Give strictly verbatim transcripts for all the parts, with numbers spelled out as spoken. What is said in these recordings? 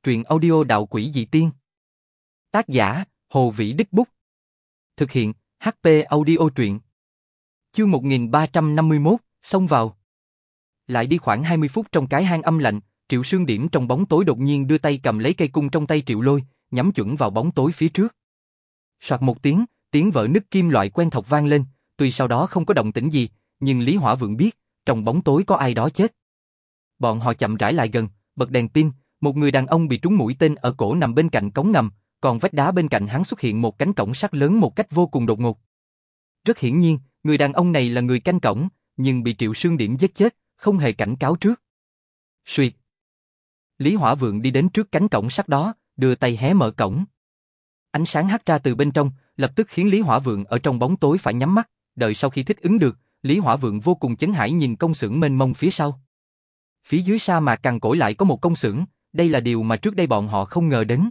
Truyện audio đạo quỷ dị tiên. Tác giả, Hồ Vĩ Đích Bút. Thực hiện, hát pê Audio truyện. Chương một nghìn ba trăm năm mươi mốt, xông vào. Lại đi khoảng hai mươi phút trong cái hang âm lạnh, Triệu Sương Điểm trong bóng tối đột nhiên đưa tay cầm lấy cây cung trong tay Triệu Lôi, nhắm chuẩn vào bóng tối phía trước. Soạt một tiếng, tiếng vỡ nứt kim loại quen thuộc vang lên, tuy sau đó không có động tĩnh gì, nhưng Lý Hỏa Vượng biết, trong bóng tối có ai đó chết. Bọn họ chậm rãi lại gần, bật đèn pin, một người đàn ông bị trúng mũi tên ở cổ nằm bên cạnh cống ngầm, còn vách đá bên cạnh hắn xuất hiện một cánh cổng sắt lớn một cách vô cùng đột ngột. Rất hiển nhiên, người đàn ông này là người canh cổng, nhưng bị Triệu Sương Điểm giết chết, không hề cảnh cáo trước. Xuyệt. Lý Hỏa Vượng đi đến trước cánh cổng sắt đó, đưa tay hé mở cổng. Ánh sáng hắt ra từ bên trong, lập tức khiến Lý Hỏa Vượng ở trong bóng tối phải nhắm mắt, đợi sau khi thích ứng được, Lý Hỏa Vượng vô cùng chấn hãi nhìn công xưởng mênh mông phía sau. Phía dưới sa mạc cằn cỗi lại có một công xưởng, đây là điều mà trước đây bọn họ không ngờ đến.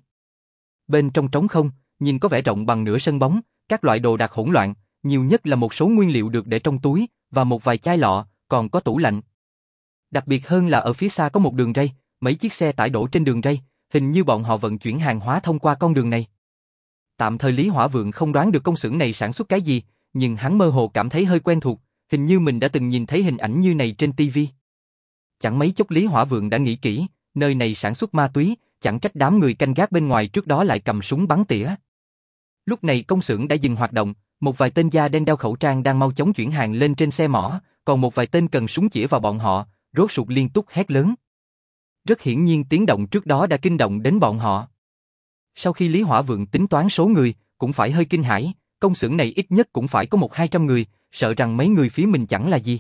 Bên trong trống không, nhìn có vẻ rộng bằng nửa sân bóng, các loại đồ đạc hỗn loạn, nhiều nhất là một số nguyên liệu được để trong túi, và một vài chai lọ, còn có tủ lạnh. Đặc biệt hơn là ở phía xa có một đường ray, mấy chiếc xe tải đổ trên đường ray, hình như bọn họ vận chuyển hàng hóa thông qua con đường này. Tạm thời Lý Hỏa Vượng không đoán được công xưởng này sản xuất cái gì, nhưng hắn mơ hồ cảm thấy hơi quen thuộc, hình như mình đã từng nhìn thấy hình ảnh như này trên ti vi. Chẳng mấy chốc Lý Hỏa Vượng đã nghĩ kỹ, nơi này sản xuất ma túy, chẳng trách đám người canh gác bên ngoài trước đó lại cầm súng bắn tỉa. Lúc này công xưởng đã dừng hoạt động, một vài tên da đen đeo khẩu trang đang mau chóng chuyển hàng lên trên xe mỏ, còn một vài tên cần súng chĩa vào bọn họ, rốt sụt liên tục hét lớn. Rất hiển nhiên tiếng động trước đó đã kinh động đến bọn họ. Sau khi Lý Hỏa Vượng tính toán số người, cũng phải hơi kinh hãi, công xưởng này ít nhất cũng phải có một hai trăm người, sợ rằng mấy người phía mình chẳng là gì.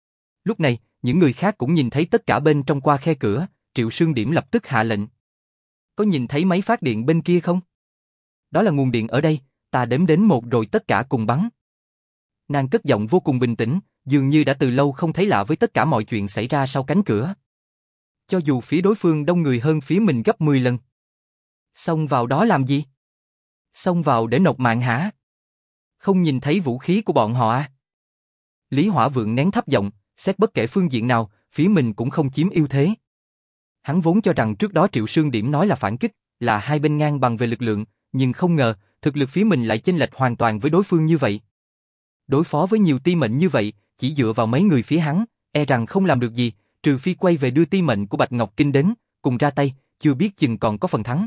Lúc này, những người khác cũng nhìn thấy tất cả bên trong qua khe cửa, Triệu Sương Điểm lập tức hạ lệnh. Có nhìn thấy máy phát điện bên kia không? Đó là nguồn điện ở đây, ta đếm đến một rồi tất cả cùng bắn. Nàng cất giọng vô cùng bình tĩnh, dường như đã từ lâu không thấy lạ với tất cả mọi chuyện xảy ra sau cánh cửa. Cho dù phía đối phương đông người hơn phía mình gấp mười lần. Xông vào đó làm gì? Xông vào để nộp mạng hả? Không nhìn thấy vũ khí của bọn họ à? Lý Hỏa Vượng nén thấp giọng, xét bất kể phương diện nào, phía mình cũng không chiếm ưu thế. Hắn vốn cho rằng trước đó Triệu Sương Điểm nói là phản kích, là hai bên ngang bằng về lực lượng, nhưng không ngờ, thực lực phía mình lại chênh lệch hoàn toàn với đối phương như vậy. Đối phó với nhiều ti mệnh như vậy, chỉ dựa vào mấy người phía hắn, e rằng không làm được gì, trừ phi quay về đưa ti mệnh của Bạch Ngọc Kinh đến, cùng ra tay, chưa biết chừng còn có phần thắng.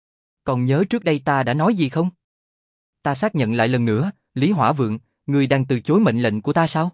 Còn nhớ trước đây ta đã nói gì không? Ta xác nhận lại lần nữa, Lý Hỏa Vượng, người đang từ chối mệnh lệnh của ta sao?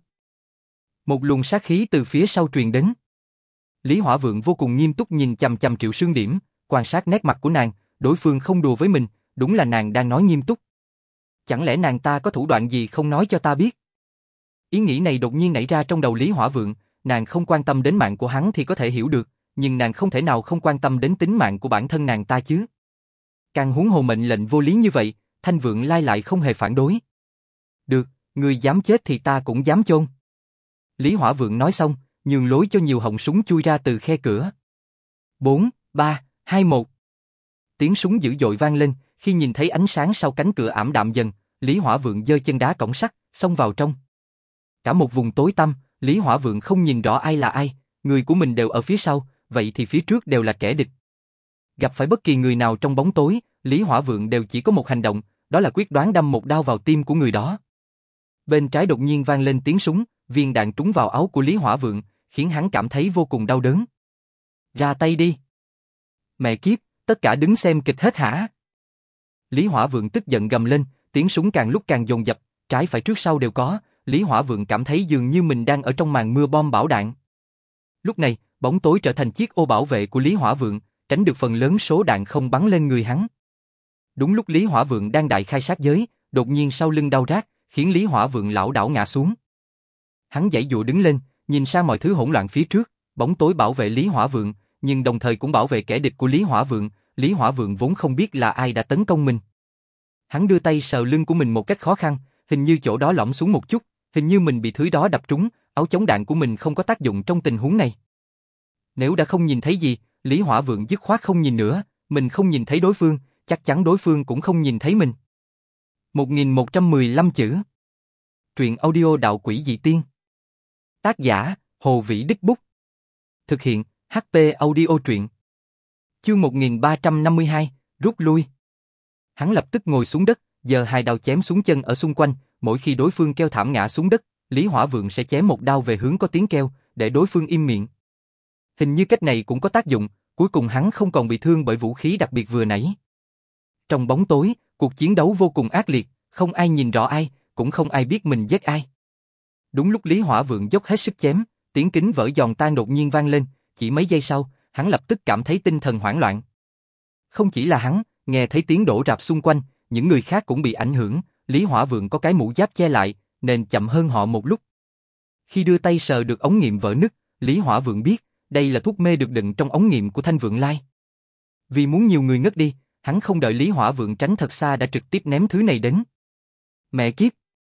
Một luồng sát khí từ phía sau truyền đến. Lý Hỏa Vượng vô cùng nghiêm túc nhìn chằm chằm Triệu Sương Điểm, quan sát nét mặt của nàng, đối phương không đùa với mình, đúng là nàng đang nói nghiêm túc. Chẳng lẽ nàng ta có thủ đoạn gì không nói cho ta biết? Ý nghĩ này đột nhiên nảy ra trong đầu Lý Hỏa Vượng, nàng không quan tâm đến mạng của hắn thì có thể hiểu được, nhưng nàng không thể nào không quan tâm đến tính mạng của bản thân nàng ta chứ. Càng huống hồ mệnh lệnh vô lý như vậy, Thanh Vượng Lai lại không hề phản đối. Được, người dám chết thì ta cũng dám chôn. Lý Hỏa Vượng nói xong, nhường lối cho nhiều họng súng chui ra từ khe cửa. Bốn, ba, hai, một. Tiếng súng dữ dội vang lên, khi nhìn thấy ánh sáng sau cánh cửa ảm đạm dần, Lý Hỏa Vượng giơ chân đá cổng sắt, xông vào trong. Cả một vùng tối tăm, Lý Hỏa Vượng không nhìn rõ ai là ai, người của mình đều ở phía sau, vậy thì phía trước đều là kẻ địch. Gặp phải bất kỳ người nào trong bóng tối, Lý Hỏa Vượng đều chỉ có một hành động, đó là quyết đoán đâm một đao vào tim của người đó. Bên trái đột nhiên vang lên tiếng súng, viên đạn trúng vào áo của Lý Hỏa Vượng, khiến hắn cảm thấy vô cùng đau đớn. Ra tay đi! Mẹ kiếp, tất cả đứng xem kịch hết hả? Lý Hỏa Vượng tức giận gầm lên, tiếng súng càng lúc càng dồn dập, trái phải trước sau đều có, Lý Hỏa Vượng cảm thấy dường như mình đang ở trong màn mưa bom bão đạn. Lúc này, bóng tối trở thành chiếc ô bảo vệ của Lý Hỏa Vượng, tránh được phần lớn số đạn không bắn lên người hắn. Đúng lúc Lý Hỏa Vượng đang đại khai sát giới, đột nhiên sau lưng đau rát, khiến Lý Hỏa Vượng lảo đảo ngã xuống. Hắn giãy giụa đứng lên, nhìn sang mọi thứ hỗn loạn phía trước, bóng tối bảo vệ Lý Hỏa Vượng, nhưng đồng thời cũng bảo vệ kẻ địch của Lý Hỏa Vượng, Lý Hỏa Vượng vốn không biết là ai đã tấn công mình. Hắn đưa tay sờ lưng của mình một cách khó khăn, hình như chỗ đó lõm xuống một chút, hình như mình bị thứ đó đập trúng, áo chống đạn của mình không có tác dụng trong tình huống này. Nếu đã không nhìn thấy gì, Lý Hỏa Vượng dứt khoát không nhìn nữa, mình không nhìn thấy đối phương, chắc chắn đối phương cũng không nhìn thấy mình. một nghìn một trăm mười lăm chữ. Truyện audio đạo quỷ dị tiên. Tác giả, Hồ Vĩ Đích Bút. Thực hiện, hát pê Audio truyện. Chương một nghìn ba trăm năm mươi hai, rút lui. Hắn lập tức ngồi xuống đất, giơ hai đao chém xuống chân ở xung quanh, mỗi khi đối phương kêu thảm ngã xuống đất, Lý Hỏa Vượng sẽ chém một đao về hướng có tiếng kêu, để đối phương im miệng. Hình như cách này cũng có tác dụng, cuối cùng hắn không còn bị thương bởi vũ khí đặc biệt vừa nãy. Trong bóng tối, cuộc chiến đấu vô cùng ác liệt, không ai nhìn rõ ai, cũng không ai biết mình giết ai. Đúng lúc Lý Hỏa Vượng dốc hết sức chém, tiếng kính vỡ giòn tan đột nhiên vang lên, chỉ mấy giây sau, hắn lập tức cảm thấy tinh thần hoảng loạn. Không chỉ là hắn, nghe thấy tiếng đổ rạp xung quanh, những người khác cũng bị ảnh hưởng, Lý Hỏa Vượng có cái mũ giáp che lại, nên chậm hơn họ một lúc. Khi đưa tay sờ được ống nghiệm vỡ nứt, Lý Hỏa Vượng biết, đây là thuốc mê được đựng trong ống nghiệm của Thanh Vượng Lai. Vì muốn nhiều người ngất đi, hắn không đợi Lý Hỏa Vượng tránh thật xa đã trực tiếp ném thứ này đến. Mẹ kiếp!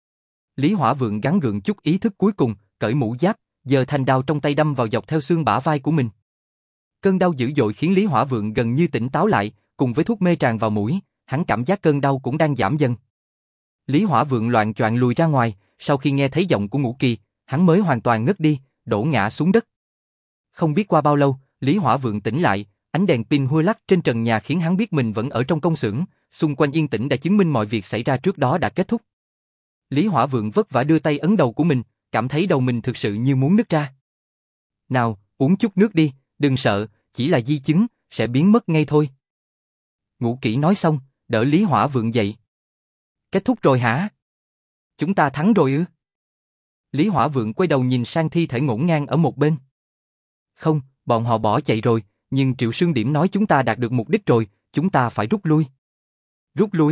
Lý Hỏa Vượng gắng gượng chút ý thức cuối cùng, cởi mũ giáp, giơ thanh đao trong tay đâm vào dọc theo xương bả vai của mình. Cơn đau dữ dội khiến Lý Hỏa Vượng gần như tỉnh táo lại, cùng với thuốc mê tràn vào mũi, hắn cảm giác cơn đau cũng đang giảm dần. Lý Hỏa Vượng loạng choạng lùi ra ngoài, sau khi nghe thấy giọng của Ngũ Kỳ, hắn mới hoàn toàn ngất đi, đổ ngã xuống đất. Không biết qua bao lâu, Lý Hỏa Vượng tỉnh lại, ánh đèn pin hua lắc trên trần nhà khiến hắn biết mình vẫn ở trong công xưởng, xung quanh yên tĩnh đã chứng minh mọi việc xảy ra trước đó đã kết thúc. Lý Hỏa Vượng vất vả đưa tay ấn đầu của mình, cảm thấy đầu mình thực sự như muốn nứt ra. Nào, uống chút nước đi, đừng sợ, chỉ là di chứng, sẽ biến mất ngay thôi. Ngũ Kỷ nói xong, đỡ Lý Hỏa Vượng dậy. Kết thúc rồi hả? Chúng ta thắng rồi ư? Lý Hỏa Vượng quay đầu nhìn sang thi thể ngổn ngang ở một bên. Không, bọn họ bỏ chạy rồi, nhưng Triệu Sương Điểm nói chúng ta đạt được mục đích rồi, chúng ta phải rút lui. Rút lui?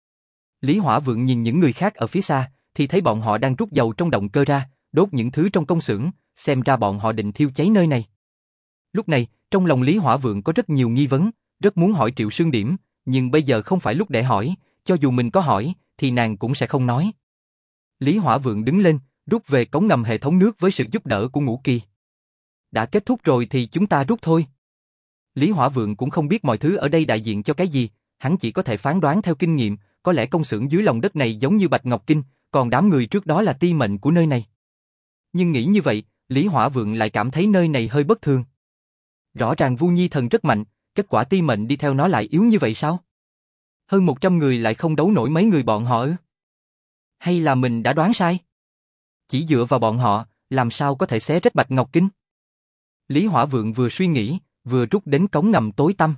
Lý Hỏa Vượng nhìn những người khác ở phía xa, thì thấy bọn họ đang rút dầu trong động cơ ra, đốt những thứ trong công xưởng, xem ra bọn họ định thiêu cháy nơi này. Lúc này, trong lòng Lý Hỏa Vượng có rất nhiều nghi vấn, rất muốn hỏi Triệu Sương Điểm, nhưng bây giờ không phải lúc để hỏi, cho dù mình có hỏi, thì nàng cũng sẽ không nói. Lý Hỏa Vượng đứng lên, rút về cống ngầm hệ thống nước với sự giúp đỡ của Ngũ Kỳ. Đã kết thúc rồi thì chúng ta rút thôi. Lý Hỏa Vượng cũng không biết mọi thứ ở đây đại diện cho cái gì, hắn chỉ có thể phán đoán theo kinh nghiệm, có lẽ công xưởng dưới lòng đất này giống như Bạch Ngọc Kinh, còn đám người trước đó là ti mệnh của nơi này. Nhưng nghĩ như vậy, Lý Hỏa Vượng lại cảm thấy nơi này hơi bất thường. Rõ ràng Vu Nhi Thần rất mạnh, kết quả ti mệnh đi theo nó lại yếu như vậy sao? Hơn một trăm người lại không đấu nổi mấy người bọn họ ư? Hay là mình đã đoán sai? Chỉ dựa vào bọn họ, làm sao có thể xé rách Bạch Ngọc Kinh? Lý Hỏa Vượng vừa suy nghĩ, vừa rút đến cống ngầm tối tăm.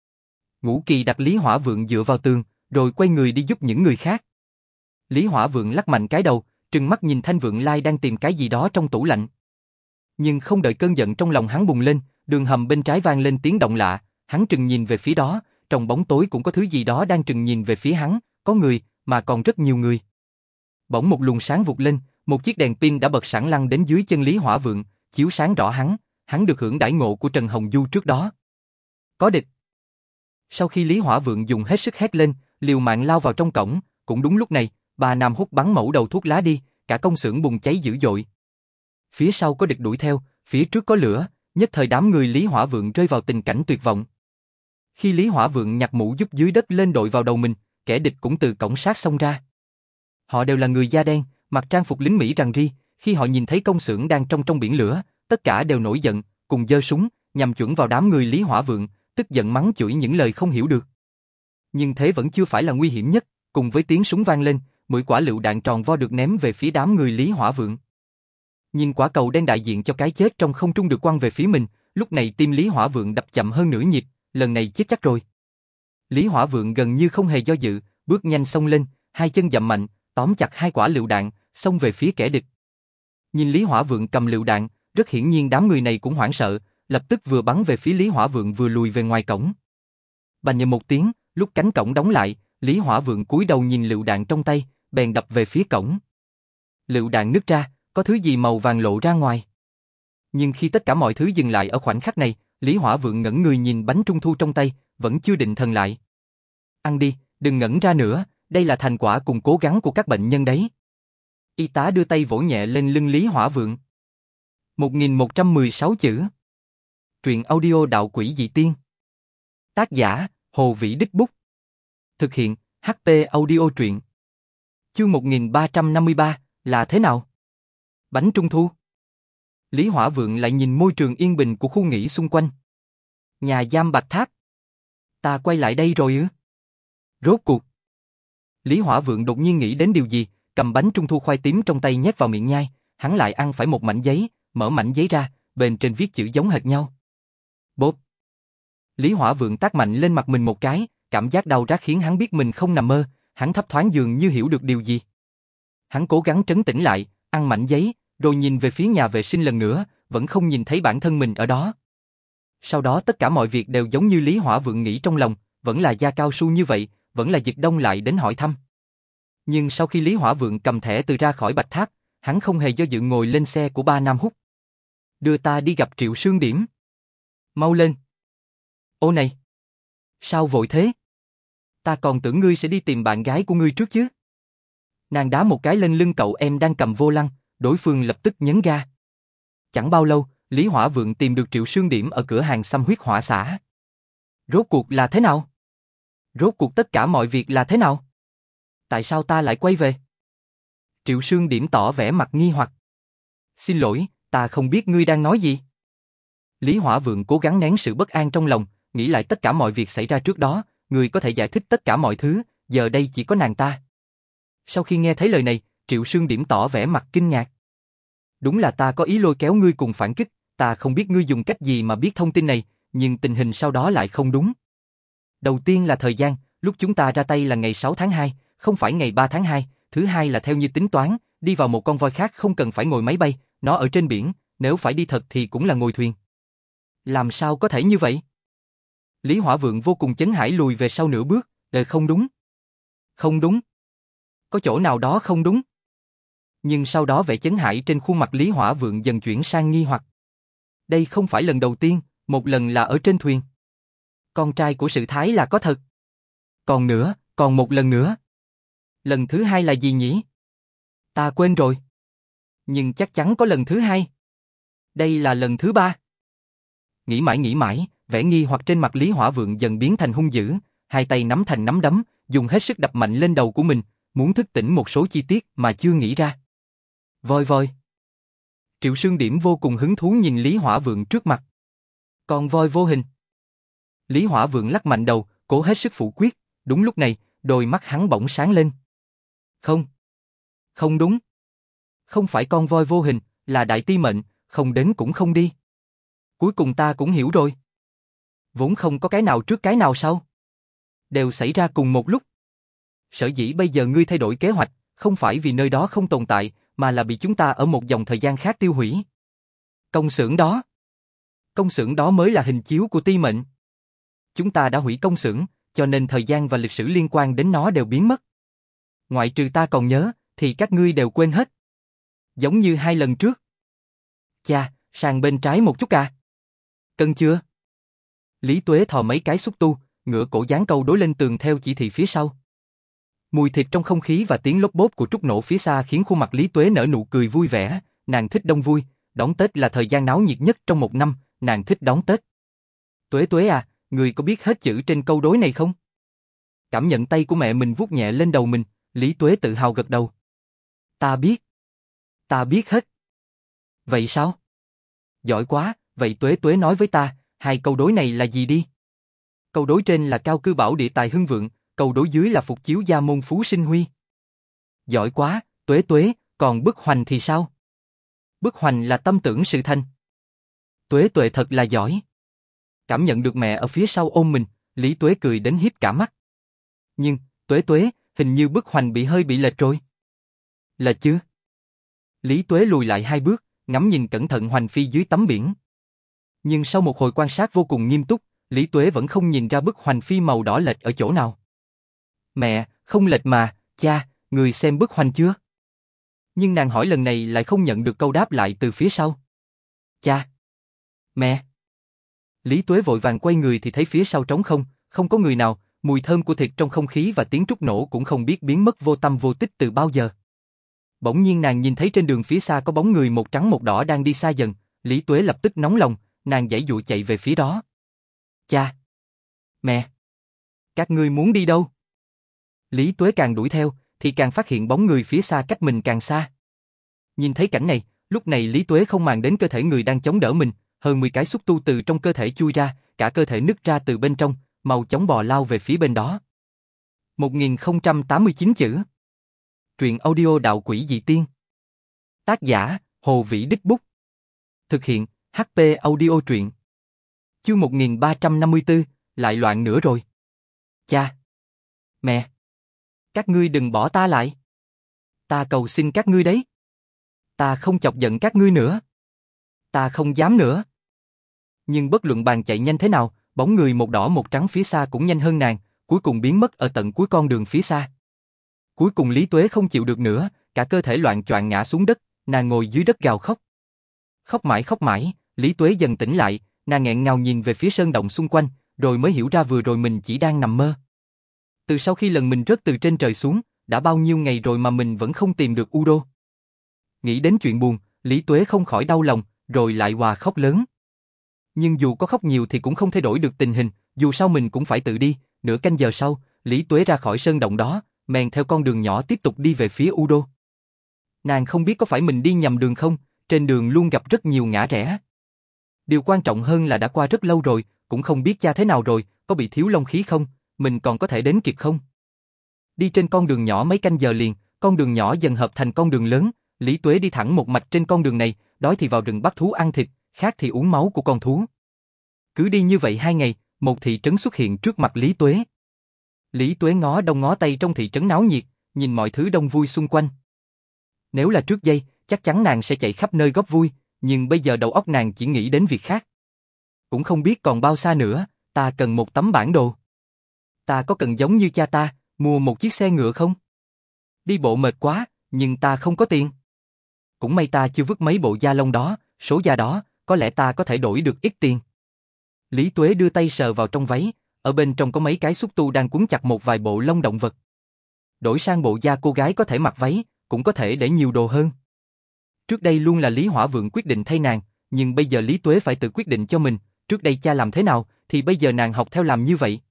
Ngũ Kỳ đặt Lý Hỏa Vượng dựa vào tường, rồi quay người đi giúp những người khác. Lý Hỏa Vượng lắc mạnh cái đầu, trừng mắt nhìn Thanh Vượng Lai đang tìm cái gì đó trong tủ lạnh. Nhưng không đợi cơn giận trong lòng hắn bùng lên, đường hầm bên trái vang lên tiếng động lạ, hắn trừng nhìn về phía đó, trong bóng tối cũng có thứ gì đó đang trừng nhìn về phía hắn, có người, mà còn rất nhiều người. Bỗng một luồng sáng vụt lên, một chiếc đèn pin đã bật sẵn lăn đến dưới chân Lý Hỏa Vượng, chiếu sáng rõ hắn, hắn được hưởng đãi ngộ của Trần Hồng Du trước đó. Có địch. Sau khi Lý Hỏa Vượng dùng hết sức hét lên, liều mạng lao vào trong cổng, cũng đúng lúc này, bà Nam hút bắn mẩu đầu thuốc lá đi, cả công xưởng bùng cháy dữ dội. Phía sau có địch đuổi theo, phía trước có lửa, nhất thời đám người Lý Hỏa Vượng rơi vào tình cảnh tuyệt vọng. Khi Lý Hỏa Vượng nhặt mũ giúp dưới đất lên đội vào đầu mình, kẻ địch cũng từ cổng sát xông ra. Họ đều là người da đen, mặc trang phục lính Mỹ rằn ri, khi họ nhìn thấy công xưởng đang trong trong biển lửa, tất cả đều nổi giận, cùng giơ súng, nhằm chuẩn vào đám người Lý Hỏa Vượng, tức giận mắng chửi những lời không hiểu được. Nhưng thế vẫn chưa phải là nguy hiểm nhất, cùng với tiếng súng vang lên, mười quả lựu đạn tròn vo được ném về phía đám người Lý Hỏa Vượng. Nhìn quả cầu đen đại diện cho cái chết trong không trung được quăng về phía mình, lúc này tim Lý Hỏa Vượng đập chậm hơn nửa nhịp, lần này chết chắc rồi. Lý Hỏa Vượng gần như không hề do dự, bước nhanh xông lên, hai chân dậm mạnh, tóm chặt hai quả lựu đạn, xông về phía kẻ địch. Nhìn Lý Hỏa Vượng cầm lựu đạn, rất hiển nhiên đám người này cũng hoảng sợ, lập tức vừa bắn về phía Lý Hỏa Vượng vừa lùi về ngoài cổng. Bành nhầm một tiếng, lúc cánh cổng đóng lại, Lý Hỏa Vượng cúi đầu nhìn lựu đạn trong tay, bèn đập về phía cổng. Lựu đạn nứt ra, có thứ gì màu vàng lộ ra ngoài. Nhưng khi tất cả mọi thứ dừng lại ở khoảnh khắc này, Lý Hỏa Vượng ngẩng người nhìn bánh trung thu trong tay, vẫn chưa định thần lại. Ăn đi, đừng ngẩn ra nữa, đây là thành quả cùng cố gắng của các bệnh nhân đấy. Y tá đưa tay vỗ nhẹ lên lưng Lý Hỏa Vượng. một nghìn một trăm mười sáu chữ. Truyện audio Đạo Quỷ Dị Tiên. Tác giả, Hồ Vĩ Đích Bút. Thực hiện, hát pê Audio Truyện. Chương một nghìn ba trăm năm mươi ba, là thế nào? Bánh trung thu. Lý Hỏa Vượng lại nhìn môi trường yên bình của khu nghỉ xung quanh. Nhà giam Bạch Tháp, Ta quay lại đây rồi ư? Rốt cuộc. Lý Hỏa Vượng đột nhiên nghĩ đến điều gì, cầm bánh trung thu khoai tím trong tay nhét vào miệng nhai, hắn lại ăn phải một mảnh giấy, mở mảnh giấy ra, bên trên viết chữ giống hệt nhau. Bốp. Lý Hỏa Vượng tát mạnh lên mặt mình một cái, cảm giác đau rát khiến hắn biết mình không nằm mơ, hắn thấp thoáng dường như hiểu được điều gì. Hắn cố gắng trấn tĩnh lại, ăn mảnh giấy, rồi nhìn về phía nhà vệ sinh lần nữa, vẫn không nhìn thấy bản thân mình ở đó. Sau đó tất cả mọi việc đều giống như Lý Hỏa Vượng nghĩ trong lòng, vẫn là da cao su như vậy, vẫn là Dịch Đông lại đến hỏi thăm. Nhưng sau khi Lý Hỏa Vượng cầm thẻ từ ra khỏi Bạch Tháp, hắn không hề do dự ngồi lên xe của ba Nam Húc. Đưa ta đi gặp Triệu Sương Điểm. Mau lên. Ô này. Sao vội thế? Ta còn tưởng ngươi sẽ đi tìm bạn gái của ngươi trước chứ. Nàng đá một cái lên lưng cậu em đang cầm vô lăng, đối phương lập tức nhấn ga. Chẳng bao lâu, Lý Hỏa Vượng tìm được Triệu Sương Điểm ở cửa hàng xăm huyết hỏa xã. Rốt cuộc là thế nào? Rốt cuộc tất cả mọi việc là thế nào? Tại sao ta lại quay về? Triệu Sương Điểm tỏ vẻ mặt nghi hoặc. Xin lỗi, ta không biết ngươi đang nói gì. Lý Hỏa Vượng cố gắng nén sự bất an trong lòng, nghĩ lại tất cả mọi việc xảy ra trước đó, người có thể giải thích tất cả mọi thứ, giờ đây chỉ có nàng ta. Sau khi nghe thấy lời này, Triệu Sương Điểm tỏ vẻ mặt kinh ngạc. Đúng là ta có ý lôi kéo ngươi cùng phản kích, ta không biết ngươi dùng cách gì mà biết thông tin này, nhưng tình hình sau đó lại không đúng. Đầu tiên là thời gian, lúc chúng ta ra tay là ngày sáu tháng hai, không phải ngày ba tháng hai, thứ hai là theo như tính toán, đi vào một con voi khác không cần phải ngồi máy bay, nó ở trên biển, nếu phải đi thật thì cũng là ngồi thuyền. Làm sao có thể như vậy? Lý Hỏa Vượng vô cùng chấn hãi lùi về sau nửa bước, ờ không đúng. Không đúng. Có chỗ nào đó không đúng. Nhưng sau đó vẻ chấn hãi trên khuôn mặt Lý Hỏa Vượng dần chuyển sang nghi hoặc. Đây không phải lần đầu tiên, một lần là ở trên thuyền. Con trai của Sự Thái là có thật. Còn nữa, còn một lần nữa. Lần thứ hai là gì nhỉ? Ta quên rồi. Nhưng chắc chắn có lần thứ hai. Đây là lần thứ ba. Nghĩ mãi nghĩ mãi, vẻ nghi hoặc trên mặt Lý Hỏa Vượng dần biến thành hung dữ, hai tay nắm thành nắm đấm, dùng hết sức đập mạnh lên đầu của mình, muốn thức tỉnh một số chi tiết mà chưa nghĩ ra. Voi voi. Triệu Sương Điểm vô cùng hứng thú nhìn Lý Hỏa Vượng trước mặt. Con voi vô hình. Lý Hỏa Vượng lắc mạnh đầu, cố hết sức phủ quyết, đúng lúc này, đôi mắt hắn bỗng sáng lên. Không. Không đúng. Không phải con voi vô hình, là Đại Ti Mệnh, không đến cũng không đi. Cuối cùng ta cũng hiểu rồi. Vốn không có cái nào trước cái nào sau. Đều xảy ra cùng một lúc. Sở dĩ bây giờ ngươi thay đổi kế hoạch, không phải vì nơi đó không tồn tại, mà là bị chúng ta ở một dòng thời gian khác tiêu hủy. Công xưởng đó. Công xưởng đó mới là hình chiếu của Ti Mệnh. Chúng ta đã hủy công xưởng, cho nên thời gian và lịch sử liên quan đến nó đều biến mất. Ngoại trừ ta còn nhớ, thì các ngươi đều quên hết. Giống như hai lần trước. Chà, sang bên trái một chút à. Cân chưa? Lý Tuế thò mấy cái xúc tu, ngửa cổ dán câu đối lên tường theo chỉ thị phía sau. Mùi thịt trong không khí và tiếng lốp bốp của trúc nổ phía xa khiến khuôn mặt Lý Tuế nở nụ cười vui vẻ, nàng thích đông vui, đón Tết là thời gian náo nhiệt nhất trong một năm, nàng thích đón Tết. Tuế Tuế à, người có biết hết chữ trên câu đối này không? Cảm nhận tay của mẹ mình vuốt nhẹ lên đầu mình, Lý Tuế tự hào gật đầu. Ta biết. Ta biết hết. Vậy sao? Giỏi quá, vậy Tuế Tuế nói với ta, hai câu đối này là gì đi? Câu đối trên là cao cư bảo địa tài hưng vượng, câu đối dưới là phục chiếu gia môn phú sinh huy. Giỏi quá, Tuế Tuế, còn bức hoành thì sao? Bức hoành là tâm tưởng sự thành. Tuế Tuệ thật là giỏi. Cảm nhận được mẹ ở phía sau ôm mình, Lý Tuế cười đến hiếp cả mắt. Nhưng, Tuế Tuế, hình như bức hoành bị hơi bị lệch rồi. Lệch chứ? Lý Tuế lùi lại hai bước, ngắm nhìn cẩn thận hoành phi dưới tấm biển. Nhưng sau một hồi quan sát vô cùng nghiêm túc, Lý Tuế vẫn không nhìn ra bức hoành phi màu đỏ lệch ở chỗ nào. Mẹ, không lệch mà, cha, người xem bức hoành chưa? Nhưng nàng hỏi lần này lại không nhận được câu đáp lại từ phía sau. Cha! Mẹ! Lý Tuế vội vàng quay người thì thấy phía sau trống không, không có người nào, mùi thơm của thịt trong không khí và tiếng trúc nổ cũng không biết biến mất vô tâm vô tích từ bao giờ. Bỗng nhiên nàng nhìn thấy trên đường phía xa có bóng người một trắng một đỏ đang đi xa dần, Lý Tuế lập tức nóng lòng, nàng giãy giụa chạy về phía đó. Cha! Mẹ! Các ngươi muốn đi đâu? Lý Tuế càng đuổi theo, thì càng phát hiện bóng người phía xa cách mình càng xa. Nhìn thấy cảnh này, lúc này Lý Tuế không màng đến cơ thể người đang chống đỡ mình, hơn mười cái xúc tu từ trong cơ thể chui ra, cả cơ thể nứt ra từ bên trong, mau chóng bò lao về phía bên đó. một nghìn không trăm tám mươi chín chữ. Truyện audio Đạo Quỷ Dị Tiên. Tác giả, Hồ Vĩ Đích Bút. Thực hiện, hát pê Audio truyện. Chương một nghìn ba trăm năm mươi tư, lại loạn nữa rồi. Cha! Mẹ! Các ngươi đừng bỏ ta lại. Ta cầu xin các ngươi đấy. Ta không chọc giận các ngươi nữa. Ta không dám nữa. Nhưng bất luận bàn chạy nhanh thế nào, bóng người một đỏ một trắng phía xa cũng nhanh hơn nàng, cuối cùng biến mất ở tận cuối con đường phía xa. Cuối cùng Lý Tuế không chịu được nữa, cả cơ thể loạn choạng ngã xuống đất, nàng ngồi dưới đất gào khóc. Khóc mãi khóc mãi, Lý Tuế dần tỉnh lại, nàng nghẹn ngào nhìn về phía sơn động xung quanh, rồi mới hiểu ra vừa rồi mình chỉ đang nằm mơ. Từ sau khi lần mình rớt từ trên trời xuống, đã bao nhiêu ngày rồi mà mình vẫn không tìm được Udo. Nghĩ đến chuyện buồn, Lý Tuế không khỏi đau lòng, rồi lại hòa khóc lớn. Nhưng dù có khóc nhiều thì cũng không thay đổi được tình hình, dù sao mình cũng phải tự đi. Nửa canh giờ sau, Lý Tuế ra khỏi sơn động đó, men theo con đường nhỏ tiếp tục đi về phía Udo. Nàng không biết có phải mình đi nhầm đường không, trên đường luôn gặp rất nhiều ngã rẽ. Điều quan trọng hơn là đã qua rất lâu rồi, cũng không biết cha thế nào rồi, có bị thiếu long khí không, mình còn có thể đến kịp không. Đi trên con đường nhỏ mấy canh giờ liền, con đường nhỏ dần hợp thành con đường lớn, Lý Tuế đi thẳng một mạch trên con đường này, đói thì vào rừng bắt thú ăn thịt, khát thì uống máu của con thú. Cứ đi như vậy hai ngày, một thị trấn xuất hiện trước mặt Lý Tuế. Lý Tuế ngó đông ngó tây trong thị trấn náo nhiệt, nhìn mọi thứ đông vui xung quanh. Nếu là trước đây, chắc chắn nàng sẽ chạy khắp nơi góp vui, nhưng bây giờ đầu óc nàng chỉ nghĩ đến việc khác. Cũng không biết còn bao xa nữa, ta cần một tấm bản đồ. Ta có cần giống như cha ta, mua một chiếc xe ngựa không? Đi bộ mệt quá, nhưng ta không có tiền. Cũng may ta chưa vứt mấy bộ da lông đó, số da đó, có lẽ ta có thể đổi được ít tiền. Lý Tuế đưa tay sờ vào trong váy, ở bên trong có mấy cái xúc tu đang quấn chặt một vài bộ lông động vật. Đổi sang bộ da cô gái có thể mặc váy, cũng có thể để nhiều đồ hơn. Trước đây luôn là Lý Hỏa Vượng quyết định thay nàng, nhưng bây giờ Lý Tuế phải tự quyết định cho mình, trước đây cha làm thế nào, thì bây giờ nàng học theo làm như vậy.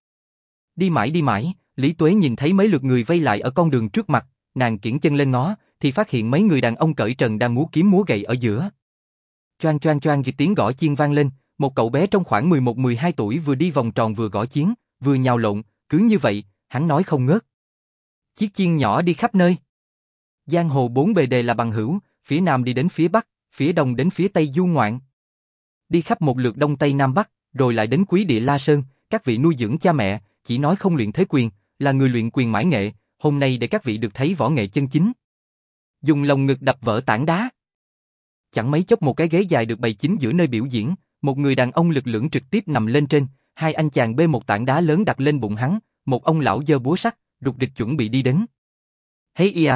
Đi mãi đi mãi, Lý Tuế nhìn thấy mấy lượt người vây lại ở con đường trước mặt, nàng kiễng chân lên ngó, thì phát hiện mấy người đàn ông cởi trần đang múa kiếm múa gậy ở giữa. Choang choang choang vì tiếng gõ chiên vang lên, một cậu bé trong khoảng mười một mười hai tuổi vừa đi vòng tròn vừa gõ chiên, vừa nhào lộn, cứ như vậy, hắn nói không ngớt. Chiếc chiên nhỏ đi khắp nơi. Giang hồ bốn bề đề là bằng hữu, phía nam đi đến phía bắc, phía đông đến phía tây du ngoạn. Đi khắp một lượt đông tây nam bắc, rồi lại đến Quý Địa La Sơn, các vị nuôi dưỡng cha mẹ, chỉ nói không luyện thế quyền, là người luyện quyền mãi nghệ, hôm nay để các vị được thấy võ nghệ chân chính. Dùng lồng ngực đập vỡ tảng đá. Chẳng mấy chốc một cái ghế dài được bày chính giữa nơi biểu diễn, một người đàn ông lực lưỡng trực tiếp nằm lên trên, hai anh chàng bê một tảng đá lớn đặt lên bụng hắn, một ông lão giơ búa sắt, rục rịch chuẩn bị đi đến. Hey ia!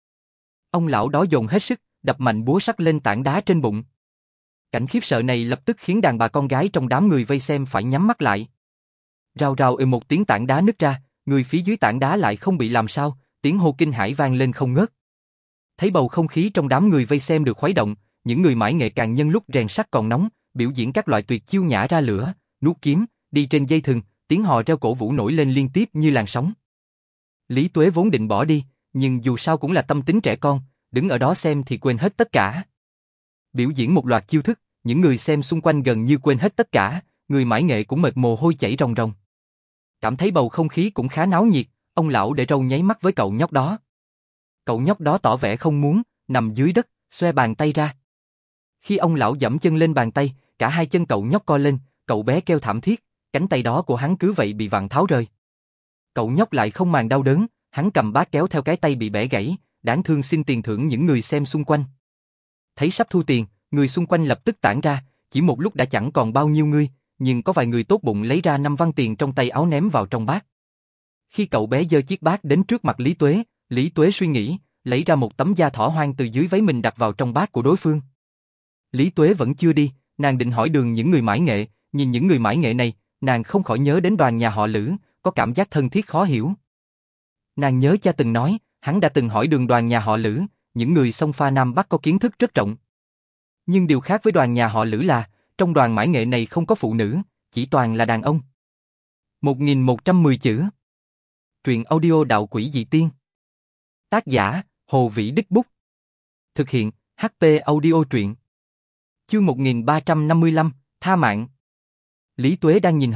Ông lão đó dồn hết sức, đập mạnh búa sắt lên tảng đá trên bụng. Cảnh khiếp sợ này lập tức khiến đàn bà con gái trong đám người vây xem phải nhắm mắt lại. Rào rào ư một tiếng tảng đá nứt ra, người phía dưới tảng đá lại không bị làm sao, tiếng hô kinh hãi vang lên không ngớt. Thấy bầu không khí trong đám người vây xem được khuấy động, những người mãi nghệ càng nhân lúc rèn sắt còn nóng, biểu diễn các loại tuyệt chiêu nhả ra lửa, nuốt kiếm, đi trên dây thừng, tiếng hò reo cổ vũ nổi lên liên tiếp như làn sóng. Lý Tuế vốn định bỏ đi, nhưng dù sao cũng là tâm tính trẻ con, đứng ở đó xem thì quên hết tất cả. Biểu diễn một loạt chiêu thức, những người xem xung quanh gần như quên hết tất cả, người mãi nghệ cũng mệt mồ hôi chảy ròng ròng. Cảm thấy bầu không khí cũng khá náo nhiệt, ông lão để râu nháy mắt với cậu nhóc đó. Cậu nhóc đó tỏ vẻ không muốn, nằm dưới đất, xoe bàn tay ra. Khi ông lão giẫm chân lên bàn tay, cả hai chân cậu nhóc co lên, cậu bé kêu thảm thiết, cánh tay đó của hắn cứ vậy bị vặn tháo rơi. Cậu nhóc lại không màng đau đớn, hắn cầm bát kéo theo cái tay bị bẻ gãy, đáng thương xin tiền thưởng những người xem xung quanh. Thấy sắp thu tiền, người xung quanh lập tức tản ra, chỉ một lúc đã chẳng còn bao nhiêu người, nhưng có vài người tốt bụng lấy ra năm văn tiền trong tay áo ném vào trong bát. Khi cậu bé giơ chiếc bát đến trước mặt Lý Tuế, Lý Tuế suy nghĩ, lấy ra một tấm da thỏ hoang từ dưới váy mình đặt vào trong bát của đối phương. Lý Tuế vẫn chưa đi, nàng định hỏi đường những người mãi nghệ, nhìn những người mãi nghệ này, nàng không khỏi nhớ đến đoàn nhà họ Lữ, có cảm giác thân thiết khó hiểu. Nàng nhớ cha từng nói, hắn đã từng hỏi đường đoàn nhà họ Lữ, những người sông pha Nam Bắc có kiến thức rất rộng. Nhưng điều khác với đoàn nhà họ Lữ là, trong đoàn mãi nghệ này không có phụ nữ, chỉ toàn là đàn ông. một nghìn một trăm mười chữ. Truyện audio Đạo Quỷ Dị Tiên. Tác giả, Hồ Vĩ Đích Bút. Thực hiện, hát pê Audio truyện. Chương một nghìn ba trăm năm mươi lăm, tha mạng. Lý Tuế đang nhìn họ,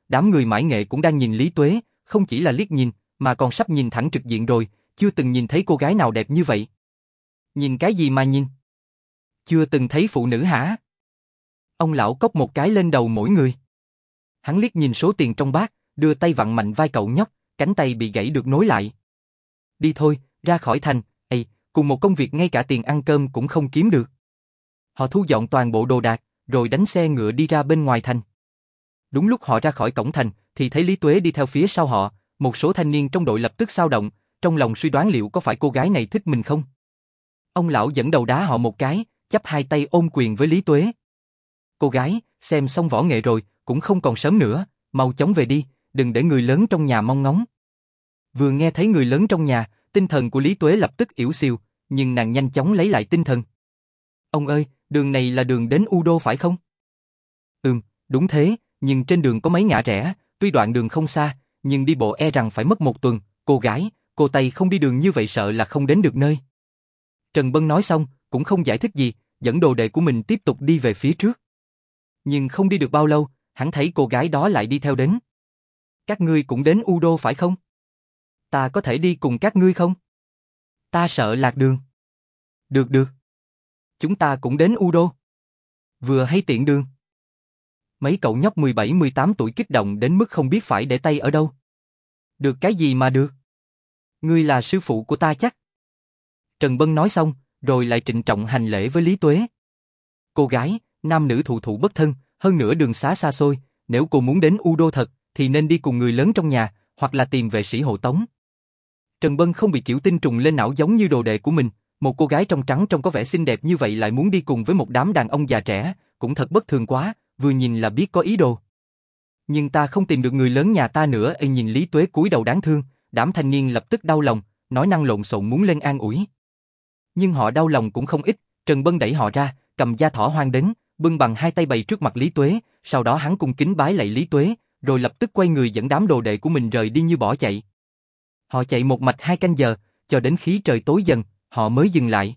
đám người Mãi Nghệ cũng đang nhìn Lý Tuế, không chỉ là liếc nhìn, mà còn sắp nhìn thẳng trực diện rồi, chưa từng nhìn thấy cô gái nào đẹp như vậy. Nhìn cái gì mà nhìn? Chưa từng thấy phụ nữ hả? Ông lão cốc một cái lên đầu mỗi người. Hắn liếc nhìn số tiền trong bát, đưa tay vặn mạnh vai cậu nhóc, cánh tay bị gãy được nối lại. Đi thôi, ra khỏi thành, ây, cùng một công việc ngay cả tiền ăn cơm cũng không kiếm được. Họ thu dọn toàn bộ đồ đạc, rồi đánh xe ngựa đi ra bên ngoài thành. Đúng lúc họ ra khỏi cổng thành, thì thấy Lý Tuế đi theo phía sau họ, một số thanh niên trong đội lập tức xao động, trong lòng suy đoán liệu có phải cô gái này thích mình không. Ông lão dẫn đầu đá họ một cái, chắp hai tay ôm quyền với Lý Tuế. Cô gái, xem xong võ nghệ rồi, cũng không còn sớm nữa, mau chóng về đi, đừng để người lớn trong nhà mong ngóng. Vừa nghe thấy người lớn trong nhà, tinh thần của Lý Tuế lập tức ỉu xìu, nhưng nàng nhanh chóng lấy lại tinh thần. Ông ơi, đường này là đường đến U Đô phải không? Ừm, đúng thế, nhưng trên đường có mấy ngã rẽ, tuy đoạn đường không xa, nhưng đi bộ e rằng phải mất một tuần, cô gái, cô Tây không đi đường như vậy sợ là không đến được nơi. Trần Bân nói xong, cũng không giải thích gì, dẫn đồ đệ của mình tiếp tục đi về phía trước. Nhưng không đi được bao lâu, hắn thấy cô gái đó lại đi theo đến. Các ngươi cũng đến U Đô phải không? Ta có thể đi cùng các ngươi không? Ta sợ lạc đường. Được được. Chúng ta cũng đến U Đô. Vừa hay tiện đường. Mấy cậu nhóc mười bảy mười tám tuổi kích động đến mức không biết phải để tay ở đâu. Được cái gì mà được? Ngươi là sư phụ của ta chắc. Trần Bân nói xong, rồi lại trịnh trọng hành lễ với Lý Tuế. Cô gái, nam nữ thụ thụ bất thân, hơn nữa đường xá xa xôi, nếu cô muốn đến U Đô thật, thì nên đi cùng người lớn trong nhà, hoặc là tìm vệ sĩ hộ tống. Trần Bân không bị kiểu tinh trùng lên não giống như đồ đệ của mình, một cô gái trong trắng trông có vẻ xinh đẹp như vậy lại muốn đi cùng với một đám đàn ông già trẻ, cũng thật bất thường quá, vừa nhìn là biết có ý đồ. Nhưng ta không tìm được người lớn nhà ta nữa. Ê, nhìn Lý Tuế cúi đầu đáng thương, đám thanh niên lập tức đau lòng, nói năng lộn xộn muốn lên an ủi. Nhưng họ đau lòng cũng không ít, Trần Bân đẩy họ ra, cầm da thỏ hoang đến, bưng bằng hai tay bày trước mặt Lý Tuế, sau đó hắn cung kính bái lạy Lý Tuế, rồi lập tức quay người dẫn đám đồ đệ của mình rời đi như bỏ chạy. Họ chạy một mạch hai canh giờ, cho đến khí trời tối dần, họ mới dừng lại.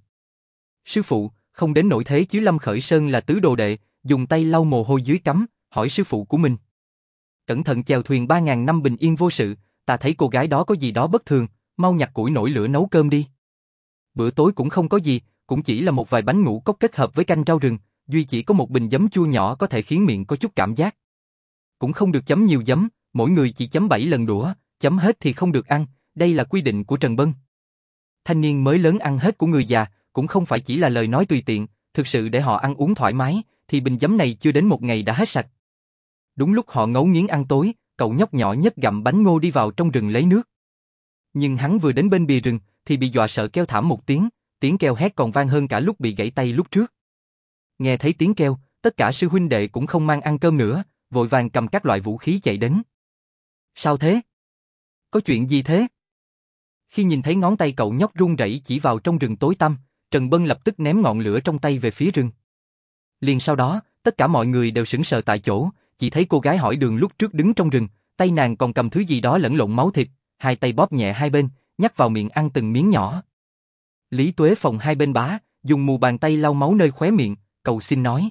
Sư phụ, không đến nỗi thế chứ. Lâm Khởi Sơn là tứ đồ đệ, dùng tay lau mồ hôi dưới cằm, hỏi sư phụ của mình. Cẩn thận chèo thuyền ba ngàn năm bình yên vô sự, ta thấy cô gái đó có gì đó bất thường, mau nhặt củi nổi lửa nấu cơm đi. Bữa tối cũng không có gì, cũng chỉ là một vài bánh ngũ cốc kết hợp với canh rau rừng, duy chỉ có một bình giấm chua nhỏ có thể khiến miệng có chút cảm giác. Cũng không được chấm nhiều giấm, mỗi người chỉ chấm bảy lần đũa, chấm hết thì không được ăn, đây là quy định của Trần Bân. Thanh niên mới lớn ăn hết của người già, cũng không phải chỉ là lời nói tùy tiện, thực sự để họ ăn uống thoải mái, thì bình giấm này chưa đến một ngày đã hết sạch. Đúng lúc họ ngấu nghiến ăn tối, cậu nhóc nhỏ nhất gặm bánh ngô đi vào trong rừng lấy nước. Nhưng hắn vừa đến bên bìa rừng, thì bị dọa sợ kêu thảm một tiếng, tiếng kêu hét còn vang hơn cả lúc bị gãy tay lúc trước. Nghe thấy tiếng kêu, tất cả sư huynh đệ cũng không mang ăn cơm nữa, vội vàng cầm các loại vũ khí chạy đến. Sao thế? Có chuyện gì thế? Khi nhìn thấy ngón tay cậu nhóc run rẩy chỉ vào trong rừng tối tăm, Trần Bân lập tức ném ngọn lửa trong tay về phía rừng. Liền sau đó, tất cả mọi người đều sững sờ tại chỗ, chỉ thấy cô gái hỏi đường lúc trước đứng trong rừng, tay nàng còn cầm thứ gì đó lẫn lộn máu thịt, hai tay bóp nhẹ hai bên, nhắc vào miệng ăn từng miếng nhỏ. Lý Tuế phòng hai bên bá, dùng mù bàn tay lau máu nơi khóe miệng, cầu xin nói.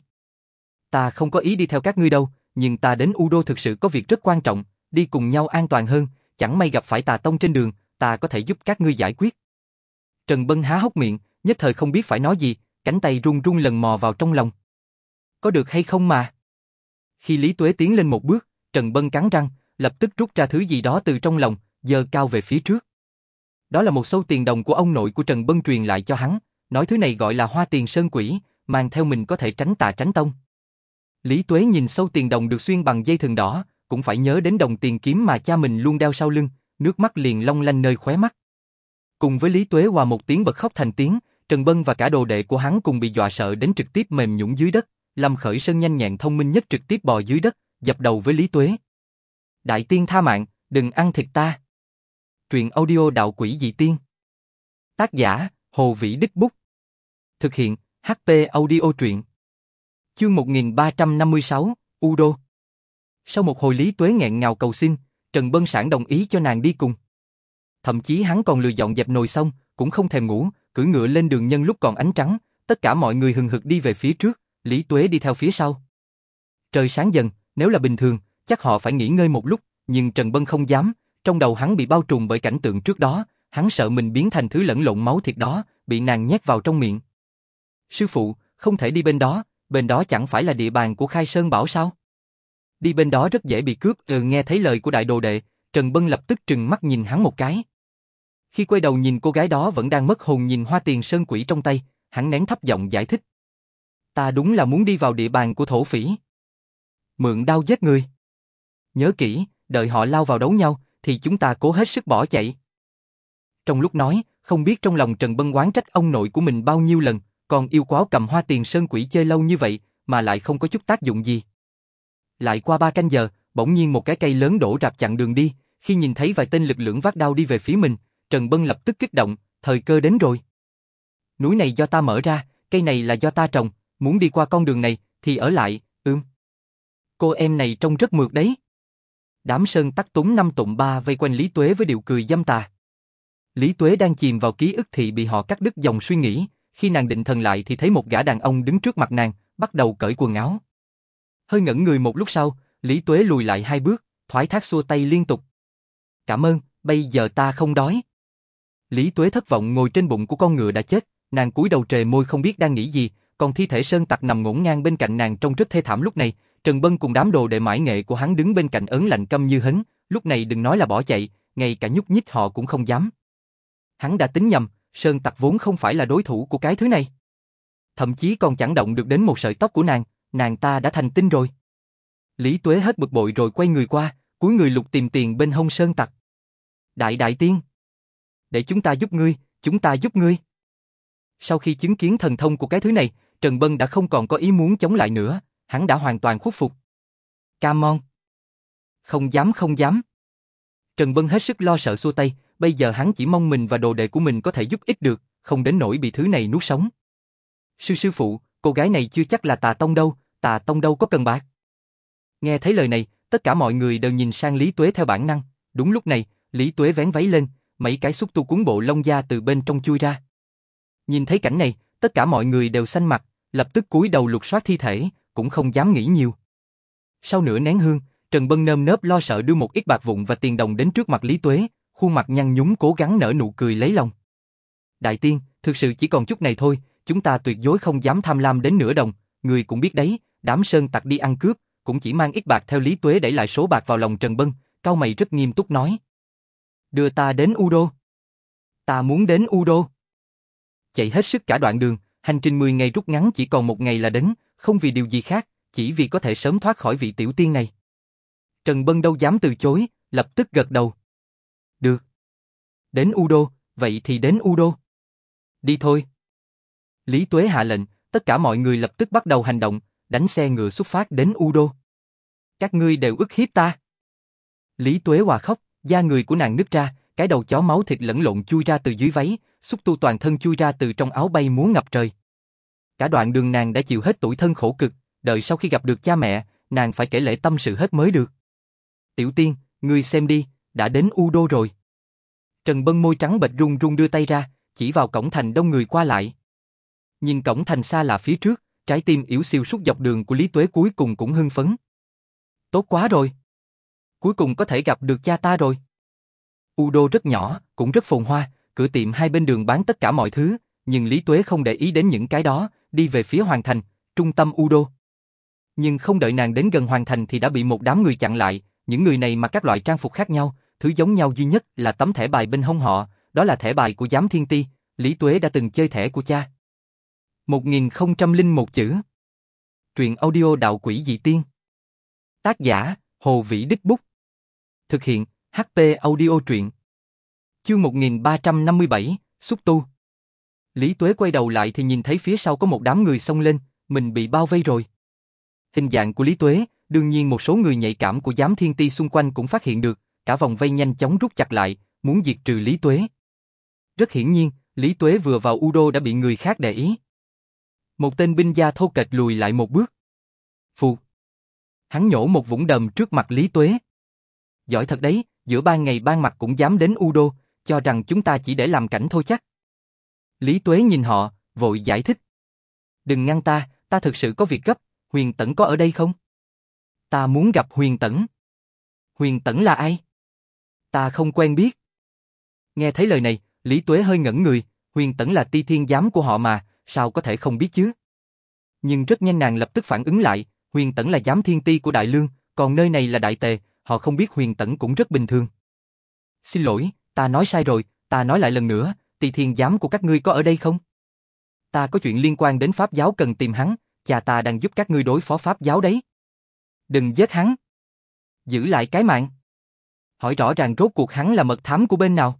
Ta không có ý đi theo các ngươi đâu, nhưng ta đến U Đô thực sự có việc rất quan trọng, đi cùng nhau an toàn hơn, chẳng may gặp phải tà tông trên đường, ta có thể giúp các ngươi giải quyết. Trần Bân há hốc miệng, nhất thời không biết phải nói gì, cánh tay run run lần mò vào trong lòng. Có được hay không mà? Khi Lý Tuế tiến lên một bước, Trần Bân cắn răng, lập tức rút ra thứ gì đó từ trong lòng, giơ cao về phía trước. Đó là một sâu tiền đồng của ông nội của Trần Bân truyền lại cho hắn, nói thứ này gọi là hoa tiền sơn quỷ, mang theo mình có thể tránh tà tránh tông. Lý Tuế nhìn sâu tiền đồng được xuyên bằng dây thừng đỏ, cũng phải nhớ đến đồng tiền kiếm mà cha mình luôn đeo sau lưng, nước mắt liền long lanh nơi khóe mắt. Cùng với Lý Tuế hòa một tiếng bật khóc thành tiếng, Trần Bân và cả đồ đệ của hắn cùng bị dọa sợ đến trực tiếp mềm nhũn dưới đất. Lâm Khởi Sơn nhanh nhẹn thông minh nhất trực tiếp bò dưới đất, dập đầu với Lý Tuế. Đại tiên tha mạng, đừng ăn thịt ta. Truyện audio đạo quỷ dị tiên. Tác giả, Hồ Vĩ Đích Bút. Thực hiện, hát pê Audio truyện. Chương một nghìn ba trăm năm mươi sáu, U Đô. Sau một hồi Lý Tuế nghẹn ngào cầu xin, Trần Bân sảng đồng ý cho nàng đi cùng. Thậm chí hắn còn lừa dọn dẹp nồi xong, cũng không thèm ngủ, cưỡi ngựa lên đường nhân lúc còn ánh trắng, tất cả mọi người hừng hực đi về phía trước, Lý Tuế đi theo phía sau. Trời sáng dần, nếu là bình thường, chắc họ phải nghỉ ngơi một lúc, nhưng Trần Bân không dám, trong đầu hắn bị bao trùm bởi cảnh tượng trước đó, hắn sợ mình biến thành thứ lẫn lộn máu thịt đó, bị nàng nhét vào trong miệng. Sư phụ, không thể đi bên đó, bên đó chẳng phải là địa bàn của Khai Sơn Bảo sao? Đi bên đó rất dễ bị cướp. Ừ, nghe thấy lời của đại đồ đệ, Trần Bân lập tức trừng mắt nhìn hắn một cái. Khi quay đầu nhìn cô gái đó vẫn đang mất hồn nhìn hoa tiền sơn quỷ trong tay, hắn nén thấp giọng giải thích. Ta đúng là muốn đi vào địa bàn của thổ phỉ. Mượn đao giết người. Nhớ kỹ, đợi họ lao vào đấu nhau, thì chúng ta cố hết sức bỏ chạy. Trong lúc nói, không biết trong lòng Trần Bân oán trách ông nội của mình bao nhiêu lần, còn yêu quáo cầm hoa tiền sơn quỷ chơi lâu như vậy, mà lại không có chút tác dụng gì. Lại qua ba canh giờ, bỗng nhiên một cái cây lớn đổ rạp chặn đường đi, khi nhìn thấy vài tên lực lượng vác đao đi về phía mình, Trần Bân lập tức kích động, thời cơ đến rồi. Núi này do ta mở ra, cây này là do ta trồng, muốn đi qua con đường này, thì ở lại, ưm. Cô em này trông rất mượt đấy. Đám sơn tắc túng năm tụm ba vây quanh Lý Tuế với điệu cười dâm tà. Lý Tuế đang chìm vào ký ức thì bị họ cắt đứt dòng suy nghĩ, khi nàng định thần lại thì thấy một gã đàn ông đứng trước mặt nàng, bắt đầu cởi quần áo. Hơi ngẩn người một lúc sau, Lý Tuế lùi lại hai bước, thoái thác xua tay liên tục. Cảm ơn, bây giờ ta không đói. Lý Tuế thất vọng ngồi trên bụng của con ngựa đã chết, nàng cúi đầu trề môi không biết đang nghĩ gì, còn thi thể sơn tặc nằm ngổn ngang bên cạnh nàng trông rất thê thảm lúc này. Trần Bân cùng đám đồ đệ mãi nghệ của hắn đứng bên cạnh ớn lạnh câm như hến, lúc này đừng nói là bỏ chạy, ngay cả nhúc nhích họ cũng không dám. Hắn đã tính nhầm, sơn tặc vốn không phải là đối thủ của cái thứ này. Thậm chí còn chẳng động được đến một sợi tóc của nàng, nàng ta đã thành tinh rồi. Lý Tuế hết bực bội rồi quay người qua, cúi người lục tìm tiền bên hông sơn tặc. Đại đại tiên, để chúng ta giúp ngươi, chúng ta giúp ngươi. Sau khi chứng kiến thần thông của cái thứ này, Trần Bân đã không còn có ý muốn chống lại nữa, hắn đã hoàn toàn khuất phục. Come on. Không dám không dám. Trần Bân hết sức lo sợ xua tay, bây giờ hắn chỉ mong mình và đồ đệ của mình có thể giúp ích được, không đến nỗi bị thứ này nuốt sống. Sư sư phụ, cô gái này chưa chắc là Tà Tông đâu, Tà Tông đâu có cần bạc. Nghe thấy lời này, tất cả mọi người đều nhìn sang Lý Tuế theo bản năng, đúng lúc này, Lý Tuế vén váy lên, mấy cái xúc tu cuốn bộ lông da từ bên trong chui ra. Nhìn thấy cảnh này, tất cả mọi người đều xanh mặt, lập tức cúi đầu lục soát thi thể, cũng không dám nghĩ nhiều. Sau nửa nén hương, Trần Bân nơm nớp lo sợ đưa một ít bạc vụn và tiền đồng đến trước mặt Lý Tuế, khuôn mặt nhăn nhúm cố gắng nở nụ cười lấy lòng. Đại tiên, thực sự chỉ còn chút này thôi, chúng ta tuyệt đối không dám tham lam đến nửa đồng, người cũng biết đấy, đám sơn tặc đi ăn cướp, cũng chỉ mang ít bạc theo. Lý Tuế đẩy lại số bạc vào lòng Trần Bân, cau mày rất nghiêm túc nói. Đưa ta đến U Đô. Ta muốn đến U Đô. Chạy hết sức cả đoạn đường, hành trình mười ngày rút ngắn chỉ còn một ngày là đến, không vì điều gì khác, chỉ vì có thể sớm thoát khỏi vị tiểu tiên này. Trần Bân đâu dám từ chối, lập tức gật đầu. Được. Đến U Đô, vậy thì đến U Đô. Đi thôi. Lý Tuế hạ lệnh, tất cả mọi người lập tức bắt đầu hành động, đánh xe ngựa xuất phát đến U Đô. Các ngươi đều ức hiếp ta. Lý Tuế hòa khóc, da người của nàng nứt ra, cái đầu chó máu thịt lẫn lộn chui ra từ dưới váy, xúc tu toàn thân chui ra từ trong áo bay múa ngập trời. Cả đoạn đường nàng đã chịu hết tủi thân khổ cực, đợi sau khi gặp được cha mẹ, nàng phải kể lể tâm sự hết mới được. Tiểu tiên, ngươi xem đi, đã đến U Đô rồi. Trần Bân môi trắng bệch run run đưa tay ra, chỉ vào cổng thành đông người qua lại. Nhìn cổng thành xa lạ phía trước, trái tim yếu xiu suốt dọc đường của Lý Tuế cuối cùng cũng hưng phấn. Tốt quá rồi. Cuối cùng có thể gặp được cha ta rồi. U Đô rất nhỏ, cũng rất phồn hoa, cửa tiệm hai bên đường bán tất cả mọi thứ, nhưng Lý Tuế không để ý đến những cái đó, đi về phía Hoàng Thành, trung tâm U Đô. Nhưng không đợi nàng đến gần Hoàng Thành thì đã bị một đám người chặn lại, những người này mặc các loại trang phục khác nhau, thứ giống nhau duy nhất là tấm thẻ bài bên hông họ, đó là thẻ bài của Giám Thiên Ti, Lý Tuế đã từng chơi thẻ của cha. một nghìn không trăm lẻ một chữ. Truyện audio đạo quỷ dị tiên. Tác giả, Hồ Vĩ Đích Bút. Thực hiện, hát pê Audio truyện. Chương một nghìn ba trăm năm mươi bảy, xúc tu. Lý Tuế quay đầu lại thì nhìn thấy phía sau có một đám người xông lên, mình bị bao vây rồi. Hình dạng của Lý Tuế, đương nhiên một số người nhạy cảm của Giám Thiên Ti xung quanh cũng phát hiện được, cả vòng vây nhanh chóng rút chặt lại, muốn diệt trừ Lý Tuế. Rất hiển nhiên, Lý Tuế vừa vào U Đô đã bị người khác để ý. Một tên binh gia thô kệch lùi lại một bước. Phù. Hắn nhổ một vũng đờm trước mặt Lý Tuế. Giỏi thật đấy, giữa ban ngày ban mặt cũng dám đến U Đô, cho rằng chúng ta chỉ để làm cảnh thôi chắc. Lý Tuế nhìn họ, vội giải thích. Đừng ngăn ta, ta thực sự có việc gấp, Huyền Tẩn có ở đây không? Ta muốn gặp Huyền Tẩn. Huyền Tẩn là ai? Ta không quen biết. Nghe thấy lời này, Lý Tuế hơi ngẩn người, Huyền Tẩn là Ti Thiên Giám của họ mà, sao có thể không biết chứ? Nhưng rất nhanh nàng lập tức phản ứng lại, Huyền Tẩn là giám thiên ti của Đại Lương, còn nơi này là Đại Tề, họ không biết Huyền Tẩn cũng rất bình thường. Xin lỗi, ta nói sai rồi, ta nói lại lần nữa, Ti Thiên Giám của các ngươi có ở đây không? Ta có chuyện liên quan đến Pháp giáo cần tìm hắn, cha ta đang giúp các ngươi đối phó Pháp giáo đấy. Đừng giết hắn. Giữ lại cái mạng. Hỏi rõ ràng rốt cuộc hắn là mật thám của bên nào?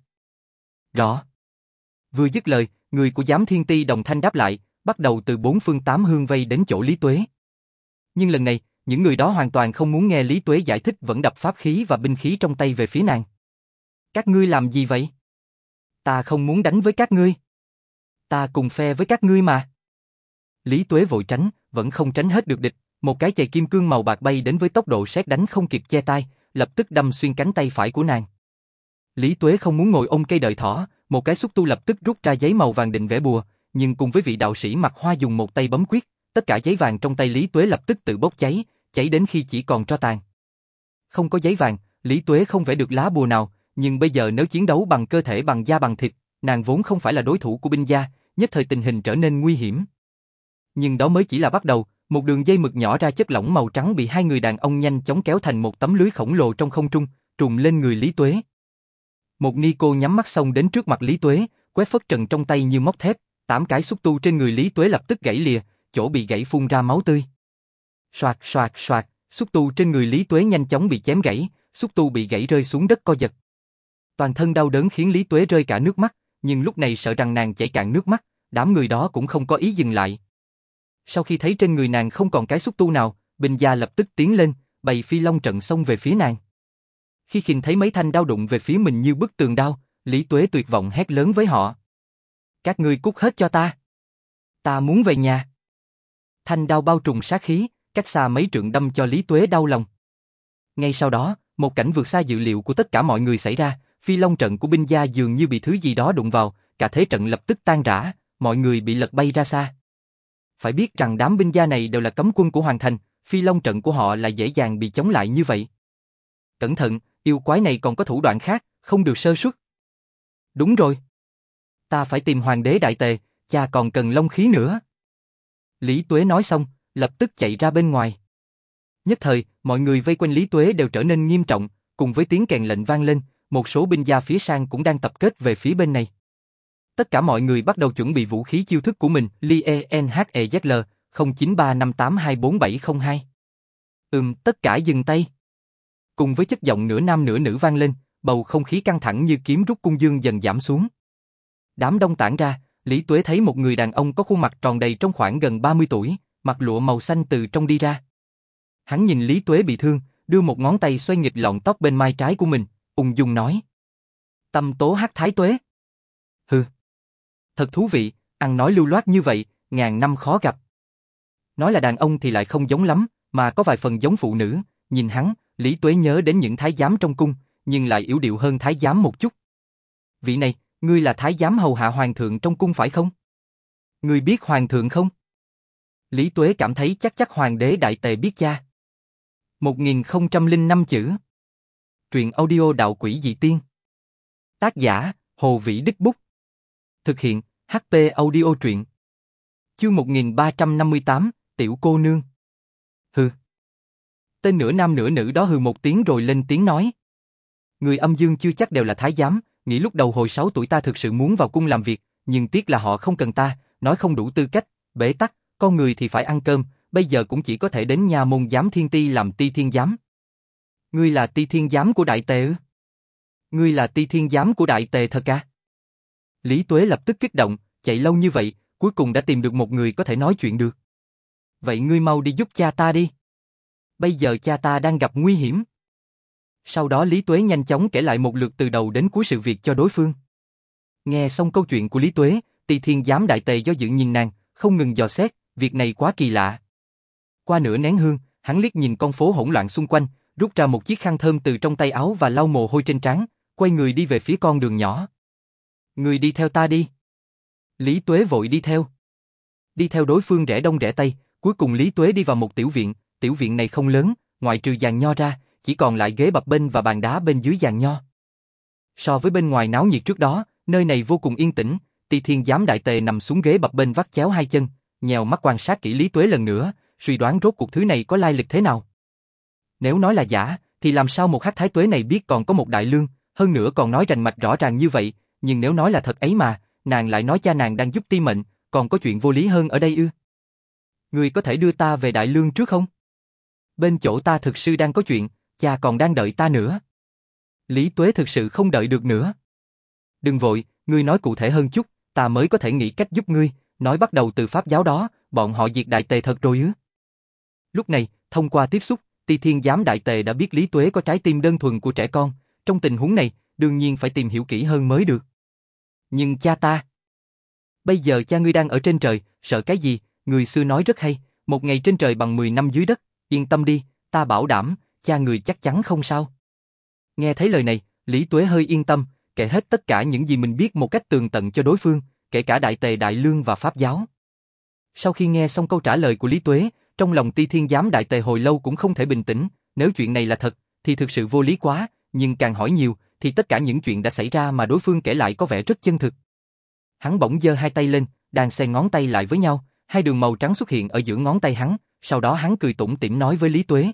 Rõ. Vừa dứt lời, người của giám thiên ti đồng thanh đáp lại, bắt đầu từ bốn phương tám hướng vây đến chỗ Lý Tuế. Nhưng lần này, những người đó hoàn toàn không muốn nghe Lý Tuế giải thích, vẫn đập pháp khí và binh khí trong tay về phía nàng. Các ngươi làm gì vậy? Ta không muốn đánh với các ngươi. Ta cùng phe với các ngươi mà. Lý Tuế vội tránh, vẫn không tránh hết được địch, một cái chày kim cương màu bạc bay đến với tốc độ sét đánh không kịp che tay, lập tức đâm xuyên cánh tay phải của nàng. Lý Tuế không muốn ngồi ôm cây đợi thỏ, một cái xúc tu lập tức rút ra giấy màu vàng định vẽ bùa, nhưng cùng với vị đạo sĩ mặc hoa dùng một tay bấm quyết, tất cả giấy vàng trong tay Lý Tuế lập tức tự bốc cháy, cháy đến khi chỉ còn tro tàn. Không có giấy vàng, Lý Tuế không vẽ được lá bùa nào, nhưng bây giờ nếu chiến đấu bằng cơ thể bằng da bằng thịt, nàng vốn không phải là đối thủ của binh gia, nhất thời tình hình trở nên nguy hiểm. Nhưng đó mới chỉ là bắt đầu, một đường dây mực nhỏ ra chất lỏng màu trắng bị hai người đàn ông nhanh chóng kéo thành một tấm lưới khổng lồ trong không trung, trùm lên người Lý Tuế. Một ni cô nhắm mắt xông đến trước mặt Lý Tuế, quét phất trần trong tay như móc thép, tám cái xúc tu trên người Lý Tuế lập tức gãy lìa, chỗ bị gãy phun ra máu tươi. Soạt soạt soạt, xúc tu trên người Lý Tuế nhanh chóng bị chém gãy, xúc tu bị gãy rơi xuống đất co giật. Toàn thân đau đớn khiến Lý Tuế rơi cả nước mắt, nhưng lúc này sợ rằng nàng chảy cạn nước mắt, đám người đó cũng không có ý dừng lại. Sau khi thấy trên người nàng không còn cái xúc tu nào, binh gia lập tức tiến lên, bày phi long trận xông về phía nàng. Khi nhìn thấy mấy thanh đao đụng về phía mình như bức tường đao, Lý Tuế tuyệt vọng hét lớn với họ. Các ngươi cút hết cho ta. Ta muốn về nhà. Thanh đao bao trùm sát khí, cách xa mấy trượng đâm cho Lý Tuế đau lòng. Ngay sau đó, một cảnh vượt xa dự liệu của tất cả mọi người xảy ra, phi long trận của binh gia dường như bị thứ gì đó đụng vào, cả thế trận lập tức tan rã, mọi người bị lật bay ra xa. Phải biết rằng đám binh gia này đều là cấm quân của Hoàng Thành, phi long trận của họ là dễ dàng bị chống lại như vậy. Cẩn thận, yêu quái này còn có thủ đoạn khác, không được sơ suất. Đúng rồi. Ta phải tìm Hoàng đế Đại Tề, cha còn cần long khí nữa. Lý Tuế nói xong, lập tức chạy ra bên ngoài. Nhất thời, mọi người vây quanh Lý Tuế đều trở nên nghiêm trọng, cùng với tiếng kèn lệnh vang lên, một số binh gia phía sang cũng đang tập kết về phía bên này. Tất cả mọi người bắt đầu chuẩn bị vũ khí chiêu thức của mình, L E N H E Z L không chín ba năm tám hai bốn bảy không hai. Ừm, tất cả dừng tay. Cùng với chất giọng nửa nam nửa nữ vang lên, bầu không khí căng thẳng như kiếm rút cung dương dần giảm xuống. Đám đông tản ra, Lý Tuế thấy một người đàn ông có khuôn mặt tròn đầy trong khoảng gần ba mươi tuổi, mặc lụa màu xanh từ trong đi ra. Hắn nhìn Lý Tuế bị thương, đưa một ngón tay xoay nghịch lọn tóc bên mai trái của mình, ung dung nói. Tâm tố hắc thái tuế. Hừ. Thật thú vị, ăn nói lưu loát như vậy, ngàn năm khó gặp. Nói là đàn ông thì lại không giống lắm, mà có vài phần giống phụ nữ, nhìn hắn, Lý Tuế nhớ đến những thái giám trong cung, nhưng lại yếu điệu hơn thái giám một chút. Vị này, ngươi là thái giám hầu hạ hoàng thượng trong cung phải không? Ngươi biết hoàng thượng không? Lý Tuế cảm thấy chắc chắc Hoàng đế Đại Tề biết cha. một nghìn không trăm lẻ năm chữ. Truyện audio đạo quỷ dị tiên. Tác giả, Hồ Vĩ Đích Bút. Thực hiện, hát pê Audio truyện. Chương một nghìn ba trăm năm mươi tám, Tiểu cô nương. Hừ. Tên nửa nam nửa nữ đó hừ một tiếng rồi lên tiếng nói. Người âm dương chưa chắc đều là thái giám, nghĩ lúc đầu hồi sáu tuổi ta thực sự muốn vào cung làm việc, nhưng tiếc là họ không cần ta, nói không đủ tư cách, bế tắc, con người thì phải ăn cơm, bây giờ cũng chỉ có thể đến nha môn giám thiên ti làm ti thiên giám. Ngươi là ti thiên giám của Đại Tề ư? Ngươi là ti thiên giám của Đại Tề thật à? Lý Tuế lập tức kích động, chạy lâu như vậy, cuối cùng đã tìm được một người có thể nói chuyện được. Vậy ngươi mau đi giúp cha ta đi. Bây giờ cha ta đang gặp nguy hiểm. Sau đó Lý Tuế nhanh chóng kể lại một lượt từ đầu đến cuối sự việc cho đối phương. Nghe xong câu chuyện của Lý Tuế, ti thiên giám Đại Tề do dự nhìn nàng, không ngừng dò xét, việc này quá kỳ lạ. Qua nửa nén hương, hắn liếc nhìn con phố hỗn loạn xung quanh, rút ra một chiếc khăn thơm từ trong tay áo và lau mồ hôi trên trán, quay người đi về phía con đường nhỏ. Người đi theo ta đi. Lý Tuế vội đi theo. Đi theo đối phương rẽ đông rẽ tây, cuối cùng Lý Tuế đi vào một tiểu viện, tiểu viện này không lớn, ngoại trừ giàn nho ra, chỉ còn lại ghế bập bênh và bàn đá bên dưới giàn nho. So với bên ngoài náo nhiệt trước đó, nơi này vô cùng yên tĩnh. Ti Thiên Giám Đại Tề nằm xuống ghế bập bênh vắt chéo hai chân, nhèo mắt quan sát kỹ Lý Tuế lần nữa, suy đoán rốt cuộc thứ này có lai lịch thế nào. Nếu nói là giả, thì làm sao một hắc thái tuế này biết còn có một đại lương, hơn nữa còn nói rành mạch rõ ràng như vậy, nhưng nếu nói là thật ấy mà, nàng lại nói cha nàng đang giúp Ti Mệnh, còn có chuyện vô lý hơn ở đây ư? Ngươi có thể đưa ta về đại lương trước không? Bên chỗ ta thực sự đang có chuyện, cha còn đang đợi ta nữa. Lý Tuế thực sự không đợi được nữa. Đừng vội, ngươi nói cụ thể hơn chút, ta mới có thể nghĩ cách giúp ngươi, nói bắt đầu từ pháp giáo đó, bọn họ diệt Đại Tề thật rồi ư? Lúc này, thông qua tiếp xúc, Ti Thiên Giám Đại Tề đã biết Lý Tuế có trái tim đơn thuần của trẻ con, trong tình huống này, đương nhiên phải tìm hiểu kỹ hơn mới được. Nhưng cha ta... Bây giờ cha ngươi đang ở trên trời, sợ cái gì, người xưa nói rất hay, một ngày trên trời bằng mười năm dưới đất, yên tâm đi, ta bảo đảm, cha người chắc chắn không sao. Nghe thấy lời này, Lý Tuế hơi yên tâm, kể hết tất cả những gì mình biết một cách tường tận cho đối phương, kể cả Đại Tề Đại Lương và Pháp giáo. Sau khi nghe xong câu trả lời của Lý Tuế, trong lòng Ti Thiên Giám Đại Tề hồi lâu cũng không thể bình tĩnh, nếu chuyện này là thật, thì thực sự vô lý quá, nhưng càng hỏi nhiều, thì tất cả những chuyện đã xảy ra mà đối phương kể lại có vẻ rất chân thực. Hắn bỗng giơ hai tay lên, đang xen ngón tay lại với nhau, hai đường màu trắng xuất hiện ở giữa ngón tay hắn, sau đó hắn cười tủm tỉm nói với Lý Tuế.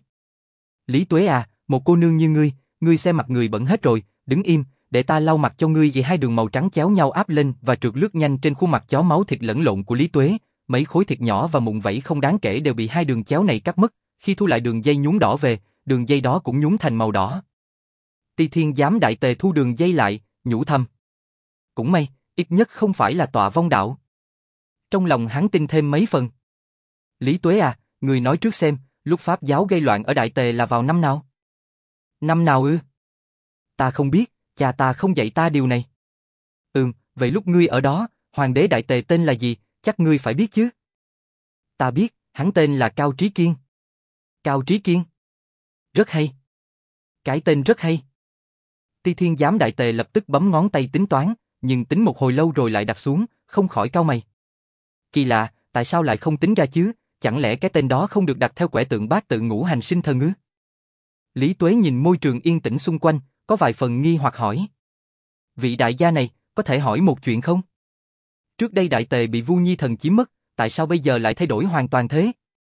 Lý Tuế à, một cô nương như ngươi, ngươi xem mặt người bẩn hết rồi, đứng im, để ta lau mặt cho ngươi. Vậy hai đường màu trắng chéo nhau áp lên và trượt lướt nhanh trên khuôn mặt chó máu thịt lẫn lộn của Lý Tuế, mấy khối thịt nhỏ và mụn vảy không đáng kể đều bị hai đường chéo này cắt mất, khi thu lại đường dây nhún đỏ về, đường dây đó cũng nhún thành màu đỏ. Ti Thiên Giám Đại Tề thu đường dây lại, nhủ thầm. Cũng may, ít nhất không phải là tọa vong đạo. Trong lòng hắn tin thêm mấy phần. Lý Tuế à, người nói trước xem, lúc Pháp giáo gây loạn ở Đại Tề là vào năm nào? Năm nào ư? Ta không biết, cha ta không dạy ta điều này. Ừm, vậy lúc ngươi ở đó, hoàng đế Đại Tề tên là gì, chắc ngươi phải biết chứ? Ta biết, hắn tên là Cao Trí Kiên. Cao Trí Kiên? Rất hay. Cái tên rất hay. Ti Thiên Giám Đại Tề lập tức bấm ngón tay tính toán, nhưng tính một hồi lâu rồi lại đặt xuống, không khỏi cau mày. Kỳ lạ, tại sao lại không tính ra chứ, chẳng lẽ cái tên đó không được đặt theo quẻ tượng bát tự ngũ hành sinh thần ư? Lý Tuế nhìn môi trường yên tĩnh xung quanh, có vài phần nghi hoặc hỏi. Vị đại gia này, có thể hỏi một chuyện không? Trước đây Đại Tề bị Vu Nhi thần chiếm mất, tại sao bây giờ lại thay đổi hoàn toàn thế?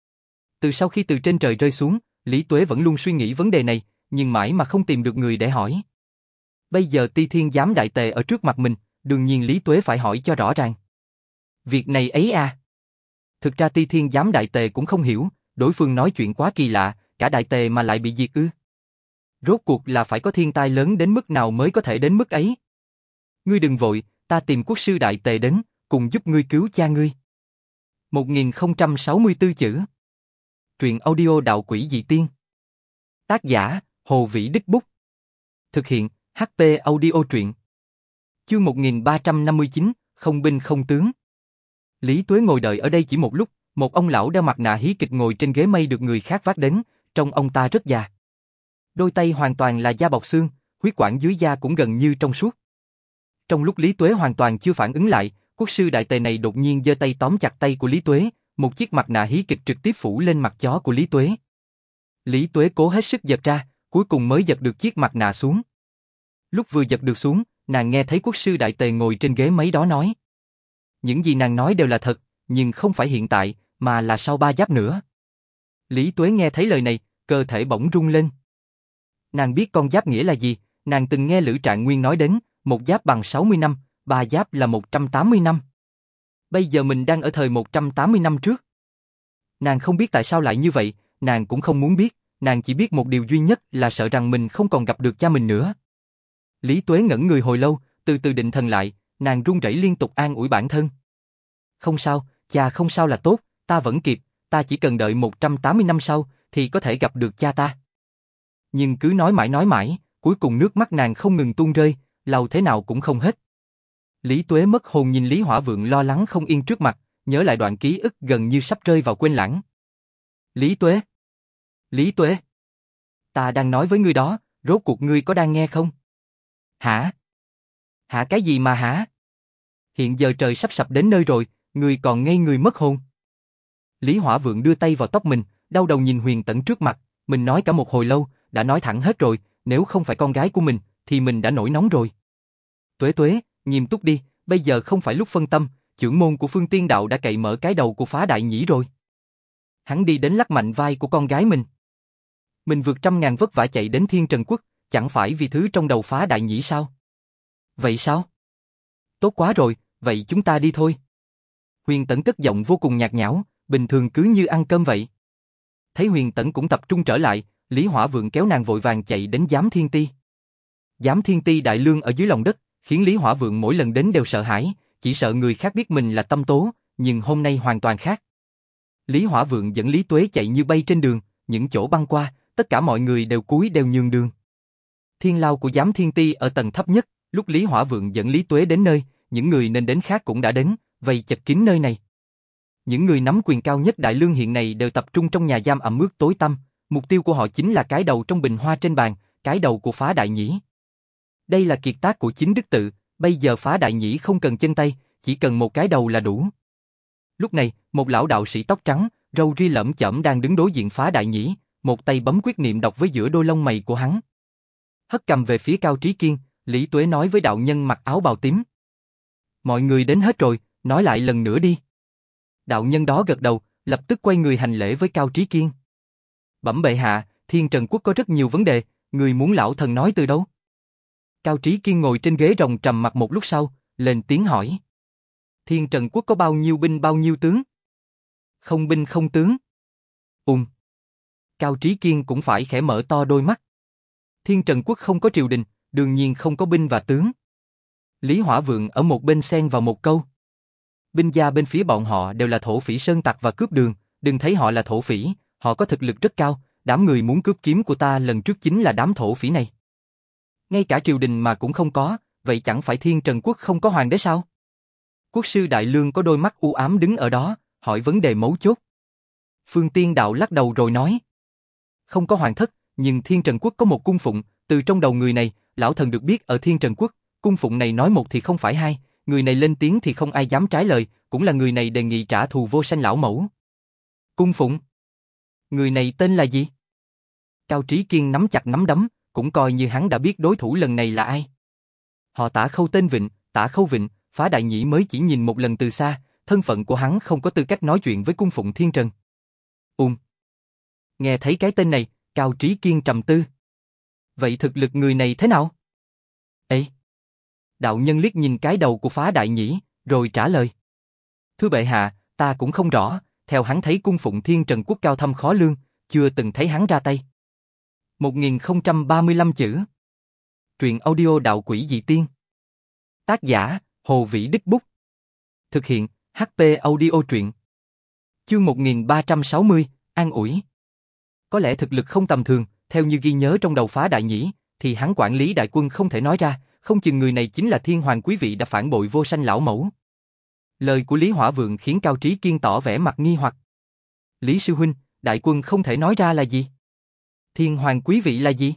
Từ sau khi từ trên trời rơi xuống, Lý Tuế vẫn luôn suy nghĩ vấn đề này, nhưng mãi mà không tìm được người để hỏi. Bây giờ Ti Thiên Giám Đại Tề ở trước mặt mình, đương nhiên Lý Tuế phải hỏi cho rõ ràng. Việc này ấy à? Thực ra Ti Thiên Giám Đại Tề cũng không hiểu, đối phương nói chuyện quá kỳ lạ, cả Đại Tề mà lại bị diệt ư? Rốt cuộc là phải có thiên tai lớn đến mức nào mới có thể đến mức ấy? Ngươi đừng vội, ta tìm quốc sư Đại Tề đến, cùng giúp ngươi cứu cha ngươi. một nghìn không trăm sáu mươi tư chữ. Truyện audio Đạo Quỷ Dị Tiên. Tác giả, Hồ Vĩ Đích Bút. Thực hiện, hát pê Audio Truyện. Chương một nghìn ba trăm năm mươi chín, không binh không tướng. Lý Tuế ngồi đợi ở đây chỉ một lúc, một ông lão đeo mặt nạ hí kịch ngồi trên ghế mây được người khác vác đến, trông ông ta rất già. Đôi tay hoàn toàn là da bọc xương, huyết quản dưới da cũng gần như trong suốt. Trong lúc Lý Tuế hoàn toàn chưa phản ứng lại, quốc sư Đại Tề này đột nhiên giơ tay tóm chặt tay của Lý Tuế, một chiếc mặt nạ hí kịch trực tiếp phủ lên mặt chó của Lý Tuế. Lý Tuế cố hết sức giật ra, cuối cùng mới giật được chiếc mặt nạ xuống. Lúc vừa giật được xuống, nàng nghe thấy quốc sư Đại Tề ngồi trên ghế mấy đó nói. Những gì nàng nói đều là thật, nhưng không phải hiện tại, mà là sau ba giáp nữa. Lý Tuế nghe thấy lời này, cơ thể bỗng rung lên. Nàng biết con giáp nghĩa là gì, nàng từng nghe Lữ Trạng Nguyên nói đến, một giáp bằng sáu mươi năm, ba giáp là một trăm tám mươi năm. Bây giờ mình đang ở thời một trăm tám mươi năm trước. Nàng không biết tại sao lại như vậy, nàng cũng không muốn biết, nàng chỉ biết một điều duy nhất là sợ rằng mình không còn gặp được cha mình nữa. Lý Tuế ngẩn người hồi lâu, từ từ định thần lại, nàng run rẩy liên tục an ủi bản thân. Không sao, cha không sao là tốt, ta vẫn kịp, ta chỉ cần đợi một trăm tám mươi năm sau, thì có thể gặp được cha ta. Nhưng cứ nói mãi nói mãi, cuối cùng nước mắt nàng không ngừng tuôn rơi, lau thế nào cũng không hết. Lý Tuế mất hồn nhìn Lý Hỏa Vượng lo lắng không yên trước mặt, nhớ lại đoạn ký ức gần như sắp rơi vào quên lãng. Lý Tuế! Lý Tuế! Ta đang nói với ngươi đó, rốt cuộc ngươi có đang nghe không? Hả? Hả cái gì mà hả? Hiện giờ trời sắp sập đến nơi rồi, ngươi còn ngây người mất hồn. Lý Hỏa Vượng đưa tay vào tóc mình, đau đầu nhìn Huyền Tẫn trước mặt, Mình nói cả một hồi lâu, đã nói thẳng hết rồi, nếu không phải con gái của mình, thì mình đã nổi nóng rồi. Tuế Tuế, nghiêm túc đi, bây giờ không phải lúc phân tâm, chưởng môn của Phương Tiên Đạo đã cậy mở cái đầu của Phá Đại Nhĩ rồi. Hắn đi đến lắc mạnh vai của con gái mình. Mình vượt trăm ngàn vất vả chạy đến Thiên Trần Quốc, chẳng phải vì thứ trong đầu Phá Đại Nhĩ sao? Vậy sao? Tốt quá rồi, vậy chúng ta đi thôi. Huyền Tẫn cất giọng vô cùng nhạt nhẽo, bình thường cứ như ăn cơm vậy. Thấy Huyền Tẫn cũng tập trung trở lại, Lý Hỏa Vượng kéo nàng vội vàng chạy đến Giám Thiên Ti. Giám Thiên Ti đại lương ở dưới lòng đất, khiến Lý Hỏa Vượng mỗi lần đến đều sợ hãi, chỉ sợ người khác biết mình là Tâm Tố, nhưng hôm nay hoàn toàn khác. Lý Hỏa Vượng dẫn Lý Tuế chạy như bay trên đường, những chỗ băng qua, tất cả mọi người đều cúi đều nhường đường. Thiên lao của Giám Thiên Ti ở tầng thấp nhất, lúc Lý Hỏa Vượng dẫn Lý Tuế đến nơi, những người nên đến khác cũng đã đến, vây chật kín nơi này. Những người nắm quyền cao nhất đại lương hiện này đều tập trung trong nhà giam ẩm ướt tối tăm, mục tiêu của họ chính là cái đầu trong bình hoa trên bàn, cái đầu của Phá Đại Nhĩ. Đây là kiệt tác của chính đức tự, bây giờ Phá Đại Nhĩ không cần chân tay, chỉ cần một cái đầu là đủ. Lúc này, một lão đạo sĩ tóc trắng, râu ria lởm chởm đang đứng đối diện Phá Đại Nhĩ, một tay bấm quyết niệm đọc với giữa đôi lông mày của hắn. Hất cầm về phía Cao Trí Kiên, Lý Tuế nói với đạo nhân mặc áo bào tím. Mọi người đến hết rồi, nói lại lần nữa đi. Đạo nhân đó gật đầu, lập tức quay người hành lễ với Cao Trí Kiên. Bẩm bệ hạ, Thiên Trần Quốc có rất nhiều vấn đề, người muốn lão thần nói từ đâu? Cao Trí Kiên ngồi trên ghế rồng trầm mặt một lúc sau, lên tiếng hỏi. Thiên Trần Quốc có bao nhiêu binh bao nhiêu tướng? Không binh không tướng. Ừm. Cao Trí Kiên cũng phải khẽ mở to đôi mắt. Thiên Trần Quốc không có triều đình, đương nhiên không có binh và tướng. Lý Hỏa Vượng ở một bên xen vào một câu. Binh gia bên phía bọn họ đều là thổ phỉ sơn tặc và cướp đường, đừng thấy họ là thổ phỉ, họ có thực lực rất cao, đám người muốn cướp kiếm của ta lần trước chính là đám thổ phỉ này. Ngay cả triều đình mà cũng không có, vậy chẳng phải Thiên Trần Quốc không có hoàng đế sao? Quốc sư Đại Lương có đôi mắt u ám đứng ở đó, hỏi vấn đề mấu chốt. Phương Tiên Đạo lắc đầu rồi nói. Không có hoàng thất, nhưng Thiên Trần Quốc có một cung phụng, từ trong đầu người này, lão thần được biết ở Thiên Trần Quốc, cung phụng này nói một thì không phải hai, người này lên tiếng thì không ai dám trái lời, cũng là người này đề nghị trả thù Vô Sanh lão mẫu. Cung phụng? Người này tên là gì? Cao Trí Kiên nắm chặt nắm đấm, cũng coi như hắn đã biết đối thủ lần này là ai. Họ Tả Khâu tên Vịnh, Tả Khâu Vịnh, Phá Đại Nhĩ mới chỉ nhìn một lần từ xa, thân phận của hắn không có tư cách nói chuyện với cung phụng Thiên Trần. Ừm. Nghe thấy cái tên này, Cao Trí Kiên trầm tư. Vậy thực lực người này thế nào? Ê! Đạo nhân liếc nhìn cái đầu của Phá Đại Nhĩ, rồi trả lời. Thưa bệ hạ, ta cũng không rõ, theo hắn thấy cung phụng Thiên Trần Quốc cao thâm khó lường, chưa từng thấy hắn ra tay. một nghìn không trăm ba mươi lăm chữ. Truyện audio Đạo Quỷ Dị Tiên. Tác giả, Hồ Vĩ Đích Bút. Thực hiện, hát pê Audio Truyện. Chương một nghìn ba trăm sáu mươi, An ủi. Có lẽ thực lực không tầm thường, theo như ghi nhớ trong đầu Phá Đại Nhĩ, thì hắn quản lý đại quân không thể nói ra, không chừng người này chính là Thiên Hoàng quý vị đã phản bội Vô Sanh lão mẫu. Lời của Lý Hỏa Vượng khiến Cao Trí Kiên tỏ vẻ mặt nghi hoặc. Lý sư huynh, đại quân không thể nói ra là gì? Thiên Hoàng quý vị là gì?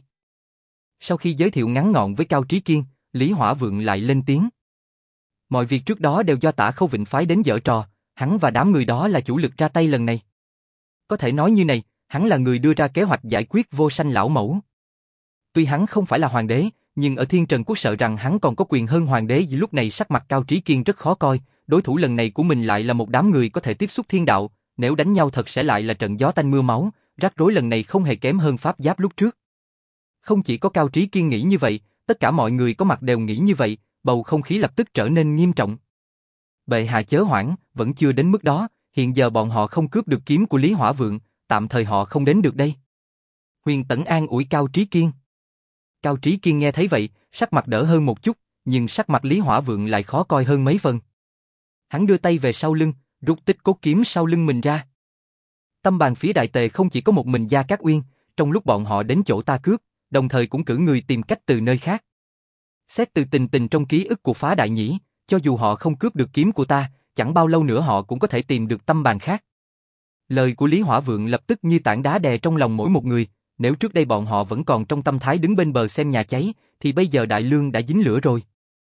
Sau khi giới thiệu ngắn gọn với Cao Trí Kiên, Lý Hỏa Vượng lại lên tiếng. Mọi việc trước đó đều do Tả Khâu Vịnh phái đến giở trò, hắn và đám người đó là chủ lực ra tay lần này. Có thể nói như này, hắn là người đưa ra kế hoạch giải quyết Vô Sanh lão mẫu. Tuy hắn không phải là hoàng đế, nhưng ở Thiên Trần Quốc sợ rằng hắn còn có quyền hơn hoàng đế. Vì lúc này sắc mặt Cao Trí Kiên rất khó coi, đối thủ lần này của mình lại là một đám người có thể tiếp xúc thiên đạo, nếu đánh nhau thật sẽ lại là trận gió tanh mưa máu, rắc rối lần này không hề kém hơn pháp giáp lúc trước. Không chỉ có Cao Trí Kiên nghĩ như vậy, tất cả mọi người có mặt đều nghĩ như vậy, bầu không khí lập tức trở nên nghiêm trọng. Bệ hạ chớ hoảng, vẫn chưa đến mức đó, hiện giờ bọn họ không cướp được kiếm của Lý Hỏa Vượng, tạm thời họ không đến được đây. Huyền Tẫn an ủi Cao Trí Kiên. Cao Trí Kiên nghe thấy vậy, sắc mặt đỡ hơn một chút, nhưng sắc mặt Lý Hỏa Vượng lại khó coi hơn mấy phần. Hắn đưa tay về sau lưng, rút tích cốt kiếm sau lưng mình ra. Tâm bàn phía đại tề không chỉ có một mình Gia Cát Uyên, trong lúc bọn họ đến chỗ ta cướp, đồng thời cũng cử người tìm cách từ nơi khác. Xét từ tình tình trong ký ức của Phá Đại Nhĩ, cho dù họ không cướp được kiếm của ta, chẳng bao lâu nữa họ cũng có thể tìm được tâm bàn khác. Lời của Lý Hỏa Vượng lập tức như tảng đá đè trong lòng mỗi một người, nếu trước đây bọn họ vẫn còn trong tâm thái đứng bên bờ xem nhà cháy, thì bây giờ Đại Lương đã dính lửa rồi.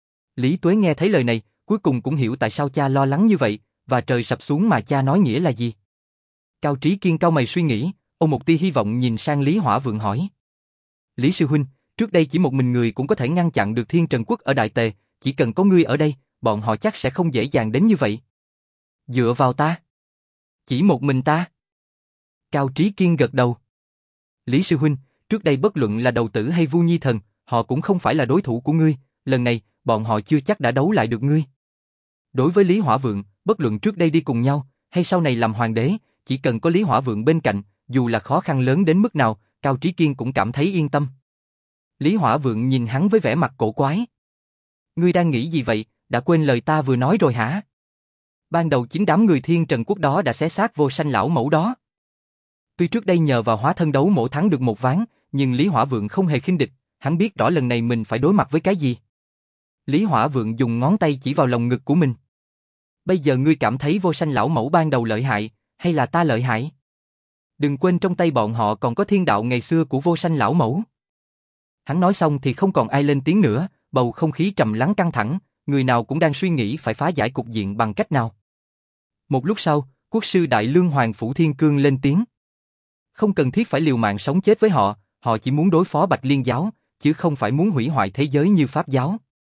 Lý Tuế nghe thấy lời này, cuối cùng cũng hiểu tại sao cha lo lắng như vậy, và trời sập xuống mà cha nói nghĩa là gì. Cao Trí Kiên cau mày suy nghĩ, ôm một tia hy vọng nhìn sang Lý Hỏa Vượng hỏi. Lý sư huynh, trước đây chỉ một mình người cũng có thể ngăn chặn được Thiên Trần Quốc ở Đại Tề, chỉ cần có ngươi ở đây, bọn họ chắc sẽ không dễ dàng đến như vậy. Dựa vào ta? Chỉ một mình ta? Cao Trí Kiên gật đầu. Lý sư huynh, trước đây bất luận là Đầu Tử hay Vu Nhi Thần, họ cũng không phải là đối thủ của ngươi, lần này, bọn họ chưa chắc đã đấu lại được ngươi. Đối với Lý Hỏa Vượng, bất luận trước đây đi cùng nhau, hay sau này làm hoàng đế, chỉ cần có Lý Hỏa Vượng bên cạnh, dù là khó khăn lớn đến mức nào, Cao Trí Kiên cũng cảm thấy yên tâm. Lý Hỏa Vượng nhìn hắn với vẻ mặt cổ quái. Ngươi đang nghĩ gì vậy, đã quên lời ta vừa nói rồi hả? Ban đầu chính đám người Thiên Trần Quốc đó đã xé xác Vô Sanh lão mẫu đó. Tuy trước đây nhờ vào hóa thân đấu mổ thắng được một ván, nhưng Lý Hỏa Vượng không hề khinh địch, hắn biết rõ lần này mình phải đối mặt với cái gì. Lý Hỏa Vượng dùng ngón tay chỉ vào lồng ngực của mình. Bây giờ ngươi cảm thấy Vô Sanh lão mẫu ban đầu lợi hại, hay là ta lợi hại? Đừng quên trong tay bọn họ còn có thiên đạo ngày xưa của Vô Sanh lão mẫu. Hắn nói xong thì không còn ai lên tiếng nữa, bầu không khí trầm lắng căng thẳng, người nào cũng đang suy nghĩ phải phá giải cục diện bằng cách nào. Một lúc sau, quốc sư Đại Lương Hoàng Phủ Thiên Cương lên tiếng. Không cần thiết phải liều mạng sống chết với họ, họ chỉ muốn đối phó Bạch Liên giáo, chứ không phải muốn hủy hoại thế giới như Pháp giáo.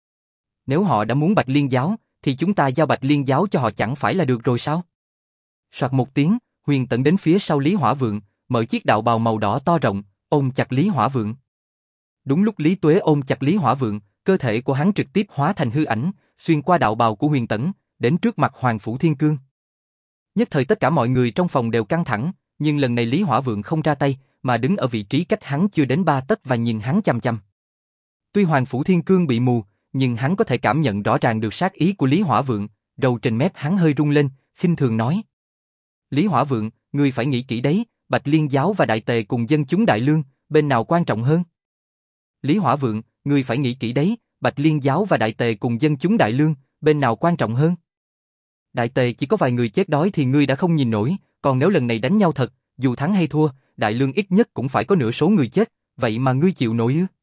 Nếu họ đã muốn Bạch Liên giáo, thì chúng ta giao Bạch Liên giáo cho họ chẳng phải là được rồi sao? Soạt một tiếng, Huyền Tẫn đến phía sau Lý Hỏa Vượng, mở chiếc đạo bào màu đỏ to rộng, ôm chặt Lý Hỏa Vượng. Đúng lúc Lý Tuế ôm chặt Lý Hỏa Vượng, cơ thể của hắn trực tiếp hóa thành hư ảnh, xuyên qua đạo bào của Huyền Tẫn, đến trước mặt Hoàng Phủ Thiên Cương. Nhất thời tất cả mọi người trong phòng đều căng thẳng, nhưng lần này Lý Hỏa Vượng không ra tay, mà đứng ở vị trí cách hắn chưa đến ba tấc và nhìn hắn chằm chằm. Tuy Hoàng Phủ Thiên Cương bị mù, nhưng hắn có thể cảm nhận rõ ràng được sát ý của Lý Hỏa Vượng, râu trên mép hắn hơi rung lên, khinh thường nói. Lý Hỏa Vượng, ngươi phải nghĩ kỹ đấy, Bạch Liên giáo và Đại Tề cùng dân chúng Đại Lương, bên nào quan trọng hơn? Lý Hỏa Vượng, ngươi phải nghĩ kỹ đấy, Bạch Liên giáo và Đại Tề cùng dân chúng Đại Lương, bên nào quan trọng hơn? Đại Tề chỉ có vài người chết đói thì ngươi đã không nhìn nổi, còn nếu lần này đánh nhau thật, dù thắng hay thua, Đại Lương ít nhất cũng phải có nửa số người chết, vậy mà ngươi chịu nổi ư?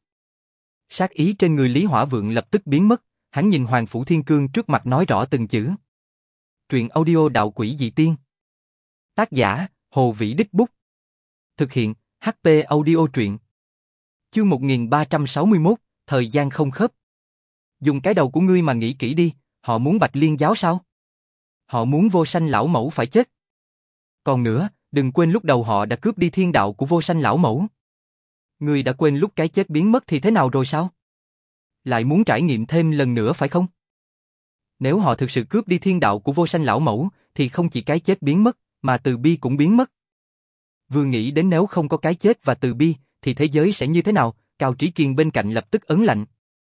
Sát ý trên người Lý Hỏa Vượng lập tức biến mất, hắn nhìn Hoàng Phủ Thiên Cương trước mặt nói rõ từng chữ. Truyện audio Đạo Quỷ Dị Tiên. Tác giả, Hồ Vĩ Đích Bút. Thực hiện, hát pê Audio Truyện. Chương một nghìn ba trăm sáu mươi mốt, thời gian không khớp. Dùng cái đầu của ngươi mà nghĩ kỹ đi, họ muốn Bạch Liên giáo sao? Họ muốn Vô Sanh lão mẫu phải chết. Còn nữa, đừng quên lúc đầu họ đã cướp đi thiên đạo của Vô Sanh lão mẫu. Ngươi đã quên lúc cái chết biến mất thì thế nào rồi sao? Lại muốn trải nghiệm thêm lần nữa phải không? Nếu họ thực sự cướp đi thiên đạo của Vô Sanh lão mẫu, thì không chỉ cái chết biến mất, mà từ bi cũng biến mất. Vừa nghĩ đến nếu không có cái chết và từ bi, thì thế giới sẽ như thế nào? Cao Trí Kiên bên cạnh lập tức ấn lạnh.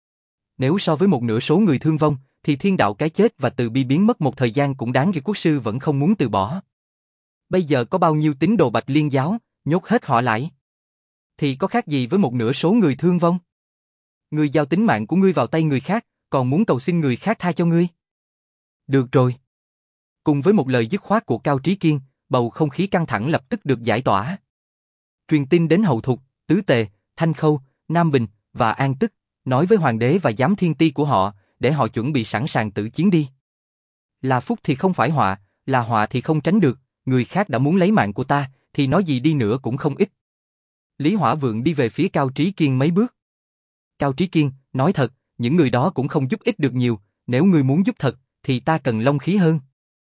Nếu so với một nửa số người thương vong, thì thiên đạo cái chết và từ bi biến mất một thời gian cũng đáng, vì quốc sư vẫn không muốn từ bỏ. Bây giờ có bao nhiêu tín đồ Bạch Liên giáo, nhốt hết họ lại, thì có khác gì với một nửa số người thương vong? Ngươi giao tính mạng của ngươi vào tay người khác, còn muốn cầu xin người khác tha cho ngươi? Được rồi. Cùng với một lời dứt khoát của Cao Trí Kiên, bầu không khí căng thẳng lập tức được giải tỏa. Truyền tin đến Hậu Thục, Tứ Tề, Thanh Khâu, Nam Bình và An Tức, nói với hoàng đế và giám thiên ti của họ, để họ chuẩn bị sẵn sàng tử chiến đi. Là phúc thì không phải họa, là họa thì không tránh được, người khác đã muốn lấy mạng của ta, thì nói gì đi nữa cũng không ít. Lý Hỏa Vượng đi về phía Cao Trí Kiên mấy bước. Cao Trí Kiên, nói thật, những người đó cũng không giúp ích được nhiều, nếu ngươi muốn giúp thật, thì ta cần long khí hơn.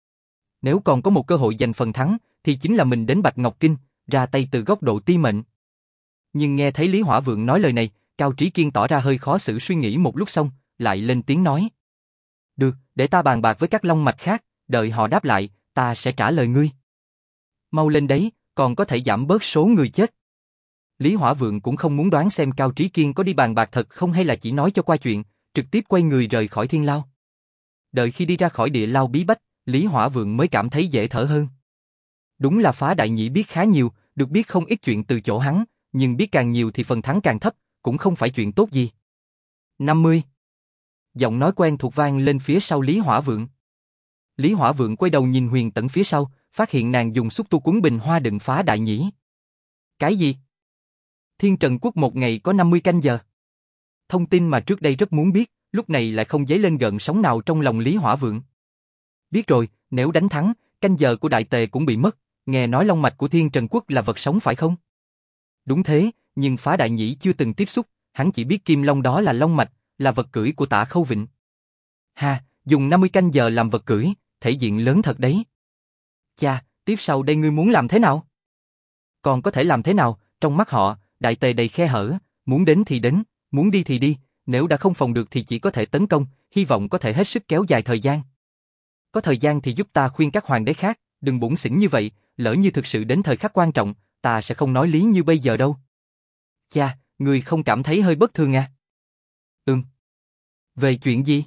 Nếu còn có một cơ hội giành phần thắng, thì chính là mình đến Bạch Ngọc Kinh, ra tay từ góc độ ti mệnh. Nhưng nghe thấy Lý Hỏa Vượng nói lời này, Cao Trí Kiên tỏ ra hơi khó xử, suy nghĩ một lúc xong, lại lên tiếng nói. Được, để ta bàn bạc với các long mạch khác, đợi họ đáp lại, ta sẽ trả lời ngươi. Mau lên đấy, còn có thể giảm bớt số người chết. Lý Hỏa Vượng cũng không muốn đoán xem Cao Trí Kiên có đi bàn bạc thật không hay là chỉ nói cho qua chuyện, trực tiếp quay người rời khỏi thiên lao. Đợi khi đi ra khỏi địa lao bí bách, Lý Hỏa Vượng mới cảm thấy dễ thở hơn. Đúng là Phá Đại Nhĩ biết khá nhiều, được biết không ít chuyện từ chỗ hắn, nhưng biết càng nhiều thì phần thắng càng thấp, cũng không phải chuyện tốt gì. năm mươi. Giọng nói quen thuộc vang lên phía sau Lý Hỏa Vượng. Lý Hỏa Vượng quay đầu nhìn Huyền Tẫn phía sau, phát hiện nàng dùng xúc tu cuốn bình hoa đựng Phá Đại Nhĩ. Cái gì? Thiên Trần Quốc một ngày có năm mươi canh giờ. Thông tin mà trước đây rất muốn biết, lúc này lại không dấy lên gợn sóng nào trong lòng Lý Hỏa Vượng. Biết rồi, nếu đánh thắng, canh giờ của Đại Tề cũng bị mất, nghe nói long mạch của Thiên Trần Quốc là vật sống phải không? Đúng thế, nhưng Phá Đại Nhĩ chưa từng tiếp xúc, hắn chỉ biết kim long đó là long mạch, là vật cưỡi của Tạ Khâu Vịnh. Ha, dùng năm mươi canh giờ làm vật cưỡi, thể diện lớn thật đấy. Cha, tiếp sau đây ngươi muốn làm thế nào? Còn có thể làm thế nào, trong mắt họ, đại tề đầy khe hở, muốn đến thì đến, muốn đi thì đi, nếu đã không phòng được thì chỉ có thể tấn công, hy vọng có thể hết sức kéo dài thời gian. Có thời gian thì giúp ta khuyên các hoàng đế khác, đừng bủn xỉn như vậy, lỡ như thực sự đến thời khắc quan trọng, ta sẽ không nói lý như bây giờ đâu. Cha, ngươi không cảm thấy hơi bất thường à? Ừm. Về chuyện gì?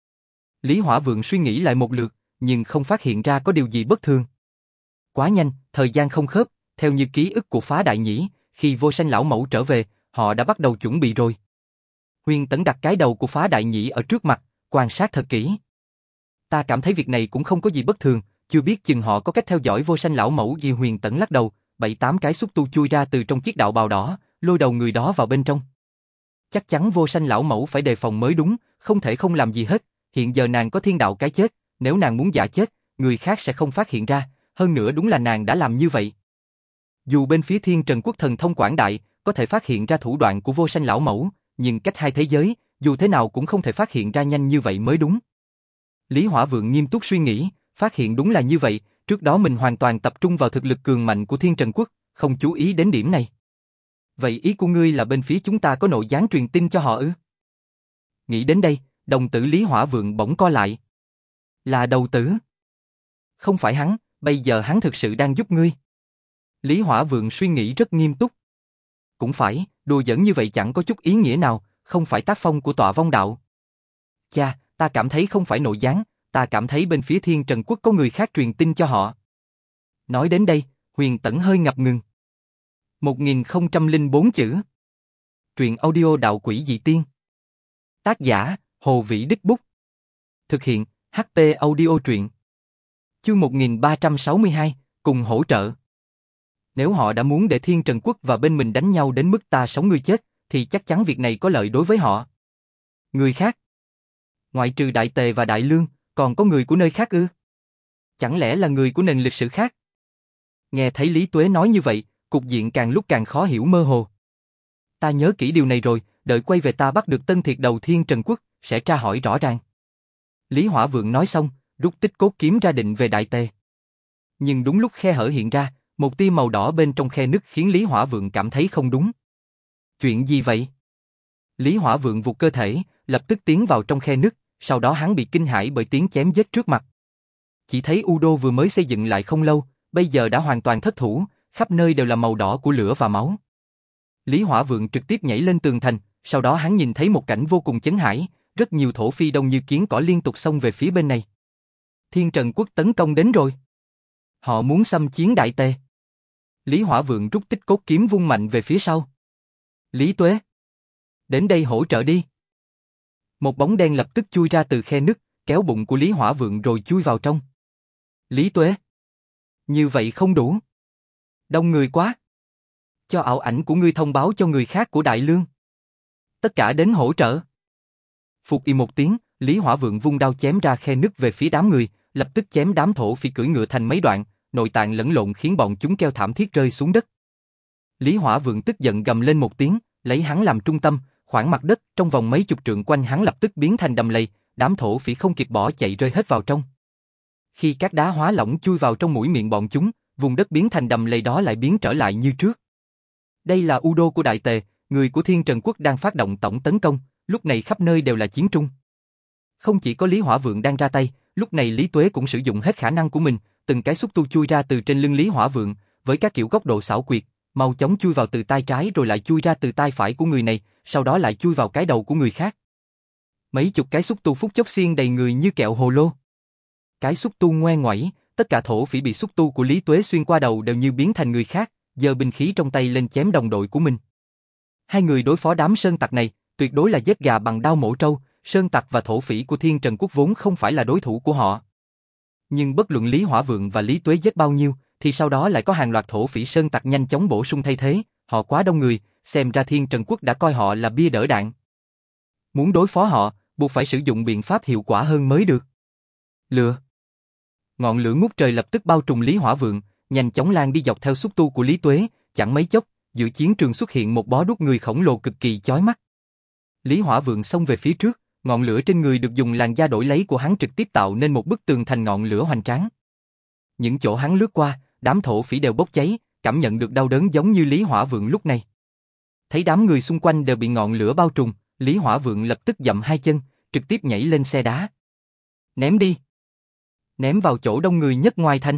Lý Hỏa Vượng suy nghĩ lại một lượt, nhưng không phát hiện ra có điều gì bất thường. Quá nhanh, thời gian không khớp, theo như ký ức của Phá Đại Nhĩ, khi Vô Sanh lão mẫu trở về, họ đã bắt đầu chuẩn bị rồi. Huyền Tẫn đặt cái đầu của Phá Đại Nhĩ ở trước mặt, quan sát thật kỹ. Ta cảm thấy việc này cũng không có gì bất thường, chưa biết chừng họ có cách theo dõi Vô Sanh lão mẫu gì. Huyền Tẫn lắc đầu, bảy tám cái xúc tu chui ra từ trong chiếc đạo bào đỏ, lôi đầu người đó vào bên trong. Chắc chắn Vô Sanh lão mẫu phải đề phòng mới đúng, không thể không làm gì hết. Hiện giờ nàng có thiên đạo cái chết, nếu nàng muốn giả chết, người khác sẽ không phát hiện ra, hơn nữa đúng là nàng đã làm như vậy. Dù bên phía Thiên Trần Quốc thần thông quảng đại, có thể phát hiện ra thủ đoạn của Vô Sanh lão mẫu, nhưng cách hai thế giới, dù thế nào cũng không thể phát hiện ra nhanh như vậy mới đúng. Lý Hỏa Vượng nghiêm túc suy nghĩ, phát hiện đúng là như vậy, trước đó mình hoàn toàn tập trung vào thực lực cường mạnh của Thiên Trần Quốc, không chú ý đến điểm này. Vậy ý của ngươi là bên phía chúng ta có nội gián truyền tin cho họ ư? Nghĩ đến đây, đồng tử Lý Hỏa Vượng bỗng co lại. Là đầu tử? Không phải hắn, bây giờ hắn thực sự đang giúp ngươi. Lý Hỏa Vượng suy nghĩ rất nghiêm túc. Cũng phải, đùa giỡn như vậy chẳng có chút ý nghĩa nào, không phải tác phong của Tọa Vong Đạo. Cha, ta cảm thấy không phải nội gián, ta cảm thấy bên phía Thiên Trần Quốc có người khác truyền tin cho họ. Nói đến đây, Huyền Tẫn hơi ngập ngừng. một nghìn không trăm lẻ bốn chữ. Truyện audio Đạo Quỷ Dị Tiên. Tác giả, Hồ Vĩ Đích Bút. Thực hiện, hát pê Audio Truyện. Chương một nghìn ba trăm sáu mươi hai, cùng hỗ trợ. Nếu họ đã muốn để Thiên Trần Quốc và bên mình đánh nhau đến mức ta sống ngươi chết, thì chắc chắn việc này có lợi đối với họ. Người khác? Ngoại trừ Đại Tề và Đại Lương, còn có người của nơi khác ư? Chẳng lẽ là người của nền lịch sử khác? Nghe thấy Lý Tuế nói như vậy, cục diện càng lúc càng khó hiểu mơ hồ. Ta nhớ kỹ điều này rồi, đợi quay về ta bắt được tân thiệt đầu Thiên Trần Quốc, sẽ tra hỏi rõ ràng. Lý Hỏa Vượng nói xong, rút tích cốt kiếm ra định về Đại Tề. Nhưng đúng lúc khe hở hiện ra, một tia màu đỏ bên trong khe nứt khiến Lý Hỏa Vượng cảm thấy không đúng. Chuyện gì vậy? Lý Hỏa Vượng vụt cơ thể, lập tức tiến vào trong khe nứt, sau đó hắn bị kinh hãi bởi tiếng chém giết trước mặt. Chỉ thấy Udo vừa mới xây dựng lại không lâu, bây giờ đã hoàn toàn thất thủ, khắp nơi đều là màu đỏ của lửa và máu. Lý Hỏa Vượng trực tiếp nhảy lên tường thành, sau đó hắn nhìn thấy một cảnh vô cùng chấn hãi, rất nhiều thổ phi đông như kiến cỏ liên tục xông về phía bên này. Thiên Trần Quốc tấn công đến rồi. Họ muốn xâm chiếm Đại Tề. Lý Hỏa Vượng rút tích cốt kiếm vung mạnh về phía sau. Lý Tuế, đến đây hỗ trợ đi. Một bóng đen lập tức chui ra từ khe nứt, kéo bụng của Lý Hỏa Vượng rồi chui vào trong. Lý Tuế, như vậy không đủ. Đông người quá. Cho ảo ảnh của ngươi thông báo cho người khác của Đại Lương. Tất cả đến hỗ trợ. Phục y một tiếng, Lý Hỏa Vượng vung đao chém ra khe nứt về phía đám người, lập tức chém đám thổ phi cưỡi ngựa thành mấy đoạn, nội tạng lẫn lộn khiến bọn chúng kêu thảm thiết rơi xuống đất. Lý Hỏa Vượng tức giận gầm lên một tiếng, lấy hắn làm trung tâm, khoảng mặt đất trong vòng mấy chục trượng quanh hắn lập tức biến thành đầm lầy, đám thổ phỉ không kịp bỏ chạy rơi hết vào trong. Khi các đá hóa lỏng chui vào trong mũi miệng bọn chúng, vùng đất biến thành đầm lầy đó lại biến trở lại như trước. Đây là Udo của Đại Tề, người của Thiên Trần Quốc đang phát động tổng tấn công, lúc này khắp nơi đều là chiến trung. Không chỉ có Lý Hỏa Vượng đang ra tay, lúc này Lý Tuế cũng sử dụng hết khả năng của mình, từng cái xúc tu chui ra từ trên lưng Lý Hỏa Vượng, với các kiểu góc độ xảo quyệt, mau chóng chui vào từ tai trái rồi lại chui ra từ tai phải của người này, sau đó lại chui vào cái đầu của người khác. Mấy chục cái xúc tu phút chốc xiên đầy người như kẹo hồ lô. Cái xúc tu ngoe ngoẩy, tất cả thổ phỉ bị xúc tu của Lý Tuế xuyên qua đầu đều như biến thành người khác, giơ binh khí trong tay lên chém đồng đội của mình. Hai người đối phó đám sơn tặc này, tuyệt đối là giết gà bằng đao mổ trâu, sơn tặc và thổ phỉ của Thiên Trần Quốc vốn không phải là đối thủ của họ. Nhưng bất luận Lý Hỏa Vượng và Lý Tuế giết bao nhiêu, thì sau đó lại có hàng loạt thổ phỉ sơn tặc nhanh chóng bổ sung thay thế, họ quá đông người, xem ra Thiên Trần Quốc đã coi họ là bia đỡ đạn. Muốn đối phó họ, buộc phải sử dụng biện pháp hiệu quả hơn mới được. Lửa. Ngọn lửa ngút trời lập tức bao trùm Lý Hỏa Vượng, nhanh chóng lan đi dọc theo xúc tu của Lý Tuế, chẳng mấy chốc, giữa chiến trường xuất hiện một bó đuốc người khổng lồ cực kỳ chói mắt. Lý Hỏa Vượng xông về phía trước, ngọn lửa trên người được dùng làn da đổi lấy của hắn trực tiếp tạo nên một bức tường thành ngọn lửa hoành tráng. Những chỗ hắn lướt qua, đám thổ phỉ đều bốc cháy, cảm nhận được đau đớn giống như Lý Hỏa Vượng lúc này. Thấy đám người xung quanh đều bị ngọn lửa bao trùm, Lý Hỏa Vượng lập tức dậm hai chân, trực tiếp nhảy lên xe đá. Ném đi. Ném vào chỗ đông người nhất ngoài thành.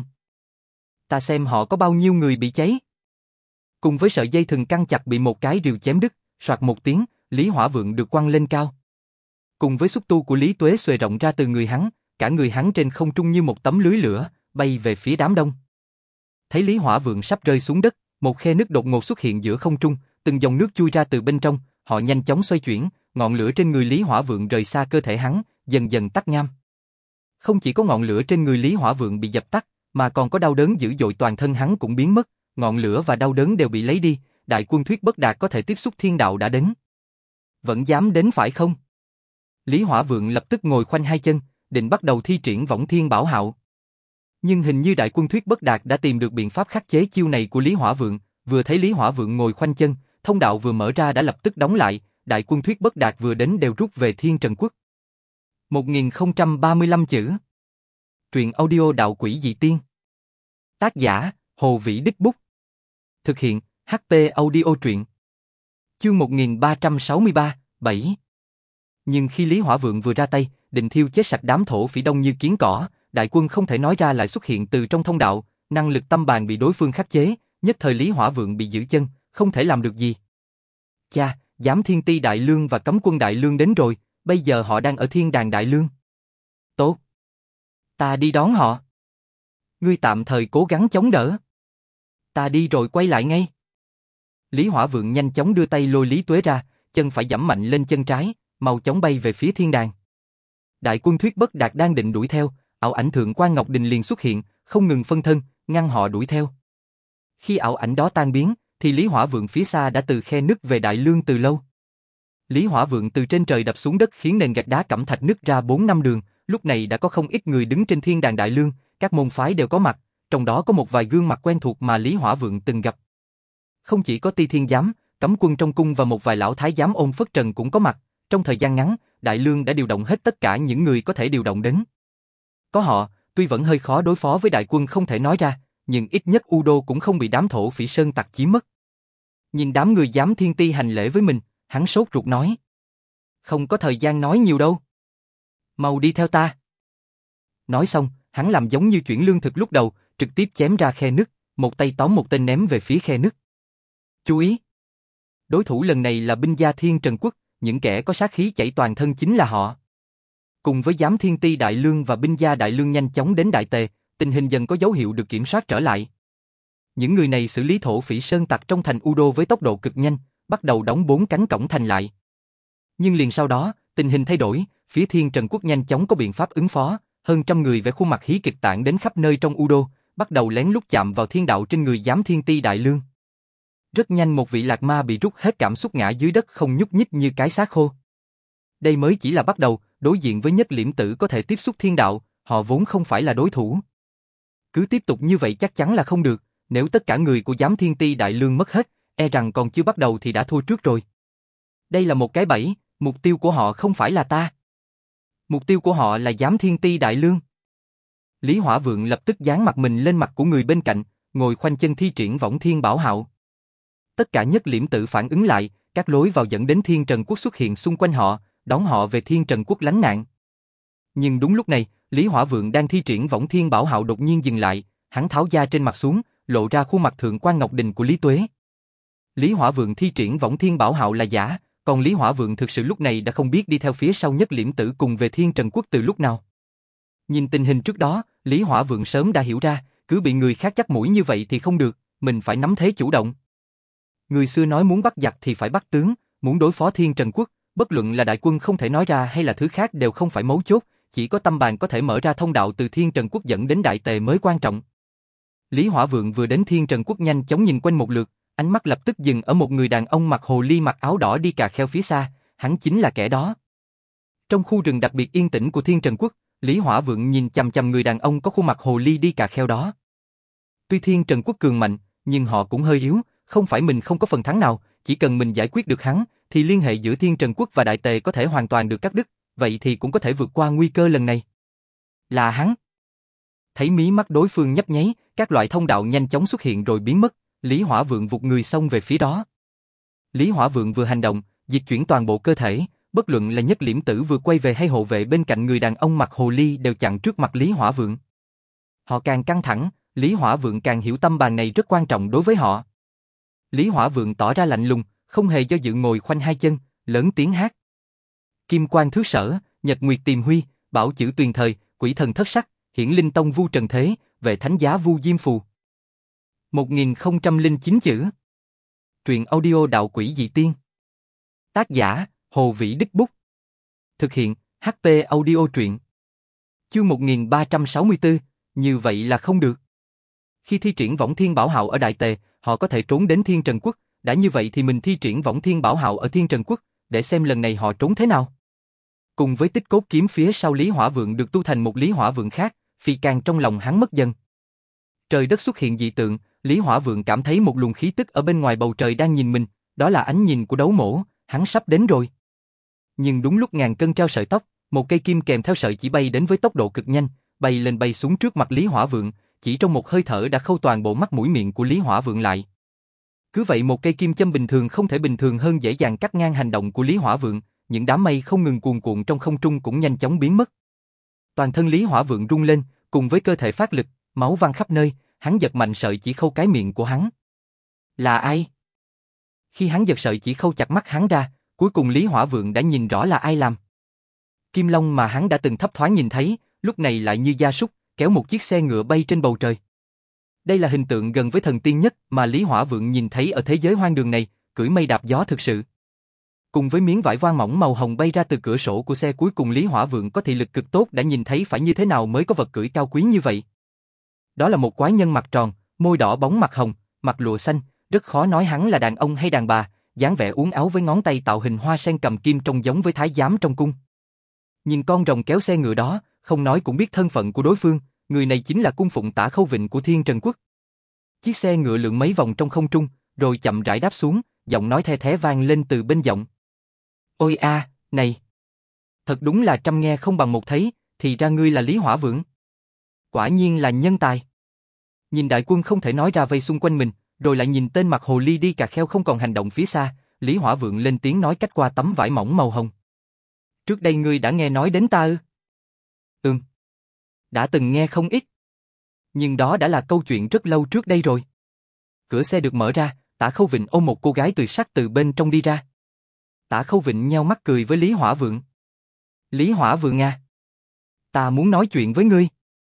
Ta xem họ có bao nhiêu người bị cháy. Cùng với sợi dây thừng căng chặt bị một cái rìu chém đứt, soạt một tiếng, Lý Hỏa Vượng được quăng lên cao. Cùng với xúc tu của Lý Tuế xuề rộng ra từ người hắn, cả người hắn trên không trung như một tấm lưới lửa, bay về phía đám đông. Thấy Lý Hỏa Vượng sắp rơi xuống đất, một khe nứt đột ngột xuất hiện giữa không trung, từng dòng nước chui ra từ bên trong, họ nhanh chóng xoay chuyển, ngọn lửa trên người Lý Hỏa Vượng rời xa cơ thể hắn, dần dần tắt ngam. Không chỉ có ngọn lửa trên người Lý Hỏa Vượng bị dập tắt, mà còn có đau đớn dữ dội toàn thân hắn cũng biến mất, ngọn lửa và đau đớn đều bị lấy đi, đại quân Thuyết Bất Đạt có thể tiếp xúc thiên đạo đã đến. Vẫn dám đến phải không? Lý Hỏa Vượng lập tức ngồi khoanh hai chân, định bắt đầu thi triển Võng Thiên Bảo Hạo. Nhưng hình như đại quân Thuyết Bất Đạt đã tìm được biện pháp khắc chế chiêu này của Lý Hỏa Vượng, vừa thấy Lý Hỏa Vượng ngồi khoanh chân, thông đạo vừa mở ra đã lập tức đóng lại, đại quân Thuyết Bất Đạt vừa đến đều rút về Thiên Trần Quốc. một nghìn không trăm ba mươi lăm chữ. Truyện audio Đạo Quỷ Dị Tiên. Tác giả, Hồ Vĩ Đích Bút. Thực hiện, hát pê Audio Truyện. Chương một nghìn ba trăm sáu mươi ba, bảy. Nhưng khi Lý Hỏa Vượng vừa ra tay, định thiêu chết sạch đám thổ phỉ đông như kiến cỏ, đại quân không thể nói ra lại xuất hiện từ trong thông đạo, năng lực tâm bàn bị đối phương khắc chế, nhất thời Lý Hỏa Vượng bị giữ chân, không thể làm được gì. Cha, Giám Thiên Ti Đại Lương và Cấm Quân Đại Lương đến rồi, bây giờ họ đang ở Thiên Đàng Đại Lương. Tốt. Ta đi đón họ. Ngươi tạm thời cố gắng chống đỡ. Ta đi rồi quay lại ngay. Lý Hỏa Vượng nhanh chóng đưa tay lôi Lý Tuế ra, chân phải giẫm mạnh lên chân trái, mau chóng bay về phía thiên đàng. Đại quân Thuyết Bất Đạt đang định đuổi theo, ảo ảnh Thượng Quan Ngọc Đình liền xuất hiện, không ngừng phân thân, ngăn họ đuổi theo. Khi ảo ảnh đó tan biến, thì Lý Hỏa Vượng phía xa đã từ khe nứt về Đại Lương từ lâu. Lý Hỏa Vượng từ trên trời đập xuống đất khiến nền gạch đá cẩm thạch nứt ra bốn năm đường, lúc này đã có không ít người đứng trên thiên đàng Đại Lương, các môn phái đều có mặt, trong đó có một vài gương mặt quen thuộc mà Lý Hỏa Vượng từng gặp. Không chỉ có Ti Thiên Giám, Cấm Quân trong cung và một vài lão thái giám Ôn Phất Trần cũng có mặt, trong thời gian ngắn, Đại Lương đã điều động hết tất cả những người có thể điều động đến. Có họ, tuy vẫn hơi khó đối phó với đại quân không thể nói ra, nhưng ít nhất U Đô cũng không bị đám thổ phỉ sơn tặc chiếm mất. Nhìn đám người Giám Thiên Ti hành lễ với mình, hắn sốt ruột nói: "Không có thời gian nói nhiều đâu. Mau đi theo ta." Nói xong, hắn làm giống như chuyển lương thực lúc đầu, trực tiếp chém ra khe nứt, một tay tóm một tên ném về phía khe nứt. Chú ý! Đối thủ lần này là binh gia Thiên Trần Quốc, những kẻ có sát khí chảy toàn thân chính là họ. Cùng với Giám Thiên Ti Đại Lương và binh gia Đại Lương nhanh chóng đến Đại Tề, tình hình dần có dấu hiệu được kiểm soát trở lại. Những người này xử lý thổ phỉ sơn tặc trong thành U Đô với tốc độ cực nhanh, bắt đầu đóng bốn cánh cổng thành lại. Nhưng liền sau đó, tình hình thay đổi, phía Thiên Trần Quốc nhanh chóng có biện pháp ứng phó, hơn trăm người vẽ khuôn mặt hí kịch tản đến khắp nơi trong U Đô, bắt đầu lén lút chạm vào thiên đạo trên người Giám Thiên Ti Đại Lương. Rất nhanh một vị lạc ma bị rút hết cảm xúc ngã dưới đất không nhúc nhích như cái xác khô. Đây mới chỉ là bắt đầu, đối diện với nhất liễm tử có thể tiếp xúc thiên đạo, họ vốn không phải là đối thủ. Cứ tiếp tục như vậy chắc chắn là không được, nếu tất cả người của Giám Thiên Ti Đại Lương mất hết, e rằng còn chưa bắt đầu thì đã thua trước rồi. Đây là một cái bẫy, mục tiêu của họ không phải là ta. Mục tiêu của họ là Giám Thiên Ti Đại Lương. Lý Hỏa Vượng lập tức dán mặt mình lên mặt của người bên cạnh, ngồi khoanh chân thi triển Võng Thiên Bảo Hạo. Tất cả nhất liễm tử phản ứng lại, các lối vào dẫn đến Thiên Trần Quốc xuất hiện xung quanh họ, đón họ về Thiên Trần Quốc lánh nạn. Nhưng đúng lúc này, Lý Hỏa Vượng đang thi triển Võng Thiên Bảo Hạo đột nhiên dừng lại, hắn tháo da trên mặt xuống, lộ ra khuôn mặt Thượng Quan Ngọc Đình của Lý Tuế. Lý Hỏa Vượng thi triển Võng Thiên Bảo Hạo là giả, còn Lý Hỏa Vượng thực sự lúc này đã không biết đi theo phía sau nhất liễm tử cùng về Thiên Trần Quốc từ lúc nào. Nhìn tình hình trước đó, Lý Hỏa Vượng sớm đã hiểu ra, cứ bị người khác dắt mũi như vậy thì không được, mình phải nắm thế chủ động. Người xưa nói muốn bắt giặc thì phải bắt tướng, muốn đối phó Thiên Trần Quốc, bất luận là đại quân không thể nói ra hay là thứ khác đều không phải mấu chốt, chỉ có tâm bàn có thể mở ra thông đạo từ Thiên Trần Quốc dẫn đến Đại Tề mới quan trọng. Lý Hỏa Vượng vừa đến Thiên Trần Quốc nhanh chóng nhìn quanh một lượt, ánh mắt lập tức dừng ở một người đàn ông mặc hồ ly mặc áo đỏ đi cà kheo phía xa, hắn chính là kẻ đó. Trong khu rừng đặc biệt yên tĩnh của Thiên Trần Quốc, Lý Hỏa Vượng nhìn chằm chằm người đàn ông có khuôn mặt hồ ly đi cà kheo đó. Tuy Thiên Trần Quốc cường mạnh, nhưng họ cũng hơi yếu, không phải mình không có phần thắng nào, chỉ cần mình giải quyết được hắn, thì liên hệ giữa Thiên Trần Quốc và Đại Tề có thể hoàn toàn được cắt đứt, vậy thì cũng có thể vượt qua nguy cơ lần này. Là hắn. Thấy mí mắt đối phương nhấp nháy, các loại thông đạo nhanh chóng xuất hiện rồi biến mất, Lý Hỏa Vượng vụt người xông về phía đó. Lý Hỏa Vượng vừa hành động, dịch chuyển toàn bộ cơ thể, bất luận là Nhất Liễm Tử vừa quay về hay hộ vệ bên cạnh người đàn ông mặc hồ ly đều chặn trước mặt Lý Hỏa Vượng. Họ càng căng thẳng, Lý Hỏa Vượng càng hiểu tâm bàn này rất quan trọng đối với họ. Lý Hỏa Vượng tỏ ra lạnh lùng, không hề do dự ngồi khoanh hai chân, lớn tiếng hát. Kim Quang Thứ Sở, Nhật Nguyệt Tiềm Huy, Bảo Chữ Tuyền Thời, Quỷ Thần Thất Sắc, Hiển Linh Tông Vu Trần Thế, Vệ Thánh Giá Vu Diêm Phù. một nghìn không trăm lẻ chín chữ. Truyện audio Đạo Quỷ Dị Tiên. Tác giả, Hồ Vĩ Đích Bút. Thực hiện, hát pê Audio Truyện. Chương một nghìn ba trăm sáu mươi tư, như vậy là không được. Khi thi triển Võng Thiên Bảo Hạo ở Đại Tề, họ có thể trốn đến Thiên Trần Quốc, đã như vậy thì mình thi triển Võng Thiên Bảo Hạo ở Thiên Trần Quốc, để xem lần này họ trốn thế nào. Cùng với tích cốt kiếm phía sau Lý Hỏa Vượng được tu thành một Lý Hỏa Vượng khác, phi càng trong lòng hắn mất dần. Trời đất xuất hiện dị tượng, Lý Hỏa Vượng cảm thấy một luồng khí tức ở bên ngoài bầu trời đang nhìn mình, đó là ánh nhìn của đấu mổ, hắn sắp đến rồi. Nhưng đúng lúc ngàn cân treo sợi tóc, một cây kim kèm theo sợi chỉ bay đến với tốc độ cực nhanh, bay lên bay xuống trước mặt Lý Hỏa Vượng, chỉ trong một hơi thở đã khâu toàn bộ mắt mũi miệng của Lý Hỏa Vượng lại. Cứ vậy một cây kim châm bình thường không thể bình thường hơn dễ dàng cắt ngang hành động của Lý Hỏa Vượng, những đám mây không ngừng cuồn cuộn trong không trung cũng nhanh chóng biến mất. Toàn thân Lý Hỏa Vượng rung lên, cùng với cơ thể phát lực, máu văng khắp nơi, hắn giật mạnh sợi chỉ khâu cái miệng của hắn. Là ai? Khi hắn giật sợi chỉ khâu chặt mắt hắn ra, cuối cùng Lý Hỏa Vượng đã nhìn rõ là ai làm. Kim Long mà hắn đã từng thấp thoáng nhìn thấy, lúc này lại như gia súc, kéo một chiếc xe ngựa bay trên bầu trời. Đây là hình tượng gần với thần tiên nhất mà Lý Hỏa Vượng nhìn thấy ở thế giới hoang đường này, cưỡi mây đạp gió thực sự. Cùng với miếng vải voan mỏng màu hồng bay ra từ cửa sổ của xe, cuối cùng Lý Hỏa Vượng có thị lực cực tốt đã nhìn thấy phải như thế nào mới có vật cưỡi cao quý như vậy. Đó là một quái nhân mặt tròn, môi đỏ bóng mặt hồng, mặt lụa xanh, rất khó nói hắn là đàn ông hay đàn bà, dáng vẻ uốn éo với ngón tay tạo hình hoa sen cầm kim trông giống với thái giám trong cung. Nhìn con rồng kéo xe ngựa đó, không nói cũng biết thân phận của đối phương, người này chính là cung phụng Tả Khâu Vịnh của Thiên Trần Quốc. Chiếc xe ngựa lượn mấy vòng trong không trung, rồi chậm rãi đáp xuống, giọng nói the thé vang lên từ bên giọng. Ôi a, à, này! Thật đúng là trăm nghe không bằng một thấy, thì ra ngươi là Lý Hỏa Vượng. Quả nhiên là nhân tài. Nhìn đại quân không thể nói ra vây xung quanh mình, rồi lại nhìn tên mặt hồ ly đi cà kheo không còn hành động phía xa, Lý Hỏa Vượng lên tiếng nói cách qua tấm vải mỏng màu hồng. Trước đây ngươi đã nghe nói đến ta ư? Ừm. Đã từng nghe không ít. Nhưng đó đã là câu chuyện rất lâu trước đây rồi. Cửa xe được mở ra, Tả Khâu Vịnh ôm một cô gái tuyệt sắc từ bên trong đi ra. Tả Khâu Vịnh nheo mắt cười với Lý Hỏa Vượng. Lý Hỏa Vượng à? Ta muốn nói chuyện với ngươi.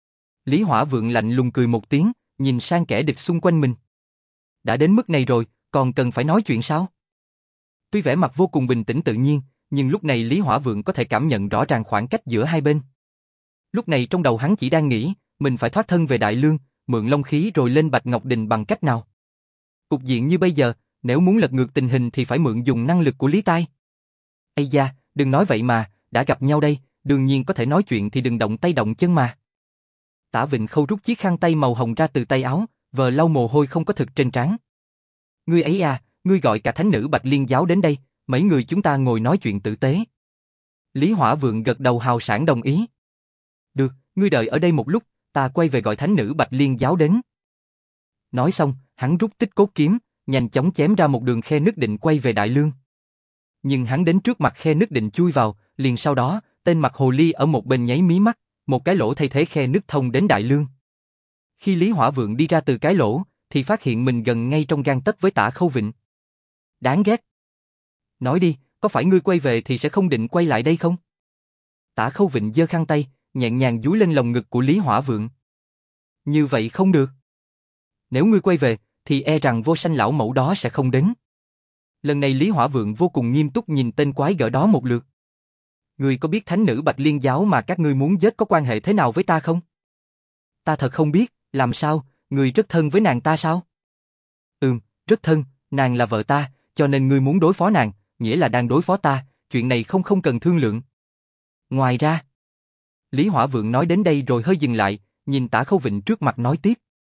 Lý Hỏa Vượng lạnh lùng cười một tiếng, nhìn sang kẻ địch xung quanh mình. Đã đến mức này rồi, còn cần phải nói chuyện sao? Tuy vẻ mặt vô cùng bình tĩnh tự nhiên, nhưng lúc này Lý Hỏa Vượng có thể cảm nhận rõ ràng khoảng cách giữa hai bên. Lúc này trong đầu hắn chỉ đang nghĩ, mình phải thoát thân về Đại Lương, mượn long khí rồi lên Bạch Ngọc Đình bằng cách nào. Cục diện như bây giờ, nếu muốn lật ngược tình hình thì phải mượn dùng năng lực của Lý Tai. Ây da, đừng nói vậy mà, đã gặp nhau đây, đương nhiên có thể nói chuyện thì đừng động tay động chân mà. Tả Vịnh Khâu rút chiếc khăn tay màu hồng ra từ tay áo, vờ lau mồ hôi không có thực trên trán. Ngươi ấy à, ngươi gọi cả thánh nữ Bạch Liên Giáo đến đây, mấy người chúng ta ngồi nói chuyện tử tế. Lý Hỏa Vượng gật đầu hào sảng đồng ý. Được, ngươi đợi ở đây một lúc, ta quay về gọi thánh nữ Bạch Liên Giáo đến. Nói xong, hắn rút tích cốt kiếm, nhanh chóng chém ra một đường khe nứt định quay về Đại Lương. Nhưng hắn đến trước mặt khe nứt định chui vào, liền sau đó, tên mặt hồ ly ở một bên nháy mí mắt, một cái lỗ thay thế khe nứt thông đến Đại Lương. Khi Lý Hỏa Vượng đi ra từ cái lỗ, thì phát hiện mình gần ngay trong gang tấc với Tả Khâu Vịnh. Đáng ghét. Nói đi, có phải ngươi quay về thì sẽ không định quay lại đây không? Tả Khâu Vịnh giơ khăn tay, nhẹ nhàng dúi lên lồng ngực của Lý Hỏa Vượng. Như vậy không được. Nếu ngươi quay về, thì e rằng Vô Sanh lão mẫu đó sẽ không đến. Lần này Lý Hỏa Vượng vô cùng nghiêm túc nhìn tên quái gở đó một lượt. Ngươi có biết thánh nữ Bạch Liên Giáo mà các ngươi muốn giết có quan hệ thế nào với ta không? Ta thật không biết, làm sao, ngươi rất thân với nàng ta sao? Ừm, rất thân, nàng là vợ ta, cho nên ngươi muốn đối phó nàng, nghĩa là đang đối phó ta, chuyện này không không cần thương lượng. Ngoài ra, Lý Hỏa Vượng nói đến đây rồi hơi dừng lại, nhìn Tả Khâu Vịnh trước mặt nói tiếp.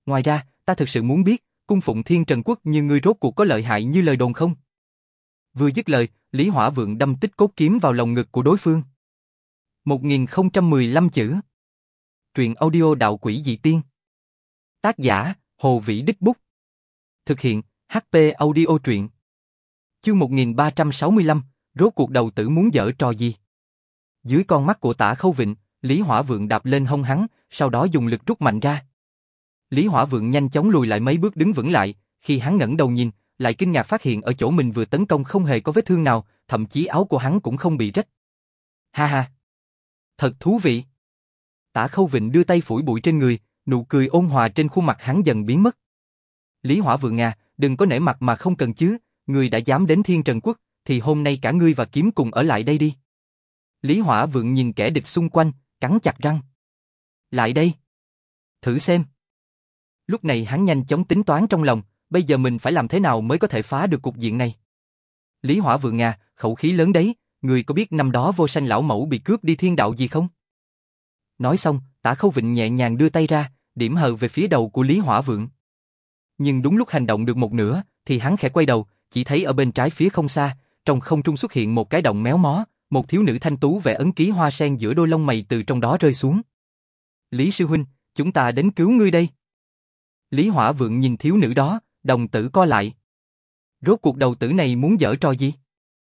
Ngoài ra, ta thực sự muốn biết, cung phụng Thiên Trần Quốc như ngươi rốt cuộc có lợi hại như lời đồn không? Vừa dứt lời, Lý Hỏa Vượng đâm tích cốt kiếm vào lồng ngực của đối phương. một nghìn không trăm mười lăm chữ. Truyện audio Đạo Quỷ Dị Tiên. Tác giả, Hồ Vĩ Đích Bút. Thực hiện, hát pê Audio Truyện. Chương một nghìn ba trăm sáu mươi lăm, rốt cuộc đầu tử muốn giở trò gì? Dưới con mắt của Tả Khâu Vịnh, Lý Hỏa Vượng đạp lên hông hắn, sau đó dùng lực rút mạnh ra. Lý Hỏa Vượng nhanh chóng lùi lại mấy bước đứng vững lại, khi hắn ngẩng đầu nhìn, lại kinh ngạc phát hiện ở chỗ mình vừa tấn công không hề có vết thương nào, thậm chí áo của hắn cũng không bị rách. Ha ha! Thật thú vị! Tả Khâu Vịnh đưa tay phủi bụi trên người, nụ cười ôn hòa trên khuôn mặt hắn dần biến mất. Lý Hỏa Vượng à, đừng có nể mặt mà không cần chứ, ngươi đã dám đến Thiên Trần Quốc, thì hôm nay cả ngươi và kiếm cùng ở lại đây đi. Lý Hỏa Vượng nhìn kẻ địch xung quanh, cắn chặt răng. Lại đây! Thử xem! Lúc này hắn nhanh chóng tính toán trong lòng, bây giờ mình phải làm thế nào mới có thể phá được cục diện này. Lý Hỏa Vượng à, khẩu khí lớn đấy, ngươi có biết năm đó Vô Sanh lão mẫu bị cướp đi thiên đạo gì không? Nói xong, Tả Khâu Vịnh nhẹ nhàng đưa tay ra, điểm hờ về phía đầu của Lý Hỏa Vượng. Nhưng đúng lúc hành động được một nửa, thì hắn khẽ quay đầu, chỉ thấy ở bên trái phía không xa, trong không trung xuất hiện một cái động méo mó, một thiếu nữ thanh tú vẽ ấn ký hoa sen giữa đôi lông mày từ trong đó rơi xuống. Lý sư huynh, chúng ta đến cứu ngươi đây. Lý Hỏa Vượng nhìn thiếu nữ đó, đồng tử co lại. Rốt cuộc đầu tử này muốn giở trò gì?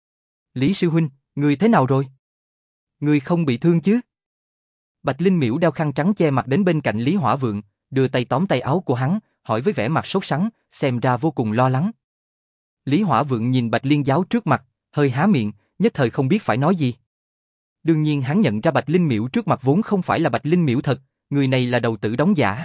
Lý sư huynh, ngươi thế nào rồi? Ngươi không bị thương chứ? Bạch Linh Miễu đeo khăn trắng che mặt đến bên cạnh Lý Hỏa Vượng, đưa tay tóm tay áo của hắn, hỏi với vẻ mặt sốt sắng, xem ra vô cùng lo lắng. Lý Hỏa Vượng nhìn Bạch Liên giáo trước mặt, hơi há miệng, nhất thời không biết phải nói gì. Đương nhiên hắn nhận ra Bạch Linh Miễu trước mặt vốn không phải là Bạch Linh Miễu thật, người này là đầu tử đóng giả.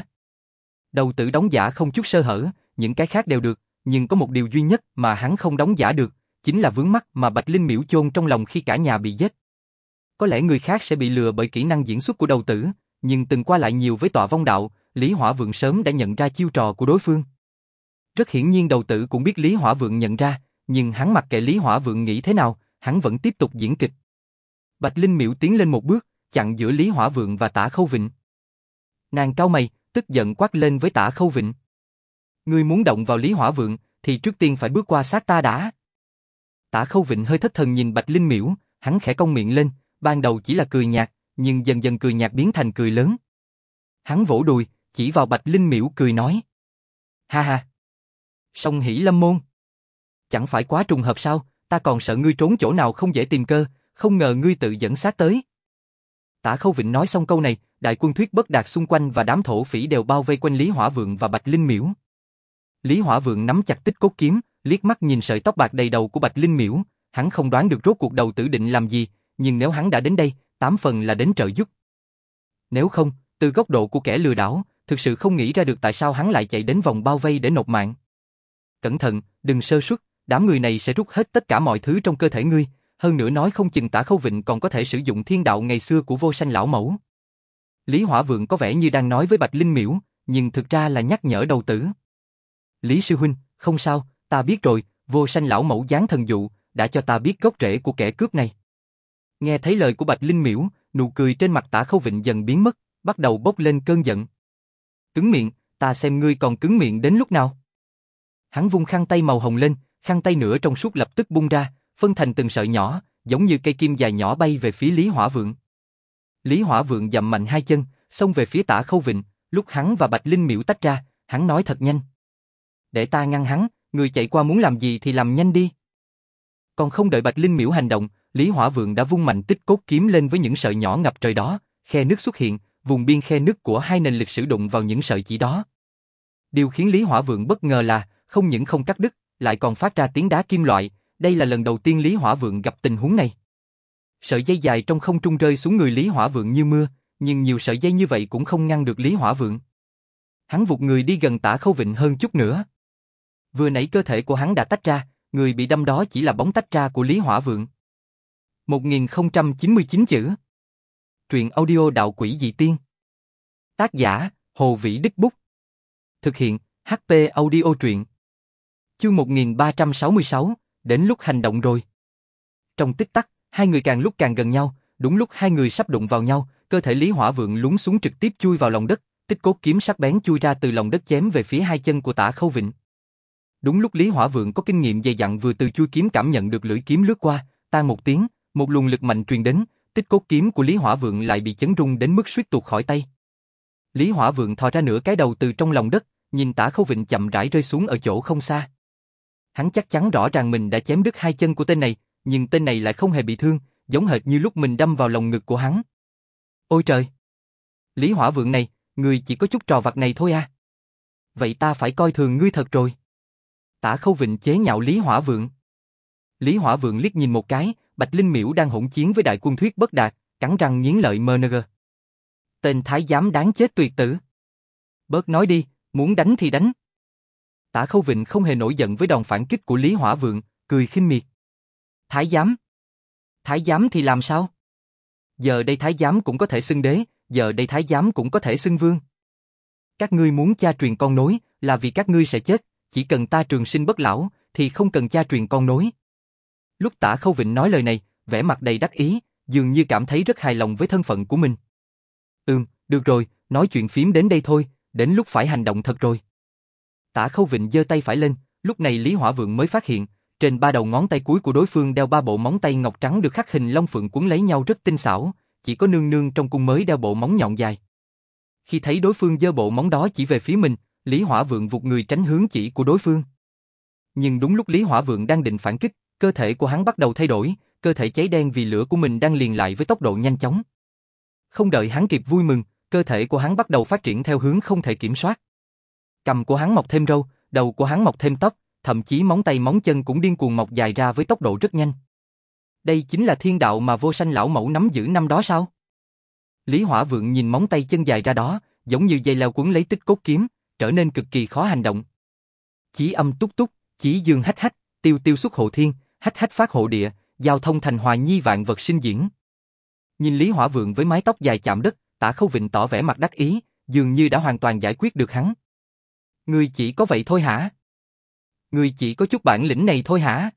Đầu tử đóng giả không chút sơ hở, những cái khác đều được, nhưng có một điều duy nhất mà hắn không đóng giả được, chính là vướng mắc mà Bạch Linh Miễu chôn trong lòng khi cả nhà bị giết. Có lẽ người khác sẽ bị lừa bởi kỹ năng diễn xuất của đầu tử, nhưng từng qua lại nhiều với Tọa Vong Đạo, Lý Hỏa Vượng sớm đã nhận ra chiêu trò của đối phương. Rất hiển nhiên đầu tử cũng biết Lý Hỏa Vượng nhận ra, nhưng hắn mặc kệ Lý Hỏa Vượng nghĩ thế nào, hắn vẫn tiếp tục diễn kịch. Bạch Linh Miễu tiến lên một bước, chặn giữa Lý Hỏa Vượng và Tả Khâu Vịnh. Nàng cau mày, tức giận quát lên với Tả Khâu Vịnh. Ngươi muốn động vào Lý Hỏa Vượng, thì trước tiên phải bước qua xác ta đã. Tả Khâu Vịnh hơi thất thần nhìn Bạch Linh Miễu, hắn khẽ cong miệng lên, ban đầu chỉ là cười nhạt, nhưng dần dần cười nhạt biến thành cười lớn. Hắn vỗ đùi, chỉ vào Bạch Linh Miễu cười nói. Ha ha! Song hỷ lâm môn! Chẳng phải quá trùng hợp sao, ta còn sợ ngươi trốn chỗ nào không dễ tìm cơ, không ngờ ngươi tự dẫn xác tới. Tả Khâu Vịnh nói xong câu này, đại quân Thuyết Bất Đạt xung quanh và đám thổ phỉ đều bao vây quanh Lý Hỏa Vượng và Bạch Linh Miễu. Lý Hỏa Vượng nắm chặt tích cốt kiếm, liếc mắt nhìn sợi tóc bạc đầy đầu của Bạch Linh Miễu, hắn không đoán được rốt cuộc đầu tử định làm gì, nhưng nếu hắn đã đến đây, tám phần là đến trợ giúp. Nếu không, từ góc độ của kẻ lừa đảo, thực sự không nghĩ ra được tại sao hắn lại chạy đến vòng bao vây để nộp mạng. Cẩn thận, đừng sơ suất, đám người này sẽ rút hết tất cả mọi thứ trong cơ thể ngươi, hơn nữa nói không chừng Tả Khâu Vịnh còn có thể sử dụng thiên đạo ngày xưa của Vô Sanh lão mẫu. Lý Hỏa Vượng có vẻ như đang nói với Bạch Linh Miễu, nhưng thực ra là nhắc nhở đầu tử. Lý sư huynh, không sao, ta biết rồi, Vô Sanh lão mẫu giáng thần dụ, đã cho ta biết gốc rễ của kẻ cướp này. Nghe thấy lời của Bạch Linh Miễu, nụ cười trên mặt Tả Khâu Vịnh dần biến mất, bắt đầu bốc lên cơn giận. Cứng miệng, ta xem ngươi còn cứng miệng đến lúc nào. Hắn vung khăn tay màu hồng lên, khăn tay nửa trong suốt lập tức bung ra, phân thành từng sợi nhỏ, giống như cây kim dài nhỏ bay về phía Lý Hỏa Vượng. Lý Hỏa Vượng dậm mạnh hai chân, xông về phía Tả Khâu Vịnh, lúc hắn và Bạch Linh Miễu tách ra, hắn nói thật nhanh. Để ta ngăn hắn, người chạy qua muốn làm gì thì làm nhanh đi. Còn không đợi Bạch Linh Miễu hành động, Lý Hỏa Vượng đã vung mạnh tích cốt kiếm lên với những sợi nhỏ ngập trời đó, khe nứt xuất hiện, vùng biên khe nứt của hai nền lịch sử đụng vào những sợi chỉ đó. Điều khiến Lý Hỏa Vượng bất ngờ là, không những không cắt đứt, lại còn phát ra tiếng đá kim loại, đây là lần đầu tiên Lý Hỏa Vượng gặp tình huống này. Sợi dây dài trong không trung rơi xuống người Lý Hỏa Vượng như mưa, nhưng nhiều sợi dây như vậy cũng không ngăn được Lý Hỏa Vượng. Hắn vụt người đi gần Tả Khâu Vịnh hơn chút nữa. Vừa nãy cơ thể của hắn đã tách ra, người bị đâm đó chỉ là bóng tách ra của Lý Hỏa Vượng. một nghìn không trăm chín mươi chín chữ. Truyện audio Đạo Quỷ Dị Tiên. Tác giả, Hồ Vĩ Đích Bút. Thực hiện, hát pê Audio Truyện. Chương một nghìn ba trăm sáu mươi sáu, đến lúc hành động rồi. Trong tích tắc, hai người càng lúc càng gần nhau, đúng lúc hai người sắp đụng vào nhau, cơ thể Lý Hỏa Vượng lún xuống trực tiếp chui vào lòng đất, tích cốt kiếm sắc bén chui ra từ lòng đất chém về phía hai chân của Tả Khâu Vịnh. Đúng lúc Lý Hỏa Vượng có kinh nghiệm dày dặn vừa từ chui kiếm cảm nhận được lưỡi kiếm lướt qua, tan một tiếng, một luồng lực mạnh truyền đến, tích cốt kiếm của Lý Hỏa Vượng lại bị chấn rung đến mức suýt tuột khỏi tay. Lý Hỏa Vượng thò ra nửa cái đầu từ trong lòng đất, nhìn Tả Khâu Vịnh chậm rãi rơi xuống ở chỗ không xa. Hắn chắc chắn rõ ràng mình đã chém đứt hai chân của tên này, nhưng tên này lại không hề bị thương, giống hệt như lúc mình đâm vào lồng ngực của hắn. Ôi trời! Lý Hỏa Vượng này, ngươi chỉ có chút trò vặt này thôi à? Vậy ta phải coi thường ngươi thật rồi. Tả Khâu Vịnh chế nhạo Lý Hỏa Vượng. Lý Hỏa Vượng liếc nhìn một cái, Bạch Linh Miễu đang hỗn chiến với đại quân Thuyết Bất Đạt, cắn răng nghiến lợi mờ nờ gờ. Tên thái giám đáng chết tuyệt tử. Bớt nói đi, muốn đánh thì đánh. Tả Khâu Vịnh không hề nổi giận với đòn phản kích của Lý Hỏa Vượng, cười khinh miệt. Thái giám? Thái giám thì làm sao? Giờ đây thái giám cũng có thể xưng đế, giờ đây thái giám cũng có thể xưng vương. Các ngươi muốn cha truyền con nối, là vì các ngươi sẽ chết, chỉ cần ta trường sinh bất lão, thì không cần cha truyền con nối. Lúc Tả Khâu Vịnh nói lời này, vẻ mặt đầy đắc ý, dường như cảm thấy rất hài lòng với thân phận của mình. Ừm, được rồi, nói chuyện phím đến đây thôi, đến lúc phải hành động thật rồi. Tả Khâu Vịnh giơ tay phải lên, lúc này Lý Hỏa Vượng mới phát hiện, trên ba đầu ngón tay cuối của đối phương đeo ba bộ móng tay ngọc trắng được khắc hình long phượng quấn lấy nhau rất tinh xảo, chỉ có nương nương trong cung mới đeo bộ móng nhọn dài. Khi thấy đối phương giơ bộ móng đó chỉ về phía mình, Lý Hỏa Vượng vụt người tránh hướng chỉ của đối phương. Nhưng đúng lúc Lý Hỏa Vượng đang định phản kích, cơ thể của hắn bắt đầu thay đổi, cơ thể cháy đen vì lửa của mình đang liền lại với tốc độ nhanh chóng. Không đợi hắn kịp vui mừng, cơ thể của hắn bắt đầu phát triển theo hướng không thể kiểm soát. Cằm của hắn mọc thêm râu, đầu của hắn mọc thêm tóc, thậm chí móng tay móng chân cũng điên cuồng mọc dài ra với tốc độ rất nhanh. Đây chính là thiên đạo mà Vô Sanh lão mẫu nắm giữ năm đó sao? Lý Hỏa Vượng nhìn móng tay chân dài ra đó, giống như dây leo quấn lấy tích cốt kiếm, trở nên cực kỳ khó hành động. Chí âm túc túc, chí dương hách hách, tiêu tiêu xuất hộ thiên, hách hách phát hộ địa, giao thông thành hòa nhi vạn vật sinh diễn. Nhìn Lý Hỏa Vượng với mái tóc dài chạm đất, Tả Khâu Vịnh tỏ vẻ mặt đắc ý, dường như đã hoàn toàn giải quyết được hắn. Ngươi chỉ có vậy thôi hả? Ngươi chỉ có chút bản lĩnh này thôi hả?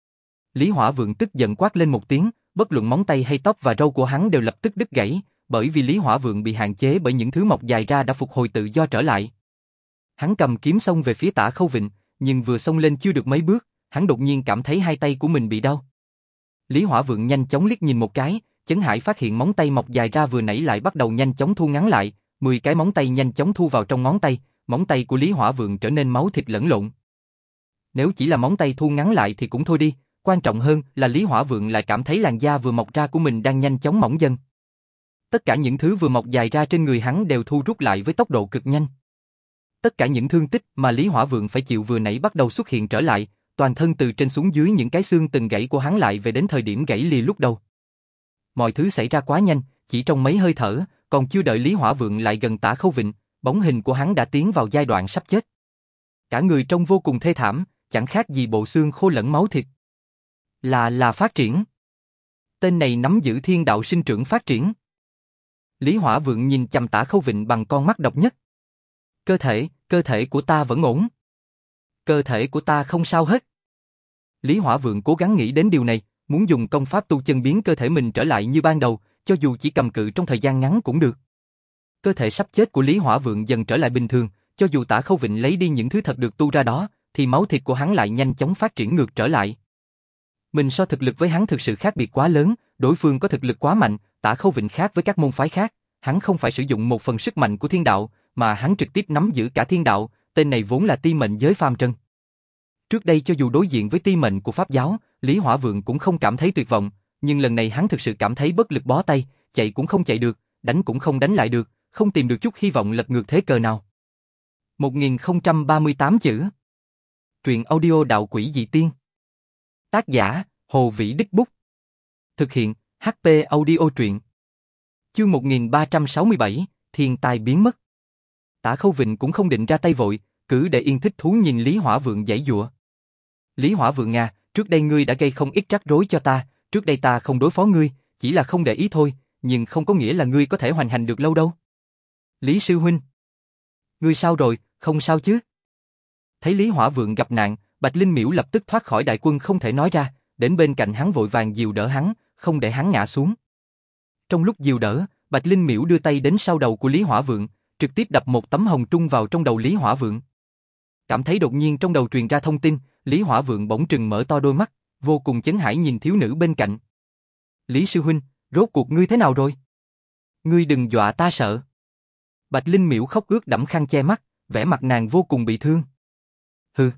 Lý Hỏa Vượng tức giận quát lên một tiếng, bất luận móng tay hay tóc và râu của hắn đều lập tức đứt gãy, bởi vì Lý Hỏa Vượng bị hạn chế bởi những thứ mọc dài ra đã phục hồi tự do trở lại. Hắn cầm kiếm xông về phía Tả Khâu Vịnh, nhưng vừa xông lên chưa được mấy bước, hắn đột nhiên cảm thấy hai tay của mình bị đau. Lý Hỏa Vượng nhanh chóng liếc nhìn một cái, chấn hãi phát hiện móng tay mọc dài ra vừa nãy lại bắt đầu nhanh chóng thu ngắn lại, mười cái móng tay nhanh chóng thu vào trong ngón tay, móng tay của Lý Hỏa Vượng trở nên máu thịt lẫn lộn. Nếu chỉ là móng tay thu ngắn lại thì cũng thôi đi, quan trọng hơn là Lý Hỏa Vượng lại cảm thấy làn da vừa mọc ra của mình đang nhanh chóng mỏng dần. Tất cả những thứ vừa mọc dài ra trên người hắn đều thu rút lại với tốc độ cực nhanh. Tất cả những thương tích mà Lý Hỏa Vượng phải chịu vừa nãy bắt đầu xuất hiện trở lại, toàn thân từ trên xuống dưới những cái xương từng gãy của hắn lại về đến thời điểm gãy lìa lúc đầu. Mọi thứ xảy ra quá nhanh, chỉ trong mấy hơi thở, còn chưa đợi Lý Hỏa Vượng lại gần Tả Khâu Vịnh, bóng hình của hắn đã tiến vào giai đoạn sắp chết. Cả người trông vô cùng thê thảm, chẳng khác gì bộ xương khô lẫn máu thịt. Là là phát triển. Tên này nắm giữ thiên đạo sinh trưởng phát triển. Lý Hỏa Vượng nhìn chằm Tả Khâu Vịnh bằng con mắt độc nhất. Cơ thể, cơ thể của ta vẫn ổn. Cơ thể của ta không sao hết. Lý Hỏa Vượng cố gắng nghĩ đến điều này, muốn dùng công pháp tu chân biến cơ thể mình trở lại như ban đầu, cho dù chỉ cầm cự trong thời gian ngắn cũng được. Cơ thể sắp chết của Lý Hỏa Vượng dần trở lại bình thường, cho dù Tả Khâu Vịnh lấy đi những thứ thật được tu ra đó, thì máu thịt của hắn lại nhanh chóng phát triển ngược trở lại. Mình so thực lực với hắn thực sự khác biệt quá lớn, đối phương có thực lực quá mạnh, Tả Khâu Vịnh khác với các môn phái khác, hắn không phải sử dụng một phần sức mạnh của thiên đạo, mà hắn trực tiếp nắm giữ cả thiên đạo, tên này vốn là ti mệnh giới phàm trần. Trước đây cho dù đối diện với ti mệnh của Pháp giáo, Lý Hỏa Vượng cũng không cảm thấy tuyệt vọng, nhưng lần này hắn thực sự cảm thấy bất lực bó tay, chạy cũng không chạy được, đánh cũng không đánh lại được, không tìm được chút hy vọng lật ngược thế cờ nào. một nghìn không trăm ba mươi tám chữ. Truyện audio Đạo Quỷ Dị Tiên. Tác giả, Hồ Vĩ Đích Bút. Thực hiện, hát pê Audio Truyện. Chương một nghìn ba trăm sáu mươi bảy, Thiên tai biến mất. Tả Khâu Vịnh cũng không định ra tay vội, cứ để yên thích thú nhìn Lý Hỏa Vượng giãy giụa. Lý Hỏa Vượng à, trước đây ngươi đã gây không ít rắc rối cho ta, trước đây ta không đối phó ngươi, chỉ là không để ý thôi, nhưng không có nghĩa là ngươi có thể hoành hành được lâu đâu. Lý sư huynh. Ngươi sao rồi, không sao chứ? Thấy Lý Hỏa Vượng gặp nạn, Bạch Linh Miễu lập tức thoát khỏi đại quân không thể nói ra, đến bên cạnh hắn vội vàng dìu đỡ hắn, không để hắn ngã xuống. Trong lúc dìu đỡ, Bạch Linh Miễu đưa tay đến sau đầu của Lý Hỏa Vượng, trực tiếp đập một tấm hồng trung vào trong đầu Lý Hỏa Vượng. Cảm thấy đột nhiên trong đầu truyền ra thông tin, Lý Hỏa Vượng bỗng trừng mở to đôi mắt, vô cùng chấn hãi nhìn thiếu nữ bên cạnh. Lý sư huynh, rốt cuộc ngươi thế nào rồi? Ngươi đừng dọa ta sợ. Bạch Linh Miễu khóc ướt đẫm khăn che mắt, vẻ mặt nàng vô cùng bị thương. Hừ.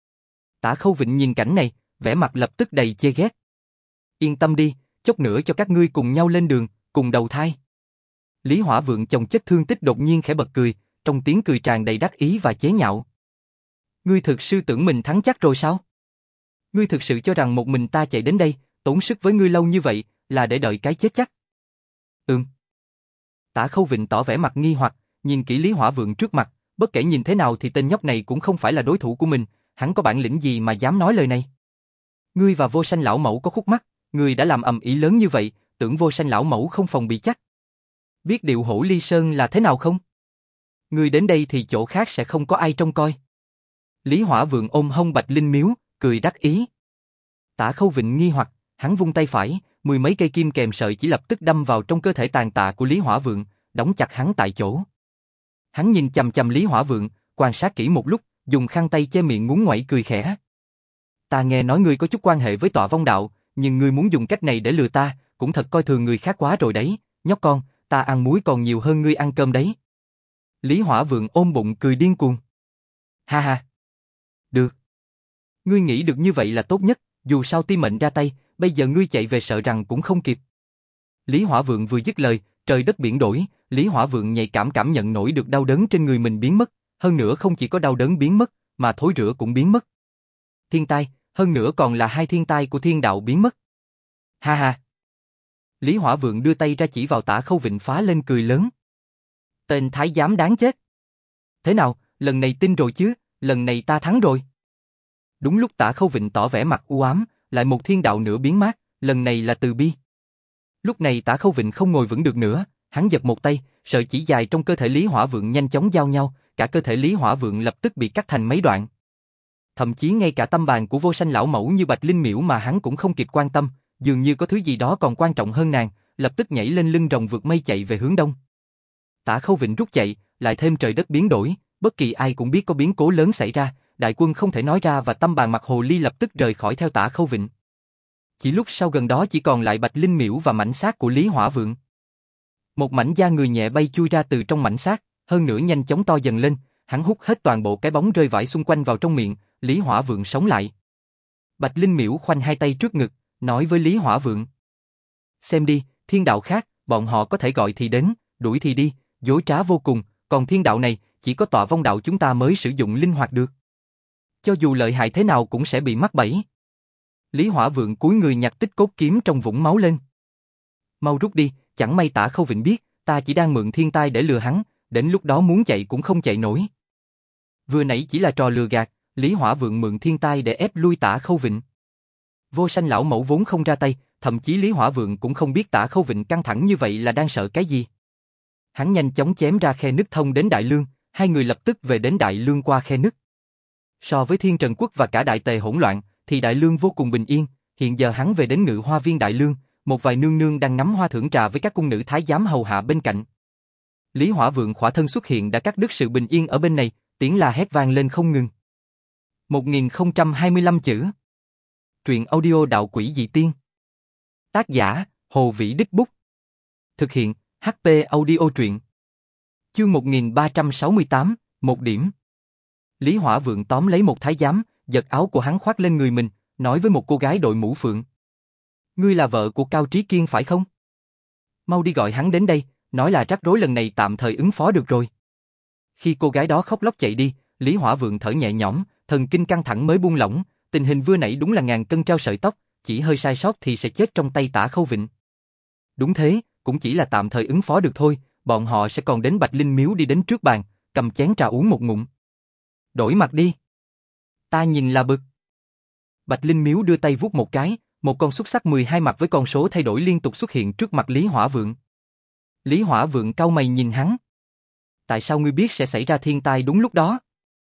Tả Khâu Vịnh nhìn cảnh này, vẻ mặt lập tức đầy chê ghét. Yên tâm đi, chốc nữa cho các ngươi cùng nhau lên đường, cùng đầu thai. Lý Hỏa Vượng chồng chất thương tích đột nhiên khẽ bật cười, trong tiếng cười tràn đầy đắc ý và chế nhạo. Ngươi thực sự tưởng mình thắng chắc rồi sao? Ngươi thực sự cho rằng một mình ta chạy đến đây, tốn sức với ngươi lâu như vậy, là để đợi cái chết chắc? Ừm. Tả Khâu Vịnh tỏ vẻ mặt nghi hoặc, nhìn kỹ Lý Hỏa Vượng trước mặt, bất kể nhìn thế nào thì tên nhóc này cũng không phải là đối thủ của mình, hắn có bản lĩnh gì mà dám nói lời này? Ngươi và Vô Sanh lão mẫu có khúc mắc, ngươi đã làm ầm ĩ lớn như vậy, tưởng Vô Sanh lão mẫu không phòng bị chắc. Biết điệu hổ ly sơn là thế nào không? Ngươi đến đây thì chỗ khác sẽ không có ai trông coi. Lý Hỏa Vượng ôm hông Bạch Linh Miếu, cười đắc ý. Tả Khâu Vịnh nghi hoặc, hắn vung tay phải, mười mấy cây kim kèm sợi chỉ lập tức đâm vào trong cơ thể tàn tạ của Lý Hỏa Vượng, đóng chặt hắn tại chỗ. Hắn nhìn chằm chằm Lý Hỏa Vượng, quan sát kỹ một lúc, dùng khăn tay che miệng ngúng ngoẩy cười khẽ. Ta nghe nói ngươi có chút quan hệ với Tọa Vong Đạo, nhưng ngươi muốn dùng cách này để lừa ta, cũng thật coi thường người khác quá rồi đấy, nhóc con, ta ăn muối còn nhiều hơn ngươi ăn cơm đấy. Lý Hỏa Vượng ôm bụng cười điên cuồng. Ha ha. Được. Ngươi nghĩ được như vậy là tốt nhất, dù sao ti mệnh ra tay, bây giờ ngươi chạy về sợ rằng cũng không kịp. Lý Hỏa Vượng vừa dứt lời, trời đất biển đổi, Lý Hỏa Vượng nhạy cảm cảm nhận nổi được đau đớn trên người mình biến mất, hơn nữa không chỉ có đau đớn biến mất, mà thối rữa cũng biến mất. Thiên tai, hơn nữa còn là hai thiên tai của thiên đạo biến mất. Ha ha. Lý Hỏa Vượng đưa tay ra chỉ vào Tả Khâu Vịnh phá lên cười lớn. Tên thái giám đáng chết. Thế nào, lần này tin rồi chứ, lần này ta thắng rồi. Đúng lúc Tả Khâu Vịnh tỏ vẻ mặt u ám, lại một thiên đạo nữa biến mất, lần này là từ bi. Lúc này Tả Khâu Vịnh không ngồi vững được nữa, hắn giật một tay, sợi chỉ dài trong cơ thể Lý Hỏa Vượng nhanh chóng giao nhau, cả cơ thể Lý Hỏa Vượng lập tức bị cắt thành mấy đoạn. Thậm chí ngay cả tâm bàn của Vô Sanh lão mẫu như Bạch Linh Miễu mà hắn cũng không kịp quan tâm, dường như có thứ gì đó còn quan trọng hơn nàng, lập tức nhảy lên lưng rồng vượt mây chạy về hướng đông. Tả Khâu Vịnh rút chạy, lại thêm trời đất biến đổi, bất kỳ ai cũng biết có biến cố lớn xảy ra, đại quân không thể nói ra và tâm bàn mặt hồ ly lập tức rời khỏi theo Tả Khâu Vịnh. Chỉ lúc sau gần đó chỉ còn lại Bạch Linh Miễu và mảnh xác của Lý Hỏa Vượng. Một mảnh da người nhẹ bay chui ra từ trong mảnh xác, hơn nữa nhanh chóng to dần lên, hắn hút hết toàn bộ cái bóng rơi vãi xung quanh vào trong miệng, Lý Hỏa Vượng sống lại. Bạch Linh Miễu khoanh hai tay trước ngực, nói với Lý Hỏa Vượng. Xem đi, thiên đạo khác, bọn họ có thể gọi thì đến, đuổi thì đi, dối trá vô cùng, còn thiên đạo này, chỉ có Tọa Vong Đạo chúng ta mới sử dụng linh hoạt được. Cho dù lợi hại thế nào cũng sẽ bị mắc bẫy. Lý Hỏa Vượng cúi người nhặt tích cốt kiếm trong vũng máu lên. Mau rút đi, chẳng may Tả Khâu Vịnh biết, ta chỉ đang mượn thiên tai để lừa hắn, đến lúc đó muốn chạy cũng không chạy nổi. Vừa nãy chỉ là trò lừa gạt, Lý Hỏa Vượng mượn thiên tai để ép lui Tả Khâu Vịnh. Vô Sanh lão mẫu vốn không ra tay, thậm chí Lý Hỏa Vượng cũng không biết Tả Khâu Vịnh căng thẳng như vậy là đang sợ cái gì. Hắn nhanh chóng chém ra khe nứt thông đến Đại Lương, hai người lập tức về đến Đại Lương qua khe nứt. So với Thiên Trần Quốc và cả Đại Tề hỗn loạn, thì Đại Lương vô cùng bình yên, hiện giờ hắn về đến Ngự Hoa Viên Đại Lương, một vài nương nương đang ngắm hoa thưởng trà với các cung nữ thái giám hầu hạ bên cạnh. Lý Hỏa Vượng khỏa thân xuất hiện đã cắt đứt sự bình yên ở bên này, tiếng la hét vang lên không ngừng. một nghìn không trăm hai mươi lăm chữ. Truyện audio Đạo Quỷ Dị Tiên. Tác giả, Hồ Vĩ Đích Bút. Thực hiện, hát pê Audio Truyện. Chương một nghìn ba trăm sáu mươi tám, một điểm. Lý Hỏa Vượng tóm lấy một thái giám, giật áo của hắn khoác lên người mình, nói với một cô gái đội mũ phượng. Ngươi là vợ của Cao Trí Kiên phải không? Mau đi gọi hắn đến đây, nói là rắc rối lần này tạm thời ứng phó được rồi. Khi cô gái đó khóc lóc chạy đi, Lý Hỏa Vượng thở nhẹ nhõm, thần kinh căng thẳng mới buông lỏng, tình hình vừa nãy đúng là ngàn cân treo sợi tóc, chỉ hơi sai sót thì sẽ chết trong tay Tả Khâu Vịnh. Đúng thế, cũng chỉ là tạm thời ứng phó được thôi, bọn họ sẽ còn đến Bạch Linh Miếu đi đến trước bàn, cầm chén trà uống một ngụm. Đổi mặt đi. Ta nhìn là bực. Bạch Linh Miếu đưa tay vuốt một cái, một con xúc xắc mười hai mặt với con số thay đổi liên tục xuất hiện trước mặt Lý Hỏa Vượng. Lý Hỏa Vượng cau mày nhìn hắn. Tại sao ngươi biết sẽ xảy ra thiên tai đúng lúc đó?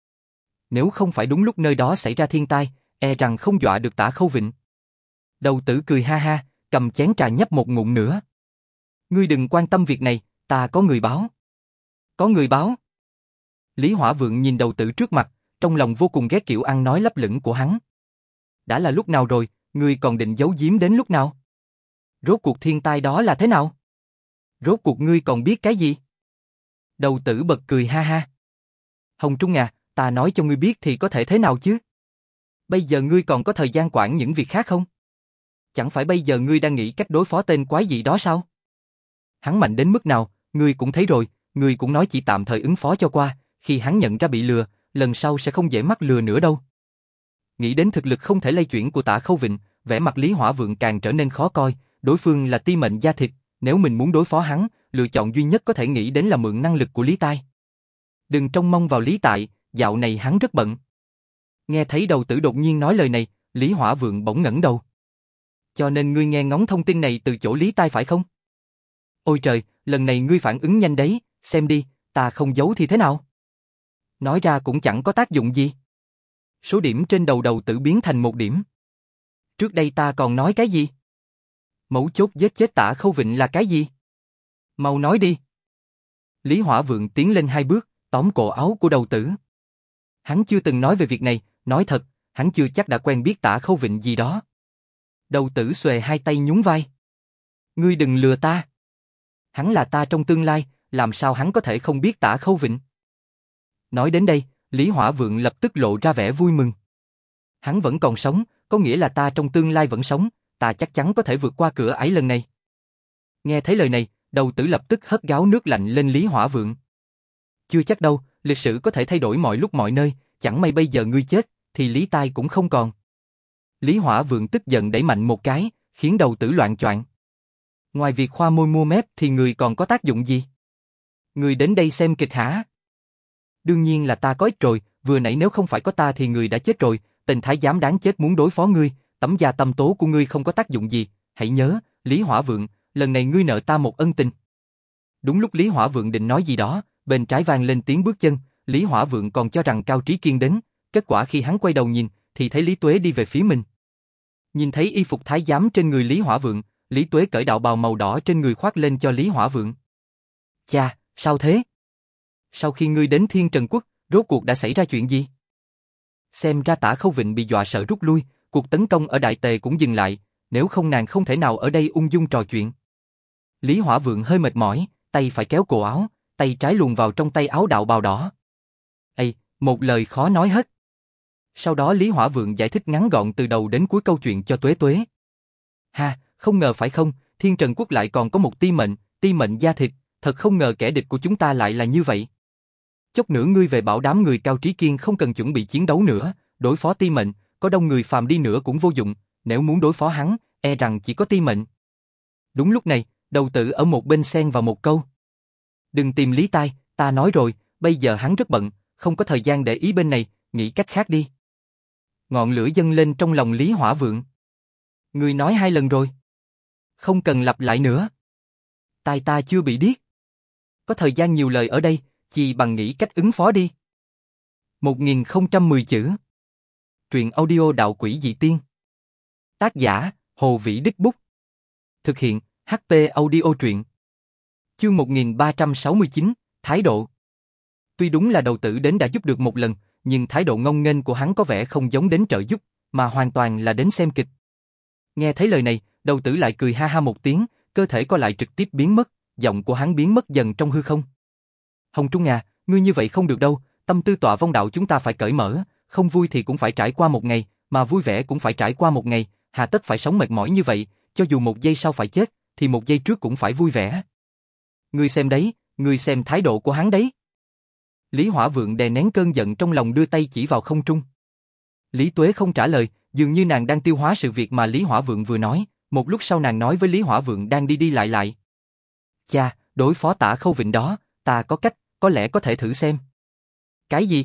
Nếu không phải đúng lúc nơi đó xảy ra thiên tai, e rằng không dọa được Tả Khâu Vịnh. Đầu tử cười ha ha, cầm chén trà nhấp một ngụm nữa. Ngươi đừng quan tâm việc này, ta có người báo. Có người báo. Lý Hỏa Vượng nhìn đầu tử trước mặt, trong lòng vô cùng ghét kiểu ăn nói lấp lửng của hắn. Đã là lúc nào rồi, ngươi còn định giấu giếm đến lúc nào? Rốt cuộc thiên tai đó là thế nào? Rốt cuộc ngươi còn biết cái gì? Đầu tử bật cười ha ha. Hồng Trung à, ta nói cho ngươi biết thì có thể thế nào chứ? Bây giờ ngươi còn có thời gian quản những việc khác không? Chẳng phải bây giờ ngươi đang nghĩ cách đối phó tên quái dị đó sao? Hắn mạnh đến mức nào, ngươi cũng thấy rồi, ngươi cũng nói chỉ tạm thời ứng phó cho qua, khi hắn nhận ra bị lừa, lần sau sẽ không dễ mắc lừa nữa đâu. Nghĩ đến thực lực không thể lay chuyển của Tả Khâu Vịnh, vẻ mặt Lý Hỏa Vượng càng trở nên khó coi, đối phương là ti mệnh da thịt, nếu mình muốn đối phó hắn, lựa chọn duy nhất có thể nghĩ đến là mượn năng lực của Lý Tai. Đừng trông mong vào Lý Tại, dạo này hắn rất bận. Nghe thấy đầu tử đột nhiên nói lời này, Lý Hỏa Vượng bỗng ngẩng đầu. Cho nên ngươi nghe ngóng thông tin này từ chỗ Lý Tai phải không? Ôi trời, lần này ngươi phản ứng nhanh đấy, xem đi, ta không giấu thì thế nào? Nói ra cũng chẳng có tác dụng gì. Số điểm trên đầu đầu tử biến thành một điểm. Trước đây ta còn nói cái gì? Mấu chốt giết chết Tả Khâu Vịnh là cái gì? Mau nói đi. Lý Hỏa Vượng tiến lên hai bước, tóm cổ áo của đầu tử. Hắn chưa từng nói về việc này, nói thật, hắn chưa chắc đã quen biết Tả Khâu Vịnh gì đó. Đầu tử xuề hai tay nhún vai. Ngươi đừng lừa ta. Hắn là ta trong tương lai, làm sao hắn có thể không biết Tả Khâu Vịnh? Nói đến đây, Lý Hỏa Vượng lập tức lộ ra vẻ vui mừng. Hắn vẫn còn sống, có nghĩa là ta trong tương lai vẫn sống, ta chắc chắn có thể vượt qua cửa ải lần này. Nghe thấy lời này, đầu tử lập tức hất gáo nước lạnh lên Lý Hỏa Vượng. Chưa chắc đâu, lịch sử có thể thay đổi mọi lúc mọi nơi, chẳng may bây giờ ngươi chết, thì Lý Tai cũng không còn. Lý Hỏa Vượng tức giận đẩy mạnh một cái, khiến đầu tử loạn choạng. Ngoài việc khoa môi mua mép thì người còn có tác dụng gì? Người đến đây xem kịch hả? Đương nhiên là ta có ích rồi, vừa nãy nếu không phải có ta thì người đã chết rồi, tên thái giám đáng chết muốn đối phó ngươi, tấm da tâm tố của ngươi không có tác dụng gì, hãy nhớ, Lý Hỏa Vượng, lần này ngươi nợ ta một ân tình. Đúng lúc Lý Hỏa Vượng định nói gì đó, bên trái vang lên tiếng bước chân, Lý Hỏa Vượng còn cho rằng Cao Trí Kiên đến, kết quả khi hắn quay đầu nhìn, thì thấy Lý Tuế đi về phía mình. Nhìn thấy y phục thái giám trên người Lý Hỏa Vượng, Lý Tuế cởi đạo bào màu đỏ trên người khoác lên cho Lý Hỏa Vượng. Cha, sao thế? Sau khi ngươi đến Thiên Trần Quốc, rốt cuộc đã xảy ra chuyện gì? Xem ra Tả Khâu Vịnh bị dọa sợ rút lui, cuộc tấn công ở Đại Tề cũng dừng lại, nếu không nàng không thể nào ở đây ung dung trò chuyện. Lý Hỏa Vượng hơi mệt mỏi, tay phải kéo cổ áo, tay trái luồn vào trong tay áo đạo bào đỏ. Ây, một lời khó nói hết. Sau đó Lý Hỏa Vượng giải thích ngắn gọn từ đầu đến cuối câu chuyện cho Tuế Tuế. Ha, không ngờ phải không, Thiên Trần Quốc lại còn có một ti mệnh, ti mệnh da thịt, thật không ngờ kẻ địch của chúng ta lại là như vậy. Chốc nữa ngươi về bảo đám người Cao Trí Kiên không cần chuẩn bị chiến đấu nữa, đối phó ti mệnh, có đông người phàm đi nữa cũng vô dụng, nếu muốn đối phó hắn, e rằng chỉ có ti mệnh. Đúng lúc này, đầu tử ở một bên xen vào một câu. Đừng tìm Lý Tai, ta nói rồi, bây giờ hắn rất bận, không có thời gian để ý bên này, nghĩ cách khác đi. Ngọn lửa dâng lên trong lòng Lý Hỏa Vượng. Ngươi nói hai lần rồi. Không cần lặp lại nữa. Tai ta chưa bị điếc. Có thời gian nhiều lời ở đây, chỉ bằng nghĩ cách ứng phó đi. một nghìn không trăm mười chữ. Truyện audio đạo quỷ dị tiên. Tác giả, Hồ Vĩ Đích Bút. Thực hiện, hát pê Audio truyện. Chương một nghìn ba trăm sáu mươi chín, Thái độ. Tuy đúng là đầu tử đến đã giúp được một lần, nhưng thái độ ngông nghênh của hắn có vẻ không giống đến trợ giúp, mà hoàn toàn là đến xem kịch. Nghe thấy lời này, đầu tử lại cười ha ha một tiếng, cơ thể co lại trực tiếp biến mất, giọng của hắn biến mất dần trong hư không. Hồng Trung à, ngươi như vậy không được đâu, tâm tư tọa vong đạo chúng ta phải cởi mở, không vui thì cũng phải trải qua một ngày, mà vui vẻ cũng phải trải qua một ngày, hà tất phải sống mệt mỏi như vậy, cho dù một giây sau phải chết, thì một giây trước cũng phải vui vẻ. Ngươi xem đấy, ngươi xem thái độ của hắn đấy. Lý Hỏa Vượng đè nén cơn giận trong lòng đưa tay chỉ vào không trung. Lý Tuế không trả lời, dường như nàng đang tiêu hóa sự việc mà Lý Hỏa Vượng vừa nói, một lúc sau nàng nói với Lý Hỏa Vượng đang đi đi lại lại. Cha, đối phó Tả Khâu Vịnh đó, ta có cách, có lẽ có thể thử xem. Cái gì?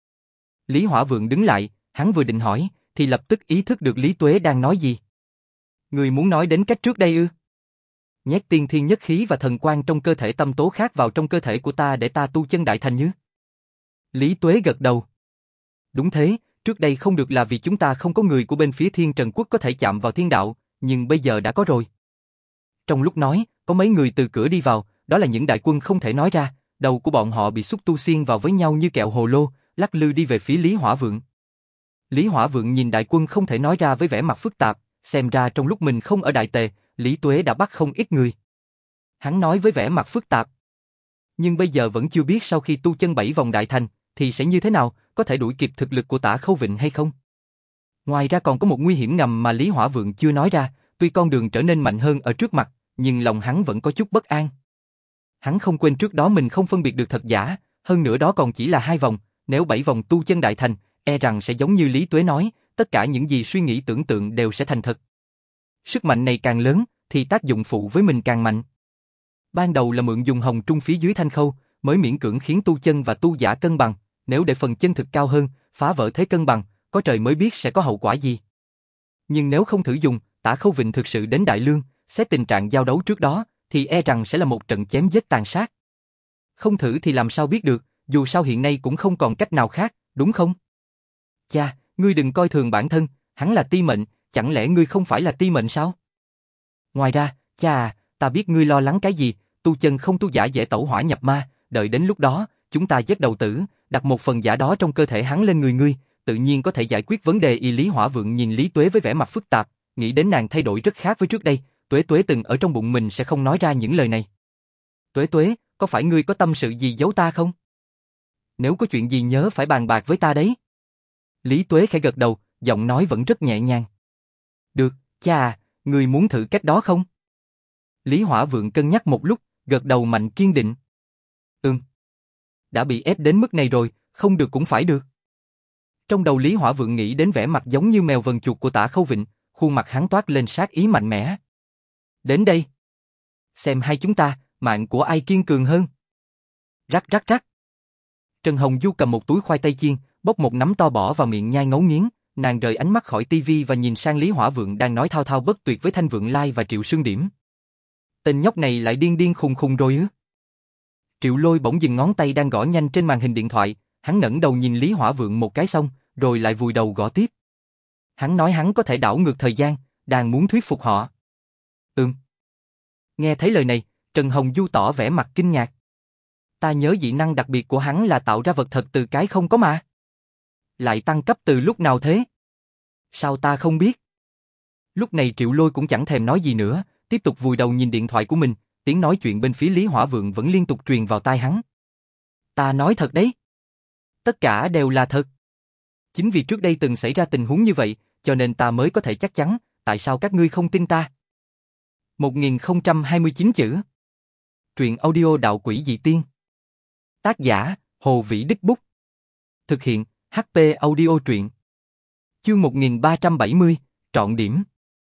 Lý Hỏa Vượng đứng lại, hắn vừa định hỏi, thì lập tức ý thức được Lý Tuế đang nói gì. Người muốn nói đến cách trước đây ư? Nhét tiên thiên nhất khí và thần quang trong cơ thể tâm tố khác vào trong cơ thể của ta để ta tu chân đại thành như? Lý Tuế gật đầu. Đúng thế, trước đây không được là vì chúng ta không có người của bên phía Thiên Trần Quốc có thể chạm vào thiên đạo, nhưng bây giờ đã có rồi. Trong lúc nói, có mấy người từ cửa đi vào, đó là những đại quân không thể nói ra, đầu của bọn họ bị xúc tu xiên vào với nhau như kẹo hồ lô, lắc lư đi về phía Lý Hỏa Vượng. Lý Hỏa Vượng nhìn đại quân không thể nói ra với vẻ mặt phức tạp, xem ra trong lúc mình không ở Đại Tề, Lý Tuế đã bắt không ít người. Hắn nói với vẻ mặt phức tạp. Nhưng bây giờ vẫn chưa biết sau khi tu chân bảy vòng đại thành, thì sẽ như thế nào, có thể đuổi kịp thực lực của Tả Khâu Vịnh hay không? Ngoài ra còn có một nguy hiểm ngầm mà Lý Hỏa Vượng chưa nói ra, tuy con đường trở nên mạnh hơn ở trước mặt, nhưng lòng hắn vẫn có chút bất an. Hắn không quên trước đó mình không phân biệt được thật giả, hơn nữa đó còn chỉ là hai vòng, nếu bảy vòng tu chân đại thành, e rằng sẽ giống như Lý Tuế nói, tất cả những gì suy nghĩ tưởng tượng đều sẽ thành thật. Sức mạnh này càng lớn, thì tác dụng phụ với mình càng mạnh. Ban đầu là mượn dùng hồng trung phía dưới thanh khâu, mới miễn cưỡng khiến tu chân và tu giả cân bằng, nếu để phần chân thực cao hơn, phá vỡ thế cân bằng, có trời mới biết sẽ có hậu quả gì. Nhưng nếu không thử dùng, Tả Khâu Vịnh thực sự đến Đại Lương, xét tình trạng giao đấu trước đó, thì e rằng sẽ là một trận chém giết tàn sát. Không thử thì làm sao biết được, dù sao hiện nay cũng không còn cách nào khác, đúng không? Cha, ngươi đừng coi thường bản thân, hắn là ti mệnh, chẳng lẽ ngươi không phải là ti mệnh sao? Ngoài ra, cha à, ta biết ngươi lo lắng cái gì, tu chân không tu giả dễ tẩu hỏa nhập ma, đợi đến lúc đó, chúng ta giết đầu tử, đặt một phần giả đó trong cơ thể hắn lên người ngươi, tự nhiên có thể giải quyết vấn đề. Y Lý Hỏa Vượng nhìn Lý Tuế với vẻ mặt phức tạp, nghĩ đến nàng thay đổi rất khác với trước đây, Tuế Tuế từng ở trong bụng mình sẽ không nói ra những lời này. Tuế Tuế, có phải ngươi có tâm sự gì giấu ta không? Nếu có chuyện gì nhớ phải bàn bạc với ta đấy. Lý Tuế khẽ gật đầu, giọng nói vẫn rất nhẹ nhàng. Được, cha à, ngươi muốn thử cách đó không? Lý Hỏa Vượng cân nhắc một lúc, gật đầu mạnh kiên định. Ừm. Đã bị ép đến mức này rồi, không được cũng phải được. Trong đầu Lý Hỏa Vượng nghĩ đến vẻ mặt giống như mèo vần chuột của Tả Khâu Vịnh, khuôn mặt hắn toát lên sát ý mạnh mẽ. Đến đây. Xem hai chúng ta, mạng của ai kiên cường hơn. Rắc rắc rắc. Trần Hồng Du cầm một túi khoai tây chiên, bốc một nắm to bỏ vào miệng nhai ngấu nghiến, nàng rời ánh mắt khỏi tivi và nhìn sang Lý Hỏa Vượng đang nói thao thao bất tuyệt với Thanh Vượng Lai và Triệu Sương Điểm. Tên nhóc này lại điên điên khùng khùng rồi ư? Triệu Lôi bỗng dừng ngón tay đang gõ nhanh trên màn hình điện thoại, hắn ngẩng đầu nhìn Lý Hỏa Vượng một cái xong, rồi lại vùi đầu gõ tiếp. Hắn nói hắn có thể đảo ngược thời gian, đang muốn thuyết phục họ. Ừm. Nghe thấy lời này, Trần Hồng Du tỏ vẻ mặt kinh ngạc. Ta nhớ dị năng đặc biệt của hắn là tạo ra vật thật từ cái không có mà. Lại tăng cấp từ lúc nào thế? Sao ta không biết? Lúc này Triệu Lôi cũng chẳng thèm nói gì nữa, tiếp tục vùi đầu nhìn điện thoại của mình, tiếng nói chuyện bên phía Lý Hỏa Vượng vẫn liên tục truyền vào tai hắn. Ta nói thật đấy. Tất cả đều là thật. Chính vì trước đây từng xảy ra tình huống như vậy, cho nên ta mới có thể chắc chắn, tại sao các ngươi không tin ta? một nghìn không trăm hai mươi chín chữ. Truyện audio Đạo Quỷ Dị Tiên. Tác giả, Hồ Vĩ Đích Bút. Thực hiện, hát pê Audio Truyện. Chương một nghìn ba trăm bảy mươi, trọn điểm.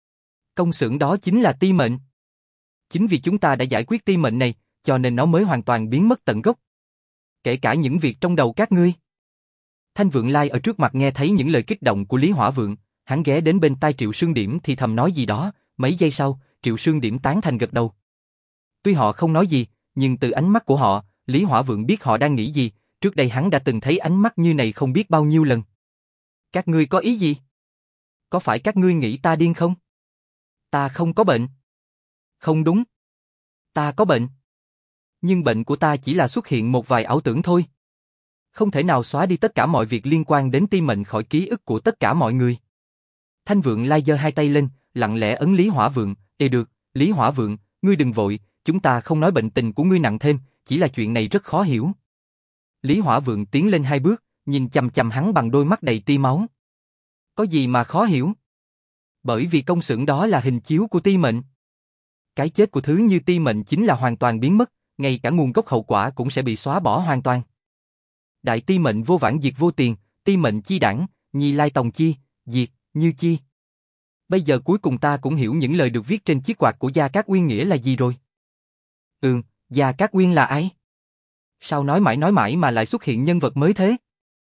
Công xưởng đó chính là ti mệnh. Chính vì chúng ta đã giải quyết ti mệnh này, cho nên nó mới hoàn toàn biến mất tận gốc. Kể cả những việc trong đầu các ngươi. Thanh Vượng Lai ở trước mặt nghe thấy những lời kích động của Lý Hỏa Vượng, hắn ghé đến bên tai Triệu Sương Điểm thì thầm nói gì đó, mấy giây sau, Triệu Sương Điểm tán thành gật đầu. Tuy họ không nói gì, nhưng từ ánh mắt của họ, Lý Hỏa Vượng biết họ đang nghĩ gì, trước đây hắn đã từng thấy ánh mắt như này không biết bao nhiêu lần. Các ngươi có ý gì? Có phải các ngươi nghĩ ta điên không? Ta không có bệnh. Không đúng. Ta có bệnh. Nhưng bệnh của ta chỉ là xuất hiện một vài ảo tưởng thôi. Không thể nào xóa đi tất cả mọi việc liên quan đến ti mệnh khỏi ký ức của tất cả mọi người. Thanh Vượng Lai giơ hai tay lên, lặng lẽ ấn Lý Hỏa Vượng. Ê được, Lý Hỏa Vượng, ngươi đừng vội, chúng ta không nói bệnh tình của ngươi nặng thêm, chỉ là chuyện này rất khó hiểu. Lý Hỏa Vượng tiến lên hai bước, nhìn chằm chằm hắn bằng đôi mắt đầy tia máu. Có gì mà khó hiểu? Bởi vì công xưởng đó là hình chiếu của ti mệnh. Cái chết của thứ như ti mệnh chính là hoàn toàn biến mất, ngay cả nguồn gốc hậu quả cũng sẽ bị xóa bỏ hoàn toàn. Đại ti mệnh vô vãng diệt vô tiền, ti mệnh chi đảng, nhi lai tòng chi, diệt, như chi. Bây giờ cuối cùng ta cũng hiểu những lời được viết trên chiếc quạt của Gia Cát Uyên nghĩa là gì rồi. Ừm, Gia Cát Uyên là ai? Sao nói mãi nói mãi mà lại xuất hiện nhân vật mới thế?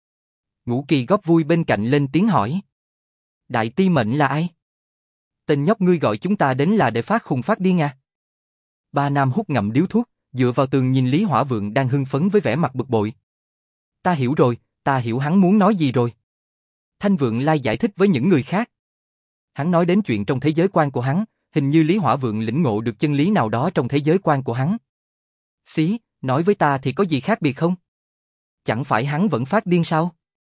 Ngũ Kỳ góp vui bên cạnh lên tiếng hỏi. Đại ti mệnh là ai? Tên nhóc ngươi gọi chúng ta đến là để phát khùng phát điên à? Ba nam hút ngậm điếu thuốc, dựa vào tường nhìn Lý Hỏa Vượng đang hưng phấn với vẻ mặt bực bội. Ta hiểu rồi, ta hiểu hắn muốn nói gì rồi. Thanh Vượng Lai giải thích với những người khác. Hắn nói đến chuyện trong thế giới quan của hắn, hình như Lý Hỏa Vượng lĩnh ngộ được chân lý nào đó trong thế giới quan của hắn. Xí, Nói với ta thì có gì khác biệt không? Chẳng phải hắn vẫn phát điên sao?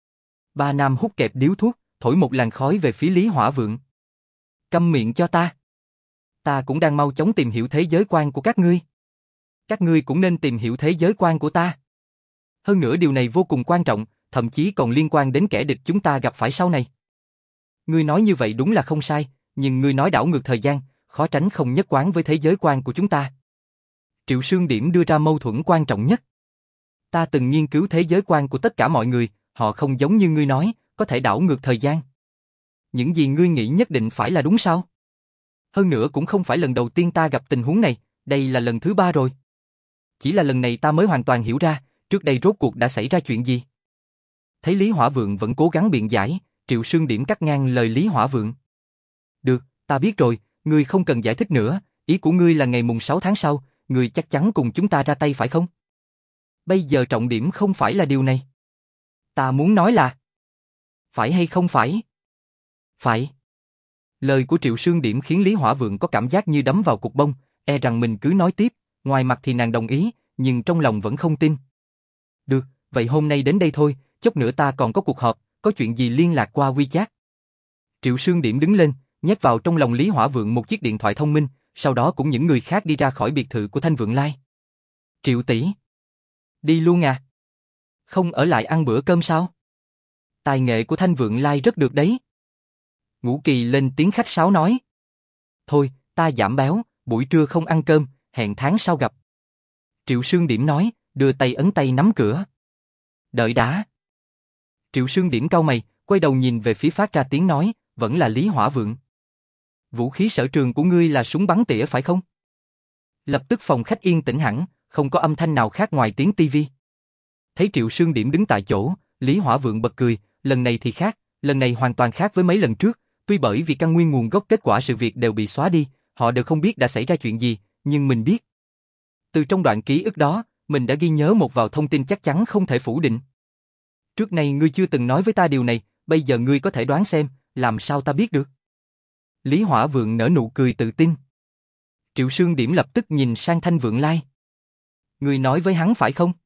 Ba Nam hút kẹp điếu thuốc, thổi một làn khói về phía Lý Hỏa Vượng. Câm miệng cho ta. Ta cũng đang mau chóng tìm hiểu thế giới quan của các ngươi. Các ngươi cũng nên tìm hiểu thế giới quan của ta. Hơn nữa điều này vô cùng quan trọng, thậm chí còn liên quan đến kẻ địch chúng ta gặp phải sau này. Ngươi nói như vậy đúng là không sai, nhưng ngươi nói đảo ngược thời gian, khó tránh không nhất quán với thế giới quan của chúng ta. Triệu Sương Điểm đưa ra mâu thuẫn quan trọng nhất. Ta từng nghiên cứu thế giới quan của tất cả mọi người, họ không giống như ngươi nói, có thể đảo ngược thời gian. Những gì ngươi nghĩ nhất định phải là đúng sao? Hơn nữa cũng không phải lần đầu tiên ta gặp tình huống này, đây là lần thứ ba rồi. Chỉ là lần này ta mới hoàn toàn hiểu ra, trước đây rốt cuộc đã xảy ra chuyện gì. Thấy Lý Hỏa Vượng vẫn cố gắng biện giải, Triệu Sương Điểm cắt ngang lời Lý Hỏa Vượng. Được, ta biết rồi, ngươi không cần giải thích nữa, ý của ngươi là ngày mùng sáu tháng sau, ngươi chắc chắn cùng chúng ta ra tay phải không? Bây giờ trọng điểm không phải là điều này. Ta muốn nói là phải hay không phải? Phải. Lời của Triệu Sương Điểm khiến Lý Hỏa Vượng có cảm giác như đấm vào cục bông, e rằng mình cứ nói tiếp, ngoài mặt thì nàng đồng ý, nhưng trong lòng vẫn không tin. Được, vậy hôm nay đến đây thôi, chốc nữa ta còn có cuộc họp, có chuyện gì liên lạc qua WeChat. Triệu Sương Điểm đứng lên, nhét vào trong lòng Lý Hỏa Vượng một chiếc điện thoại thông minh, sau đó cũng những người khác đi ra khỏi biệt thự của Thanh Vượng Lai. Triệu tỷ, đi luôn à? Không ở lại ăn bữa cơm sao? Tài nghệ của Thanh Vượng Lai rất được đấy. Ngũ Kỳ lên tiếng khách sáo nói. Thôi, ta giảm béo, buổi trưa không ăn cơm, hẹn tháng sau gặp. Triệu Sương Điểm nói, đưa tay ấn tay nắm cửa. Đợi đã. Triệu Sương Điểm cau mày, quay đầu nhìn về phía phát ra tiếng nói, vẫn là Lý Hỏa Vượng. Vũ khí sở trường của ngươi là súng bắn tỉa phải không? Lập tức phòng khách yên tĩnh hẳn, không có âm thanh nào khác ngoài tiếng tivi. Thấy Triệu Sương Điểm đứng tại chỗ, Lý Hỏa Vượng bật cười, lần này thì khác, lần này hoàn toàn khác với mấy lần trước, tuy bởi vì căn nguyên nguồn gốc kết quả sự việc đều bị xóa đi, họ đều không biết đã xảy ra chuyện gì, nhưng mình biết. Từ trong đoạn ký ức đó, mình đã ghi nhớ một vào thông tin chắc chắn không thể phủ định. Trước này ngươi chưa từng nói với ta điều này, bây giờ ngươi có thể đoán xem, làm sao ta biết được? Lý Hỏa Vượng nở nụ cười tự tin. Triệu Sương Điểm lập tức nhìn sang Thanh Vượng Lai. Ngươi nói với hắn phải không?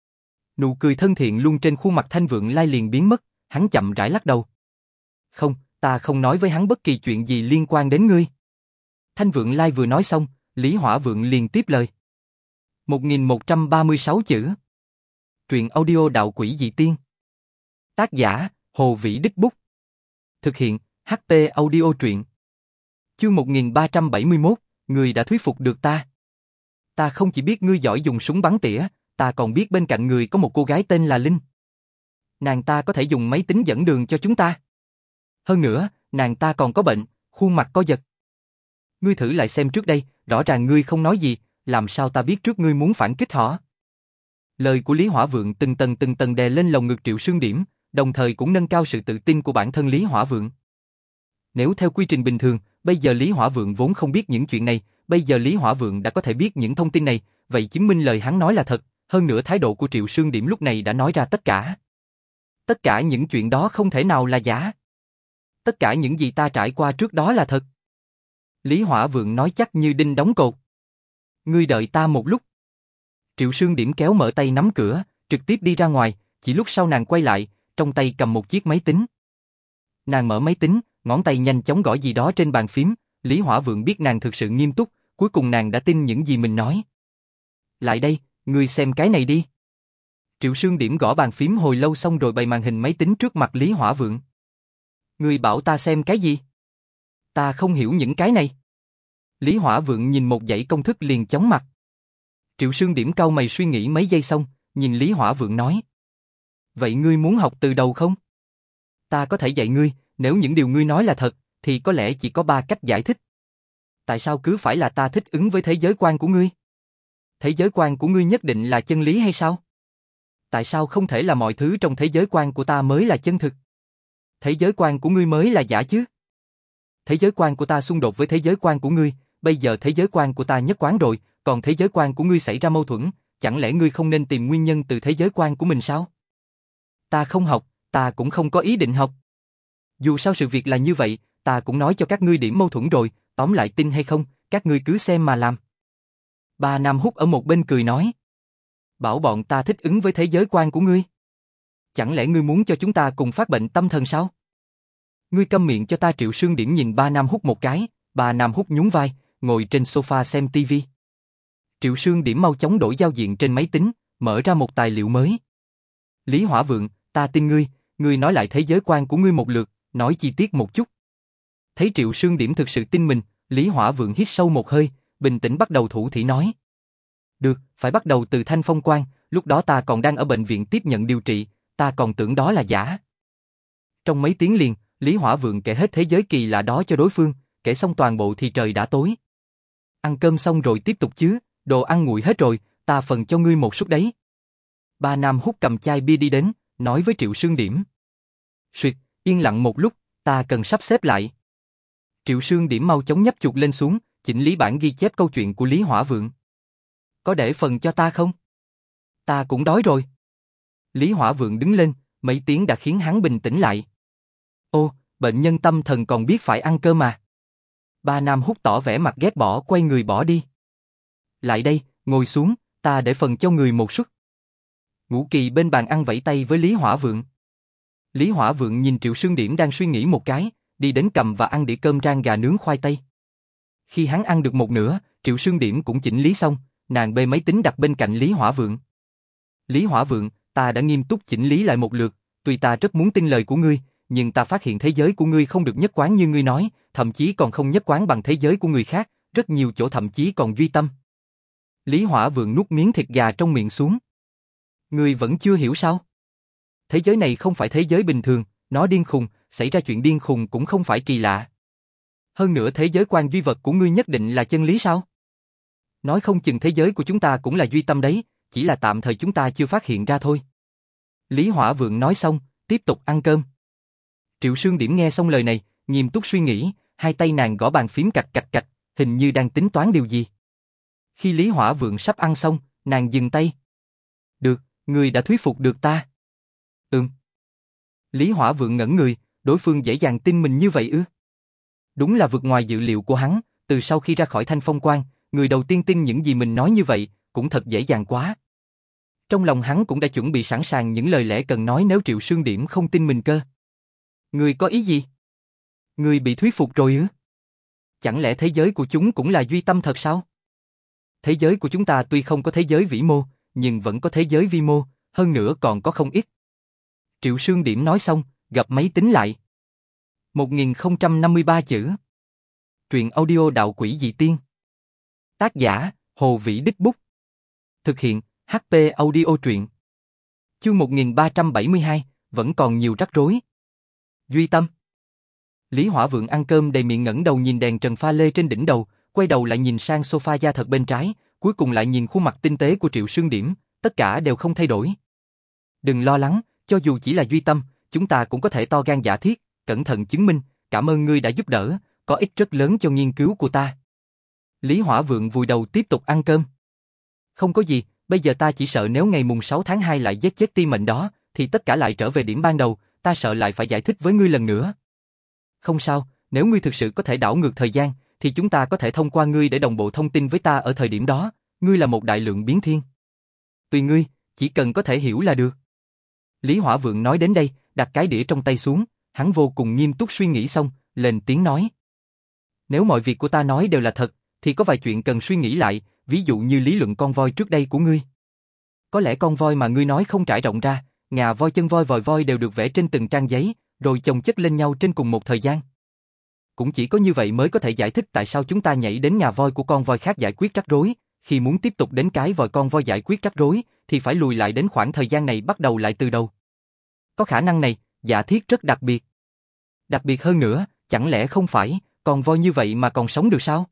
Nụ cười thân thiện luôn trên khuôn mặt Thanh Vượng Lai liền biến mất, hắn chậm rãi lắc đầu. Không, ta không nói với hắn bất kỳ chuyện gì liên quan đến ngươi. Thanh Vượng Lai vừa nói xong, Lý Hỏa Vượng liền tiếp lời. một nghìn một trăm ba mươi sáu chữ. Truyện audio Đạo Quỷ Dị Tiên. Tác giả, Hồ Vĩ Đích Bút. Thực hiện, hát pê Audio Truyện. Chương một nghìn ba trăm bảy mươi mốt, ngươi đã thuyết phục được ta. Ta không chỉ biết ngươi giỏi dùng súng bắn tỉa, ta còn biết bên cạnh ngươi có một cô gái tên là Linh. Nàng ta có thể dùng máy tính dẫn đường cho chúng ta. Hơn nữa, nàng ta còn có bệnh, khuôn mặt co giật. Ngươi thử lại xem trước đây, rõ ràng ngươi không nói gì, làm sao ta biết trước ngươi muốn phản kích họ? Lời của Lý Hỏa Vượng từng tầng từng tầng đè lên lồng ngực Triệu Sương Điểm, đồng thời cũng nâng cao sự tự tin của bản thân Lý Hỏa Vượng. Nếu theo quy trình bình thường, bây giờ Lý Hỏa Vượng vốn không biết những chuyện này, bây giờ Lý Hỏa Vượng đã có thể biết những thông tin này, vậy chứng minh lời hắn nói là thật, hơn nữa thái độ của Triệu Sương Điểm lúc này đã nói ra tất cả. Tất cả những chuyện đó không thể nào là giả. Tất cả những gì ta trải qua trước đó là thật. Lý Hỏa Vượng nói chắc như đinh đóng cột. Ngươi đợi ta một lúc. Triệu Sương Điểm kéo mở tay nắm cửa, trực tiếp đi ra ngoài, chỉ lúc sau nàng quay lại, trong tay cầm một chiếc máy tính. Nàng mở máy tính, ngón tay nhanh chóng gõ gì đó trên bàn phím, Lý Hỏa Vượng biết nàng thực sự nghiêm túc, cuối cùng nàng đã tin những gì mình nói. Lại đây, ngươi xem cái này đi. Triệu Sương Điểm gõ bàn phím hồi lâu xong rồi bày màn hình máy tính trước mặt Lý Hỏa Vượng. Ngươi bảo ta xem cái gì? Ta không hiểu những cái này. Lý Hỏa Vượng nhìn một dãy công thức liền chóng mặt. Triệu Sương Điểm cau mày suy nghĩ mấy giây xong, nhìn Lý Hỏa Vượng nói. Vậy ngươi muốn học từ đầu không? Ta có thể dạy ngươi, nếu những điều ngươi nói là thật, thì có lẽ chỉ có ba cách giải thích. Tại sao cứ phải là ta thích ứng với thế giới quan của ngươi? Thế giới quan của ngươi nhất định là chân lý hay sao? Tại sao không thể là mọi thứ trong thế giới quan của ta mới là chân thực? Thế giới quan của ngươi mới là giả chứ? Thế giới quan của ta xung đột với thế giới quan của ngươi, bây giờ thế giới quan của ta nhất quán rồi, còn thế giới quan của ngươi xảy ra mâu thuẫn, chẳng lẽ ngươi không nên tìm nguyên nhân từ thế giới quan của mình sao? Ta không học, ta cũng không có ý định học. Dù sao sự việc là như vậy, ta cũng nói cho các ngươi điểm mâu thuẫn rồi, tóm lại tin hay không, các ngươi cứ xem mà làm. Ba Nam Húc ở một bên cười nói. Bảo bọn ta thích ứng với thế giới quan của ngươi. Chẳng lẽ ngươi muốn cho chúng ta cùng phát bệnh tâm thần sao? Ngươi câm miệng cho ta. Triệu Sương Điểm nhìn ba Nam Húc một cái, ba Nam Húc nhún vai, ngồi trên sofa xem tivi. Triệu Sương Điểm mau chóng đổi giao diện trên máy tính, mở ra một tài liệu mới. Lý Hỏa Vượng, ta tin ngươi, ngươi nói lại thế giới quan của ngươi một lượt, nói chi tiết một chút. Thấy Triệu Sương Điểm thực sự tin mình, Lý Hỏa Vượng hít sâu một hơi, bình tĩnh bắt đầu thủ thỉ nói. Được, phải bắt đầu từ Thanh Phong Quan, lúc đó ta còn đang ở bệnh viện tiếp nhận điều trị, ta còn tưởng đó là giả. Trong mấy tiếng liền, Lý Hỏa Vượng kể hết thế giới kỳ lạ đó cho đối phương, kể xong toàn bộ thì trời đã tối. Ăn cơm xong rồi tiếp tục chứ, đồ ăn nguội hết rồi, ta phần cho ngươi một suất đấy. Ba Nam Húc cầm chai bia đi đến, nói với Triệu Sương Điểm. Suyệt, yên lặng một lúc, ta cần sắp xếp lại. Triệu Sương Điểm mau chóng nhấp chuột lên xuống, chỉnh lý bản ghi chép câu chuyện của Lý Hỏa Vượng. Có để phần cho ta không? Ta cũng đói rồi. Lý Hỏa Vượng đứng lên, mấy tiếng đã khiến hắn bình tĩnh lại. Ô, bệnh nhân tâm thần còn biết phải ăn cơm mà. Ba Nam Húc tỏ vẻ mặt ghét bỏ, quay người bỏ đi. Lại đây, ngồi xuống, ta để phần cho người một suất. Ngũ Kỳ bên bàn ăn vẫy tay với Lý Hỏa Vượng. Lý Hỏa Vượng nhìn Triệu Sương Điểm đang suy nghĩ một cái, đi đến cầm và ăn đĩa cơm rang gà nướng khoai tây. Khi hắn ăn được một nửa, Triệu Sương Điểm cũng chỉnh lý xong, nàng bê máy tính đặt bên cạnh Lý Hỏa Vượng. Lý Hỏa Vượng, ta đã nghiêm túc chỉnh lý lại một lượt, tuy ta rất muốn tin lời của ngươi, nhưng ta phát hiện thế giới của ngươi không được nhất quán như ngươi nói, thậm chí còn không nhất quán bằng thế giới của người khác, rất nhiều chỗ thậm chí còn duy tâm. Lý Hỏa Vượng nuốt miếng thịt gà trong miệng xuống. Ngươi vẫn chưa hiểu sao? Thế giới này không phải thế giới bình thường, nó điên khùng, xảy ra chuyện điên khùng cũng không phải kỳ lạ. Hơn nữa thế giới quan duy vật của ngươi nhất định là chân lý sao? Nói không chừng thế giới của chúng ta cũng là duy tâm đấy, chỉ là tạm thời chúng ta chưa phát hiện ra thôi. Lý Hỏa Vượng nói xong, tiếp tục ăn cơm. Triệu Sương Điểm nghe xong lời này, nghiêm túc suy nghĩ, hai tay nàng gõ bàn phím cạch cạch cạch, hình như đang tính toán điều gì. Khi Lý Hỏa Vượng sắp ăn xong, nàng dừng tay. Được, ngươi đã thuyết phục được ta. Ừm. Lý Hỏa Vượng ngẩn người, đối phương dễ dàng tin mình như vậy ư? Đúng là vượt ngoài dự liệu của hắn, từ sau khi ra khỏi Thanh Phong Quan, người đầu tiên tin những gì mình nói như vậy, cũng thật dễ dàng quá. Trong lòng hắn cũng đã chuẩn bị sẵn sàng những lời lẽ cần nói nếu Triệu Sương Điểm không tin mình cơ. Ngươi có ý gì? Ngươi bị thuyết phục rồi ư? Chẳng lẽ thế giới của chúng cũng là duy tâm thật sao? Thế giới của chúng ta tuy không có thế giới vĩ mô, nhưng vẫn có thế giới vi mô, hơn nữa còn có không ít. Triệu Sương Điểm nói xong, gập máy tính lại. một nghìn không trăm năm mươi ba chữ. Truyện audio Đạo Quỷ Dị Tiên. Tác giả, Hồ Vĩ Đích Bút. Thực hiện, hát pê Audio Truyện. Chương một nghìn ba trăm bảy mươi hai, vẫn còn nhiều rắc rối. Duy tâm. Lý Hỏa Vượng ăn cơm đầy miệng ngẩng đầu nhìn đèn trần pha lê trên đỉnh đầu, quay đầu lại nhìn sang sofa da thật bên trái, cuối cùng lại nhìn khuôn mặt tinh tế của Triệu Sương Điểm, tất cả đều không thay đổi. Đừng lo lắng, cho dù chỉ là duy tâm, chúng ta cũng có thể to gan giả thiết, cẩn thận chứng minh, cảm ơn ngươi đã giúp đỡ, có ích rất lớn cho nghiên cứu của ta. Lý Hỏa Vượng vùi đầu tiếp tục ăn cơm. Không có gì, bây giờ ta chỉ sợ nếu ngày mùng sáu tháng hai lại giết chết ti mệnh đó, thì tất cả lại trở về điểm ban đầu, ta sợ lại phải giải thích với ngươi lần nữa. Không sao, nếu ngươi thực sự có thể đảo ngược thời gian, thì chúng ta có thể thông qua ngươi để đồng bộ thông tin với ta ở thời điểm đó, ngươi là một đại lượng biến thiên. Tùy ngươi, chỉ cần có thể hiểu là được. Lý Hỏa Vượng nói đến đây, đặt cái đĩa trong tay xuống, hắn vô cùng nghiêm túc suy nghĩ xong, lên tiếng nói. Nếu mọi việc của ta nói đều là thật, thì có vài chuyện cần suy nghĩ lại, ví dụ như lý luận con voi trước đây của ngươi. Có lẽ con voi mà ngươi nói không trải rộng ra, ngà voi chân voi vòi voi đều được vẽ trên từng trang giấy, rồi chồng chất lên nhau trên cùng một thời gian. Cũng chỉ có như vậy mới có thể giải thích tại sao chúng ta nhảy đến ngà voi của con voi khác giải quyết rắc rối, khi muốn tiếp tục đến cái vòi con voi giải quyết rắc rối, thì phải lùi lại đến khoảng thời gian này bắt đầu lại từ đầu. Có khả năng này, giả thiết rất đặc biệt. Đặc biệt hơn nữa, chẳng lẽ không phải, con voi như vậy mà còn sống được sao?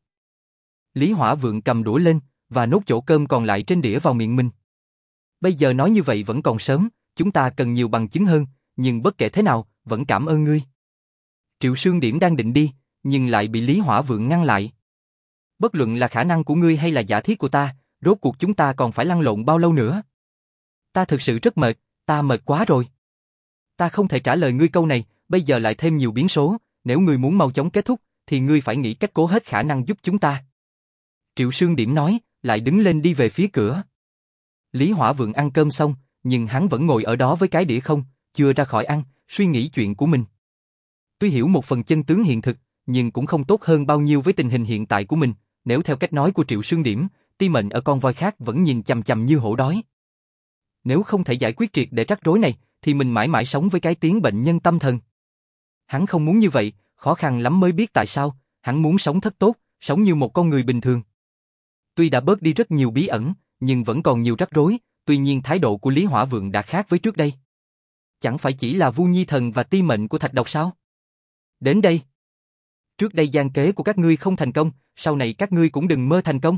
Lý Hỏa Vượng cầm đũa lên, và nốt chỗ cơm còn lại trên đĩa vào miệng mình. Bây giờ nói như vậy vẫn còn sớm, chúng ta cần nhiều bằng chứng hơn, nhưng bất kể thế nào, vẫn cảm ơn ngươi. Triệu Sương Điểm đang định đi, nhưng lại bị Lý Hỏa Vượng ngăn lại. Bất luận là khả năng của ngươi hay là giả thiết của ta, rốt cuộc chúng ta còn phải lăn lộn bao lâu nữa? Ta thực sự rất mệt, ta mệt quá rồi. Ta không thể trả lời ngươi câu này, bây giờ lại thêm nhiều biến số, nếu ngươi muốn mau chóng kết thúc, thì ngươi phải nghĩ cách cố hết khả năng giúp chúng ta. Triệu Sương Điểm nói, lại đứng lên đi về phía cửa. Lý Hỏa Vượng ăn cơm xong, nhưng hắn vẫn ngồi ở đó với cái đĩa không, chưa ra khỏi ăn, suy nghĩ chuyện của mình. Tuy hiểu một phần chân tướng hiện thực, nhưng cũng không tốt hơn bao nhiêu với tình hình hiện tại của mình, nếu theo cách nói của Triệu Sương Điểm, Ti Mệnh ở con voi khác vẫn nhìn chằm chằm như hổ đói. Nếu không thể giải quyết triệt để rắc rối này, thì mình mãi mãi sống với cái tiếng bệnh nhân tâm thần. Hắn không muốn như vậy, khó khăn lắm mới biết tại sao, hắn muốn sống thật tốt, sống như một con người bình thường. Tuy đã bớt đi rất nhiều bí ẩn, nhưng vẫn còn nhiều rắc rối, tuy nhiên thái độ của Lý Hỏa Vượng đã khác với trước đây. Chẳng phải chỉ là Vu Nhi Thần và Ti Mệnh của Thạch Độc sao? Đến đây. Trước đây gian kế của các ngươi không thành công, sau này các ngươi cũng đừng mơ thành công.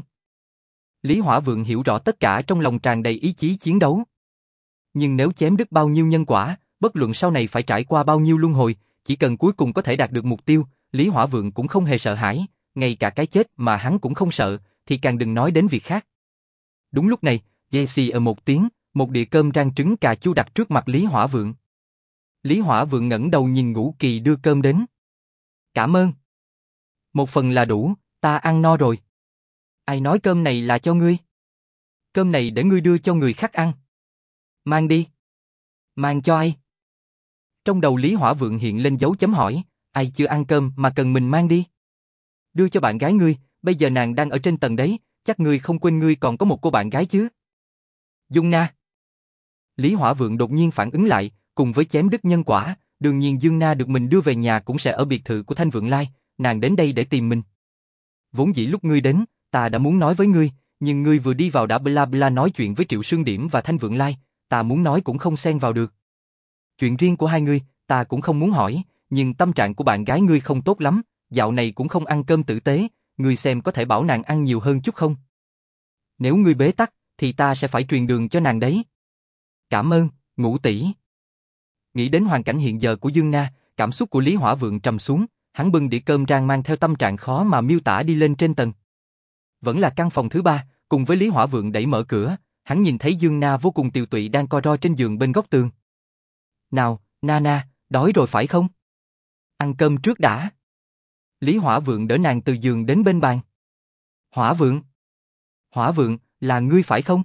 Lý Hỏa Vượng hiểu rõ tất cả trong lòng tràn đầy ý chí chiến đấu. Nhưng nếu chém đứt bao nhiêu nhân quả, bất luận sau này phải trải qua bao nhiêu luân hồi, chỉ cần cuối cùng có thể đạt được mục tiêu, Lý Hỏa Vượng cũng không hề sợ hãi, ngay cả cái chết mà hắn cũng không sợ, thì càng đừng nói đến việc khác. Đúng lúc này, ghê xì ở một tiếng, một đĩa cơm rang trứng cà chua đặt trước mặt Lý Hỏa Vượng. Lý Hỏa Vượng ngẩng đầu nhìn Ngũ Kỳ đưa cơm đến. Cảm ơn. Một phần là đủ, ta ăn no rồi. Ai nói cơm này là cho ngươi? Cơm này để ngươi đưa cho người khác ăn. Mang đi. Mang cho ai? Trong đầu Lý Hỏa Vượng hiện lên dấu chấm hỏi, ai chưa ăn cơm mà cần mình mang đi? Đưa cho bạn gái ngươi, bây giờ nàng đang ở trên tầng đấy, chắc ngươi không quên ngươi còn có một cô bạn gái chứ? Dung Na. Lý Hỏa Vượng đột nhiên phản ứng lại, cùng với chém đứt nhân quả, đương nhiên Dương Na được mình đưa về nhà cũng sẽ ở biệt thự của Thanh Vượng Lai, nàng đến đây để tìm mình. Vốn dĩ lúc ngươi đến, ta đã muốn nói với ngươi, nhưng ngươi vừa đi vào đã bla bla nói chuyện với Triệu Sương Điểm và Thanh Vượng Lai, ta muốn nói cũng không xen vào được. Chuyện riêng của hai ngươi, ta cũng không muốn hỏi, nhưng tâm trạng của bạn gái ngươi không tốt lắm, dạo này cũng không ăn cơm tử tế, ngươi xem có thể bảo nàng ăn nhiều hơn chút không? Nếu ngươi bế tắc, thì ta sẽ phải truyền đường cho nàng đấy. Cảm ơn, Ngũ tỷ. Nghĩ đến hoàn cảnh hiện giờ của Dương Na, cảm xúc của Lý Hỏa Vượng trầm xuống, hắn bưng đĩa cơm rang mang theo tâm trạng khó mà miêu tả đi lên trên tầng. Vẫn là căn phòng thứ ba, cùng với Lý Hỏa Vượng đẩy mở cửa, hắn nhìn thấy Dương Na vô cùng tiều tụy đang co ro trên giường bên góc tường. Nào, Nana, đói rồi phải không? Ăn cơm trước đã. Lý Hỏa Vượng đỡ nàng từ giường đến bên bàn. Hỏa Vượng. Hỏa Vượng, là ngươi phải không?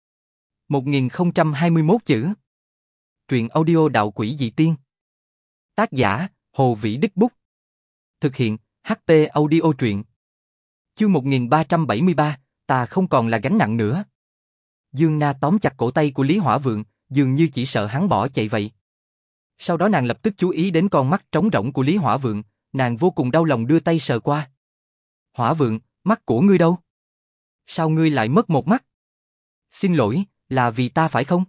một nghìn không trăm hai mươi mốt chữ. Truyện audio đạo quỷ dị tiên. Tác giả, Hồ Vĩ Đích Bút. Thực hiện, hát pê Audio truyện. Chương một nghìn ba trăm bảy mươi ba, ta không còn là gánh nặng nữa. Dương Na tóm chặt cổ tay của Lý Hỏa Vượng, dường như chỉ sợ hắn bỏ chạy vậy. Sau đó nàng lập tức chú ý đến con mắt trống rỗng của Lý Hỏa Vượng, nàng vô cùng đau lòng đưa tay sờ qua. Hỏa Vượng, mắt của ngươi đâu? Sao ngươi lại mất một mắt? Xin lỗi, là vì ta phải không?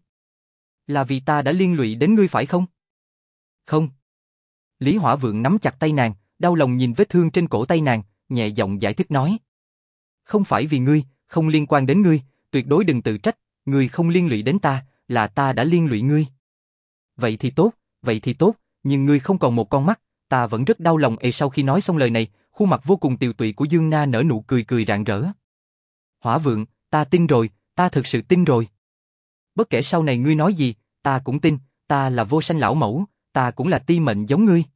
Là vì ta đã liên lụy đến ngươi phải không? Không. Lý Hỏa Vượng nắm chặt tay nàng, đau lòng nhìn vết thương trên cổ tay nàng, nhẹ giọng giải thích nói. Không phải vì ngươi, không liên quan đến ngươi, tuyệt đối đừng tự trách, ngươi không liên lụy đến ta, là ta đã liên lụy ngươi. Vậy thì tốt, vậy thì tốt, nhưng ngươi không còn một con mắt, ta vẫn rất đau lòng. Ê, sau khi nói xong lời này, khuôn mặt vô cùng tiều tụy của Dương Na nở nụ cười cười rạng rỡ. Hỏa Vượng, ta tin rồi, ta thực sự tin rồi. Bất kể sau này ngươi nói gì, ta cũng tin, ta là Vô Sanh lão mẫu, ta cũng là Ti Mệnh giống ngươi.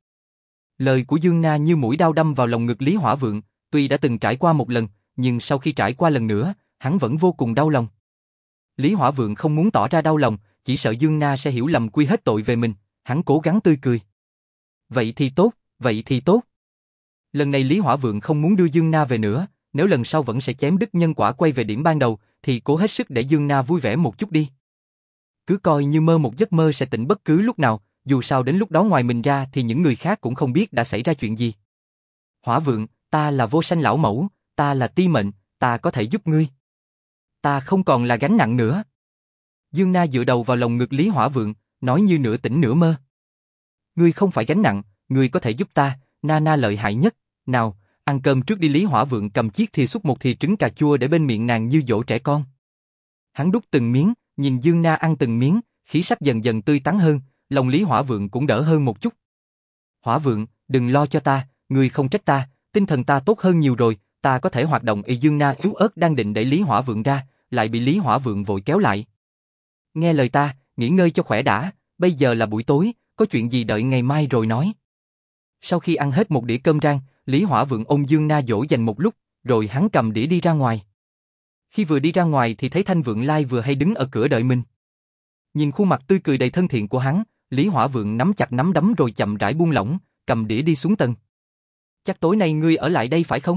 Lời của Dương Na như mũi dao đâm vào lòng ngực Lý Hỏa Vượng, tuy đã từng trải qua một lần, nhưng sau khi trải qua lần nữa, hắn vẫn vô cùng đau lòng. Lý Hỏa Vượng không muốn tỏ ra đau lòng, chỉ sợ Dương Na sẽ hiểu lầm quy hết tội về mình, hắn cố gắng tươi cười. Vậy thì tốt, vậy thì tốt. Lần này Lý Hỏa Vượng không muốn đưa Dương Na về nữa, nếu lần sau vẫn sẽ chém đứt nhân quả quay về điểm ban đầu, thì cố hết sức để Dương Na vui vẻ một chút đi. Cứ coi như mơ một giấc mơ sẽ tỉnh bất cứ lúc nào, dù sao đến lúc đó ngoài mình ra thì những người khác cũng không biết đã xảy ra chuyện gì. Hỏa Vượng, ta là Vô Sanh lão mẫu, ta là Ti Mệnh, ta có thể giúp ngươi. Ta không còn là gánh nặng nữa. Dương Na dựa đầu vào lồng ngực Lý Hỏa Vượng, nói như nửa tỉnh nửa mơ. Ngươi không phải gánh nặng, ngươi có thể giúp ta, Nana lợi hại nhất. Nào, ăn cơm trước đi. Lý Hỏa Vượng cầm chiếc thìa xúc một thìa trứng cà chua để bên miệng nàng như dỗ trẻ con. Hắn đút từng miếng, nhìn Dương Na ăn từng miếng, khí sắc dần dần tươi tắn hơn, lòng Lý Hỏa Vượng cũng đỡ hơn một chút. Hỏa Vượng, đừng lo cho ta, ngươi không trách ta, tinh thần ta tốt hơn nhiều rồi, ta có thể hoạt động. Ê, Dương Na yếu ớt đang định đẩy Lý Hỏa Vượng ra, lại bị Lý Hỏa Vượng vội kéo lại. Nghe lời ta, nghỉ ngơi cho khỏe đã, bây giờ là buổi tối, có chuyện gì đợi ngày mai rồi nói. Sau khi ăn hết một đĩa cơm rang, Lý Hỏa Vượng ôm Dương Na dỗ dành một lúc, rồi hắn cầm đĩa đi ra ngoài. Khi vừa đi ra ngoài thì thấy Thanh Vượng Lai vừa hay đứng ở cửa đợi mình. Nhìn khuôn mặt tươi cười đầy thân thiện của hắn, Lý Hỏa Vượng nắm chặt nắm đấm rồi chậm rãi buông lỏng, cầm đĩa đi xuống tầng. Chắc tối nay ngươi ở lại đây phải không?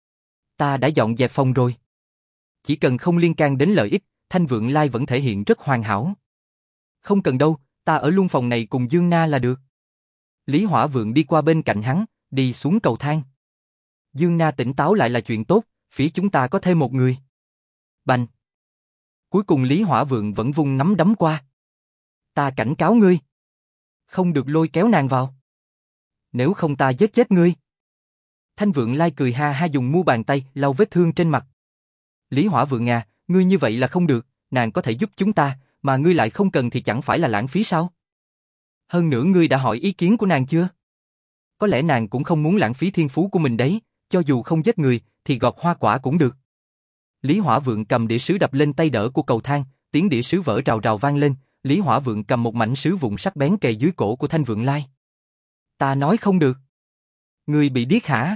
Ta đã dọn dẹp phòng rồi. Chỉ cần không liên can đến lợi ích, Thanh Vượng Lai vẫn thể hiện rất hoàn hảo. Không cần đâu, ta ở luôn phòng này cùng Dương Na là được. Lý Hỏa Vượng đi qua bên cạnh hắn, đi xuống cầu thang. Dương Na tỉnh táo lại là chuyện tốt, phía chúng ta có thêm một người. Bành! Cuối cùng Lý Hỏa Vượng vẫn vung nắm đấm qua. Ta cảnh cáo ngươi. Không được lôi kéo nàng vào. Nếu không ta giết chết ngươi. Thanh Vượng Lai cười ha ha dùng mu bàn tay lau vết thương trên mặt. Lý Hỏa Vượng à, ngươi như vậy là không được, nàng có thể giúp chúng ta, mà ngươi lại không cần thì chẳng phải là lãng phí sao? Hơn nữa ngươi đã hỏi ý kiến của nàng chưa? Có lẽ nàng cũng không muốn lãng phí thiên phú của mình đấy, cho dù không giết người, thì gọt hoa quả cũng được. Lý Hỏa Vượng cầm đĩa sứ đập lên tay đỡ của cầu thang, tiếng đĩa sứ vỡ rào rào vang lên, Lý Hỏa Vượng cầm một mảnh sứ vụn sắc bén kề dưới cổ của Thanh Vượng Lai. Ta nói không được. Ngươi bị điếc hả?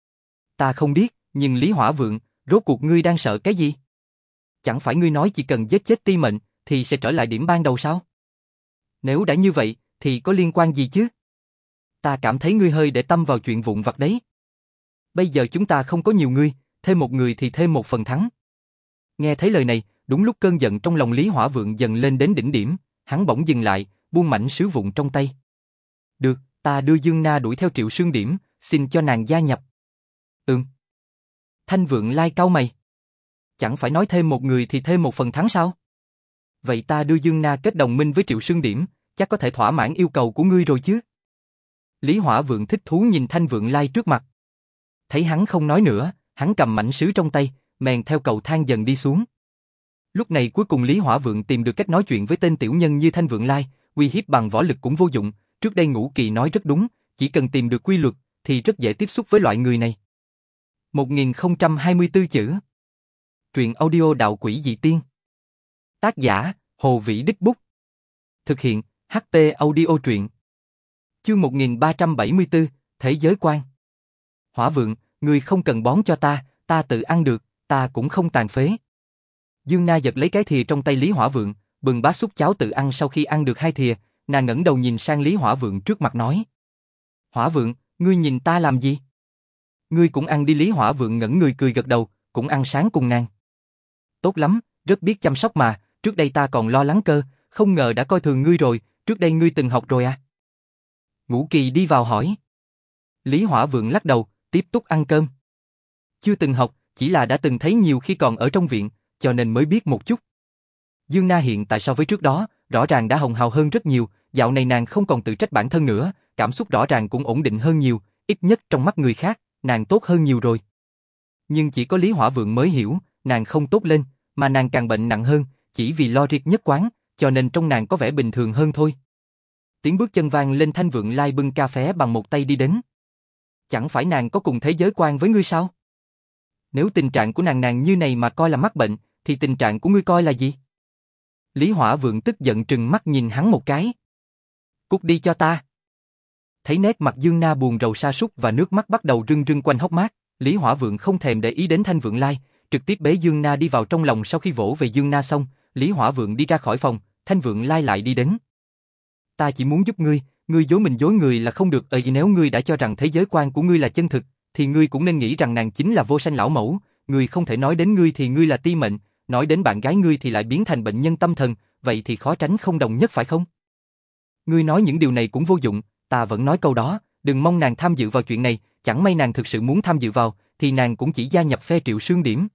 Ta không điếc, nhưng Lý Hỏa Vượng, rốt cuộc ngươi đang sợ cái gì? Chẳng phải ngươi nói chỉ cần giết chết Ti Mệnh, thì sẽ trở lại điểm ban đầu sao? Nếu đã như vậy, thì có liên quan gì chứ? Ta cảm thấy ngươi hơi để tâm vào chuyện vụn vặt đấy. Bây giờ chúng ta không có nhiều người, thêm một người thì thêm một phần thắng. Nghe thấy lời này, đúng lúc cơn giận trong lòng Lý Hỏa Vượng dần lên đến đỉnh điểm, hắn bỗng dừng lại, buông mảnh sứ vụn trong tay. Được, ta đưa Dương Na đuổi theo Triệu Sương Điểm, xin cho nàng gia nhập. Ừm. Thanh Vượng Lai cau mày. Chẳng phải nói thêm một người thì thêm một phần thắng sao? Vậy ta đưa Dương Na kết đồng minh với Triệu Sương Điểm, chắc có thể thỏa mãn yêu cầu của ngươi rồi chứ? Lý Hỏa Vượng thích thú nhìn Thanh Vượng Lai trước mặt. Thấy hắn không nói nữa, hắn cầm mảnh sứ trong tay, mèn theo cầu thang dần đi xuống. Lúc này cuối cùng Lý Hỏa Vượng tìm được cách nói chuyện với tên tiểu nhân như Thanh Vượng Lai, uy hiếp bằng võ lực cũng vô dụng, trước đây Ngũ Kỳ nói rất đúng, chỉ cần tìm được quy luật, thì rất dễ tiếp xúc với loại người này. một nghìn không trăm hai mươi tư chữ. Truyện audio Đạo Quỷ Dị Tiên. Tác giả, Hồ Vĩ Đích Bút. Thực hiện, hát pê Audio Truyện. Chương một nghìn ba trăm bảy mươi tư, Thế giới quan. Hỏa Vượng, ngươi không cần bón cho ta, ta tự ăn được, ta cũng không tàn phế. Dương Na giật lấy cái thìa trong tay Lý Hỏa Vượng, bừng bát súp cháo tự ăn sau khi ăn được hai thìa, nàng ngẩng đầu nhìn sang Lý Hỏa Vượng trước mặt nói. Hỏa Vượng, ngươi nhìn ta làm gì? Ngươi cũng ăn đi. Lý Hỏa Vượng ngẩng người cười gật đầu, cũng ăn sáng cùng nàng. Tốt lắm, rất biết chăm sóc mà, trước đây ta còn lo lắng cơ, không ngờ đã coi thường ngươi rồi, trước đây ngươi từng học rồi à? Ngũ Kỳ đi vào hỏi. Lý Hỏa Vượng lắc đầu, tiếp tục ăn cơm. Chưa từng học, chỉ là đã từng thấy nhiều khi còn ở trong viện, cho nên mới biết một chút. Dương Na hiện tại so với trước đó, rõ ràng đã hồng hào hơn rất nhiều, dạo này nàng không còn tự trách bản thân nữa, cảm xúc rõ ràng cũng ổn định hơn nhiều, ít nhất trong mắt người khác, nàng tốt hơn nhiều rồi. Nhưng chỉ có Lý Hỏa Vượng mới hiểu, nàng không tốt lên, mà nàng càng bệnh nặng hơn, chỉ vì lo riết nhất quán, cho nên trong nàng có vẻ bình thường hơn thôi. Tiếng bước chân vang lên, Thanh Vượng Lai bưng cà phê bằng một tay đi đến. Chẳng phải nàng có cùng thế giới quan với ngươi sao? Nếu tình trạng của nàng nàng như này mà coi là mắc bệnh, thì tình trạng của ngươi coi là gì? Lý Hỏa Vượng tức giận trừng mắt nhìn hắn một cái. Cút đi cho ta. Thấy nét mặt Dương Na buồn rầu sa sút và nước mắt bắt đầu rưng rưng quanh hốc mắt, Lý Hỏa Vượng không thèm để ý đến Thanh Vượng Lai, trực tiếp bế Dương Na đi vào trong lòng. Sau khi vỗ về Dương Na xong, Lý Hỏa Vượng đi ra khỏi phòng, Thanh Vượng Lai lại đi đến. Ta chỉ muốn giúp ngươi, ngươi dối mình dối người là không được. Ờ nếu ngươi đã cho rằng thế giới quan của ngươi là chân thực, thì ngươi cũng nên nghĩ rằng nàng chính là Vô Sanh lão mẫu. Ngươi không thể nói đến ngươi thì ngươi là Ti Mệnh, nói đến bạn gái ngươi thì lại biến thành bệnh nhân tâm thần, vậy thì khó tránh không đồng nhất phải không? Ngươi nói những điều này cũng vô dụng, ta vẫn nói câu đó, đừng mong nàng tham dự vào chuyện này, chẳng may nàng thực sự muốn tham dự vào, thì nàng cũng chỉ gia nhập phe Triệu Sương Điểm.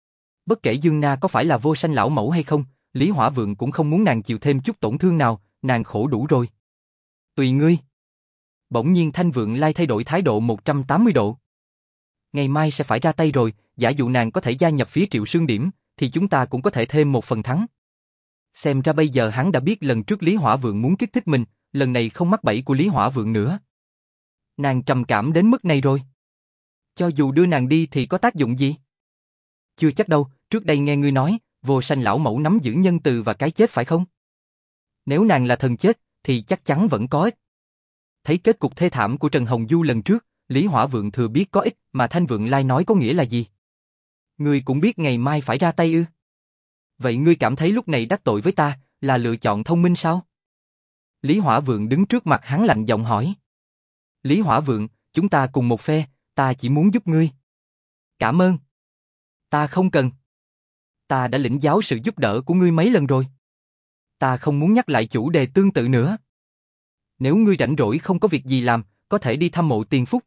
Bất kể Dương Na có phải là Vô Sanh lão mẫu hay không, Lý Hỏa Vượng cũng không muốn nàng chịu thêm chút tổn thương nào, nàng khổ đủ rồi. Tùy ngươi. Bỗng nhiên Thanh Vượng Lai thay đổi thái độ một trăm tám mươi độ. Ngày mai sẽ phải ra tay rồi, giả dụ nàng có thể gia nhập phía Triệu Sương Điểm, thì chúng ta cũng có thể thêm một phần thắng. Xem ra bây giờ hắn đã biết lần trước Lý Hỏa Vượng muốn kích thích mình, lần này không mắc bẫy của Lý Hỏa Vượng nữa. Nàng trầm cảm đến mức này rồi. Cho dù đưa nàng đi thì có tác dụng gì? Chưa chắc đâu, trước đây nghe ngươi nói, Vô Sanh lão mẫu nắm giữ nhân từ và cái chết phải không? Nếu nàng là thần chết, thì chắc chắn vẫn có ích. Thấy kết cục thê thảm của Trần Hồng Du lần trước, Lý Hỏa Vượng thừa biết có ích, mà Thanh Vượng Lai nói có nghĩa là gì? Ngươi cũng biết ngày mai phải ra tay ư? Vậy ngươi cảm thấy lúc này đắc tội với ta là lựa chọn thông minh sao? Lý Hỏa Vượng đứng trước mặt hắn lạnh giọng hỏi. Lý Hỏa Vượng, chúng ta cùng một phe, ta chỉ muốn giúp ngươi. Cảm ơn. Ta không cần. Ta đã lĩnh giáo sự giúp đỡ của ngươi mấy lần rồi. Ta không muốn nhắc lại chủ đề tương tự nữa. Nếu ngươi rảnh rỗi không có việc gì làm, có thể đi thăm mộ Tiền Phúc.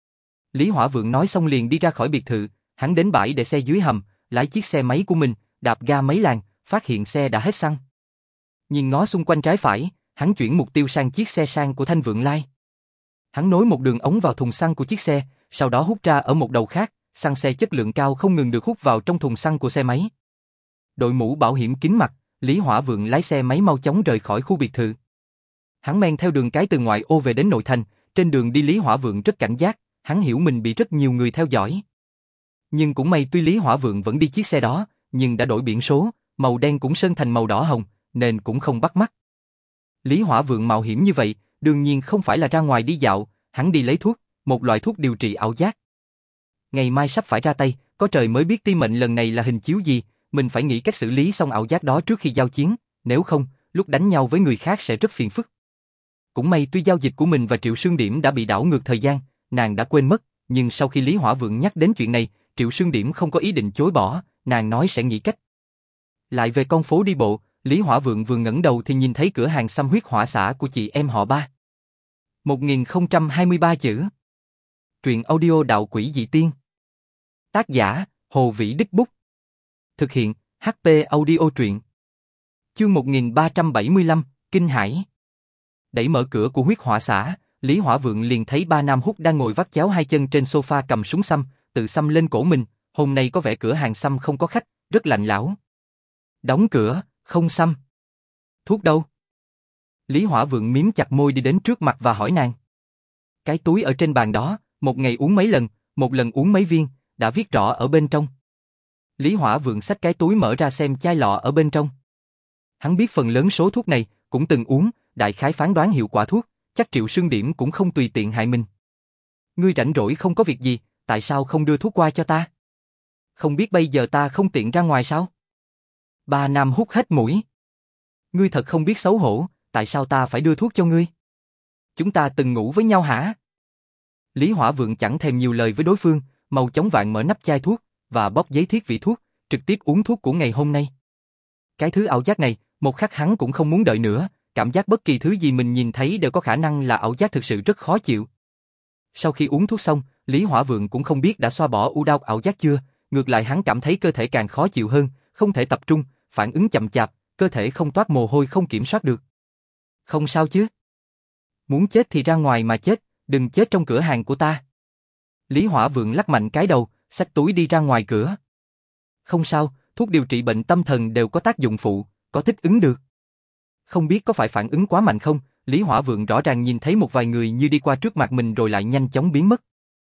Lý Hỏa Vượng nói xong liền đi ra khỏi biệt thự, hắn đến bãi để xe dưới hầm, lái chiếc xe máy của mình, đạp ga mấy làng, phát hiện xe đã hết xăng. Nhìn ngó xung quanh trái phải, hắn chuyển mục tiêu sang chiếc xe sang của Thanh Vượng Lai. Hắn nối một đường ống vào thùng xăng của chiếc xe, sau đó hút ra ở một đầu khác, xăng xe chất lượng cao không ngừng được hút vào trong thùng xăng của xe máy. Đội mũ bảo hiểm kín mặt, Lý Hỏa Vượng lái xe máy mau chóng rời khỏi khu biệt thự. Hắn men theo đường cái từ ngoại ô về đến nội thành, trên đường đi Lý Hỏa Vượng rất cảnh giác, hắn hiểu mình bị rất nhiều người theo dõi. Nhưng cũng may tuy Lý Hỏa Vượng vẫn đi chiếc xe đó, nhưng đã đổi biển số, màu đen cũng sơn thành màu đỏ hồng, nên cũng không bắt mắt. Lý Hỏa Vượng mạo hiểm như vậy, đương nhiên không phải là ra ngoài đi dạo, hắn đi lấy thuốc, một loại thuốc điều trị ảo giác. Ngày mai sắp phải ra tay, có trời mới biết tiên mệnh lần này là hình chiếu gì, mình phải nghĩ cách xử lý xong ảo giác đó trước khi giao chiến, nếu không, lúc đánh nhau với người khác sẽ rất phiền phức. Cũng may tuy giao dịch của mình và Triệu Sương Điểm đã bị đảo ngược thời gian, nàng đã quên mất, nhưng sau khi Lý Hỏa Vượng nhắc đến chuyện này, Triệu Sương Điểm không có ý định chối bỏ, nàng nói sẽ nghĩ cách. Lại về con phố đi bộ, Lý Hỏa Vượng vừa ngẩng đầu thì nhìn thấy cửa hàng xăm huyết hỏa xả của chị em họ Ba. một nghìn không trăm hai mươi ba chữ. Truyện audio đạo quỷ dị tiên. Tác giả, Hồ Vĩ Đích Bút. Thực hiện, hát pê Audio truyện. Chương một nghìn ba trăm bảy mươi lăm, Kinh Hải. Đẩy mở cửa của huyết hỏa xả, Lý Hỏa Vượng liền thấy ba nam hút đang ngồi vắt chéo hai chân trên sofa cầm súng xăm, tự xăm lên cổ mình, hôm nay có vẻ cửa hàng xăm không có khách, rất lạnh lẽo. Đóng cửa, không xăm. Thuốc đâu? Lý Hỏa Vượng miếm chặt môi đi đến trước mặt và hỏi nàng. Cái túi ở trên bàn đó, một ngày uống mấy lần, một lần uống mấy viên, đã viết rõ ở bên trong. Lý Hỏa Vượng xách cái túi mở ra xem chai lọ ở bên trong. Hắn biết phần lớn số thuốc này, cũng từng uống, đại khái phán đoán hiệu quả thuốc, chắc Triệu Sương Điểm cũng không tùy tiện hại mình. Ngươi rảnh rỗi không có việc gì, tại sao không đưa thuốc qua cho ta? Không biết bây giờ ta không tiện ra ngoài sao? Ba nam hút hết mũi. Ngươi thật không biết xấu hổ, tại sao ta phải đưa thuốc cho ngươi? Chúng ta từng ngủ với nhau hả? Lý Hỏa Vượng chẳng thèm nhiều lời với đối phương, mau chóng vạn mở nắp chai thuốc, và bóp giấy thiết vị thuốc, trực tiếp uống thuốc của ngày hôm nay. Cái thứ ảo giác này, một khắc hắn cũng không muốn đợi nữa, cảm giác bất kỳ thứ gì mình nhìn thấy đều có khả năng là ảo giác thực sự rất khó chịu. Sau khi uống thuốc xong, Lý Hỏa Vượng cũng không biết đã xoa bỏ u đau ảo giác chưa, ngược lại hắn cảm thấy cơ thể càng khó chịu hơn, không thể tập trung, phản ứng chậm chạp, cơ thể không toát mồ hôi không kiểm soát được. Không sao chứ? Muốn chết thì ra ngoài mà chết, đừng chết trong cửa hàng của ta. Lý Hỏa Vượng lắc mạnh cái đầu, xách túi đi ra ngoài cửa. Không sao, thuốc điều trị bệnh tâm thần đều có tác dụng phụ, có thích ứng được. Không biết có phải phản ứng quá mạnh không, Lý Hỏa Vượng rõ ràng nhìn thấy một vài người như đi qua trước mặt mình rồi lại nhanh chóng biến mất.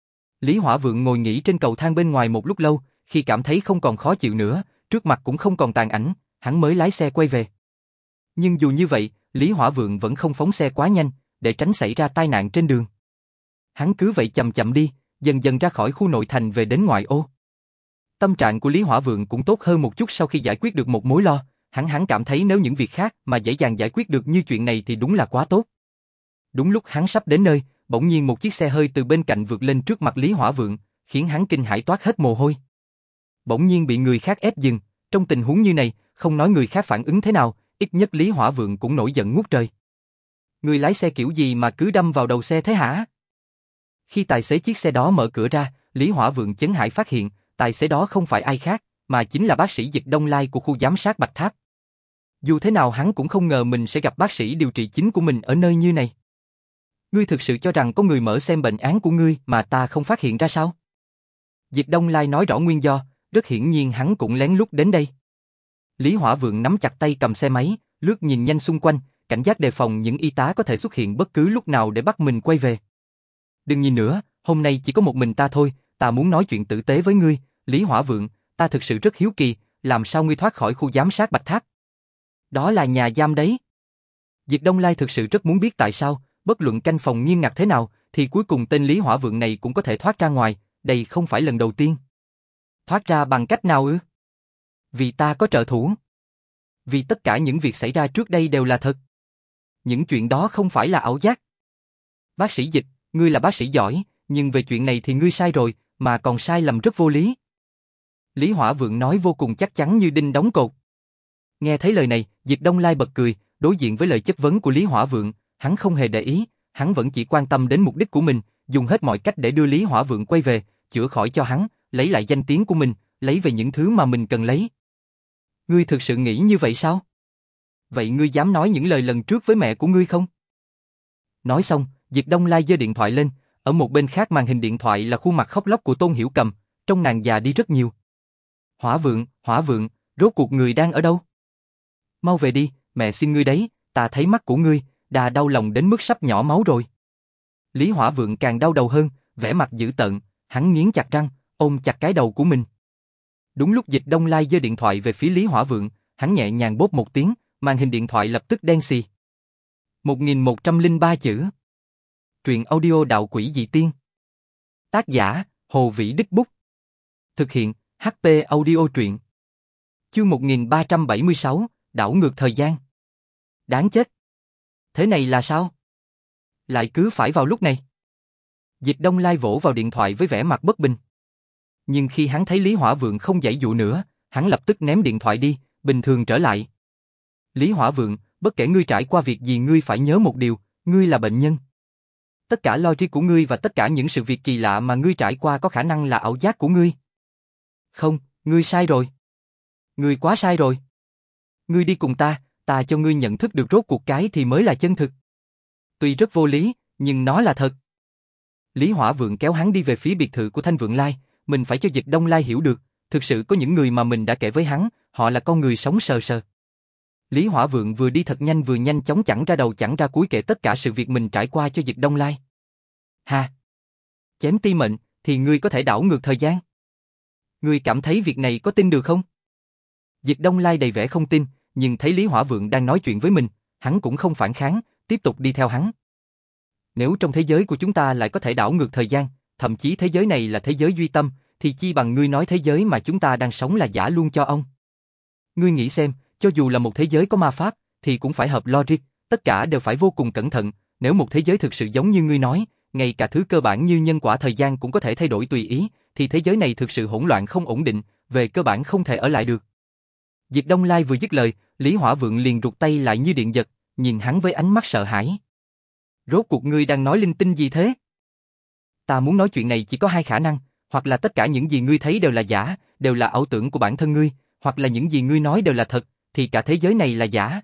Lý Hỏa Vượng ngồi nghỉ trên cầu thang bên ngoài một lúc lâu, khi cảm thấy không còn khó chịu nữa, trước mặt cũng không còn tàn ảnh, hắn mới lái xe quay về. Nhưng dù như vậy, Lý Hỏa Vượng vẫn không phóng xe quá nhanh, để tránh xảy ra tai nạn trên đường. Hắn cứ vậy chậm chậm đi, dần dần ra khỏi khu nội thành về đến ngoại ô. Tâm trạng của Lý Hỏa Vượng cũng tốt hơn một chút sau khi giải quyết được một mối lo, hắn hắn cảm thấy nếu những việc khác mà dễ dàng giải quyết được như chuyện này thì đúng là quá tốt. Đúng lúc hắn sắp đến nơi, bỗng nhiên một chiếc xe hơi từ bên cạnh vượt lên trước mặt Lý Hỏa Vượng, khiến hắn kinh hãi toát hết mồ hôi. Bỗng nhiên bị người khác ép dừng, trong tình huống như này, không nói người khác phản ứng thế nào, ít nhất Lý Hỏa Vượng cũng nổi giận ngút trời. Người lái xe kiểu gì mà cứ đâm vào đầu xe thế hả? Khi tài xế chiếc xe đó mở cửa ra, Lý Hỏa Vượng chấn hãi phát hiện, tài xế đó không phải ai khác, mà chính là bác sĩ Dịch Đông Lai của khu giám sát Bạch Tháp. Dù thế nào hắn cũng không ngờ mình sẽ gặp bác sĩ điều trị chính của mình ở nơi như này. Ngươi thực sự cho rằng có người mở xem bệnh án của ngươi mà ta không phát hiện ra sao? Dịch Đông Lai nói rõ nguyên do, rất hiển nhiên hắn cũng lén lút đến đây. Lý Hỏa Vượng nắm chặt tay cầm xe máy, lướt nhìn nhanh xung quanh, cảnh giác đề phòng những y tá có thể xuất hiện bất cứ lúc nào để bắt mình quay về. Đừng nhìn nữa, hôm nay chỉ có một mình ta thôi, ta muốn nói chuyện tử tế với ngươi, Lý Hỏa Vượng, ta thực sự rất hiếu kỳ, làm sao ngươi thoát khỏi khu giám sát Bạch Tháp? Đó là nhà giam đấy. Diệt Đông Lai thực sự rất muốn biết tại sao, bất luận canh phòng nghiêm ngặt thế nào, thì cuối cùng tên Lý Hỏa Vượng này cũng có thể thoát ra ngoài, đây không phải lần đầu tiên. Thoát ra bằng cách nào ư? Vì ta có trợ thủ. Vì tất cả những việc xảy ra trước đây đều là thật. Những chuyện đó không phải là ảo giác. Bác sĩ Dịch, ngươi là bác sĩ giỏi, nhưng về chuyện này thì ngươi sai rồi, mà còn sai lầm rất vô lý. Lý Hỏa Vượng nói vô cùng chắc chắn như đinh đóng cột. Nghe thấy lời này, Dịch Đông Lai bật cười, đối diện với lời chất vấn của Lý Hỏa Vượng, hắn không hề để ý, hắn vẫn chỉ quan tâm đến mục đích của mình, dùng hết mọi cách để đưa Lý Hỏa Vượng quay về, chữa khỏi cho hắn, lấy lại danh tiếng của mình, lấy về những thứ mà mình cần lấy. Ngươi thực sự nghĩ như vậy sao? Vậy ngươi dám nói những lời lần trước với mẹ của ngươi không? Nói xong, Dịch Đông Lai giơ điện thoại lên, ở một bên khác màn hình điện thoại là khuôn mặt khóc lóc của Tôn Hiểu Cầm, trông nàng già đi rất nhiều. Hỏa Vượng, Hỏa Vượng, rốt cuộc người đang ở đâu? Mau về đi, mẹ xin ngươi đấy, ta thấy mắt của ngươi, đã đau lòng đến mức sắp nhỏ máu rồi. Lý Hỏa Vượng càng đau đầu hơn, vẻ mặt dữ tợn, hắn nghiến chặt răng, ôm chặt cái đầu của mình. Đúng lúc Dịch Đông Lai giơ điện thoại về phía Lý Hỏa Vượng, hắn nhẹ nhàng bốp một tiếng, màn hình điện thoại lập tức đen xì. một nghìn một trăm lẻ ba chữ. Truyện audio Đạo Quỷ Dị Tiên. Tác giả, Hồ Vĩ Đích Bút. Thực hiện, hát pê Audio Truyện. Chương một nghìn ba trăm bảy mươi sáu, đảo ngược thời gian. Đáng chết. Thế này là sao? Lại cứ phải vào lúc này. Dịch Đông Lai vỗ vào điện thoại với vẻ mặt bất bình. Nhưng khi hắn thấy Lý Hỏa Vượng không giãy dụ nữa, hắn lập tức ném điện thoại đi, bình thường trở lại. Lý Hỏa Vượng, bất kể ngươi trải qua việc gì ngươi phải nhớ một điều, ngươi là bệnh nhân. Tất cả logic của ngươi và tất cả những sự việc kỳ lạ mà ngươi trải qua có khả năng là ảo giác của ngươi. Không, ngươi sai rồi. Ngươi quá sai rồi. Ngươi đi cùng ta, ta cho ngươi nhận thức được rốt cuộc cái thì mới là chân thực. Tuy rất vô lý, nhưng nó là thật. Lý Hỏa Vượng kéo hắn đi về phía biệt thự của Thanh Vượng Lai, mình phải cho Dịch Đông Lai hiểu được, thực sự có những người mà mình đã kể với hắn, họ là con người sống sờ sờ. Lý Hỏa Vượng vừa đi thật nhanh vừa nhanh chóng chẳng ra đầu chẳng ra cuối kể tất cả sự việc mình trải qua cho Dịch Đông Lai. Ha! Chém ti mệnh, thì ngươi có thể đảo ngược thời gian. Ngươi cảm thấy việc này có tin được không? Dịch Đông Lai đầy vẻ không tin, nhưng thấy Lý Hỏa Vượng đang nói chuyện với mình, hắn cũng không phản kháng, tiếp tục đi theo hắn. Nếu trong thế giới của chúng ta lại có thể đảo ngược thời gian, thậm chí thế giới này là thế giới duy tâm, thì chi bằng ngươi nói thế giới mà chúng ta đang sống là giả luôn cho ông. Ngươi nghĩ xem, cho dù là một thế giới có ma pháp, thì cũng phải hợp logic, tất cả đều phải vô cùng cẩn thận, nếu một thế giới thực sự giống như ngươi nói, ngay cả thứ cơ bản như nhân quả thời gian cũng có thể thay đổi tùy ý, thì thế giới này thực sự hỗn loạn không ổn định, về cơ bản không thể ở lại được. Dịch Đông Lai vừa dứt lời, Lý Hỏa Vượng liền rụt tay lại như điện giật, nhìn hắn với ánh mắt sợ hãi. Rốt cuộc ngươi đang nói linh tinh gì thế? Ta muốn nói chuyện này chỉ có hai khả năng, hoặc là tất cả những gì ngươi thấy đều là giả, đều là ảo tưởng của bản thân ngươi, hoặc là những gì ngươi nói đều là thật, thì cả thế giới này là giả.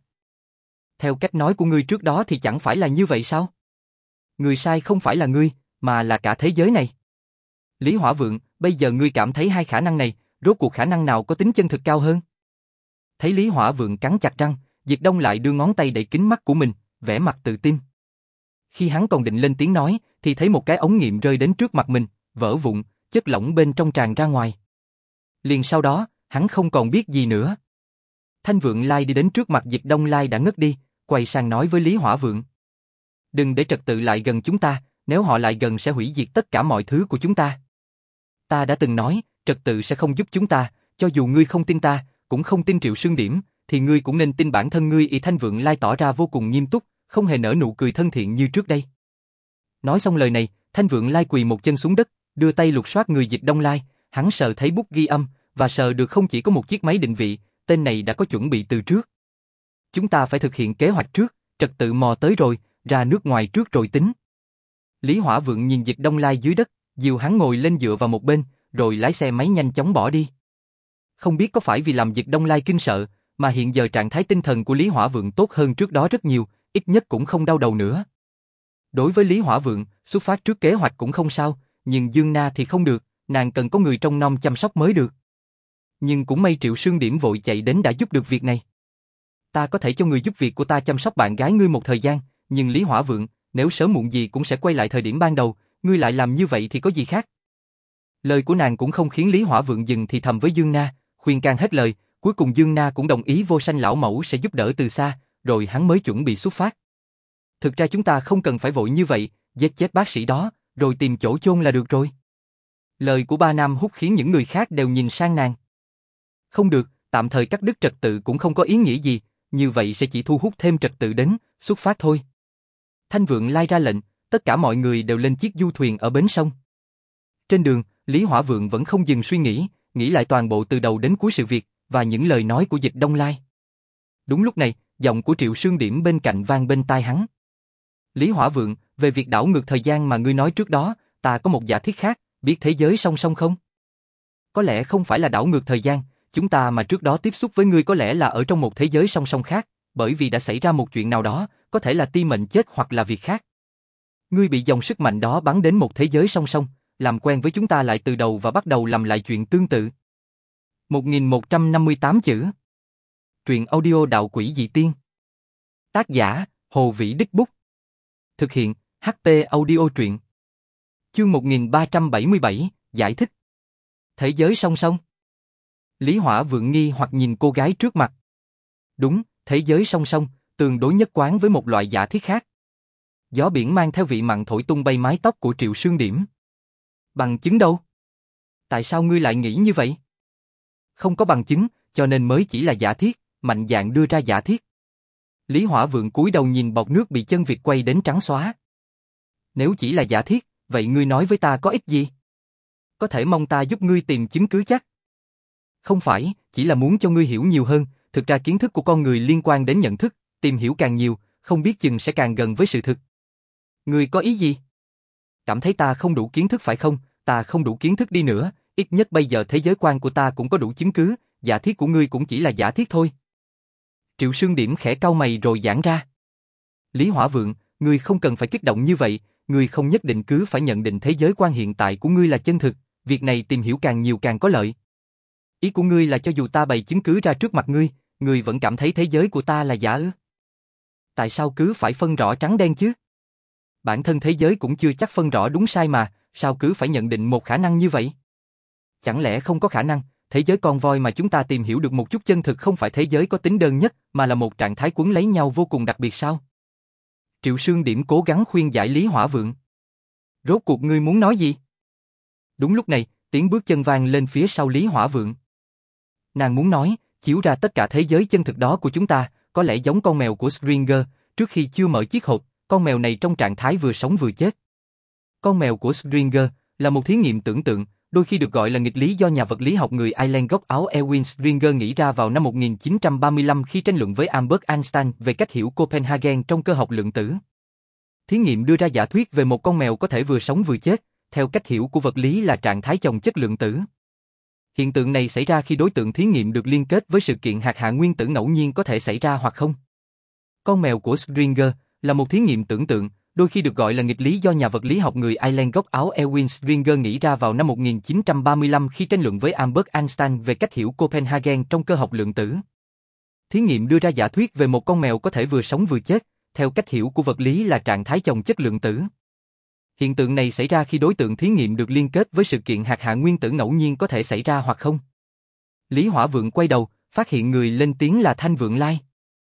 Theo cách nói của ngươi trước đó thì chẳng phải là như vậy sao? Người sai không phải là ngươi, mà là cả thế giới này. Lý Hỏa Vượng, bây giờ ngươi cảm thấy hai khả năng này, rốt cuộc khả năng nào có tính chân thực cao hơn? Thấy Lý Hỏa Vượng cắn chặt răng, Diệp Đông lại đưa ngón tay đẩy kính mắt của mình, vẻ mặt tự tin. Khi hắn còn định lên tiếng nói, thì thấy một cái ống nghiệm rơi đến trước mặt mình, vỡ vụn, chất lỏng bên trong tràn ra ngoài. Liền sau đó, hắn không còn biết gì nữa. Thanh Vượng Lai đi đến trước mặt Diệp Đông Lai đã ngất đi, quay sang nói với Lý Hỏa Vượng. Đừng để trật tự lại gần chúng ta, nếu họ lại gần sẽ hủy diệt tất cả mọi thứ của chúng ta. Ta đã từng nói, trật tự sẽ không giúp chúng ta, cho dù ngươi không tin ta, cũng không tin Triệu Sương Điểm, thì ngươi cũng nên tin bản thân ngươi. Y Thanh Vượng Lai tỏ ra vô cùng nghiêm túc, không hề nở nụ cười thân thiện như trước đây. Nói xong lời này, Thanh Vượng Lai quỳ một chân xuống đất, đưa tay lục soát người Diệp Đông Lai, hắn sờ thấy bút ghi âm, và sờ được không chỉ có một chiếc máy định vị, tên này đã có chuẩn bị từ trước. Chúng ta phải thực hiện kế hoạch trước, trật tự mò tới rồi, ra nước ngoài trước rồi tính. Lý Hỏa Vượng nhìn Diệp Đông Lai dưới đất, dìu hắn ngồi lên dựa vào một bên, rồi lái xe máy nhanh chóng bỏ đi. Không biết có phải vì làm Diệp Đông Lai kinh sợ, mà hiện giờ trạng thái tinh thần của Lý Hỏa Vượng tốt hơn trước đó rất nhiều, ít nhất cũng không đau đầu nữa. Đối với Lý Hỏa Vượng, xuất phát trước kế hoạch cũng không sao, nhưng Dương Na thì không được, nàng cần có người trông nom chăm sóc mới được. Nhưng cũng may Triệu Sương Điểm vội chạy đến đã giúp được việc này. Ta có thể cho người giúp việc của ta chăm sóc bạn gái ngươi một thời gian, nhưng Lý Hỏa Vượng, nếu sớm muộn gì cũng sẽ quay lại thời điểm ban đầu, ngươi lại làm như vậy thì có gì khác. Lời của nàng cũng không khiến Lý Hỏa Vượng dừng thì thầm với Dương Na, khuyên can hết lời, cuối cùng Dương Na cũng đồng ý Vô Sanh lão mẫu sẽ giúp đỡ từ xa, rồi hắn mới chuẩn bị xuất phát. Thực ra chúng ta không cần phải vội như vậy, giết chết bác sĩ đó, rồi tìm chỗ chôn là được rồi. Lời của ba Nam Húc khiến những người khác đều nhìn sang nàng. Không được, tạm thời cắt đứt trật tự cũng không có ý nghĩa gì, như vậy sẽ chỉ thu hút thêm trật tự đến, xuất phát thôi. Thanh Vượng Lai ra lệnh, tất cả mọi người đều lên chiếc du thuyền ở bến sông. Trên đường, Lý Hỏa Vượng vẫn không dừng suy nghĩ, nghĩ lại toàn bộ từ đầu đến cuối sự việc, và những lời nói của Dịch Đông Lai. Đúng lúc này, giọng của Triệu Sương Điểm bên cạnh vang bên tai hắn. Lý Hỏa Vượng, về việc đảo ngược thời gian mà ngươi nói trước đó, ta có một giả thiết khác, biết thế giới song song không? Có lẽ không phải là đảo ngược thời gian, chúng ta mà trước đó tiếp xúc với ngươi có lẽ là ở trong một thế giới song song khác, bởi vì đã xảy ra một chuyện nào đó, có thể là Ti Mệnh chết hoặc là việc khác. Ngươi bị dòng sức mạnh đó bắn đến một thế giới song song, làm quen với chúng ta lại từ đầu và bắt đầu làm lại chuyện tương tự. một nghìn một trăm năm mươi tám chữ. Truyện audio Đạo Quỷ Dị Tiên. Tác giả, Hồ Vĩ Đích Bút. Thực hiện, hát pê Audio Truyện. Chương một nghìn ba trăm bảy mươi bảy, giải thích. Thế giới song song. Lý Hỏa Vượng nghi hoặc nhìn cô gái trước mặt. Đúng, thế giới song song, tương đối nhất quán với một loại giả thiết khác. Gió biển mang theo vị mặn thổi tung bay mái tóc của Triệu Sương Điểm. Bằng chứng đâu? Tại sao ngươi lại nghĩ như vậy? Không có bằng chứng, cho nên mới chỉ là giả thiết, mạnh dạn đưa ra giả thiết. Lý Hỏa Vượng cúi đầu nhìn bọt nước bị chân vịt quay đến trắng xóa. Nếu chỉ là giả thiết, vậy ngươi nói với ta có ích gì? Có thể mong ta giúp ngươi tìm chứng cứ chắc? Không phải, chỉ là muốn cho ngươi hiểu nhiều hơn, thực ra kiến thức của con người liên quan đến nhận thức, tìm hiểu càng nhiều, không biết chừng sẽ càng gần với sự thực. Ngươi có ý gì? Cảm thấy ta không đủ kiến thức phải không? Ta không đủ kiến thức đi nữa, ít nhất bây giờ thế giới quan của ta cũng có đủ chứng cứ, giả thiết của ngươi cũng chỉ là giả thiết thôi. Triệu Sương Điểm khẽ cau mày rồi giãn ra. Lý Hỏa Vượng, ngươi không cần phải kích động như vậy, ngươi không nhất định cứ phải nhận định thế giới quan hiện tại của ngươi là chân thực, việc này tìm hiểu càng nhiều càng có lợi. Ý của ngươi là cho dù ta bày chứng cứ ra trước mặt ngươi, ngươi vẫn cảm thấy thế giới của ta là giả ư? Tại sao cứ phải phân rõ trắng đen chứ? Bản thân thế giới cũng chưa chắc phân rõ đúng sai mà, sao cứ phải nhận định một khả năng như vậy? Chẳng lẽ không có khả năng, thế giới con voi mà chúng ta tìm hiểu được một chút chân thực không phải thế giới có tính đơn nhất, mà là một trạng thái quấn lấy nhau vô cùng đặc biệt sao? Triệu Sương Điểm cố gắng khuyên giải Lý Hỏa Vượng. Rốt cuộc ngươi muốn nói gì? Đúng lúc này, tiếng bước chân vang lên phía sau Lý Hỏa Vượng. Nàng muốn nói, chiếu ra tất cả thế giới chân thực đó của chúng ta, có lẽ giống con mèo của Stringer, trước khi chưa mở chiếc hộp, con mèo này trong trạng thái vừa sống vừa chết. Con mèo của Stringer là một thí nghiệm tưởng tượng, đôi khi được gọi là nghịch lý do nhà vật lý học người Ireland gốc Áo Erwin Stringer nghĩ ra vào năm một nghìn chín trăm ba mươi lăm khi tranh luận với Albert Einstein về cách hiểu Copenhagen trong cơ học lượng tử. Thí nghiệm đưa ra giả thuyết về một con mèo có thể vừa sống vừa chết, theo cách hiểu của vật lý là trạng thái chồng chất lượng tử. Hiện tượng này xảy ra khi đối tượng thí nghiệm được liên kết với sự kiện hạt hạ nguyên tử ngẫu nhiên có thể xảy ra hoặc không. Con mèo của Stringer là một thí nghiệm tưởng tượng, đôi khi được gọi là nghịch lý do nhà vật lý học người Ireland gốc Áo Erwin Stringer nghĩ ra vào năm một nghìn chín trăm ba mươi lăm khi tranh luận với Albert Einstein về cách hiểu Copenhagen trong cơ học lượng tử. Thí nghiệm đưa ra giả thuyết về một con mèo có thể vừa sống vừa chết, theo cách hiểu của vật lý là trạng thái chồng chất lượng tử. Hiện tượng này xảy ra khi đối tượng thí nghiệm được liên kết với sự kiện hạt hạ nguyên tử ngẫu nhiên có thể xảy ra hoặc không. Lý Hỏa Vượng quay đầu, phát hiện người lên tiếng là Thanh Vượng Lai.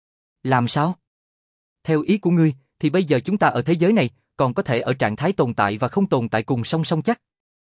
Làm sao? Theo ý của ngươi, thì bây giờ chúng ta ở thế giới này, còn có thể ở trạng thái tồn tại và không tồn tại cùng song song chắc?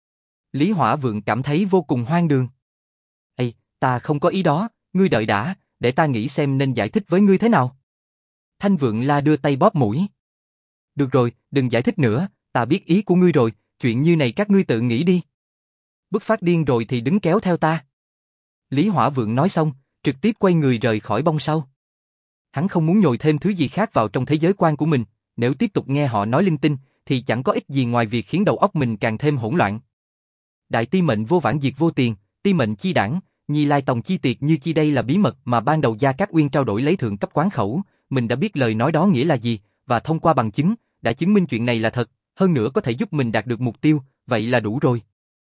Lý Hỏa Vượng cảm thấy vô cùng hoang đường. Ê, ta không có ý đó, ngươi đợi đã, để ta nghĩ xem nên giải thích với ngươi thế nào. Thanh Vượng La đưa tay bóp mũi. Được rồi, đừng giải thích nữa, ta biết ý của ngươi rồi, chuyện như này các ngươi tự nghĩ đi. Bức phát điên rồi thì đứng kéo theo ta. Lý Hỏa Vượng nói xong, trực tiếp quay người rời khỏi bong sau. Hắn không muốn nhồi thêm thứ gì khác vào trong thế giới quan của mình, nếu tiếp tục nghe họ nói linh tinh, thì chẳng có ích gì ngoài việc khiến đầu óc mình càng thêm hỗn loạn. Đại Ti Mệnh vô vãn diệt vô tiền, Ti Mệnh chi đảng, Nhi Lai Tòng chi tiệt như chi đây là bí mật mà ban đầu Gia Cát Uyên trao đổi lấy thượng cấp quán khẩu, mình đã biết lời nói đó nghĩa là gì, và thông qua bằng chứng, đã chứng minh chuyện này là thật, hơn nữa có thể giúp mình đạt được mục tiêu, vậy là đủ rồi.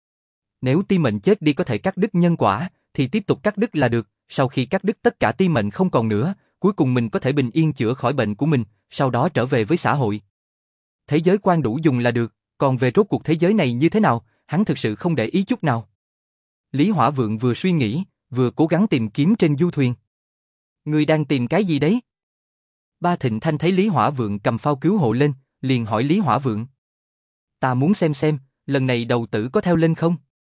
Nếu Ti Mệnh chết đi có thể cắt đứt nhân quả, thì tiếp tục cắt đứt là được, sau khi cắt đứt tất cả Ti Mệnh không còn nữa, cuối cùng mình có thể bình yên chữa khỏi bệnh của mình, sau đó trở về với xã hội. Thế giới quan đủ dùng là được, còn về rốt cuộc thế giới này như thế nào, hắn thực sự không để ý chút nào. Lý Hỏa Vượng vừa suy nghĩ, vừa cố gắng tìm kiếm trên du thuyền. Ngươi đang tìm cái gì đấy? Ba Thịnh Thanh thấy Lý Hỏa Vượng cầm phao cứu hộ lên, liền hỏi Lý Hỏa Vượng. Ta muốn xem xem, lần này đầu tử có theo lên không?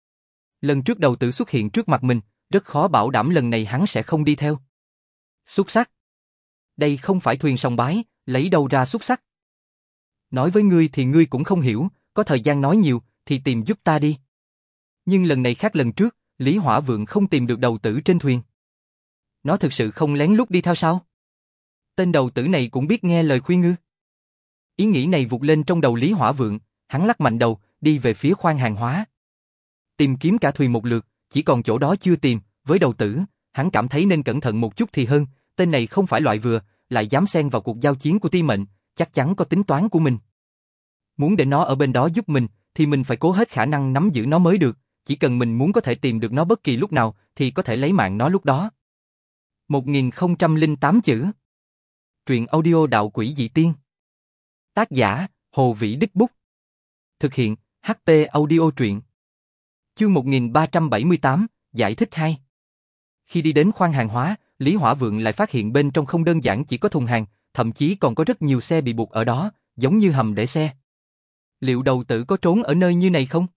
Lần trước đầu tử xuất hiện trước mặt mình, rất khó bảo đảm lần này hắn sẽ không đi theo. Xúc sắc. Đây không phải thuyền sòng bái, lấy đâu ra xúc sắc. Nói với ngươi thì ngươi cũng không hiểu, có thời gian nói nhiều, thì tìm giúp ta đi. Nhưng lần này khác lần trước, Lý Hỏa Vượng không tìm được đầu tử trên thuyền. Nó thực sự không lén lút đi theo sao? Tên đầu tử này cũng biết nghe lời khuyên ư? Ý nghĩ này vụt lên trong đầu Lý Hỏa Vượng, hắn lắc mạnh đầu, đi về phía khoang hàng hóa. Tìm kiếm cả thuyền một lượt, chỉ còn chỗ đó chưa tìm, với đầu tử, hắn cảm thấy nên cẩn thận một chút thì hơn, tên này không phải loại vừa, lại dám xen vào cuộc giao chiến của Ti Mệnh, chắc chắn có tính toán của mình. Muốn để nó ở bên đó giúp mình, thì mình phải cố hết khả năng nắm giữ nó mới được, chỉ cần mình muốn có thể tìm được nó bất kỳ lúc nào, thì có thể lấy mạng nó lúc đó. một nghìn không trăm lẻ tám chữ. Truyện audio Đạo Quỷ Dị Tiên. Tác giả, Hồ Vĩ Đích Bút. Thực hiện, hát pê Audio Truyện. Chương một nghìn ba trăm bảy mươi tám, giải thích hai. Khi đi đến khoang hàng hóa, Lý Hỏa Vượng lại phát hiện bên trong không đơn giản chỉ có thùng hàng, thậm chí còn có rất nhiều xe bị buộc ở đó, giống như hầm để xe. Liệu đầu tử có trốn ở nơi như này không?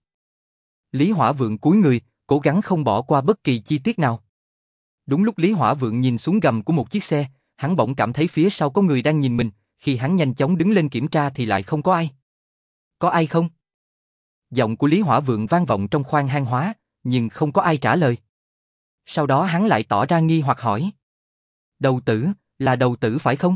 Lý Hỏa Vượng cúi người, cố gắng không bỏ qua bất kỳ chi tiết nào. Đúng lúc Lý Hỏa Vượng nhìn xuống gầm của một chiếc xe, hắn bỗng cảm thấy phía sau có người đang nhìn mình, khi hắn nhanh chóng đứng lên kiểm tra thì lại không có ai. Có ai không? Giọng của Lý Hỏa Vượng vang vọng trong khoang hang hóa, nhưng không có ai trả lời. Sau đó hắn lại tỏ ra nghi hoặc hỏi. Đầu tử, là đầu tử phải không?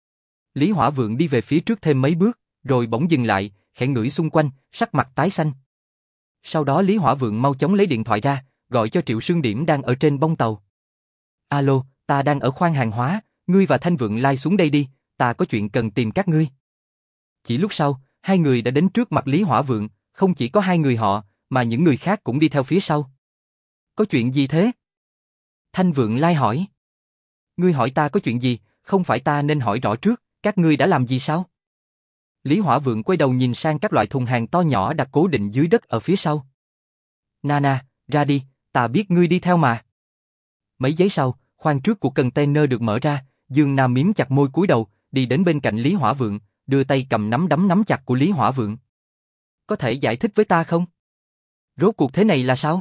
Lý Hỏa Vượng đi về phía trước thêm mấy bước, rồi bỗng dừng lại, khẽ ngửi xung quanh, sắc mặt tái xanh. Sau đó Lý Hỏa Vượng mau chóng lấy điện thoại ra, gọi cho Triệu Sương Điểm đang ở trên bông tàu. Alo, ta đang ở khoang hàng hóa, ngươi và Thanh Vượng lai xuống đây đi, ta có chuyện cần tìm các ngươi. Chỉ lúc sau, hai người đã đến trước mặt Lý Hỏa Vượng, không chỉ có hai người họ, mà những người khác cũng đi theo phía sau. Có chuyện gì thế? Thanh Vượng lai hỏi. Ngươi hỏi ta có chuyện gì, không phải ta nên hỏi rõ trước, các ngươi đã làm gì sao? Lý Hỏa Vượng quay đầu nhìn sang các loại thùng hàng to nhỏ đặt cố định dưới đất ở phía sau. Nana, ra đi, ta biết ngươi đi theo mà. Mấy giây sau, khoang trước của container được mở ra, Dương Nam miếm chặt môi cúi đầu, đi đến bên cạnh Lý Hỏa Vượng, đưa tay cầm nắm đấm nắm chặt của Lý Hỏa Vượng. Có thể giải thích với ta không? Rốt cuộc thế này là sao?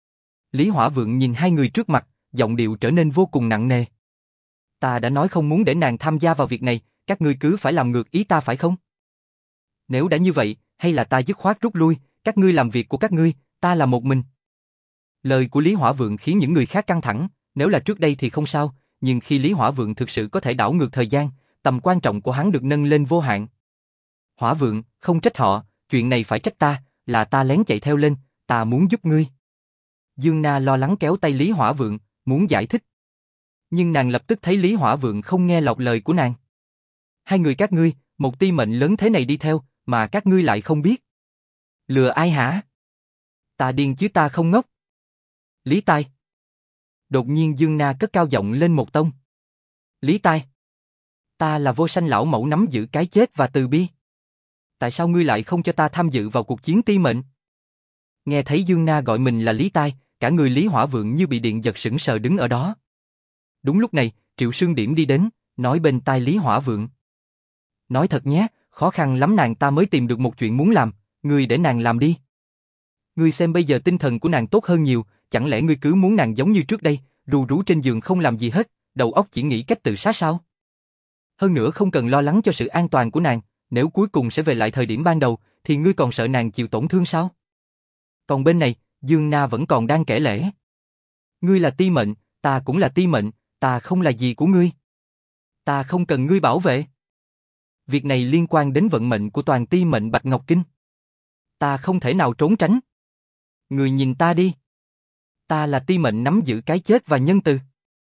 Lý Hỏa Vượng nhìn hai người trước mặt, giọng điệu trở nên vô cùng nặng nề. Ta đã nói không muốn để nàng tham gia vào việc này, các ngươi cứ phải làm ngược ý ta phải không? Nếu đã như vậy, hay là ta dứt khoát rút lui, các ngươi làm việc của các ngươi, ta là một mình. Lời của Lý Hỏa Vượng khiến những người khác căng thẳng, nếu là trước đây thì không sao, nhưng khi Lý Hỏa Vượng thực sự có thể đảo ngược thời gian, tầm quan trọng của hắn được nâng lên vô hạn. Hỏa Vượng, không trách họ, chuyện này phải trách ta, là ta lén chạy theo lên, ta muốn giúp ngươi. Dương Na lo lắng kéo tay Lý Hỏa Vượng, muốn giải thích. Nhưng nàng lập tức thấy Lý Hỏa Vượng không nghe lọt lời của nàng. Hai người các ngươi, một Ti Mệnh lớn thế này đi theo, mà các ngươi lại không biết. Lừa ai hả? Ta điên chứ ta không ngốc. Lý Tai. Đột nhiên Dương Na cất cao giọng lên một tông. Lý Tai. Ta là Vô Sanh lão mẫu nắm giữ cái chết và từ bi. Tại sao ngươi lại không cho ta tham dự vào cuộc chiến Ti Mệnh? Nghe thấy Dương Na gọi mình là Lý Tai, cả người Lý Hỏa Vượng như bị điện giật sững sờ đứng ở đó. Đúng lúc này, Triệu Sương Điểm đi đến, nói bên tai Lý Hỏa Vượng. Nói thật nhé, khó khăn lắm nàng ta mới tìm được một chuyện muốn làm, ngươi để nàng làm đi. Ngươi xem bây giờ tinh thần của nàng tốt hơn nhiều, chẳng lẽ ngươi cứ muốn nàng giống như trước đây, rù rú trên giường không làm gì hết, đầu óc chỉ nghĩ cách tự sát sao? Hơn nữa không cần lo lắng cho sự an toàn của nàng, nếu cuối cùng sẽ về lại thời điểm ban đầu, thì ngươi còn sợ nàng chịu tổn thương sao? Còn bên này, Dương Na vẫn còn đang kể lể. Ngươi là Ti Mệnh, ta cũng là Ti Mệnh, ta không là gì của ngươi. Ta không cần ngươi bảo vệ. Việc này liên quan đến vận mệnh của toàn Ti Mệnh Bạch Ngọc Kinh. Ta không thể nào trốn tránh. Ngươi nhìn ta đi. Ta là Ti Mệnh nắm giữ cái chết và nhân từ.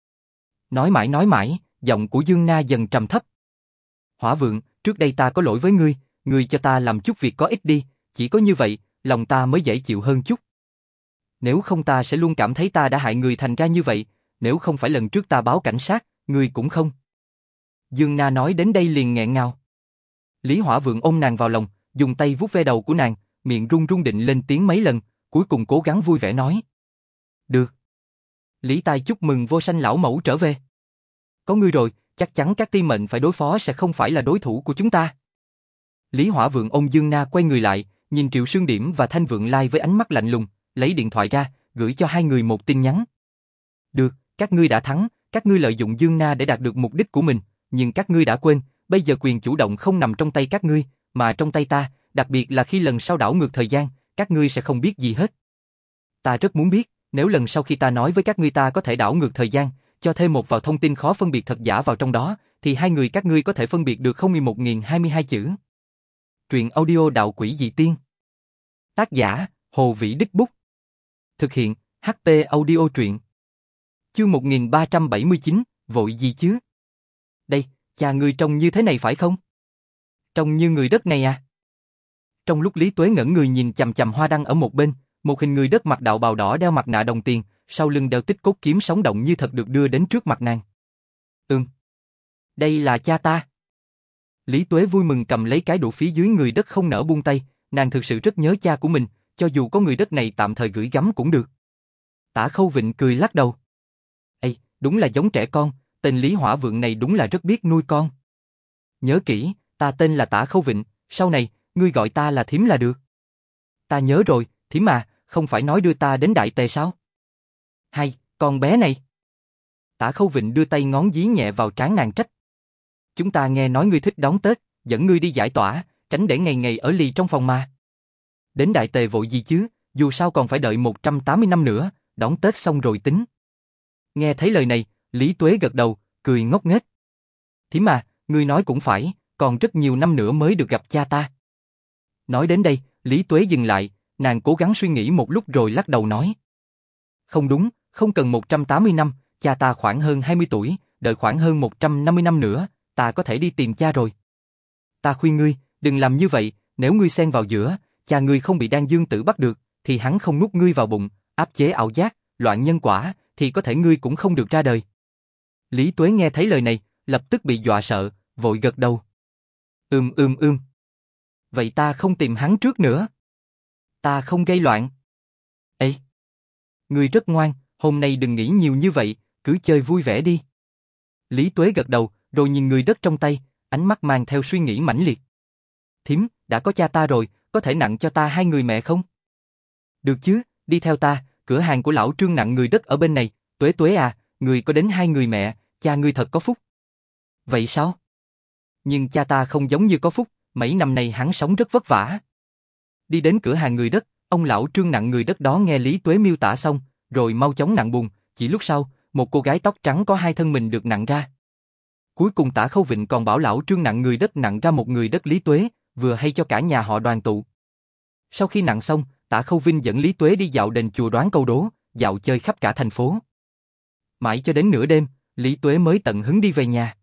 Nói mãi nói mãi, giọng của Dương Na dần trầm thấp. Hỏa Vượng, trước đây ta có lỗi với ngươi, ngươi cho ta làm chút việc có ích đi, chỉ có như vậy, lòng ta mới dễ chịu hơn chút. Nếu không ta sẽ luôn cảm thấy ta đã hại người thành ra như vậy, nếu không phải lần trước ta báo cảnh sát, ngươi cũng không. Dương Na nói đến đây liền nghẹn ngào. Lý Hỏa Vượng ôm nàng vào lòng, dùng tay vuốt ve đầu của nàng, miệng run run định lên tiếng mấy lần, cuối cùng cố gắng vui vẻ nói. Được. Lý Tai chúc mừng Vô Sanh lão mẫu trở về. Có ngươi rồi, chắc chắn các Ti Mệnh phải đối phó sẽ không phải là đối thủ của chúng ta. Lý Hỏa Vượng ôm Dương Na quay người lại, nhìn Triệu Sương Điểm và Thanh Vượng Lai với ánh mắt lạnh lùng, lấy điện thoại ra, gửi cho hai người một tin nhắn. Được, các ngươi đã thắng, các ngươi lợi dụng Dương Na để đạt được mục đích của mình, nhưng các ngươi đã quên, bây giờ quyền chủ động không nằm trong tay các ngươi, mà trong tay ta, đặc biệt là khi lần sau đảo ngược thời gian, các ngươi sẽ không biết gì hết. Ta rất muốn biết, nếu lần sau khi ta nói với các ngươi ta có thể đảo ngược thời gian, cho thêm một vào thông tin khó phân biệt thật giả vào trong đó, thì hai người các ngươi có thể phân biệt được không? mười một nghìn hai mươi hai chữ. Truyện audio Đạo Quỷ Dị Tiên. Tác giả, Hồ Vĩ Đích Bút. Thực hiện, hát pê Audio Truyện. Chương một nghìn ba trăm bảy mươi chín, vội gì chứ? Đây, cha ngươi trông như thế này phải không? Trông như người đất này à? Trong lúc Lý Tuế ngẩn người nhìn chằm chằm Hoa Đăng ở một bên, một hình người đất mặc đạo bào đỏ đeo mặt nạ đồng tiền, sau lưng đeo tích cốt kiếm sống động như thật được đưa đến trước mặt nàng. Ừm. Đây là cha ta. Lý Tuế vui mừng cầm lấy cái đũa phía dưới người đất không nỡ buông tay, nàng thực sự rất nhớ cha của mình, cho dù có người đất này tạm thời gửi gắm cũng được. Tả Khâu Vịnh cười lắc đầu. Ây, đúng là giống trẻ con, tên Lý Hỏa Vượng này đúng là rất biết nuôi con. Nhớ kỹ, ta tên là Tả Khâu Vịnh, sau này, ngươi gọi ta là thím là được. Ta nhớ rồi, thím à, không phải nói đưa ta đến Đại Tề sao? Hay, con bé này. Tả Khâu Vịnh đưa tay ngón dí nhẹ vào trán nàng trách. Chúng ta nghe nói ngươi thích đón Tết, dẫn ngươi đi giải tỏa, tránh để ngày ngày ở lì trong phòng mà. Đến Đại Tề vội gì chứ, dù sao còn phải đợi một trăm tám mươi năm nữa, đón Tết xong rồi tính. Nghe thấy lời này, Lý Tuế gật đầu, cười ngốc nghếch. Thím à, ngươi nói cũng phải, còn rất nhiều năm nữa mới được gặp cha ta. Nói đến đây, Lý Tuế dừng lại, nàng cố gắng suy nghĩ một lúc rồi lắc đầu nói. Không đúng, không cần một trăm tám mươi năm, cha ta khoảng hơn hai mươi tuổi, đợi khoảng hơn một trăm năm mươi năm nữa, ta có thể đi tìm cha rồi. Ta khuyên ngươi, đừng làm như vậy, nếu ngươi xen vào giữa, cha ngươi không bị Đan Dương Tử bắt được, thì hắn không nuốt ngươi vào bụng, áp chế ảo giác, loạn nhân quả, thì có thể ngươi cũng không được ra đời. Lý Tuế nghe thấy lời này, lập tức bị dọa sợ, vội gật đầu. Ừm ừm ừm. Vậy ta không tìm hắn trước nữa. Ta không gây loạn. Ê! Ngươi rất ngoan, hôm nay đừng nghĩ nhiều như vậy, cứ chơi vui vẻ đi. Lý Tuế gật đầu, rồi nhìn người đất trong tay, ánh mắt mang theo suy nghĩ mãnh liệt. Thím, đã có cha ta rồi, có thể nặng cho ta hai người mẹ không? Được chứ, đi theo ta, cửa hàng của lão Trương nặng người đất ở bên này, Tuế Tuế à, người có đến hai người mẹ, cha ngươi thật có phúc. Vậy sao? Nhưng cha ta không giống như có phúc, mấy năm nay hắn sống rất vất vả. Đi đến cửa hàng người đất, ông lão Trương nặng người đất đó nghe Lý Tuế miêu tả xong, rồi mau chóng nặng buồn, chỉ lúc sau, một cô gái tóc trắng có hai thân mình được nặng ra. Cuối cùng Tả Khâu Vịnh còn bảo lão Trương nặng người đất nặng ra một người đất Lý Tuế, vừa hay cho cả nhà họ đoàn tụ. Sau khi nặng xong, Tả Khâu Vinh dẫn Lý Tuế đi dạo đền chùa đoán câu đố, dạo chơi khắp cả thành phố. Mãi cho đến nửa đêm, Lý Tuế mới tận hứng đi về nhà.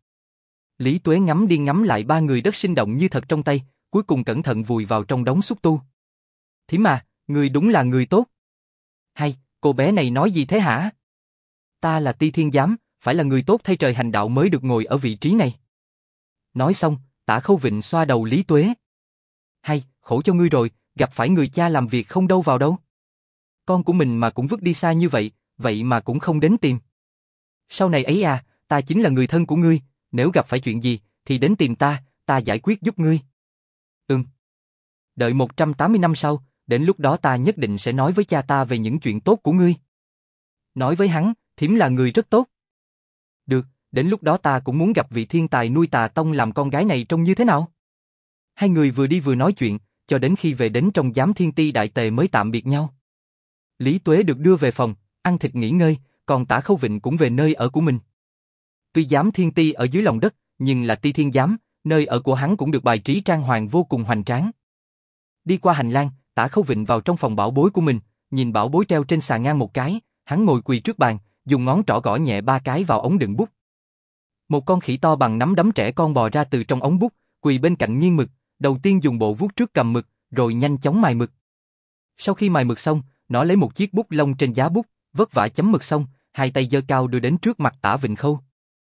Lý Tuế ngắm đi ngắm lại ba người đất sinh động như thật trong tay, cuối cùng cẩn thận vùi vào trong đống xúc tu. Thím à, người đúng là người tốt. Hay, cô bé này nói gì thế hả? Ta là Ti Thiên Giám, phải là người tốt thay trời hành đạo mới được ngồi ở vị trí này. Nói xong, Tả Khâu Vịnh xoa đầu Lý Tuế. Hay, khổ cho ngươi rồi, gặp phải người cha làm việc không đâu vào đâu. Con của mình mà cũng vứt đi xa như vậy, vậy mà cũng không đến tìm. Sau này ấy à, ta chính là người thân của ngươi, nếu gặp phải chuyện gì, thì đến tìm ta, ta giải quyết giúp ngươi. Ừm. Đợi một trăm tám mươi năm sau, đến lúc đó ta nhất định sẽ nói với cha ta về những chuyện tốt của ngươi. Nói với hắn, thím là người rất tốt. Được, đến lúc đó ta cũng muốn gặp vị thiên tài nuôi Tà Tông làm con gái này trông như thế nào. Hai người vừa đi vừa nói chuyện, cho đến khi về đến trong Giám Thiên Ti Đại Tề mới tạm biệt nhau. Lý Tuế được đưa về phòng, ăn thịt nghỉ ngơi, còn Tả Khâu Vịnh cũng về nơi ở của mình. Tuy Giám Thiên Ti ở dưới lòng đất, nhưng là Ti Thiên Giám, nơi ở của hắn cũng được bài trí trang hoàng vô cùng hoành tráng. Đi qua hành lang, Tả Khâu Vịnh vào trong phòng bảo bối của mình, nhìn bảo bối treo trên sàn ngang một cái, hắn ngồi quỳ trước bàn, dùng ngón trỏ gõ nhẹ ba cái vào ống đựng bút. Một con khỉ to bằng nắm đấm trẻ con bò ra từ trong ống bút, quỳ bên cạnh nghiêng mực, đầu tiên dùng bộ vuốt trước cầm mực, rồi nhanh chóng mài mực. Sau khi mài mực xong, nó lấy một chiếc bút lông trên giá bút, vất vả chấm mực xong, hai tay giơ cao đưa đến trước mặt Tả Vịnh Khâu.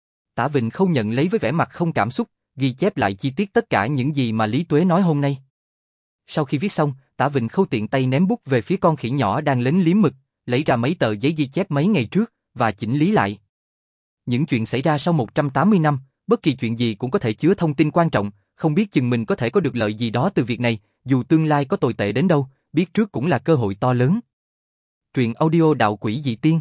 Tả Vịnh Khâu nhận lấy với vẻ mặt không cảm xúc, ghi chép lại chi tiết tất cả những gì mà Lý Tuế nói hôm nay. Sau khi viết xong, Tả Vịnh Khâu tiện tay ném bút về phía con khỉ nhỏ đang lén liếm mực, lấy ra mấy tờ giấy ghi chép mấy ngày trước, và chỉnh lý lại. Những chuyện xảy ra sau một trăm tám mươi năm, bất kỳ chuyện gì cũng có thể chứa thông tin quan trọng, không biết chừng mình có thể có được lợi gì đó từ việc này, dù tương lai có tồi tệ đến đâu, biết trước cũng là cơ hội to lớn. Truyện audio đạo quỷ dị tiên.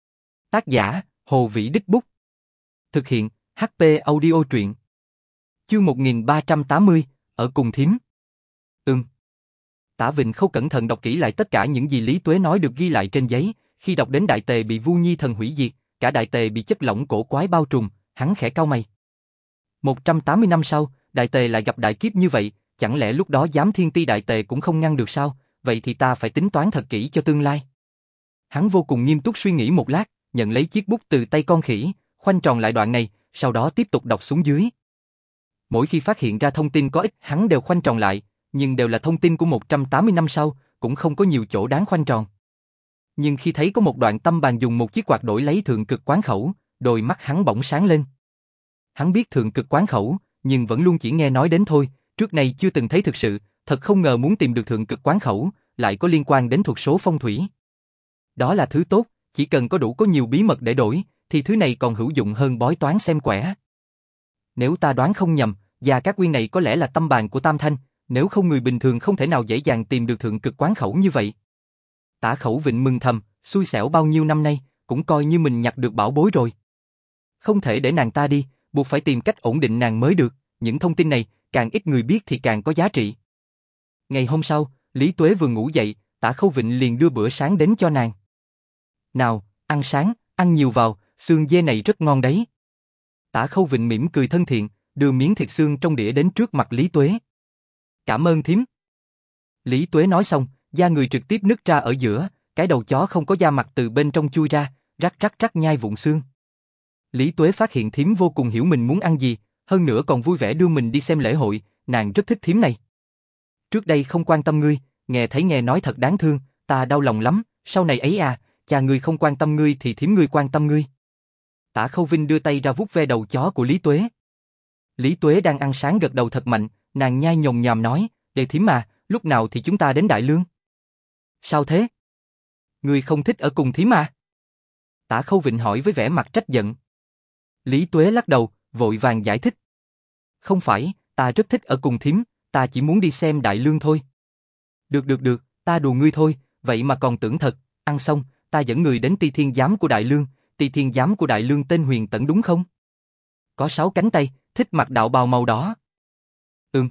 Tác giả, Hồ Vĩ Đích Bút. Thực hiện, hát pê Audio truyện. Chương một nghìn ba trăm tám mươi, ở cùng thím. Ừm. Tả Vịnh Khâu cẩn thận đọc kỹ lại tất cả những gì Lý Tuế nói được ghi lại trên giấy, khi đọc đến đại tề bị Vu Nhi thần hủy diệt, cả đại tề bị chất lỏng cổ quái bao trùm, hắn khẽ cau mày. một trăm tám mươi năm sau, đại tề lại gặp đại kiếp như vậy, chẳng lẽ lúc đó giám thiên ti đại tề cũng không ngăn được sao, vậy thì ta phải tính toán thật kỹ cho tương lai. Hắn vô cùng nghiêm túc suy nghĩ một lát, nhận lấy chiếc bút từ tay con khỉ, khoanh tròn lại đoạn này, sau đó tiếp tục đọc xuống dưới. Mỗi khi phát hiện ra thông tin có ích, hắn đều khoanh tròn lại, nhưng đều là thông tin của một trăm tám mươi năm sau, cũng không có nhiều chỗ đáng khoanh tròn. Nhưng khi thấy có một đoạn Tâm Bàn dùng một chiếc quạt đổi lấy thượng cực quán khẩu, đôi mắt hắn bỗng sáng lên. Hắn biết thượng cực quán khẩu, nhưng vẫn luôn chỉ nghe nói đến thôi, trước này chưa từng thấy thực sự, thật không ngờ muốn tìm được thượng cực quán khẩu, lại có liên quan đến thuật số phong thủy. Đó là thứ tốt, chỉ cần có đủ có nhiều bí mật để đổi, thì thứ này còn hữu dụng hơn bói toán xem quẻ. Nếu ta đoán không nhầm, Gia Cát Nguyên này có lẽ là tâm bàn của Tam Thanh, nếu không người bình thường không thể nào dễ dàng tìm được thượng cực quán khẩu như vậy. Tả Khẩu Vịnh mừng thầm, xui xẻo bao nhiêu năm nay, cũng coi như mình nhặt được bảo bối rồi. Không thể để nàng ta đi, buộc phải tìm cách ổn định nàng mới được, những thông tin này, càng ít người biết thì càng có giá trị. Ngày hôm sau, Lý Tuế vừa ngủ dậy, Tả Khâu Vịnh liền đưa bữa sáng đến cho nàng. Nào, ăn sáng, ăn nhiều vào, xương dê này rất ngon đấy. Tả Khâu Vịnh mỉm cười thân thiện, đưa miếng thịt xương trong đĩa đến trước mặt Lý Tuế. Cảm ơn thím. Lý Tuế nói xong, da người trực tiếp nứt ra ở giữa, cái đầu chó không có da mặt từ bên trong chui ra, rắc rắc rắc nhai vụn xương. Lý Tuế phát hiện thím vô cùng hiểu mình muốn ăn gì, hơn nữa còn vui vẻ đưa mình đi xem lễ hội, nàng rất thích thím này. Trước đây không quan tâm ngươi, nghe thấy nghe nói thật đáng thương, ta đau lòng lắm, sau này ấy à, cha ngươi không quan tâm ngươi thì thím ngươi quan tâm ngươi. Tả Khâu Vinh đưa tay ra vuốt ve đầu chó của Lý Tuế. Lý Tuế đang ăn sáng gật đầu thật mạnh, nàng nhai nhồm nhòm nói, để thím mà, lúc nào thì chúng ta đến Đại Lương? Sao thế? Ngươi không thích ở cùng thím à? Tả Khâu Vịnh hỏi với vẻ mặt trách giận. Lý Tuế lắc đầu, vội vàng giải thích. Không phải, ta rất thích ở cùng thím, ta chỉ muốn đi xem Đại Lương thôi. Được được được, ta đùa ngươi thôi, vậy mà còn tưởng thật, ăn xong, ta dẫn người đến Ti Thiên Giám của Đại Lương, Ti Thiên Giám của Đại Lương tên Huyền Tẩn đúng không? Có sáu cánh tay, thích mặc đạo bào màu đỏ. Ừm.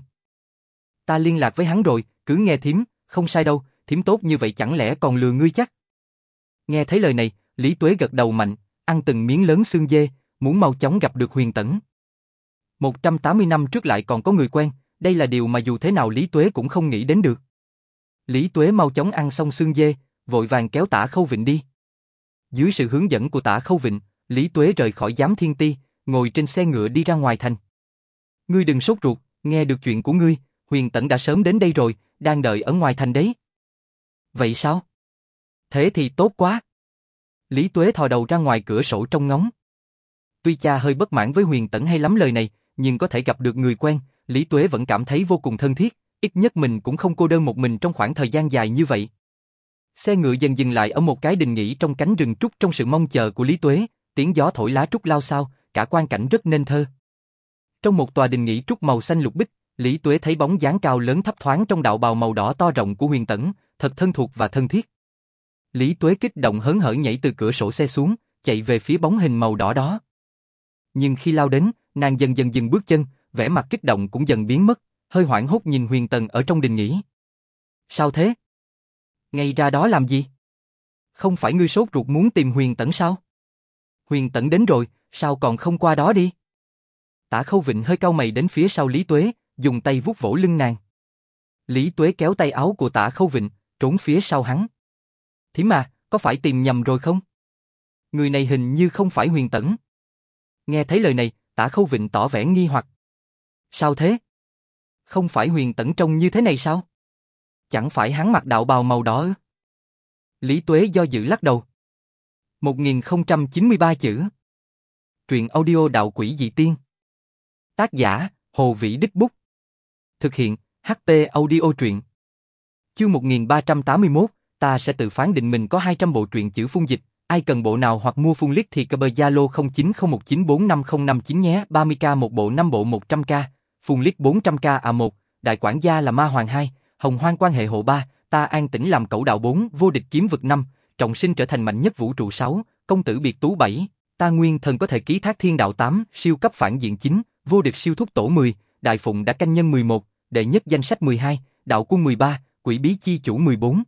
Ta liên lạc với hắn rồi, cứ nghe thím, không sai đâu, thím tốt như vậy chẳng lẽ còn lừa ngươi chắc? Nghe thấy lời này, Lý Tuế gật đầu mạnh, ăn từng miếng lớn xương dê, muốn mau chóng gặp được Huyền Tẩn. một trăm tám mươi năm trước lại còn có người quen, đây là điều mà dù thế nào Lý Tuế cũng không nghĩ đến được. Lý Tuế mau chóng ăn xong xương dê, vội vàng kéo Tả Khâu Vịnh đi. Dưới sự hướng dẫn của Tả Khâu Vịnh, Lý Tuế rời khỏi Giám Thiên Ti, ngồi trên xe ngựa đi ra ngoài thành. Ngươi đừng sốt ruột, nghe được chuyện của ngươi, Huyền Tẩn đã sớm đến đây rồi, đang đợi ở ngoài thành đấy. Vậy sao? Thế thì tốt quá. Lý Tuế thò đầu ra ngoài cửa sổ trông ngóng. Tuy cha hơi bất mãn với Huyền Tẩn hay lắm lời này, nhưng có thể gặp được người quen, Lý Tuế vẫn cảm thấy vô cùng thân thiết, ít nhất mình cũng không cô đơn một mình trong khoảng thời gian dài như vậy. Xe ngựa dần dừng lại ở một cái đình nghỉ trong cánh rừng trúc trong sự mong chờ của Lý Tuế, tiếng gió thổi lá trúc lao xao, cả quang cảnh rất nên thơ. Trong một tòa đình nghỉ trúc màu xanh lục bích, Lý Tuế thấy bóng dáng cao lớn thấp thoáng trong đạo bào màu đỏ to rộng của Huyền Tẩn, thật thân thuộc và thân thiết. Lý Tuế kích động hớn hở nhảy từ cửa sổ xe xuống, chạy về phía bóng hình màu đỏ đó. Nhưng khi lao đến, nàng dần dần dừng bước chân, vẻ mặt kích động cũng dần biến mất, hơi hoảng hốt nhìn Huyền Tần ở trong đình nghỉ. Sao thế? Ngay ra đó làm gì? Không phải ngươi sốt ruột muốn tìm Huyền Tẩn sao? Huyền Tẩn đến rồi, sao còn không qua đó đi? Tả Khâu Vịnh hơi cau mày đến phía sau Lý Tuế, dùng tay vuốt vỗ lưng nàng. Lý Tuế kéo tay áo của Tả Khâu Vịnh, trốn phía sau hắn. Thím à, có phải tìm nhầm rồi không? Người này hình như không phải Huyền Tẩn. Nghe thấy lời này, Tả Khâu Vịnh tỏ vẻ nghi hoặc. Sao thế? Không phải Huyền Tẩn trông như thế này sao? Chẳng phải hắn mặc đạo bào màu đỏ ư? Lý Tuế do dự lắc đầu. một nghìn không trăm chín mươi ba chữ. Truyện audio đạo quỷ dị tiên. Tác giả, Hồ Vĩ Đích Bút. Thực hiện, hát pê Audio truyện. Chương một nghìn ba trăm tám mươi mốt, ta sẽ tự phán định mình có hai trăm bộ truyện chữ phun dịch, ai cần bộ nào hoặc mua phun liếc thì cơ bờ Zalo không chín không một chín bốn năm không năm chín nhé, ba mươi k một bộ năm bộ một trăm k, phun liếc bốn trăm k à một, đại quản gia là Ma Hoàng hai, Hồng Hoang quan hệ hộ ba, ta an tĩnh làm cẩu đạo bốn, vô địch kiếm vực năm, trọng sinh trở thành mạnh nhất vũ trụ sáu, công tử biệt tú bảy, ta nguyên thần có thể ký thác thiên đạo tám, siêu cấp phản diện chín, vô địch siêu thúc tổ mười, đại phụng đã canh nhân mười một, đệ nhất danh sách mười hai, đạo quân mười ba, quỷ bí chi chủ mười bốn.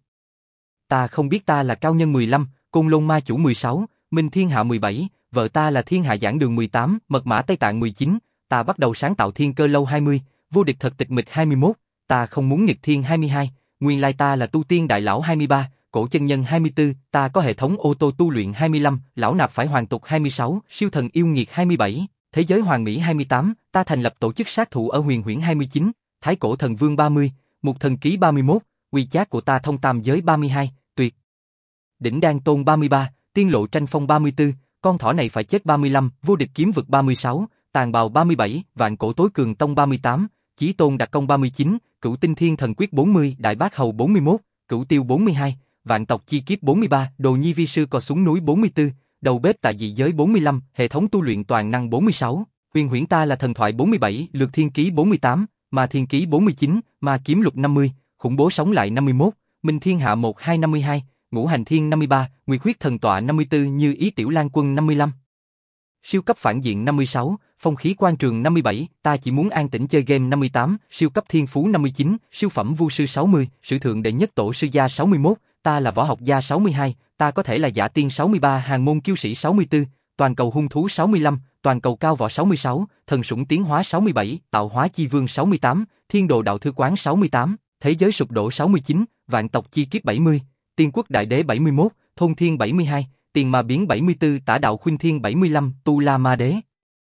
Ta không biết ta là cao nhân mười lăm, côn lôn ma chủ mười sáu, minh thiên hạ mười bảy, vợ ta là thiên hạ giảng đường mười tám, mật mã Tây Tạng mười chín, ta bắt đầu sáng tạo thiên cơ lâu hai mươi, vô địch thật tịch mịch hai mươi mốt, ta không muốn nghịch thiên hai mươi hai, nguyên lai ta là tu tiên đại lão hai mươi ba, cổ chân nhân hai mươi tư, ta có hệ thống ô tô tu luyện hai mươi lăm, lão nạp phải hoàn tục hai mươi sáu, siêu thần yêu nghiệt hai mươi bảy, thế giới hoàn mỹ hai mươi tám, ta thành lập tổ chức sát thủ ở huyền huyễn hai mươi chín, thái cổ thần vương ba mươi, mục thần ký ba mươi mốt, quy chát của ta thông tam giới ba mươi hai, tuyệt đỉnh đan tôn ba mươi ba, tiên lộ tranh phong ba mươi tư, con thỏ này phải chết ba mươi lăm, vô địch kiếm vực ba mươi sáu, tàn bào ba mươi bảy, vạn cổ tối cường tông ba mươi tám, chí tôn đặc công ba mươi chín, cửu tinh thiên thần quyết bốn mươi, đại bác hầu bốn mươi mốt, cửu tiêu bốn mươi hai, vạn tộc chi kiếp bốn mươi ba, đồ nhi vi sư cò súng núi bốn mươi tư, đầu bếp tại dị giới bốn mươi lăm, hệ thống tu luyện toàn năng bốn mươi sáu, huyền huyễn ta là thần thoại bốn mươi bảy, lược thiên ký bốn mươi tám, ma thiên ký bốn mươi chín, ma kiếm lục năm mươi, khủng bố sống lại năm mươi mốt, minh thiên hạ một hai năm mươi hai, ngũ hành thiên năm mươi ba, nguyệt huyết thần tọa năm mươi tư, như ý tiểu lan quân năm mươi lăm. Siêu cấp phản diện năm mươi sáu, phong khí quan trường năm mươi bảy, ta chỉ muốn an tĩnh chơi game năm mươi tám, siêu cấp thiên phú năm mươi chín, siêu phẩm vu sư sáu mươi, sử thượng đệ nhất tổ sư gia sáu mươi mốt, ta là võ học gia sáu mươi hai, ta có thể là giả tiên sáu mươi ba, hàng môn kiêu sĩ sáu mươi tư, toàn cầu hung thú sáu mươi lăm, toàn cầu cao võ sáu mươi sáu, thần sủng tiến hóa sáu mươi bảy, tạo hóa chi vương sáu mươi tám, thiên đồ đạo thư quán sáu mươi tám, thế giới sụp đổ sáu mươi chín, vạn tộc chi kiếp bảy mươi, tiên quốc đại đế bảy mươi mốt, thôn thiên bảy mươi hai, tiền ma biến bảy mươi tư, tả đạo khuynh thiên bảy mươi lăm, tu la ma đế.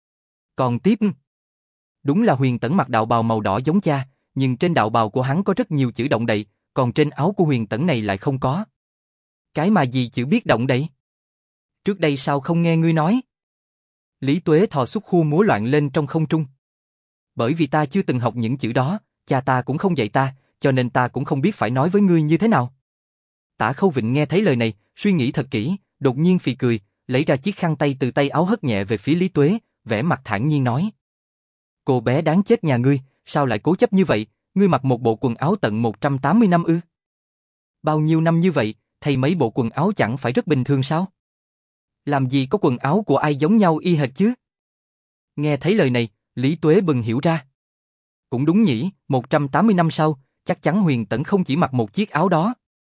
Còn tiếp, đúng là Huyền Tẫn mặc đạo bào màu đỏ giống cha, nhưng trên đạo bào của hắn có rất nhiều chữ động đậy, còn trên áo của Huyền Tẫn này lại không có. Cái mà gì chữ biết động đậy? Trước đây sao không nghe ngươi nói? Lý Tuế thò xuất khu múa loạn lên trong không trung. Bởi vì ta chưa từng học những chữ đó, cha ta cũng không dạy ta, cho nên ta cũng không biết phải nói với ngươi như thế nào. Tả Khâu Vịnh nghe thấy lời này, suy nghĩ thật kỹ, đột nhiên phì cười, lấy ra chiếc khăn tay từ tay áo hất nhẹ về phía Lý Tuế, vẻ mặt thản nhiên nói: Cô bé đáng chết nhà ngươi, sao lại cố chấp như vậy, ngươi mặc một bộ quần áo tận một trăm tám mươi năm ư? Bao nhiêu năm như vậy, thay mấy bộ quần áo chẳng phải rất bình thường sao? Làm gì có quần áo của ai giống nhau y hệt chứ? Nghe thấy lời này, Lý Tuế bừng hiểu ra. Cũng đúng nhỉ, một trăm tám mươi năm sau, chắc chắn Huyền Tẫn không chỉ mặc một chiếc áo đó.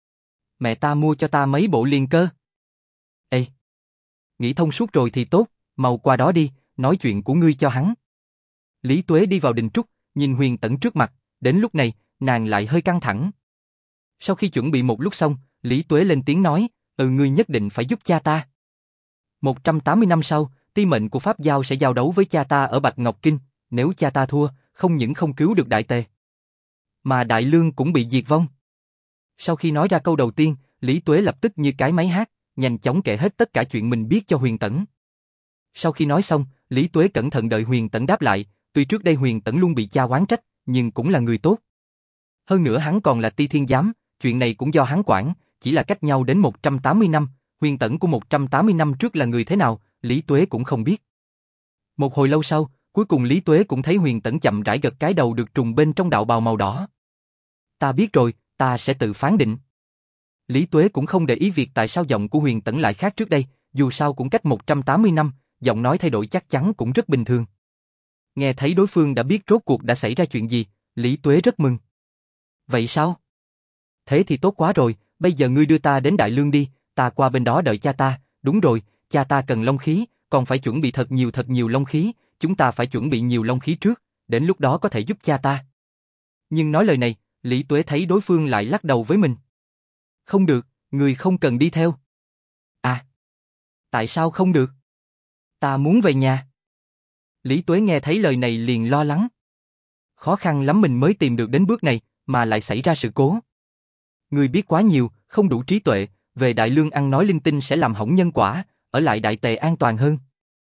Mẹ ta mua cho ta mấy bộ liền cơ. Ê! Nghĩ thông suốt rồi thì tốt, mau qua đó đi, nói chuyện của ngươi cho hắn. Lý Tuế đi vào đình trúc, nhìn Huyền Tẫn trước mặt, đến lúc này, nàng lại hơi căng thẳng. Sau khi chuẩn bị một lúc xong, Lý Tuế lên tiếng nói: Ừ, ngươi nhất định phải giúp cha ta. một trăm tám mươi năm sau, ti mệnh của Pháp Giao sẽ giao đấu với cha ta ở Bạch Ngọc Kinh, nếu cha ta thua, không những không cứu được Đại Tề, mà Đại Lương cũng bị diệt vong. Sau khi nói ra câu đầu tiên, Lý Tuế lập tức như cái máy hát, nhanh chóng kể hết tất cả chuyện mình biết cho Huyền Tẫn. Sau khi nói xong, Lý Tuế cẩn thận đợi Huyền Tẫn đáp lại, tuy trước đây Huyền Tẫn luôn bị cha oán trách, nhưng cũng là người tốt. Hơn nữa hắn còn là Ti Thiên Giám, chuyện này cũng do hắn quản, chỉ là cách nhau đến một trăm tám mươi năm, Huyền Tẫn của một trăm tám mươi năm trước là người thế nào, Lý Tuế cũng không biết. Một hồi lâu sau, cuối cùng Lý Tuế cũng thấy Huyền Tẫn chậm rãi gật cái đầu được trùng bên trong đạo bào màu đỏ. Ta biết rồi, ta sẽ tự phán định. Lý Tuế cũng không để ý việc tại sao giọng của Huyền Tẫn lại khác trước đây, dù sao cũng cách một trăm tám mươi năm, giọng nói thay đổi chắc chắn cũng rất bình thường. Nghe thấy đối phương đã biết rốt cuộc đã xảy ra chuyện gì, Lý Tuế rất mừng. Vậy sao? Thế thì tốt quá rồi, bây giờ ngươi đưa ta đến Đại Lương đi, ta qua bên đó đợi cha ta, đúng rồi, cha ta cần long khí, còn phải chuẩn bị thật nhiều thật nhiều long khí, chúng ta phải chuẩn bị nhiều long khí trước, đến lúc đó có thể giúp cha ta. Nhưng nói lời này, Lý Tuế thấy đối phương lại lắc đầu với mình. Không được, người không cần đi theo. À, tại sao không được? Ta muốn về nhà. Lý Tuế nghe thấy lời này liền lo lắng. Khó khăn lắm mình mới tìm được đến bước này, mà lại xảy ra sự cố. Người biết quá nhiều, không đủ trí tuệ, về Đại Lương ăn nói linh tinh sẽ làm hỏng nhân quả, ở lại Đại Tề an toàn hơn.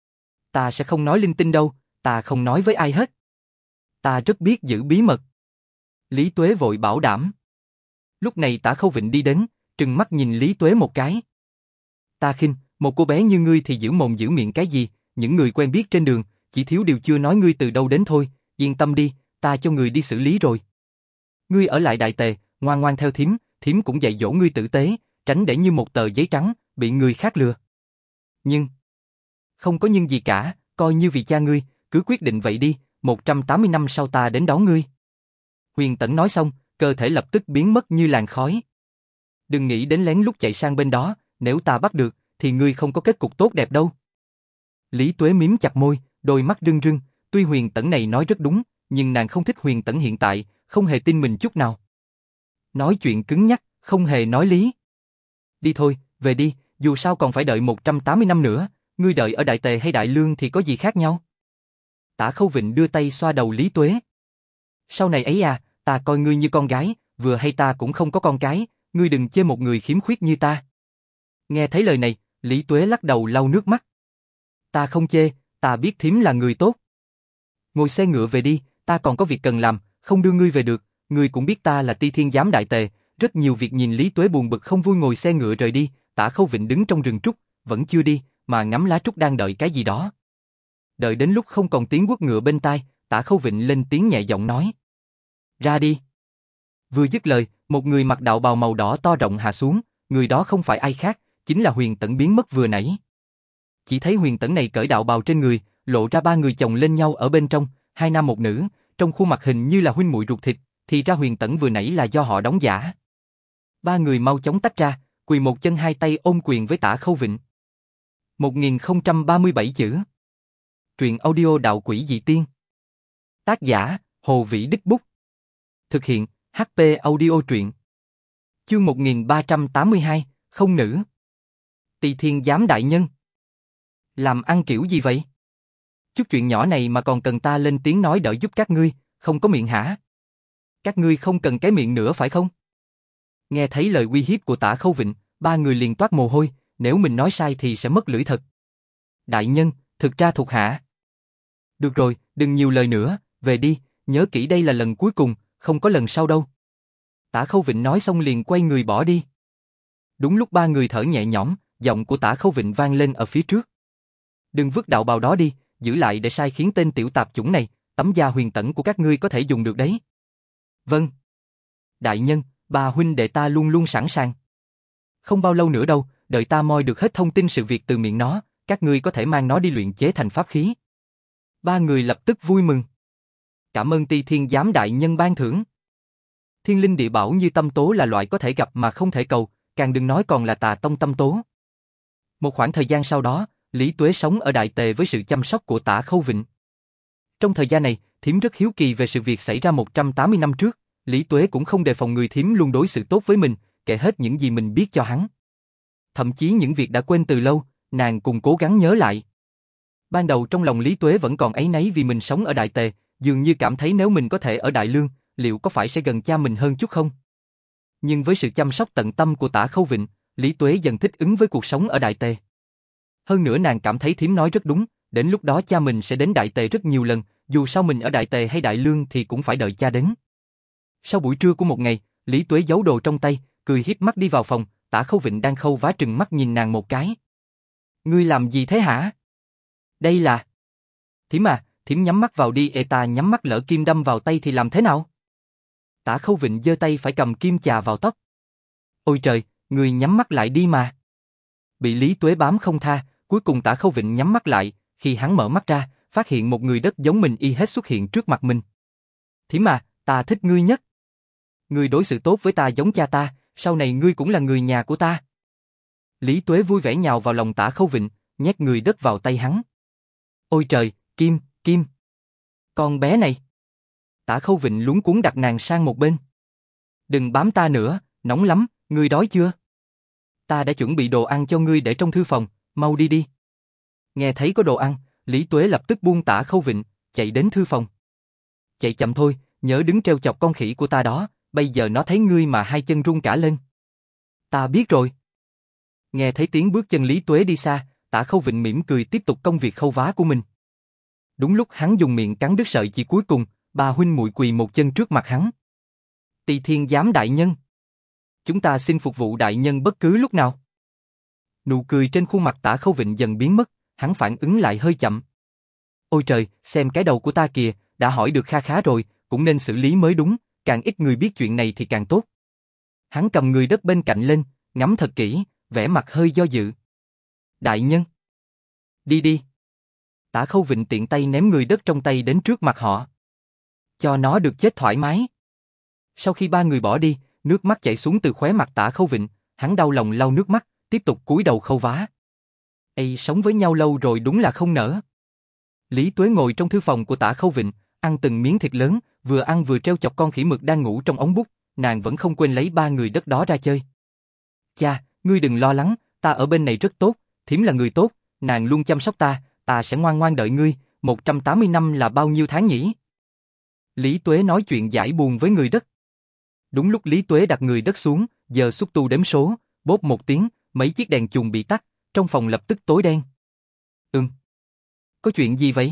Ta sẽ không nói linh tinh đâu, ta không nói với ai hết. Ta rất biết giữ bí mật. Lý Tuế vội bảo đảm. Lúc này Tả Khâu Vịnh đi đến, trừng mắt nhìn Lý Tuế một cái. Ta khinh, một cô bé như ngươi thì giữ mồm giữ miệng cái gì, những người quen biết trên đường, chỉ thiếu điều chưa nói ngươi từ đâu đến thôi, yên tâm đi, ta cho người đi xử lý rồi. Ngươi ở lại Đại Tề, ngoan ngoan theo thím, thím cũng dạy dỗ ngươi tử tế, tránh để như một tờ giấy trắng, bị người khác lừa. Nhưng, không có nhưng gì cả, coi như vì cha ngươi, cứ quyết định vậy đi, một trăm tám mươi năm sau ta đến đón ngươi. Huyền Tẫn nói xong, cơ thể lập tức biến mất như làn khói. Đừng nghĩ đến lén lút chạy sang bên đó, nếu ta bắt được, thì ngươi không có kết cục tốt đẹp đâu. Lý Tuế mím chặt môi, đôi mắt rưng rưng, tuy Huyền Tẫn này nói rất đúng, nhưng nàng không thích Huyền Tẫn hiện tại, không hề tin mình chút nào. Nói chuyện cứng nhắc, không hề nói lý. Đi thôi, về đi, dù sao còn phải đợi một trăm tám mươi năm nữa, ngươi đợi ở Đại Tề hay Đại Lương thì có gì khác nhau. Tả Khâu Vịnh đưa tay xoa đầu Lý Tuế. Sau này ấy à, ta coi ngươi như con gái, vừa hay ta cũng không có con cái, ngươi đừng chê một người khiếm khuyết như ta. Nghe thấy lời này, Lý Tuế lắc đầu lau nước mắt. Ta không chê, ta biết thím là người tốt. Ngồi xe ngựa về đi, ta còn có việc cần làm, không đưa ngươi về được, ngươi cũng biết ta là Ti Thiên Giám Đại Tề, rất nhiều việc. Nhìn Lý Tuế buồn bực không vui ngồi xe ngựa rời đi, Tả Khâu Vịnh đứng trong rừng trúc, vẫn chưa đi, mà ngắm lá trúc đang đợi cái gì đó. Đợi đến lúc không còn tiếng guốc ngựa bên tai, Tả Khâu Vịnh lên tiếng nhẹ giọng nói. Ra đi. Vừa dứt lời, một người mặc đạo bào màu đỏ to rộng hạ xuống, người đó không phải ai khác, chính là Huyền Tẫn biến mất vừa nãy. Chỉ thấy Huyền Tẫn này cởi đạo bào trên người, lộ ra ba người chồng lên nhau ở bên trong, hai nam một nữ, trong khuôn mặt hình như là huynh muội ruột thịt, thì ra Huyền Tẫn vừa nãy là do họ đóng giả. Ba người mau chóng tách ra, quỳ một chân hai tay ôm quyền với Tả Khâu Vịnh. một nghìn không trăm ba mươi bảy chữ. Truyện audio Đạo Quỷ Dị Tiên. Tác giả, Hồ Vĩ Đích Bút. Thực hiện, hát pê Audio Truyện. Chương một nghìn ba trăm tám mươi hai, không nữ. Ti Thiên Giám đại nhân. Làm ăn kiểu gì vậy? Chút chuyện nhỏ này mà còn cần ta lên tiếng nói đỡ giúp các ngươi, không có miệng hả? Các ngươi không cần cái miệng nữa phải không? Nghe thấy lời uy hiếp của Tả Khâu Vịnh, ba người liền toát mồ hôi, nếu mình nói sai thì sẽ mất lưỡi thật. Đại nhân, thực ra thuộc hạ. Được rồi, đừng nhiều lời nữa, về đi, nhớ kỹ đây là lần cuối cùng, không có lần sau đâu. Tả Khâu Vịnh nói xong liền quay người bỏ đi. Đúng lúc ba người thở nhẹ nhõm, giọng của Tả Khâu Vịnh vang lên ở phía trước. Đừng vứt đạo bào đó đi, giữ lại để sai khiến tên tiểu tạp chủng này, tấm da Huyền Tẫn của các ngươi có thể dùng được đấy. Vâng. Đại nhân, ba huynh đệ ta luôn luôn sẵn sàng. Không bao lâu nữa đâu, đợi ta moi được hết thông tin sự việc từ miệng nó, các ngươi có thể mang nó đi luyện chế thành pháp khí. Ba người lập tức vui mừng. Cảm ơn Ti Thiên Giám đại nhân ban thưởng. Thiên linh địa bảo như tâm tố là loại có thể gặp mà không thể cầu, càng đừng nói còn là tà tông tâm tố. Một khoảng thời gian sau đó, Lý Tuế sống ở Đại Tề với sự chăm sóc của Tả Khâu Vịnh. Trong thời gian này, thím rất hiếu kỳ về sự việc xảy ra một trăm tám mươi năm trước, Lý Tuế cũng không đề phòng người thím luôn đối xử tốt với mình, kể hết những gì mình biết cho hắn. Thậm chí những việc đã quên từ lâu, nàng cùng cố gắng nhớ lại. Ban đầu trong lòng Lý Tuế vẫn còn áy náy vì mình sống ở Đại Tề, dường như cảm thấy nếu mình có thể ở Đại Lương, liệu có phải sẽ gần cha mình hơn chút không? Nhưng với sự chăm sóc tận tâm của Tả Khâu Vịnh, Lý Tuế dần thích ứng với cuộc sống ở Đại Tề. Hơn nữa nàng cảm thấy thím nói rất đúng, đến lúc đó cha mình sẽ đến Đại Tề rất nhiều lần, dù sao mình ở Đại Tề hay Đại Lương thì cũng phải đợi cha đến. Sau buổi trưa của một ngày, Lý Tuế giấu đồ trong tay, cười hiếp mắt đi vào phòng, Tả Khâu Vịnh đang khâu vá trừng mắt nhìn nàng một cái. Ngươi làm gì thế hả? Đây là... Thím à, thím nhắm mắt vào đi, ê ta nhắm mắt lỡ kim đâm vào tay thì làm thế nào? Tả Khâu Vịnh giơ tay phải cầm kim chà vào tóc. Ôi trời, ngươi nhắm mắt lại đi mà. Bị Lý Tuế bám không tha, cuối cùng Tả Khâu Vịnh nhắm mắt lại, khi hắn mở mắt ra, phát hiện một người đất giống mình y hết xuất hiện trước mặt mình. Thím à, ta thích ngươi nhất. Ngươi đối xử tốt với ta giống cha ta, sau này ngươi cũng là người nhà của ta. Lý Tuế vui vẻ nhào vào lòng Tả Khâu Vịnh, nhét người đất vào tay hắn. Ôi trời, Kim, Kim. Con bé này. Tả Khâu Vịnh luống cuống đặt nàng sang một bên. Đừng bám ta nữa, nóng lắm, ngươi đói chưa? Ta đã chuẩn bị đồ ăn cho ngươi để trong thư phòng, mau đi đi. Nghe thấy có đồ ăn, Lý Tuế lập tức buông Tả Khâu Vịnh, chạy đến thư phòng. Chạy chậm thôi, nhớ đứng treo chọc con khỉ của ta đó, bây giờ nó thấy ngươi mà hai chân run cả lên. Ta biết rồi. Nghe thấy tiếng bước chân Lý Tuế đi xa, Tả Khâu Vịnh mỉm cười tiếp tục công việc khâu vá của mình. Đúng lúc hắn dùng miệng cắn đứt sợi chỉ cuối cùng, ba huynh muội quỳ một chân trước mặt hắn. Ti Thiên Giám đại nhân. Chúng ta xin phục vụ đại nhân bất cứ lúc nào. Nụ cười trên khuôn mặt Tả Khâu Vịnh dần biến mất, hắn phản ứng lại hơi chậm. Ôi trời, xem cái đầu của ta kìa, đã hỏi được kha khá rồi, cũng nên xử lý mới đúng, càng ít người biết chuyện này thì càng tốt. Hắn cầm người đất bên cạnh lên, ngắm thật kỹ, vẻ mặt hơi do dự. Đại nhân. Đi đi. Tả Khâu Vịnh tiện tay ném người đất trong tay đến trước mặt họ. Cho nó được chết thoải mái. Sau khi ba người bỏ đi, nước mắt chảy xuống từ khóe mặt Tả Khâu Vịnh, hắn đau lòng lau nước mắt, tiếp tục cúi đầu khâu vá. Ây, sống với nhau lâu rồi đúng là không nỡ. Lý Tuế ngồi trong thư phòng của Tả Khâu Vịnh, ăn từng miếng thịt lớn, vừa ăn vừa treo chọc con khỉ mực đang ngủ trong ống bút, nàng vẫn không quên lấy ba người đất đó ra chơi. Cha, ngươi đừng lo lắng, ta ở bên này rất tốt, thím là người tốt, nàng luôn chăm sóc ta, ta sẽ ngoan ngoan đợi ngươi, một trăm tám mươi năm là bao nhiêu tháng nhỉ? Lý Tuế nói chuyện giải buồn với người đất. Đúng lúc Lý Tuế đặt người đất xuống, giờ xúc tu đếm số, bốp một tiếng, mấy chiếc đèn chùm bị tắt, trong phòng lập tức tối đen. Ừm. Có chuyện gì vậy?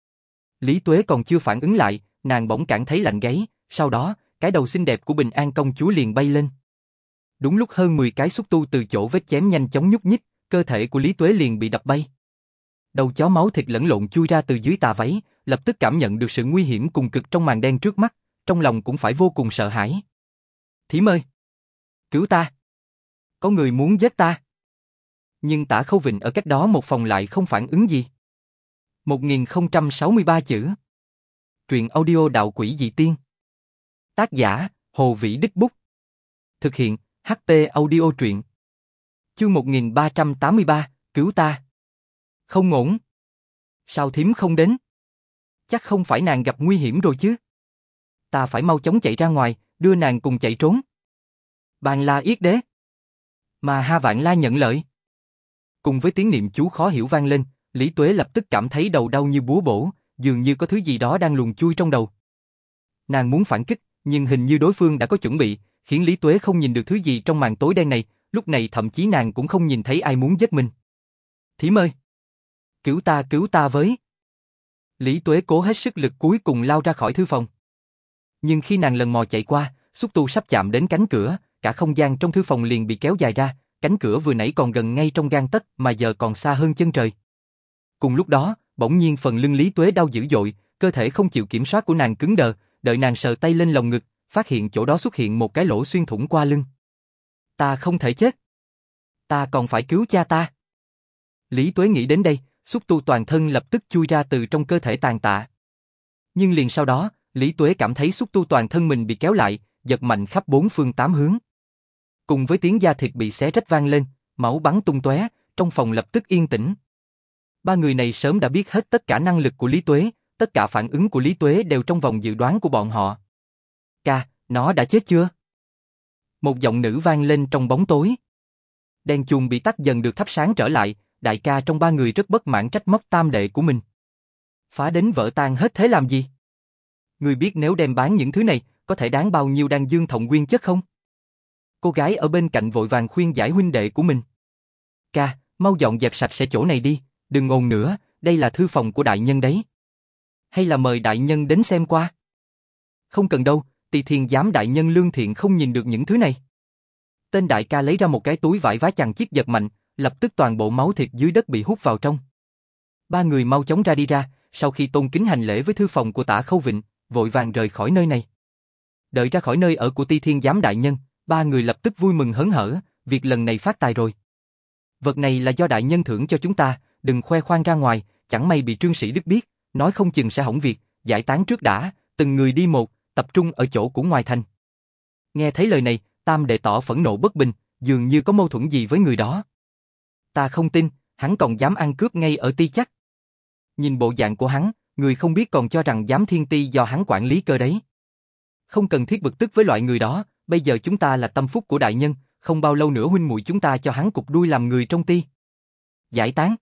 Lý Tuế còn chưa phản ứng lại, nàng bỗng cảm thấy lạnh gáy, sau đó, cái đầu xinh đẹp của Bình An công chúa liền bay lên. Đúng lúc hơn mười cái xúc tu từ chỗ vết chém nhanh chóng nhúc nhích, cơ thể của Lý Tuế liền bị đập bay. Đầu chó máu thịt lẫn lộn chui ra từ dưới tà váy, lập tức cảm nhận được sự nguy hiểm cùng cực trong màn đen trước mắt, trong lòng cũng phải vô cùng sợ hãi. Thím ơi! Cứu ta! Có người muốn giết ta! Nhưng Tả Khâu Vịnh ở cách đó một phòng lại không phản ứng gì. một nghìn không trăm sáu mươi ba chữ. Truyện audio Đạo Quỷ Dị Tiên. Tác giả, Hồ Vĩ Đích Bút. Thực hiện, hát pê Audio Truyện. Chương một nghìn ba trăm tám mươi ba, cứu ta. Không ổn. Sao thím không đến? Chắc không phải nàng gặp nguy hiểm rồi chứ? Ta phải mau chóng chạy ra ngoài, đưa nàng cùng chạy trốn. Bàn La Yết Đế. Mà Ha Vạn La nhận lợi. Cùng với tiếng niệm chú khó hiểu vang lên, Lý Tuế lập tức cảm thấy đầu đau như búa bổ, dường như có thứ gì đó đang luồn chui trong đầu. Nàng muốn phản kích, nhưng hình như đối phương đã có chuẩn bị, khiến Lý Tuế không nhìn được thứ gì trong màn tối đen này, lúc này thậm chí nàng cũng không nhìn thấy ai muốn giết mình. Thím ơi! Cứu ta cứu ta với! Lý Tuế cố hết sức lực cuối cùng lao ra khỏi thư phòng. Nhưng khi nàng lần mò chạy qua, xúc tu sắp chạm đến cánh cửa, cả không gian trong thư phòng liền bị kéo dài ra, cánh cửa vừa nãy còn gần ngay trong gang tấc mà giờ còn xa hơn chân trời. Cùng lúc đó, bỗng nhiên phần lưng Lý Tuế đau dữ dội, cơ thể không chịu kiểm soát của nàng cứng đờ, đợi nàng sờ tay lên lồng ngực, phát hiện chỗ đó xuất hiện một cái lỗ xuyên thủng qua lưng. Ta không thể chết. Ta còn phải cứu cha ta. Lý Tuế nghĩ đến đây, xúc tu toàn thân lập tức chui ra từ trong cơ thể tàn tạ. Nhưng liền sau đó, Lý Tuế cảm thấy xúc tu toàn thân mình bị kéo lại, giật mạnh khắp bốn phương tám hướng. Cùng với tiếng da thịt bị xé rách vang lên, máu bắn tung tóe, trong phòng lập tức yên tĩnh. Ba người này sớm đã biết hết tất cả năng lực của Lý Tuế, tất cả phản ứng của Lý Tuế đều trong vòng dự đoán của bọn họ. Ca, nó đã chết chưa? Một giọng nữ vang lên trong bóng tối. Đèn chùm bị tắt dần được thắp sáng trở lại, đại ca trong ba người rất bất mãn trách móc tam đệ của mình. Phá đến vỡ tan hết thế làm gì? Ngươi biết nếu đem bán những thứ này, có thể đáng bao nhiêu đan dương thọng nguyên chất không? Cô gái ở bên cạnh vội vàng khuyên giải huynh đệ của mình. Ca, mau dọn dẹp sạch sẽ chỗ này đi, đừng ồn nữa, đây là thư phòng của đại nhân đấy. Hay là mời đại nhân đến xem qua? Không cần đâu, Tỳ Thiên giám đại nhân lương thiện không nhìn được những thứ này. Tên đại ca lấy ra một cái túi vải vá chằng chiếc giật mạnh, lập tức toàn bộ máu thịt dưới đất bị hút vào trong. Ba người mau chóng ra đi ra, sau khi tôn kính hành lễ với thư phòng của Tả Khâu Vịnh, vội vàng rời khỏi nơi này. Đợi ra khỏi nơi ở của Tỳ Thiên giám đại nhân, ba người lập tức vui mừng hớn hở, việc lần này phát tài rồi. Vật này là do đại nhân thưởng cho chúng ta, đừng khoe khoang ra ngoài, chẳng may bị Trương Sĩ Đức biết, nói không chừng sẽ hỏng việc, giải tán trước đã, từng người đi một, tập trung ở chỗ của ngoài thành. Nghe thấy lời này, tam đệ tỏ phẫn nộ bất bình, dường như có mâu thuẫn gì với người đó. Ta không tin, hắn còn dám ăn cướp ngay ở Ti Chắc. Nhìn bộ dạng của hắn, người không biết còn cho rằng giám thiên ti do hắn quản lý cơ đấy. Không cần thiết bực tức với loại người đó, bây giờ chúng ta là tâm phúc của đại nhân, không bao lâu nữa huynh muội chúng ta cho hắn cục đuôi làm người trong ti. Giải tán.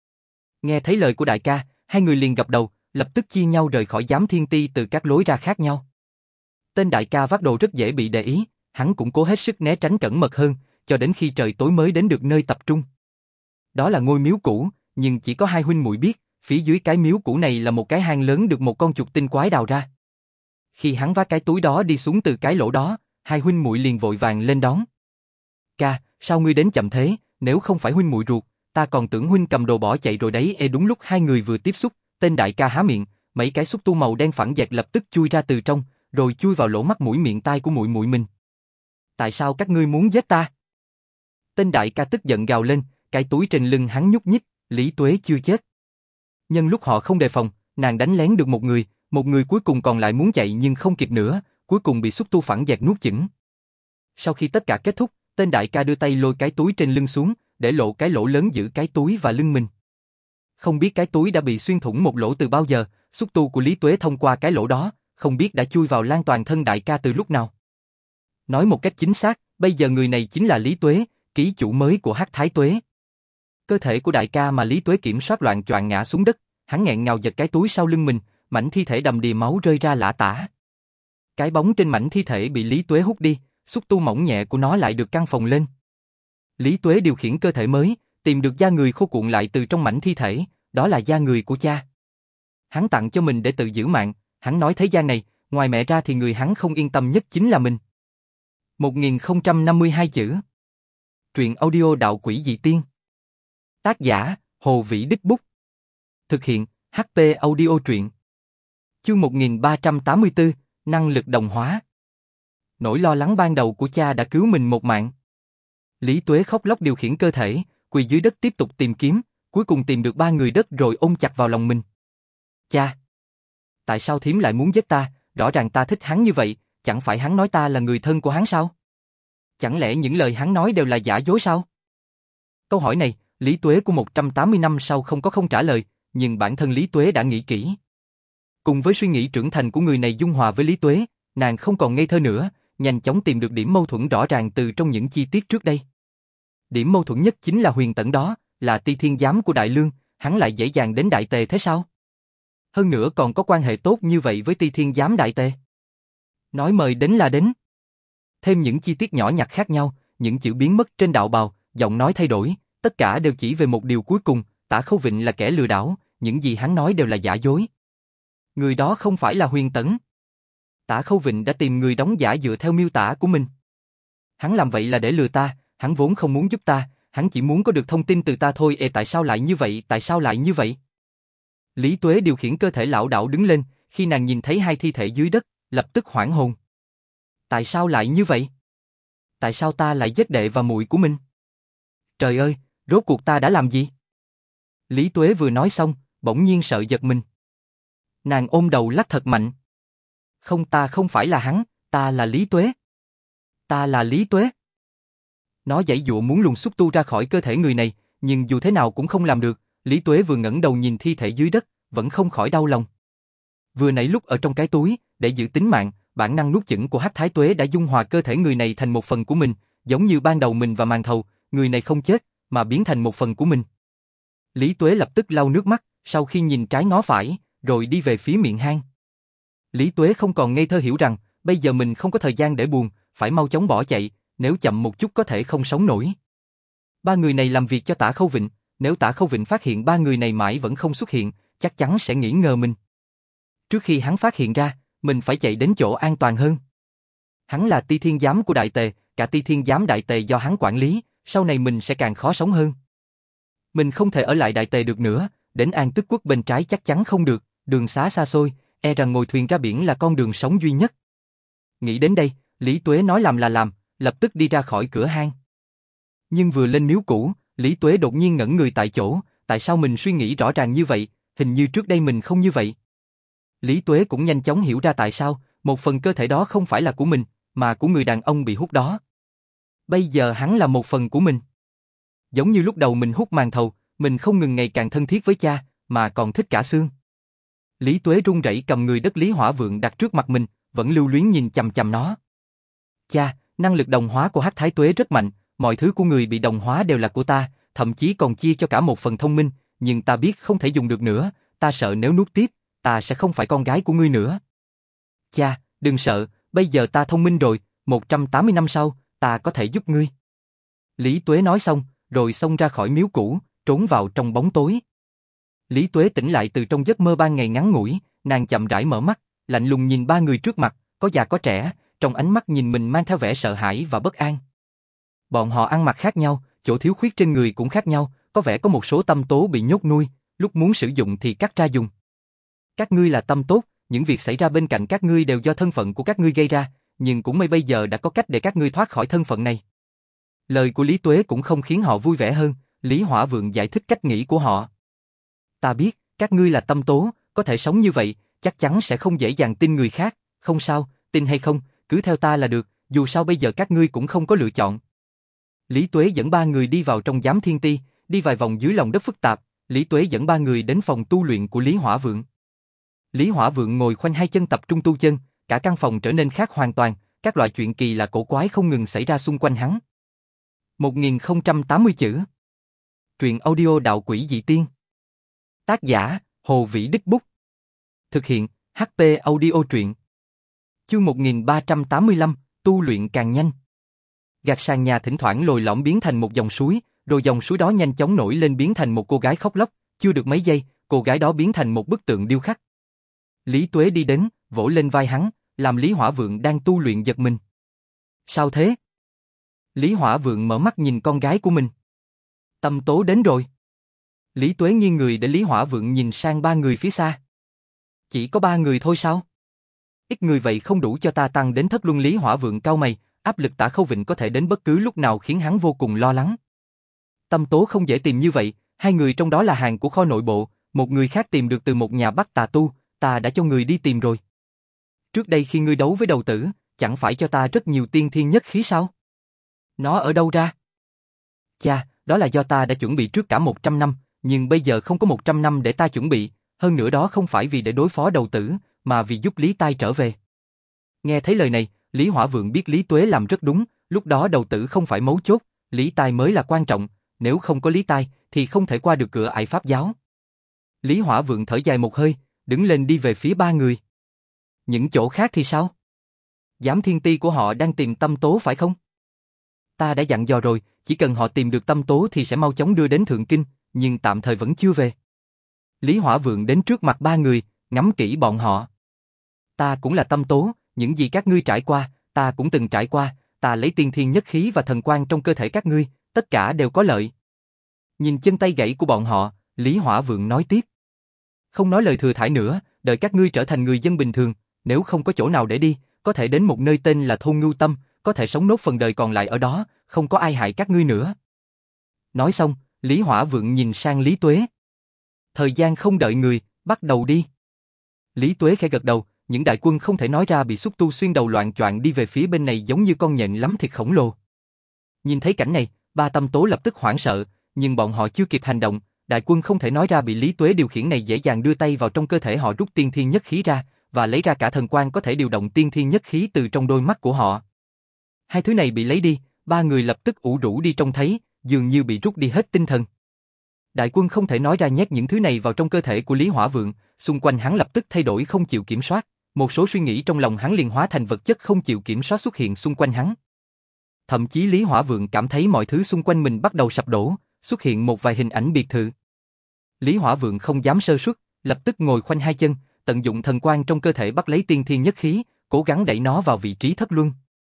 Nghe thấy lời của đại ca, hai người liền gật đầu, lập tức chia nhau rời khỏi giám thiên ti từ các lối ra khác nhau. Tên đại ca vác đồ rất dễ bị để ý, hắn cũng cố hết sức né tránh cẩn mật hơn, cho đến khi trời tối mới đến được nơi tập trung. Đó là ngôi miếu cũ, nhưng chỉ có hai huynh muội biết, phía dưới cái miếu cũ này là một cái hang lớn được một con chuột tinh quái đào ra. Khi hắn vác cái túi đó đi xuống từ cái lỗ đó, hai huynh muội liền vội vàng lên đón. Ca, sao ngươi đến chậm thế, nếu không phải huynh muội ruột, ta còn tưởng huynh cầm đồ bỏ chạy rồi đấy. Ê, đúng lúc hai người vừa tiếp xúc, tên đại ca há miệng, mấy cái xúc tu màu đen phẳng dẹt lập tức chui ra từ trong, rồi chui vào lỗ mắt mũi miệng tai của muội muội mình. Tại sao các ngươi muốn giết ta? Tên đại ca tức giận gào lên, cái túi trên lưng hắn nhúc nhích, Lý Tuế chưa chết. Nhân lúc họ không đề phòng, nàng đánh lén được một người, một người cuối cùng còn lại muốn chạy nhưng không kịp nữa, cuối cùng bị xúc tu phản dẹt nuốt chửng. Sau khi tất cả kết thúc, tên đại ca đưa tay lôi cái túi trên lưng xuống, để lộ cái lỗ lớn giữ cái túi và lưng mình. Không biết cái túi đã bị xuyên thủng một lỗ từ bao giờ, xúc tu của Lý Tuế thông qua cái lỗ đó, không biết đã chui vào lan toàn thân đại ca từ lúc nào. Nói một cách chính xác, bây giờ người này chính là Lý Tuế, ký chủ mới của Hắc Thái Tuế. Cơ thể của đại ca mà Lý Tuế kiểm soát loạn choạng ngã xuống đất, hắn nghẹn ngào giật cái túi sau lưng mình, mảnh thi thể đầm đìa máu rơi ra lả tả. Cái bóng trên mảnh thi thể bị Lý Tuế hút đi, xúc tu mỏng nhẹ của nó lại được căng phồng lên. Lý Tuế điều khiển cơ thể mới, tìm được da người khô cuộn lại từ trong mảnh thi thể, đó là da người của cha. Hắn tặng cho mình để tự giữ mạng, hắn nói thế gian này, ngoài mẹ ra thì người hắn không yên tâm nhất chính là mình. một nghìn không trăm năm mươi hai chữ. Truyện audio đạo quỷ dị tiên. Tác giả, Hồ Vĩ Đích Bút. Thực hiện, hát pê Audio truyện. Chương một nghìn ba trăm tám mươi tư, năng lực đồng hóa. Nỗi lo lắng ban đầu của cha đã cứu mình một mạng. Lý Tuế khóc lóc điều khiển cơ thể, quỳ dưới đất tiếp tục tìm kiếm, cuối cùng tìm được ba người đất rồi ôm chặt vào lòng mình. Cha! Tại sao thím lại muốn giết ta, rõ ràng ta thích hắn như vậy, chẳng phải hắn nói ta là người thân của hắn sao? Chẳng lẽ những lời hắn nói đều là giả dối sao? Câu hỏi này, Lý Tuế của một trăm tám mươi năm sau không có không trả lời, nhưng bản thân Lý Tuế đã nghĩ kỹ. Cùng với suy nghĩ trưởng thành của người này dung hòa với Lý Tuế, nàng không còn ngây thơ nữa, nhanh chóng tìm được điểm mâu thuẫn rõ ràng từ trong những chi tiết trước đây. Điểm mâu thuẫn nhất chính là Huyền Tẩn đó, là Ti Thiên Giám của Đại Lương, hắn lại dễ dàng đến Đại Tề thế sao? Hơn nữa còn có quan hệ tốt như vậy với Ti Thiên Giám Đại Tề. Nói mời đến là đến. Thêm những chi tiết nhỏ nhặt khác nhau, những chữ biến mất trên đạo bào, giọng nói thay đổi, tất cả đều chỉ về một điều cuối cùng, Tả Khâu Vịnh là kẻ lừa đảo, những gì hắn nói đều là giả dối. Người đó không phải là Huyền Tẩn. Tả Khâu Vịnh đã tìm người đóng giả dựa theo miêu tả của mình. Hắn làm vậy là để lừa ta, hắn vốn không muốn giúp ta, hắn chỉ muốn có được thông tin từ ta thôi. Ê, tại sao lại như vậy, tại sao lại như vậy? Lý Tuế điều khiển cơ thể lảo đảo đứng lên, khi nàng nhìn thấy hai thi thể dưới đất, lập tức hoảng hồn. Tại sao lại như vậy? Tại sao ta lại giết đệ và muội của mình? Trời ơi, rốt cuộc ta đã làm gì? Lý Tuế vừa nói xong, bỗng nhiên sợ giật mình. Nàng ôm đầu lắc thật mạnh. Không, ta không phải là hắn, ta là Lý Tuế. Ta là Lý Tuế. Nó giãy giụa muốn luồn xúc tu ra khỏi cơ thể người này, nhưng dù thế nào cũng không làm được. Lý Tuế vừa ngẩng đầu nhìn thi thể dưới đất, vẫn không khỏi đau lòng. Vừa nãy lúc ở trong cái túi, để giữ tính mạng, bản năng nuốt chửng của Hắc Thái Tuế đã dung hòa cơ thể người này thành một phần của mình, giống như ban đầu mình và màn thầu, người này không chết, mà biến thành một phần của mình. Lý Tuế lập tức lau nước mắt, sau khi nhìn trái ngó phải, rồi đi về phía miệng hang. Lý Tuế không còn ngây thơ hiểu rằng, bây giờ mình không có thời gian để buồn, phải mau chóng bỏ chạy, nếu chậm một chút có thể không sống nổi. Ba người này làm việc cho Tả Khâu Vịnh, nếu Tả Khâu Vịnh phát hiện ba người này mãi vẫn không xuất hiện, chắc chắn sẽ nghi ngờ mình. Trước khi hắn phát hiện ra, mình phải chạy đến chỗ an toàn hơn. Hắn là Ti Thiên Giám của Đại Tề, cả Ti Thiên Giám Đại Tề do hắn quản lý, sau này mình sẽ càng khó sống hơn. Mình không thể ở lại Đại Tề được nữa, đến An Tức Quốc bên trái chắc chắn không được, đường xá xa xôi, e rằng ngồi thuyền ra biển là con đường sống duy nhất. Nghĩ đến đây, Lý Tuế nói làm là làm, lập tức đi ra khỏi cửa hang. Nhưng vừa lên miếu cũ, Lý Tuế đột nhiên ngẩn người tại chỗ, tại sao mình suy nghĩ rõ ràng như vậy, hình như trước đây mình không như vậy. Lý Tuế cũng nhanh chóng hiểu ra tại sao, một phần cơ thể đó không phải là của mình, mà của người đàn ông bị hút đó. Bây giờ hắn là một phần của mình. Giống như lúc đầu mình hút màn thầu, mình không ngừng ngày càng thân thiết với cha, mà còn thích cả xương. Lý Tuế run rẩy cầm người đất Lý Hỏa Vượng đặt trước mặt mình, vẫn lưu luyến nhìn chằm chằm nó. Cha, năng lực đồng hóa của Hắc Thái Tuế rất mạnh, mọi thứ của người bị đồng hóa đều là của ta, thậm chí còn chia cho cả một phần thông minh, nhưng ta biết không thể dùng được nữa, ta sợ nếu nuốt tiếp, ta sẽ không phải con gái của ngươi nữa. Cha, đừng sợ, bây giờ ta thông minh rồi, một trăm tám mươi năm sau, ta có thể giúp ngươi. Lý Tuế nói xong, rồi xông ra khỏi miếu cũ, trốn vào trong bóng tối. Lý Tuế tỉnh lại từ trong giấc mơ ban ngày ngắn ngủi, nàng chậm rãi mở mắt, lạnh lùng nhìn ba người trước mặt, có già có trẻ, trong ánh mắt nhìn mình mang theo vẻ sợ hãi và bất an. Bọn họ ăn mặc khác nhau, chỗ thiếu khuyết trên người cũng khác nhau, có vẻ có một số tâm tố bị nhốt nuôi, lúc muốn sử dụng thì cắt ra dùng. Các ngươi là tâm tốt, những việc xảy ra bên cạnh các ngươi đều do thân phận của các ngươi gây ra, nhưng cũng may bây giờ đã có cách để các ngươi thoát khỏi thân phận này. Lời của Lý Tuế cũng không khiến họ vui vẻ hơn, Lý Hỏa Vượng giải thích cách nghĩ của họ. Ta biết, các ngươi là tâm tố, có thể sống như vậy, chắc chắn sẽ không dễ dàng tin người khác, không sao, tin hay không, cứ theo ta là được, dù sao bây giờ các ngươi cũng không có lựa chọn. Lý Tuế dẫn ba người đi vào trong Giám Thiên Ti, đi vài vòng dưới lòng đất phức tạp, Lý Tuế dẫn ba người đến phòng tu luyện của Lý Hỏa Vượng. Lý Hỏa Vượng ngồi khoanh hai chân tập trung tu chân, cả căn phòng trở nên khác hoàn toàn, các loại chuyện kỳ lạ cổ quái không ngừng xảy ra xung quanh hắn. một nghìn không trăm tám mươi chữ. Truyện audio Đạo Quỷ Dị Tiên. Tác giả, Hồ Vĩ Đích Bút. Thực hiện, hát pê Audio Truyện. Chương một nghìn ba trăm tám mươi lăm, tu luyện càng nhanh. Gạt sàn nhà thỉnh thoảng lồi lõm biến thành một dòng suối, rồi dòng suối đó nhanh chóng nổi lên biến thành một cô gái khóc lóc, chưa được mấy giây, cô gái đó biến thành một bức tượng điêu khắc. Lý Tuế đi đến, vỗ lên vai hắn, làm Lý Hỏa Vượng đang tu luyện giật mình. Sao thế? Lý Hỏa Vượng mở mắt nhìn con gái của mình. Tâm tố đến rồi. Lý Tuế nghiêng người để Lý Hỏa Vượng nhìn sang ba người phía xa. Chỉ có ba người thôi sao? Ít người vậy không đủ cho ta tăng đến thất luân. Lý Hỏa Vượng cau mày, áp lực Tả Khâu Vịnh có thể đến bất cứ lúc nào khiến hắn vô cùng lo lắng. Tâm tố không dễ tìm như vậy, hai người trong đó là hàng của kho nội bộ, một người khác tìm được từ một nhà Bắc tà tu, ta đã cho người đi tìm rồi. Trước đây khi ngươi đấu với đầu tử, chẳng phải cho ta rất nhiều tiên thiên nhất khí sao? Nó ở đâu ra? Cha, đó là do ta đã chuẩn bị trước cả một trăm năm, nhưng bây giờ không có một trăm năm để ta chuẩn bị, hơn nữa đó không phải vì để đối phó đầu tử, mà vì giúp Lý Tai trở về. Nghe thấy lời này, Lý Hỏa Vượng biết Lý Tuế làm rất đúng, lúc đó đầu tử không phải mấu chốt, Lý Tai mới là quan trọng, nếu không có Lý Tai thì không thể qua được cửa ải pháp giáo. Lý Hỏa Vượng thở dài một hơi, đứng lên đi về phía ba người. Những chỗ khác thì sao? Giám Thiên Ti của họ đang tìm tâm tố phải không? Ta đã dặn dò rồi, chỉ cần họ tìm được tâm tố thì sẽ mau chóng đưa đến Thượng Kinh, nhưng tạm thời vẫn chưa về. Lý Hỏa Vượng đến trước mặt ba người, ngắm kỹ bọn họ. Ta cũng là tâm tố, những gì các ngươi trải qua, ta cũng từng trải qua, ta lấy tiên thiên nhất khí và thần quang trong cơ thể các ngươi, tất cả đều có lợi. Nhìn chân tay gãy của bọn họ, Lý Hỏa Vượng nói tiếp. Không nói lời thừa thãi nữa, đợi các ngươi trở thành người dân bình thường, nếu không có chỗ nào để đi, có thể đến một nơi tên là Thôn Ngưu Tâm, có thể sống nốt phần đời còn lại ở đó, không có ai hại các ngươi nữa. Nói xong, Lý Hỏa Vượng nhìn sang Lý Tuế. Thời gian không đợi người, bắt đầu đi. Lý Tuế khẽ gật đầu, những đại quân không thể nói ra bị xúc tu xuyên đầu loạn choạng đi về phía bên này giống như con nhện lắm thịt khổng lồ. Nhìn thấy cảnh này, ba tâm tố lập tức hoảng sợ, nhưng bọn họ chưa kịp hành động, đại quân không thể nói ra bị Lý Tuế điều khiển này dễ dàng đưa tay vào trong cơ thể họ rút tiên thiên nhất khí ra, và lấy ra cả thần quang có thể điều động tiên thiên nhất khí từ trong đôi mắt của họ. Hai thứ này bị lấy đi, ba người lập tức ủ rũ đi trông thấy, dường như bị rút đi hết tinh thần. Đại quân không thể nói ra nhét những thứ này vào trong cơ thể của Lý Hỏa Vượng, xung quanh hắn lập tức thay đổi không chịu kiểm soát, một số suy nghĩ trong lòng hắn liền hóa thành vật chất không chịu kiểm soát xuất hiện xung quanh hắn. Thậm chí Lý Hỏa Vượng cảm thấy mọi thứ xung quanh mình bắt đầu sập đổ, xuất hiện một vài hình ảnh biệt thự. Lý Hỏa Vượng không dám sơ suất, lập tức ngồi khoanh hai chân, tận dụng thần quang trong cơ thể bắt lấy tiên thiên nhất khí, cố gắng đẩy nó vào vị trí thất luân.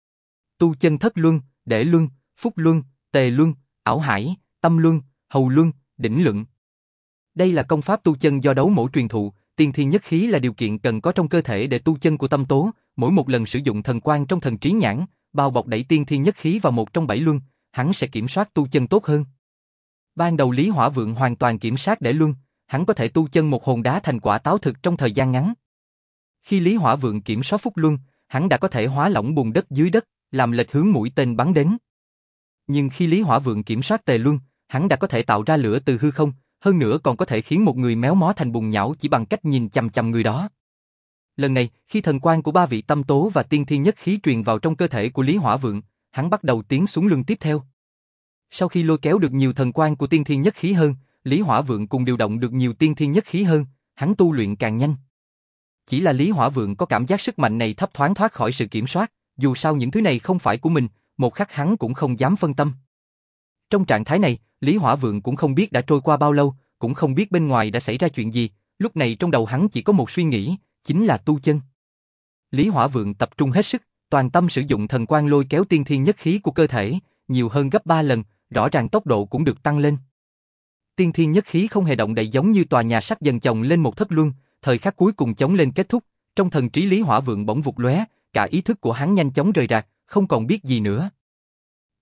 Tu chân thất luân, Để luân, Phúc luân, Tề luân, Ảo hải, Tâm luân, Hầu luân, Đỉnh luân. Đây là công pháp tu chân do đấu mẫu truyền thụ, tiên thiên nhất khí là điều kiện cần có trong cơ thể để tu chân của tâm tố, mỗi một lần sử dụng thần quang trong thần trí nhãn, bao bọc đẩy tiên thiên nhất khí vào một trong bảy luân, hắn sẽ kiểm soát tu chân tốt hơn. Ban đầu Lý Hỏa Vượng hoàn toàn kiểm soát Để luân, hắn có thể tu chân một hòn đá thành quả táo thực trong thời gian ngắn. Khi Lý Hỏa Vượng kiểm soát Phúc luân, hắn đã có thể hóa lỏng bùn đất dưới đất, làm lệch hướng mũi tên bắn đến. Nhưng khi Lý Hỏa Vượng kiểm soát Tề luân, hắn đã có thể tạo ra lửa từ hư không, hơn nữa còn có thể khiến một người méo mó thành bùn nhão chỉ bằng cách nhìn chằm chằm người đó. Lần này, khi thần quang của ba vị tâm tố và tiên thiên nhất khí truyền vào trong cơ thể của Lý Hỏa Vượng, hắn bắt đầu tiến xuống luân tiếp theo. Sau khi lôi kéo được nhiều thần quang của tiên thiên nhất khí hơn, Lý Hỏa Vượng cùng điều động được nhiều tiên thiên nhất khí hơn, hắn tu luyện càng nhanh. Chỉ là Lý Hỏa Vượng có cảm giác sức mạnh này thấp thoáng thoát khỏi sự kiểm soát, dù sao những thứ này không phải của mình, một khắc hắn cũng không dám phân tâm. Trong trạng thái này, Lý Hỏa Vượng cũng không biết đã trôi qua bao lâu, cũng không biết bên ngoài đã xảy ra chuyện gì, lúc này trong đầu hắn chỉ có một suy nghĩ, chính là tu chân. Lý Hỏa Vượng tập trung hết sức, toàn tâm sử dụng thần quang lôi kéo tiên thiên nhất khí của cơ thể, nhiều hơn gấp ba lần, rõ ràng tốc độ cũng được tăng lên. Tiên thiên nhất khí không hề động đậy giống như tòa nhà sắt dần chồng lên một thất luân, thời khắc cuối cùng chống lên kết thúc, trong thần trí Lý Hỏa Vượng bỗng vụt lóe, cả ý thức của hắn nhanh chóng rời rạc, không còn biết gì nữa.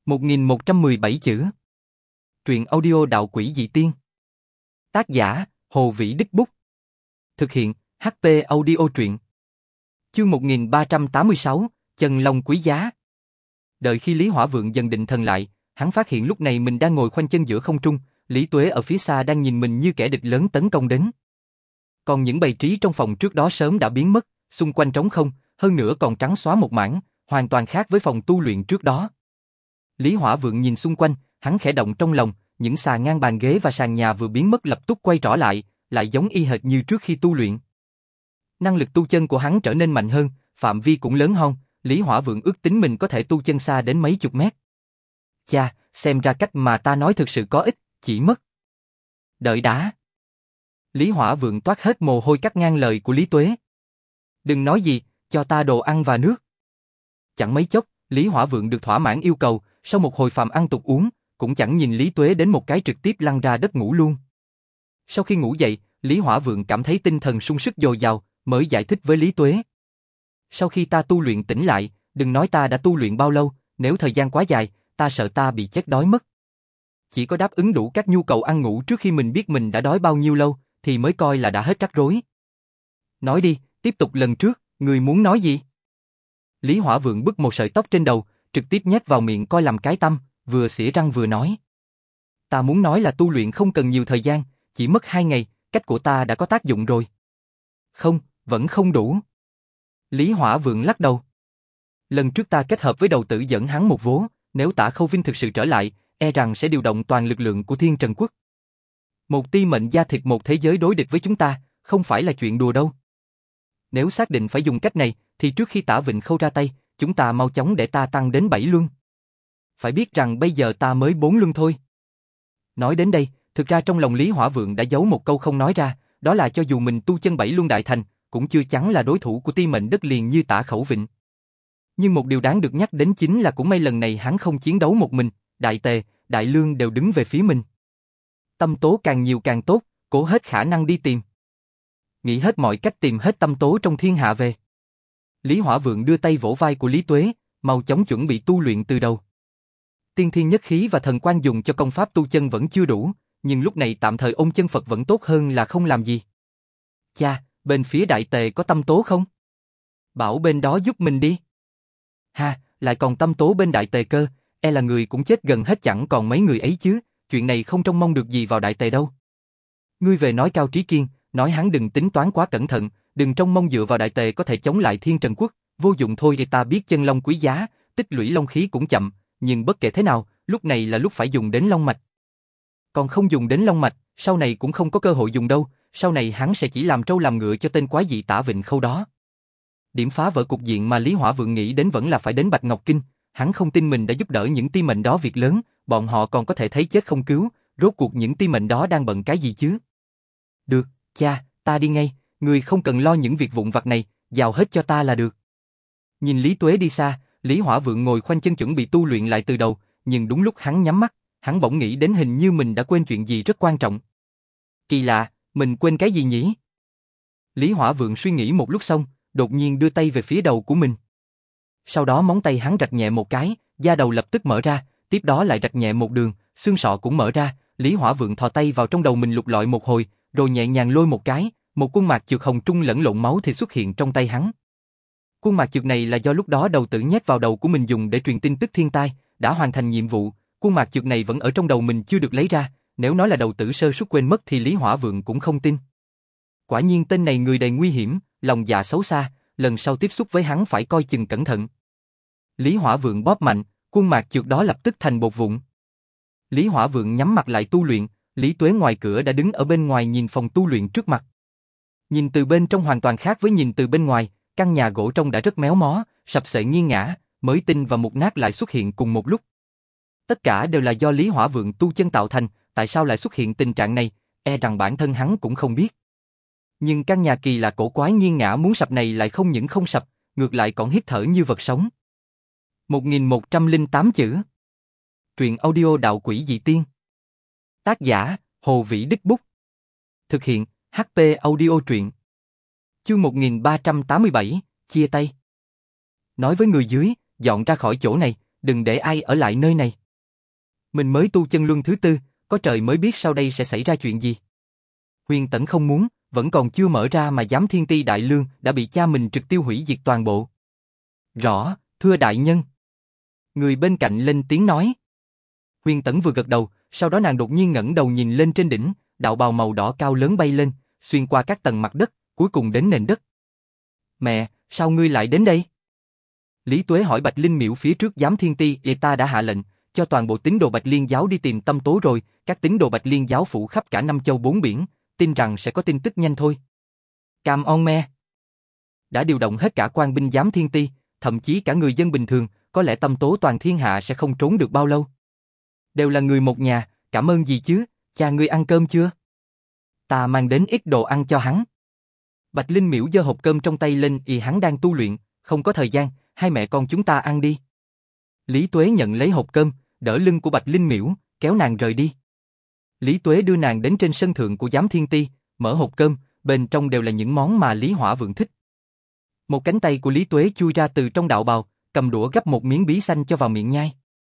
một nghìn một trăm mười bảy chữ. Truyện audio Đạo Quỷ Dị Tiên. Tác giả, Hồ Vĩ Đích Bút. Thực hiện, hát pê Audio truyện. Chương một nghìn ba trăm tám mươi sáu, Chân Long Quý Giá. Đợi khi Lý Hỏa Vượng dần định thần lại, hắn phát hiện lúc này mình đang ngồi khoanh chân giữa không trung, Lý Tuế ở phía xa đang nhìn mình như kẻ địch lớn tấn công đến. Còn những bày trí trong phòng trước đó sớm đã biến mất, xung quanh trống không, hơn nữa còn trắng xóa một mảng, hoàn toàn khác với phòng tu luyện trước đó. Lý Hỏa Vượng nhìn xung quanh, hắn khẽ động trong lòng, những xà ngang bàn ghế và sàn nhà vừa biến mất lập tức quay trở lại, lại giống y hệt như trước khi tu luyện. Năng lực tu chân của hắn trở nên mạnh hơn, phạm vi cũng lớn hơn, Lý Hỏa Vượng ước tính mình có thể tu chân xa đến mấy chục mét. Chà, xem ra cách mà ta nói thực sự có ích, chỉ mất. Đợi đã. Lý Hỏa Vượng toát hết mồ hôi cắt ngang lời của Lý Tuế. Đừng nói gì, cho ta đồ ăn và nước. Chẳng mấy chốc, Lý Hỏa Vượng được thỏa mãn yêu cầu, sau một hồi phàm ăn tục uống, cũng chẳng nhìn Lý Tuế đến một cái trực tiếp lăn ra đất ngủ luôn. Sau khi ngủ dậy, Lý Hỏa Vượng cảm thấy tinh thần sung sức dồi dào, mới giải thích với Lý Tuế. Sau khi ta tu luyện tỉnh lại, đừng nói ta đã tu luyện bao lâu, nếu thời gian quá dài, ta sợ ta bị chết đói mất. Chỉ có đáp ứng đủ các nhu cầu ăn ngủ trước khi mình biết mình đã đói bao nhiêu lâu, thì mới coi là đã hết rắc rối. Nói đi, tiếp tục lần trước, người muốn nói gì? Lý Hỏa Vượng bứt một sợi tóc trên đầu, trực tiếp nhét vào miệng coi làm cái tăm, vừa xỉa răng vừa nói. Ta muốn nói là tu luyện không cần nhiều thời gian, chỉ mất hai ngày, cách của ta đã có tác dụng rồi. Không, vẫn không đủ. Lý Hỏa Vượng lắc đầu. Lần trước ta kết hợp với đầu tử dẫn hắn một vố, nếu Tả Khâu Vinh thực sự trở lại, e rằng sẽ điều động toàn lực lượng của Thiên Trần Quốc. Một ti mệnh da thịt một thế giới đối địch với chúng ta, không phải là chuyện đùa đâu. Nếu xác định phải dùng cách này, thì trước khi Tả Vịnh Khâu ra tay, chúng ta mau chóng để ta tăng đến bảy luân. Phải biết rằng bây giờ ta mới bốn luân thôi. Nói đến đây, thực ra trong lòng Lý Hỏa Vượng đã giấu một câu không nói ra, đó là cho dù mình tu chân bảy luân đại thành, cũng chưa chắn là đối thủ của ti mệnh đất liền như Tả Khẩu Vịnh. Nhưng một điều đáng được nhắc đến chính là cũng may lần này hắn không chiến đấu một mình, Đại Tề, Đại Lương đều đứng về phía mình. Tâm tố càng nhiều càng tốt, cố hết khả năng đi tìm. Nghĩ hết mọi cách tìm hết tâm tố trong thiên hạ về. Lý Hỏa Vượng đưa tay vỗ vai của Lý Tuế, mau chóng chuẩn bị tu luyện từ đầu. Tiên thiên nhất khí và thần quan dùng cho công pháp tu chân vẫn chưa đủ, nhưng lúc này tạm thời ôn chân Phật vẫn tốt hơn là không làm gì. Cha, bên phía Đại Tề có tâm tố không? Bảo bên đó giúp mình đi. Ha, lại còn tâm tố bên Đại Tề cơ, e là người cũng chết gần hết chẳng còn mấy người ấy chứ, chuyện này không trông mong được gì vào Đại Tề đâu. Ngươi về nói Cao Trí Kiên, nói hắn đừng tính toán quá cẩn thận, đừng trông mong dựa vào Đại Tề có thể chống lại Thiên Trần Quốc, vô dụng thôi. Thì ta biết chân long quý giá, tích lũy long khí cũng chậm, nhưng bất kể thế nào, lúc này là lúc phải dùng đến long mạch. Còn không dùng đến long mạch, sau này cũng không có cơ hội dùng đâu, sau này hắn sẽ chỉ làm trâu làm ngựa cho tên quái dị Tả Vịnh Khâu đó. Điểm phá vỡ cục diện mà Lý Hỏa Vượng nghĩ đến vẫn là phải đến Bạch Ngọc Kinh, hắn không tin mình đã giúp đỡ những ti mệnh đó việc lớn, bọn họ còn có thể thấy chết không cứu, rốt cuộc những ti mệnh đó đang bận cái gì chứ? Được, cha, ta đi ngay, người không cần lo những việc vụn vặt này, giao hết cho ta là được. Nhìn Lý Tuế đi xa, Lý Hỏa Vượng ngồi khoanh chân chuẩn bị tu luyện lại từ đầu, nhưng đúng lúc hắn nhắm mắt, hắn bỗng nghĩ đến hình như mình đã quên chuyện gì rất quan trọng. Kỳ lạ, mình quên cái gì nhỉ? Lý Hỏa Vượng suy nghĩ một lúc xong, đột nhiên đưa tay về phía đầu của mình. Sau đó móng tay hắn rạch nhẹ một cái, da đầu lập tức mở ra, tiếp đó lại rạch nhẹ một đường, xương sọ cũng mở ra, Lý Hỏa Vượng thò tay vào trong đầu mình lục lọi một hồi, rồi nhẹ nhàng lôi một cái, một khuôn mặt trượt hồng trung lẫn lộn máu thì xuất hiện trong tay hắn. Khuôn mặt trượt này là do lúc đó đầu tử nhét vào đầu của mình dùng để truyền tin tức thiên tai, đã hoàn thành nhiệm vụ, khuôn mặt trượt này vẫn ở trong đầu mình chưa được lấy ra, nếu nói là đầu tử sơ suất quên mất thì Lý Hỏa Vượng cũng không tin. Quả nhiên tên này người đầy nguy hiểm, lòng dạ xấu xa, lần sau tiếp xúc với hắn phải coi chừng cẩn thận. Lý Hỏa Vượng bóp mạnh, khuôn mặt trượt đó lập tức thành bột vụn. Lý Hỏa Vượng nhắm mặt lại tu luyện, Lý Tuế ngoài cửa đã đứng ở bên ngoài nhìn phòng tu luyện trước mặt. Nhìn từ bên trong hoàn toàn khác với nhìn từ bên ngoài, căn nhà gỗ trong đã rất méo mó, sập xệ nghiêng ngả, mới tinh và mục nát lại xuất hiện cùng một lúc. Tất cả đều là do Lý Hỏa Vượng tu chân tạo thành, tại sao lại xuất hiện tình trạng này, e rằng bản thân hắn cũng không biết. Nhưng căn nhà kỳ lạ cổ quái nghiêng ngả muốn sập này lại không những không sập, ngược lại còn hít thở như vật sống. một nghìn một trăm lẻ tám chữ. Truyện audio Đạo Quỷ Dị Tiên. Tác giả, Hồ Vĩ Đích Bút. Thực hiện, hát pê Audio truyện. Chương một nghìn ba trăm tám mươi bảy, chia tay. Nói với người dưới, dọn ra khỏi chỗ này, đừng để ai ở lại nơi này. Mình mới tu chân luân thứ tư, có trời mới biết sau đây sẽ xảy ra chuyện gì. Huyền Tẫn không muốn, vẫn còn chưa mở ra mà Giám Thiên Ti Đại Lương đã bị cha mình trực tiêu hủy diệt toàn bộ. Rõ, thưa đại nhân. Người bên cạnh lên tiếng nói. Huyền Tẫn vừa gật đầu, sau đó nàng đột nhiên ngẩng đầu nhìn lên trên đỉnh, đạo bào màu đỏ cao lớn bay lên, xuyên qua các tầng mặt đất, cuối cùng đến nền đất. Mẹ, sao ngươi lại đến đây? Lý Tuế hỏi Bạch Linh Miễu phía trước Giám Thiên Ti, "Ê, ta đã hạ lệnh, cho toàn bộ tín đồ Bạch Liên giáo đi tìm Tâm Tố rồi, các tín đồ Bạch Liên giáo phủ khắp cả năm châu bốn biển, tin rằng sẽ có tin tức nhanh thôi." Cam on me. Đã điều động hết cả quan binh Giám Thiên Ti, thậm chí cả người dân bình thường, có lẽ Tâm Tố toàn thiên hạ sẽ không trốn được bao lâu. Đều là người một nhà, cảm ơn gì chứ, cha ngươi ăn cơm chưa? Ta mang đến ít đồ ăn cho hắn. Bạch Linh Miễu giơ hộp cơm trong tay lên, y hắn đang tu luyện, không có thời gian, hai mẹ con chúng ta ăn đi. Lý Tuế nhận lấy hộp cơm, đỡ lưng của Bạch Linh Miễu, kéo nàng rời đi. Lý Tuế đưa nàng đến trên sân thượng của Giám Thiên Ti, mở hộp cơm, bên trong đều là những món mà Lý Hỏa Vượng thích. Một cánh tay của Lý Tuế chui ra từ trong đạo bào, cầm đũa gắp một miếng bí xanh cho vào miệng nhai.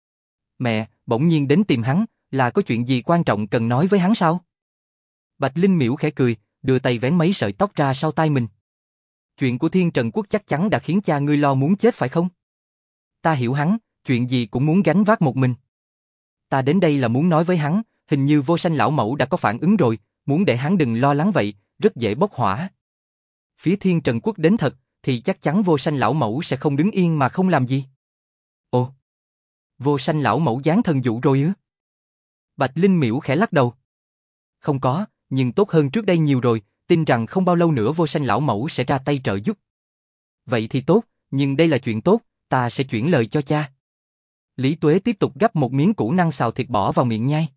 Mẹ, bỗng nhiên đến tìm hắn, là có chuyện gì quan trọng cần nói với hắn sao? Bạch Linh Miễu khẽ cười, đưa tay vén mấy sợi tóc ra sau tai mình. Chuyện của Thiên Trần Quốc chắc chắn đã khiến cha ngươi lo muốn chết phải không? Ta hiểu hắn, chuyện gì cũng muốn gánh vác một mình. Ta đến đây là muốn nói với hắn, hình như Vô Sanh lão mẫu đã có phản ứng rồi, muốn để hắn đừng lo lắng vậy, rất dễ bốc hỏa. Phía Thiên Trần Quốc đến thật, thì chắc chắn Vô Sanh lão mẫu sẽ không đứng yên mà không làm gì. Ồ, Vô Sanh lão mẫu giáng thần dụ rồi ư? Bạch Linh Miễu khẽ lắc đầu. Không có, nhưng tốt hơn trước đây nhiều rồi, tin rằng không bao lâu nữa Vô Sanh lão mẫu sẽ ra tay trợ giúp. Vậy thì tốt, nhưng đây là chuyện tốt, ta sẽ chuyển lời cho cha. Lý Tuế tiếp tục gắp một miếng củ năng xào thịt bỏ vào miệng nhai.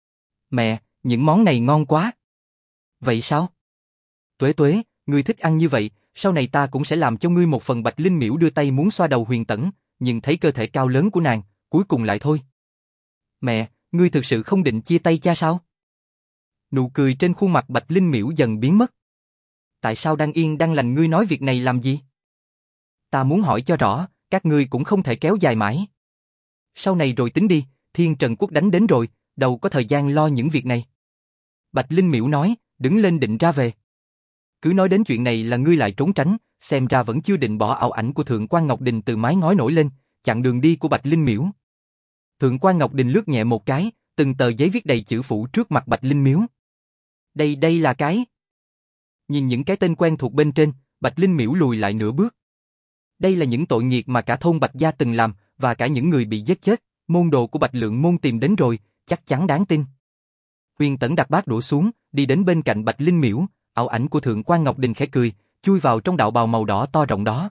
Mẹ, những món này ngon quá. Vậy sao? Tuế Tuế, ngươi thích ăn như vậy, sau này ta cũng sẽ làm cho ngươi một phần. Bạch Linh Miễu đưa tay muốn xoa đầu Huyền Tẫn, nhưng thấy cơ thể cao lớn của nàng, cuối cùng lại thôi. Mẹ, ngươi thực sự không định chia tay cha sao? Nụ cười trên khuôn mặt Bạch Linh Miễu dần biến mất. Tại sao đang yên đang lành ngươi nói việc này làm gì? Ta muốn hỏi cho rõ, các ngươi cũng không thể kéo dài mãi. Sau này rồi tính đi, Thiên Trần Quốc đánh đến rồi, đâu có thời gian lo những việc này. Bạch Linh Miễu nói, đứng lên định ra về. Cứ nói đến chuyện này là ngươi lại trốn tránh, xem ra vẫn chưa định bỏ ảo ảnh của Thượng quan Ngọc Đình từ mái ngói nổi lên, chặn đường đi của Bạch Linh Miễu. Thượng quan Ngọc Đình lướt nhẹ một cái, từng tờ giấy viết đầy chữ phủ trước mặt Bạch Linh Miễu. Đây đây là cái. Nhìn những cái tên quen thuộc bên trên, Bạch Linh Miễu lùi lại nửa bước. Đây là những tội nghiệt mà cả thôn Bạch gia từng làm, và cả những người bị giết chết, môn đồ của Bạch Lượng môn tìm đến rồi, chắc chắn đáng tin. Huyền Tẫn đặt bát đũa xuống, đi đến bên cạnh Bạch Linh Miễu, ảo ảnh của Thượng quan Ngọc Đình khẽ cười, chui vào trong đạo bào màu đỏ to rộng đó.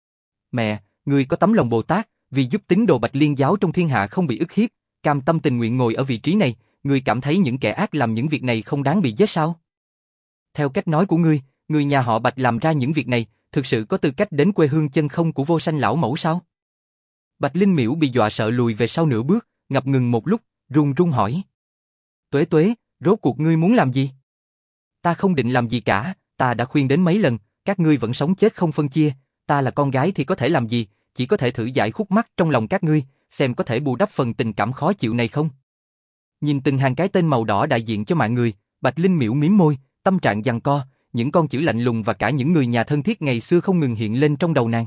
Mẹ, ngươi có tấm lòng Bồ Tát, vì giúp tín đồ Bạch Liên giáo trong thiên hạ không bị ức hiếp, cam tâm tình nguyện ngồi ở vị trí này, ngươi cảm thấy những kẻ ác làm những việc này không đáng bị giết sao? Theo cách nói của ngươi, người nhà họ Bạch làm ra những việc này, thực sự có tư cách đến quê hương chân không của Vô Sanh lão mẫu sao? Bạch Linh Miễu bị dọa sợ lùi về sau nửa bước, ngập ngừng một lúc, run run hỏi. Tuế Tuế, rốt cuộc ngươi muốn làm gì? Ta không định làm gì cả, ta đã khuyên đến mấy lần, các ngươi vẫn sống chết không phân chia, ta là con gái thì có thể làm gì, chỉ có thể thử giải khúc mắc trong lòng các ngươi, xem có thể bù đắp phần tình cảm khó chịu này không? Nhìn từng hàng cái tên màu đỏ đại diện cho mạng người, Bạch Linh Miễu mím môi, tâm trạng giằng co, những con chữ lạnh lùng và cả những người nhà thân thiết ngày xưa không ngừng hiện lên trong đầu nàng.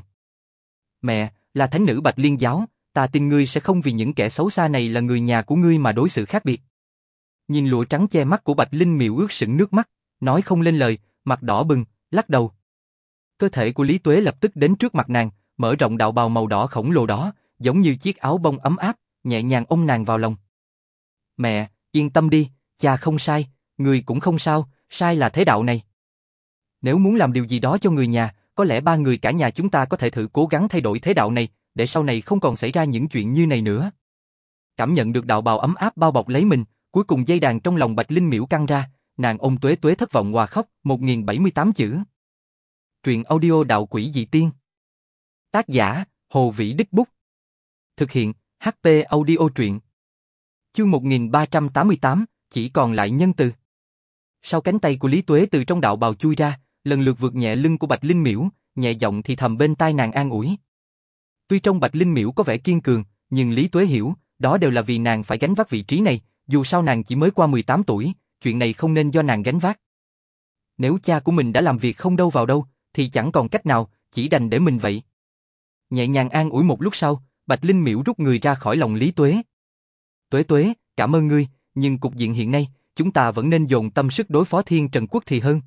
Mẹ, là thánh nữ Bạch Liên giáo, ta tin ngươi sẽ không vì những kẻ xấu xa này là người nhà của ngươi mà đối xử khác biệt. Nhìn lụa trắng che mắt của Bạch Linh Miễu ướt sũng nước mắt, nói không lên lời, mặt đỏ bừng, lắc đầu. Cơ thể của Lý Tuế lập tức đến trước mặt nàng, mở rộng đạo bào màu đỏ khổng lồ đó, giống như chiếc áo bông ấm áp, nhẹ nhàng ôm nàng vào lòng. Mẹ, yên tâm đi, cha không sai, người cũng không sao, sai là thế đạo này. Nếu muốn làm điều gì đó cho người nhà, có lẽ ba người cả nhà chúng ta có thể thử cố gắng thay đổi thế đạo này, để sau này không còn xảy ra những chuyện như này nữa. Cảm nhận được đạo bào ấm áp bao bọc lấy mình, cuối cùng dây đàn trong lòng Bạch Linh Miễu căng ra, nàng ôm Tuế Tuế thất vọng hòa khóc. một nghìn bảy mươi tám chữ. Truyện audio Đạo Quỷ Dị Tiên. Tác giả, Hồ Vĩ Đích Bút. Thực hiện, hát pê Audio Truyện. Chương một nghìn ba trăm tám mươi tám, chỉ còn lại nhân từ. Sau cánh tay của Lý Tuế từ trong đạo bào chui ra, lần lượt vượt nhẹ lưng của Bạch Linh Miễu, nhẹ giọng thì thầm bên tai nàng an ủi. Tuy trong Bạch Linh Miễu có vẻ kiên cường, nhưng Lý Tuế hiểu, đó đều là vì nàng phải gánh vác vị trí này, dù sao nàng chỉ mới qua mười tám tuổi, chuyện này không nên do nàng gánh vác. Nếu cha của mình đã làm việc không đâu vào đâu, thì chẳng còn cách nào, chỉ đành để mình vậy. Nhẹ nhàng an ủi một lúc sau, Bạch Linh Miễu rút người ra khỏi lòng Lý Tuế. Tuế Tuế, cảm ơn ngươi, nhưng cục diện hiện nay, chúng ta vẫn nên dồn tâm sức đối phó Thiên Trần Quốc thì hơn.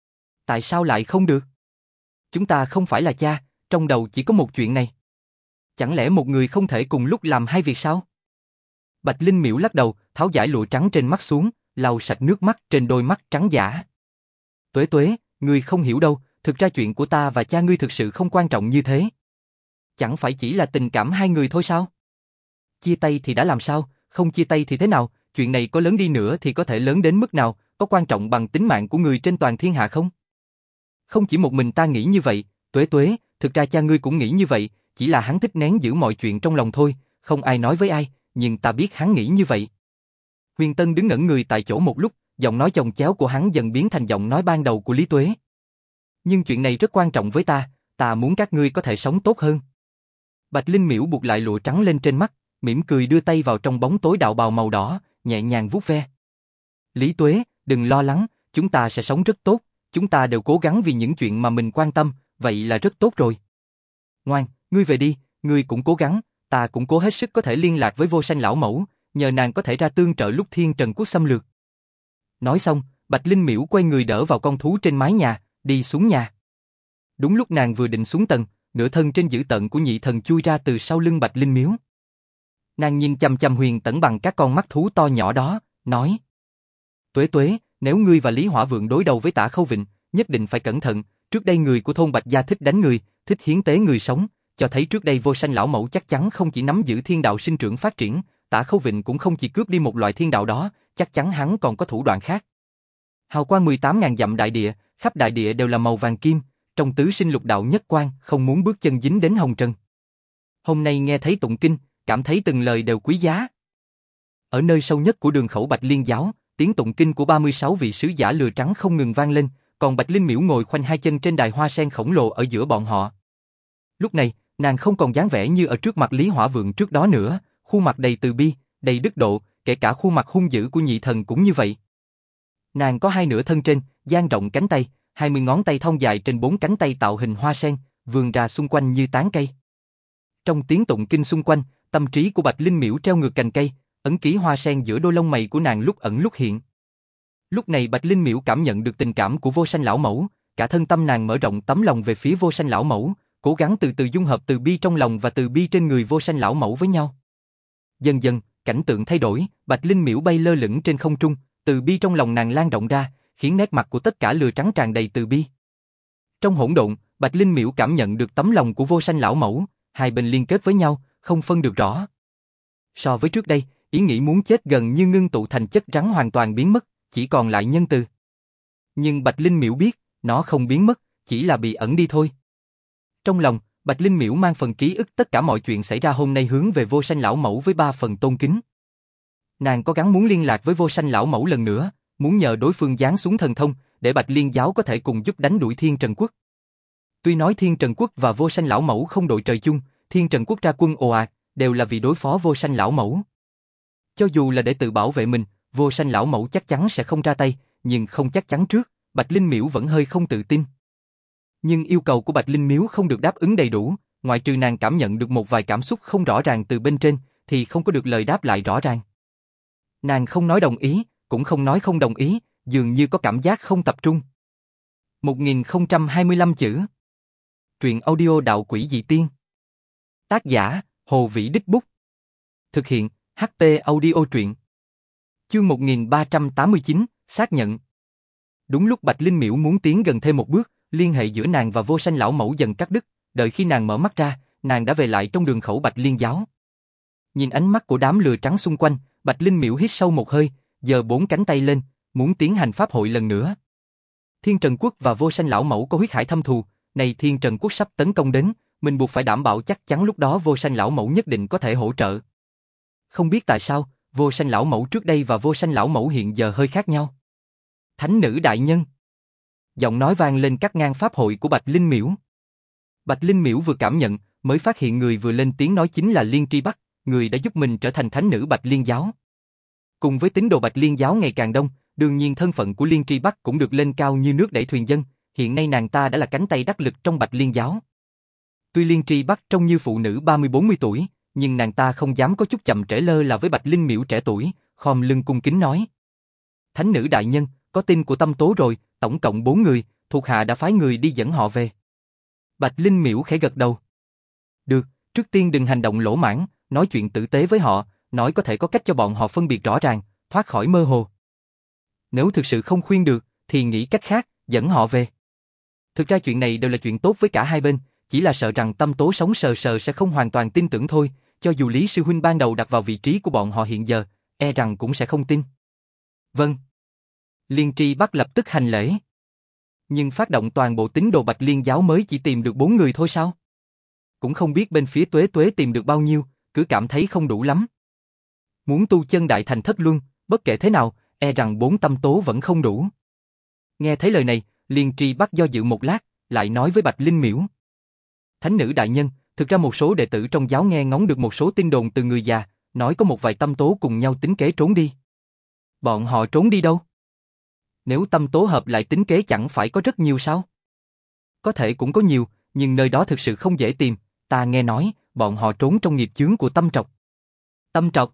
Tại sao lại không được? Chúng ta không phải là cha, trong đầu chỉ có một chuyện này. Chẳng lẽ một người không thể cùng lúc làm hai việc sao? Bạch Linh Miễu lắc đầu, tháo dải lụa trắng trên mắt xuống, lau sạch nước mắt trên đôi mắt trắng dã. Tuế Tuế, ngươi không hiểu đâu, thực ra chuyện của ta và cha ngươi thực sự không quan trọng như thế. Chẳng phải chỉ là tình cảm hai người thôi sao? Chia tay thì đã làm sao, không chia tay thì thế nào, chuyện này có lớn đi nữa thì có thể lớn đến mức nào, có quan trọng bằng tính mạng của người trên toàn thiên hạ không? Không chỉ một mình ta nghĩ như vậy, Tuế Tuế, thực ra cha ngươi cũng nghĩ như vậy, chỉ là hắn thích nén giữ mọi chuyện trong lòng thôi, không ai nói với ai, nhưng ta biết hắn nghĩ như vậy. Huyền Tân đứng ngẩn người tại chỗ một lúc, giọng nói chồng chéo của hắn dần biến thành giọng nói ban đầu của Lý Tuế. Nhưng chuyện này rất quan trọng với ta, ta muốn các ngươi có thể sống tốt hơn. Bạch Linh Miễu buộc lại lụa trắng lên trên mắt, mỉm cười đưa tay vào trong bóng tối đạo bào màu đỏ, nhẹ nhàng vuốt ve. Lý Tuế, đừng lo lắng, chúng ta sẽ sống rất tốt, chúng ta đều cố gắng vì những chuyện mà mình quan tâm, vậy là rất tốt rồi. Ngoan, ngươi về đi, ngươi cũng cố gắng, ta cũng cố hết sức có thể liên lạc với Vô Sanh lão mẫu, nhờ nàng có thể ra tương trợ lúc Thiên Trần Quốc xâm lược. Nói xong, Bạch Linh Miễu quay người đỡ vào con thú trên mái nhà, đi xuống nhà. Đúng lúc nàng vừa định xuống tầng, nửa thân trên dữ tợn của nhị thần chui ra từ sau lưng Bạch Linh Miễu. Nàng nhìn chằm chằm Huyền Tẩn bằng các con mắt thú to nhỏ đó, nói: Tuế Tuế, nếu ngươi và Lý Hỏa Vượng đối đầu với Tả Khâu Vịnh, nhất định phải cẩn thận, trước đây người của thôn Bạch Gia thích đánh người, thích hiến tế người sống, cho thấy trước đây Vô Sanh lão mẫu chắc chắn không chỉ nắm giữ thiên đạo sinh trưởng phát triển, Tả Khâu Vịnh cũng không chỉ cướp đi một loại thiên đạo đó, chắc chắn hắn còn có thủ đoạn khác. Hào quang mười tám ngàn dặm đại địa, khắp đại địa đều là màu vàng kim, trong tứ sinh lục đạo nhất quang, không muốn bước chân dính đến hồng trần. Hôm nay nghe thấy tụng kinh, cảm thấy từng lời đều quý giá. Ở nơi sâu nhất của đường khẩu Bạch Liên giáo, tiếng tụng kinh của ba mươi sáu vị sứ giả lừa trắng không ngừng vang lên, còn Bạch Linh Miễu ngồi khoanh hai chân trên đài hoa sen khổng lồ ở giữa bọn họ. Lúc này, nàng không còn dáng vẻ như ở trước mặt Lý Hỏa Vượng trước đó nữa, khuôn mặt đầy từ bi, đầy đức độ, kể cả khuôn mặt hung dữ của nhị thần cũng như vậy. Nàng có hai nửa thân trên, dang rộng cánh tay, hai mươi ngón tay thon dài trên bốn cánh tay tạo hình hoa sen, vươn ra xung quanh như tán cây. Trong tiếng tụng kinh xung quanh, tâm trí của Bạch Linh Miễu treo ngược cành cây, ấn ký hoa sen giữa đôi lông mày của nàng lúc ẩn lúc hiện. Lúc này Bạch Linh Miễu cảm nhận được tình cảm của Vô Sanh lão mẫu, cả thân tâm nàng mở rộng tấm lòng về phía Vô Sanh lão mẫu, cố gắng từ từ dung hợp từ bi trong lòng và từ bi trên người Vô Sanh lão mẫu với nhau. Dần dần, cảnh tượng thay đổi, Bạch Linh Miễu bay lơ lửng trên không trung, từ bi trong lòng nàng lan rộng ra, khiến nét mặt của tất cả lừa trắng tràn đầy từ bi. Trong hỗn độn, Bạch Linh Miễu cảm nhận được tấm lòng của Vô Sanh lão mẫu, hai bên liên kết với nhau, không phân được rõ. So với trước đây, ý nghĩ muốn chết gần như ngưng tụ thành chất rắn hoàn toàn biến mất, chỉ còn lại nhân từ. Nhưng Bạch Linh Miễu biết, nó không biến mất, chỉ là bị ẩn đi thôi. Trong lòng, Bạch Linh Miễu mang phần ký ức tất cả mọi chuyện xảy ra hôm nay hướng về Vô Sanh lão mẫu với ba phần tôn kính. Nàng có gắng muốn liên lạc với Vô Sanh lão mẫu lần nữa, muốn nhờ đối phương giáng xuống thần thông, để Bạch Liên giáo có thể cùng giúp đánh đuổi Thiên Trần Quốc. Tuy nói Thiên Trần Quốc và Vô Sanh lão mẫu không đội trời chung, Thiên Trần Quốc ra quân ồ ạt, đều là vì đối phó Vô Sanh lão mẫu. Cho dù là để tự bảo vệ mình, Vô Sanh lão mẫu chắc chắn sẽ không ra tay, nhưng không chắc chắn trước, Bạch Linh Miễu vẫn hơi không tự tin. Nhưng yêu cầu của Bạch Linh Miễu không được đáp ứng đầy đủ, ngoại trừ nàng cảm nhận được một vài cảm xúc không rõ ràng từ bên trên, thì không có được lời đáp lại rõ ràng. Nàng không nói đồng ý, cũng không nói không đồng ý, dường như có cảm giác không tập trung. một nghìn không trăm hai mươi lăm chữ. Truyện audio đạo quỷ dị tiên. Tác giả, Hồ Vĩ Đích Bút. Thực hiện, hát pê Audio truyện. Chương một nghìn ba trăm tám mươi chín, xác nhận. Đúng lúc Bạch Linh Miễu muốn tiến gần thêm một bước, liên hệ giữa nàng và Vô Sanh lão mẫu dần cắt đứt, đợi khi nàng mở mắt ra, nàng đã về lại trong đường khẩu Bạch Liên giáo. Nhìn ánh mắt của đám lừa trắng xung quanh, Bạch Linh Miễu hít sâu một hơi, giơ bốn cánh tay lên, muốn tiến hành pháp hội lần nữa. Thiên Trần Quốc và Vô Sanh lão mẫu có huyết hải thâm thù, này Thiên Trần Quốc sắp tấn công đến, mình buộc phải đảm bảo chắc chắn lúc đó Vô Sanh lão mẫu nhất định có thể hỗ trợ. Không biết tại sao, Vô Sanh lão mẫu trước đây và Vô Sanh lão mẫu hiện giờ hơi khác nhau. Thánh nữ đại nhân. Giọng nói vang lên cắt ngang pháp hội của Bạch Linh Miễu. Bạch Linh Miễu vừa cảm nhận, mới phát hiện người vừa lên tiếng nói chính là Liên Tri Bắc, người đã giúp mình trở thành thánh nữ Bạch Liên giáo. Cùng với tín đồ Bạch Liên giáo ngày càng đông, đương nhiên thân phận của Liên Tri Bắc cũng được lên cao như nước đẩy thuyền dân, hiện nay nàng ta đã là cánh tay đắc lực trong Bạch Liên giáo. Tuy Liên Tri Bắc trông như phụ nữ ba mươi bốn mươi tuổi, nhưng nàng ta không dám có chút chậm trễ lơ là với Bạch Linh Miễu trẻ tuổi, khom lưng cung kính nói. Thánh nữ đại nhân, có tin của Tâm Tố rồi, tổng cộng bốn người, thuộc hạ đã phái người đi dẫn họ về. Bạch Linh Miễu khẽ gật đầu. Được, trước tiên đừng hành động lỗ mãng, nói chuyện tử tế với họ, nói có thể có cách cho bọn họ phân biệt rõ ràng, thoát khỏi mơ hồ. Nếu thực sự không khuyên được, thì nghĩ cách khác, dẫn họ về. Thực ra chuyện này đều là chuyện tốt với cả hai bên, chỉ là sợ rằng Tâm Tố sống sờ sờ sẽ không hoàn toàn tin tưởng thôi, cho dù Lý Sư Huynh ban đầu đặt vào vị trí của bọn họ hiện giờ, e rằng cũng sẽ không tin. Vâng. Liên Tri Bắc lập tức hành lễ. Nhưng phát động toàn bộ tín đồ Bạch Liên giáo mới chỉ tìm được bốn người thôi sao? Cũng không biết bên phía Tuế Tuế tìm được bao nhiêu, cứ cảm thấy không đủ lắm. Muốn tu chân đại thành thất luân, bất kể thế nào, e rằng bốn Tâm Tố vẫn không đủ. Nghe thấy lời này, Liên Tri Bắc do dự một lát, lại nói với Bạch Linh Miễu. Thánh nữ đại nhân, thực ra một số đệ tử trong giáo nghe ngóng được một số tin đồn từ người già, nói có một vài Tâm Tố cùng nhau tính kế trốn đi. Bọn họ trốn đi đâu? Nếu Tâm Tố hợp lại tính kế chẳng phải có rất nhiều sao? Có thể cũng có nhiều, nhưng nơi đó thực sự không dễ tìm, ta nghe nói, bọn họ trốn trong nghiệp chướng của Tâm Trọc. Tâm Trọc?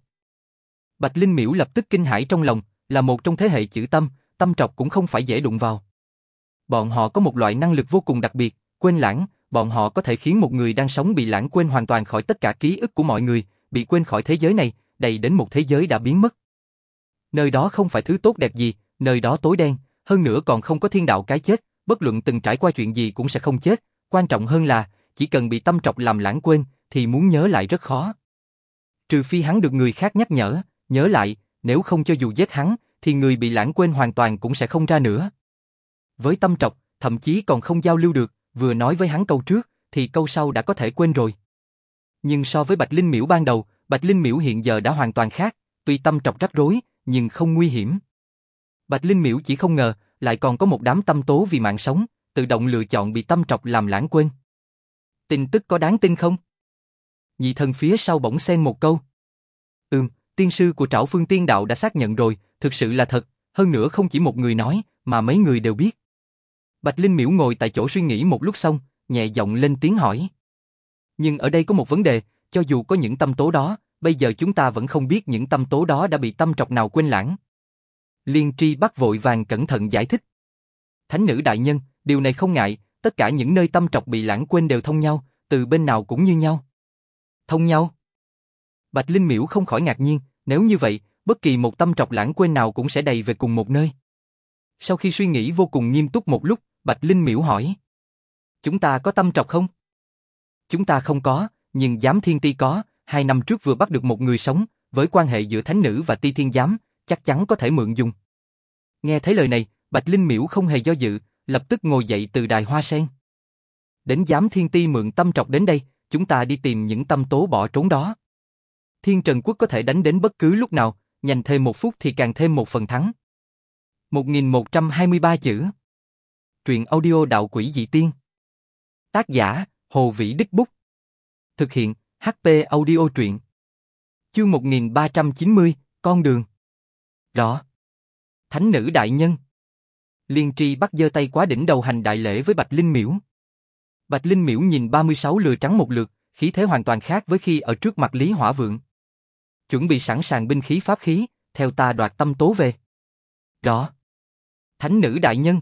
Bạch Linh Miễu lập tức kinh hãi trong lòng, là một trong thế hệ chữ Tâm, Tâm Trọc cũng không phải dễ đụng vào. Bọn họ có một loại năng lực vô cùng đặc biệt, quên lãng, bọn họ có thể khiến một người đang sống bị lãng quên hoàn toàn khỏi tất cả ký ức của mọi người, bị quên khỏi thế giới này, đầy đến một thế giới đã biến mất. Nơi đó không phải thứ tốt đẹp gì, nơi đó tối đen, hơn nữa còn không có thiên đạo cái chết, bất luận từng trải qua chuyện gì cũng sẽ không chết, quan trọng hơn là, chỉ cần bị Tâm Trọc làm lãng quên, thì muốn nhớ lại rất khó. Trừ phi hắn được người khác nhắc nhở, nhớ lại, nếu không cho dù giết hắn, thì người bị lãng quên hoàn toàn cũng sẽ không ra nữa. Với Tâm Trọc, thậm chí còn không giao lưu được, vừa nói với hắn câu trước, thì câu sau đã có thể quên rồi. Nhưng so với Bạch Linh Miễu ban đầu, Bạch Linh Miễu hiện giờ đã hoàn toàn khác, tuy Tâm Trọc rắc rối, nhưng không nguy hiểm. Bạch Linh Miễu chỉ không ngờ, lại còn có một đám Tâm Tố vì mạng sống, tự động lựa chọn bị Tâm Trọc làm lãng quên. Tin tức có đáng tin không? Nhị thần phía sau bỗng xen một câu. Ừm, tiên sư của Trảo Phương Tiên Đạo đã xác nhận rồi, thực sự là thật, hơn nữa không chỉ một người nói, mà mấy người đều biết. Bạch Linh Miễu ngồi tại chỗ suy nghĩ một lúc xong, nhẹ giọng lên tiếng hỏi. Nhưng ở đây có một vấn đề, cho dù có những Tâm Tố đó, bây giờ chúng ta vẫn không biết những Tâm Tố đó đã bị Tâm Trọc nào quên lãng. Liên Tri Bắc vội vàng cẩn thận giải thích. Thánh nữ đại nhân, điều này không ngại, tất cả những nơi Tâm Trọc bị lãng quên đều thông nhau, từ bên nào cũng như nhau. Thông nhau? Bạch Linh Miễu không khỏi ngạc nhiên, nếu như vậy, bất kỳ một Tâm Trọc lãng quên nào cũng sẽ đầy về cùng một nơi. Sau khi suy nghĩ vô cùng nghiêm túc một lúc, Bạch Linh Miễu hỏi. Chúng ta có Tâm Trọc không? Chúng ta không có, nhưng Giám Thiên Ti có, hai năm trước vừa bắt được một người sống, với quan hệ giữa Thánh Nữ và Ti Thiên Giám, chắc chắn có thể mượn dùng. Nghe thấy lời này, Bạch Linh Miễu không hề do dự, lập tức ngồi dậy từ đài hoa sen. Đến Giám Thiên Ti mượn Tâm Trọc đến đây, chúng ta đi tìm những Tâm Tố bỏ trốn đó. Thiên Trần Quốc có thể đánh đến bất cứ lúc nào, nhanh thêm một phút thì càng thêm một phần thắng. một nghìn một trăm hai mươi ba chữ. Truyện audio Đạo Quỷ Dị Tiên. Tác giả, Hồ Vĩ Đích Bút. Thực hiện, hát pê Audio Truyện. Chương một nghìn ba trăm chín mươi, Con đường. Rõ. Thánh nữ đại nhân. Liên Tri Bắc giơ tay quá đỉnh đầu hành đại lễ với Bạch Linh Miễu. Bạch Linh Miễu nhìn ba mươi sáu lừa trắng một lượt, khí thế hoàn toàn khác với khi ở trước mặt Lý Hỏa Vượng. Chuẩn bị sẵn sàng binh khí pháp khí, theo ta đoạt Tâm Tố về. Rõ. Thánh nữ đại nhân.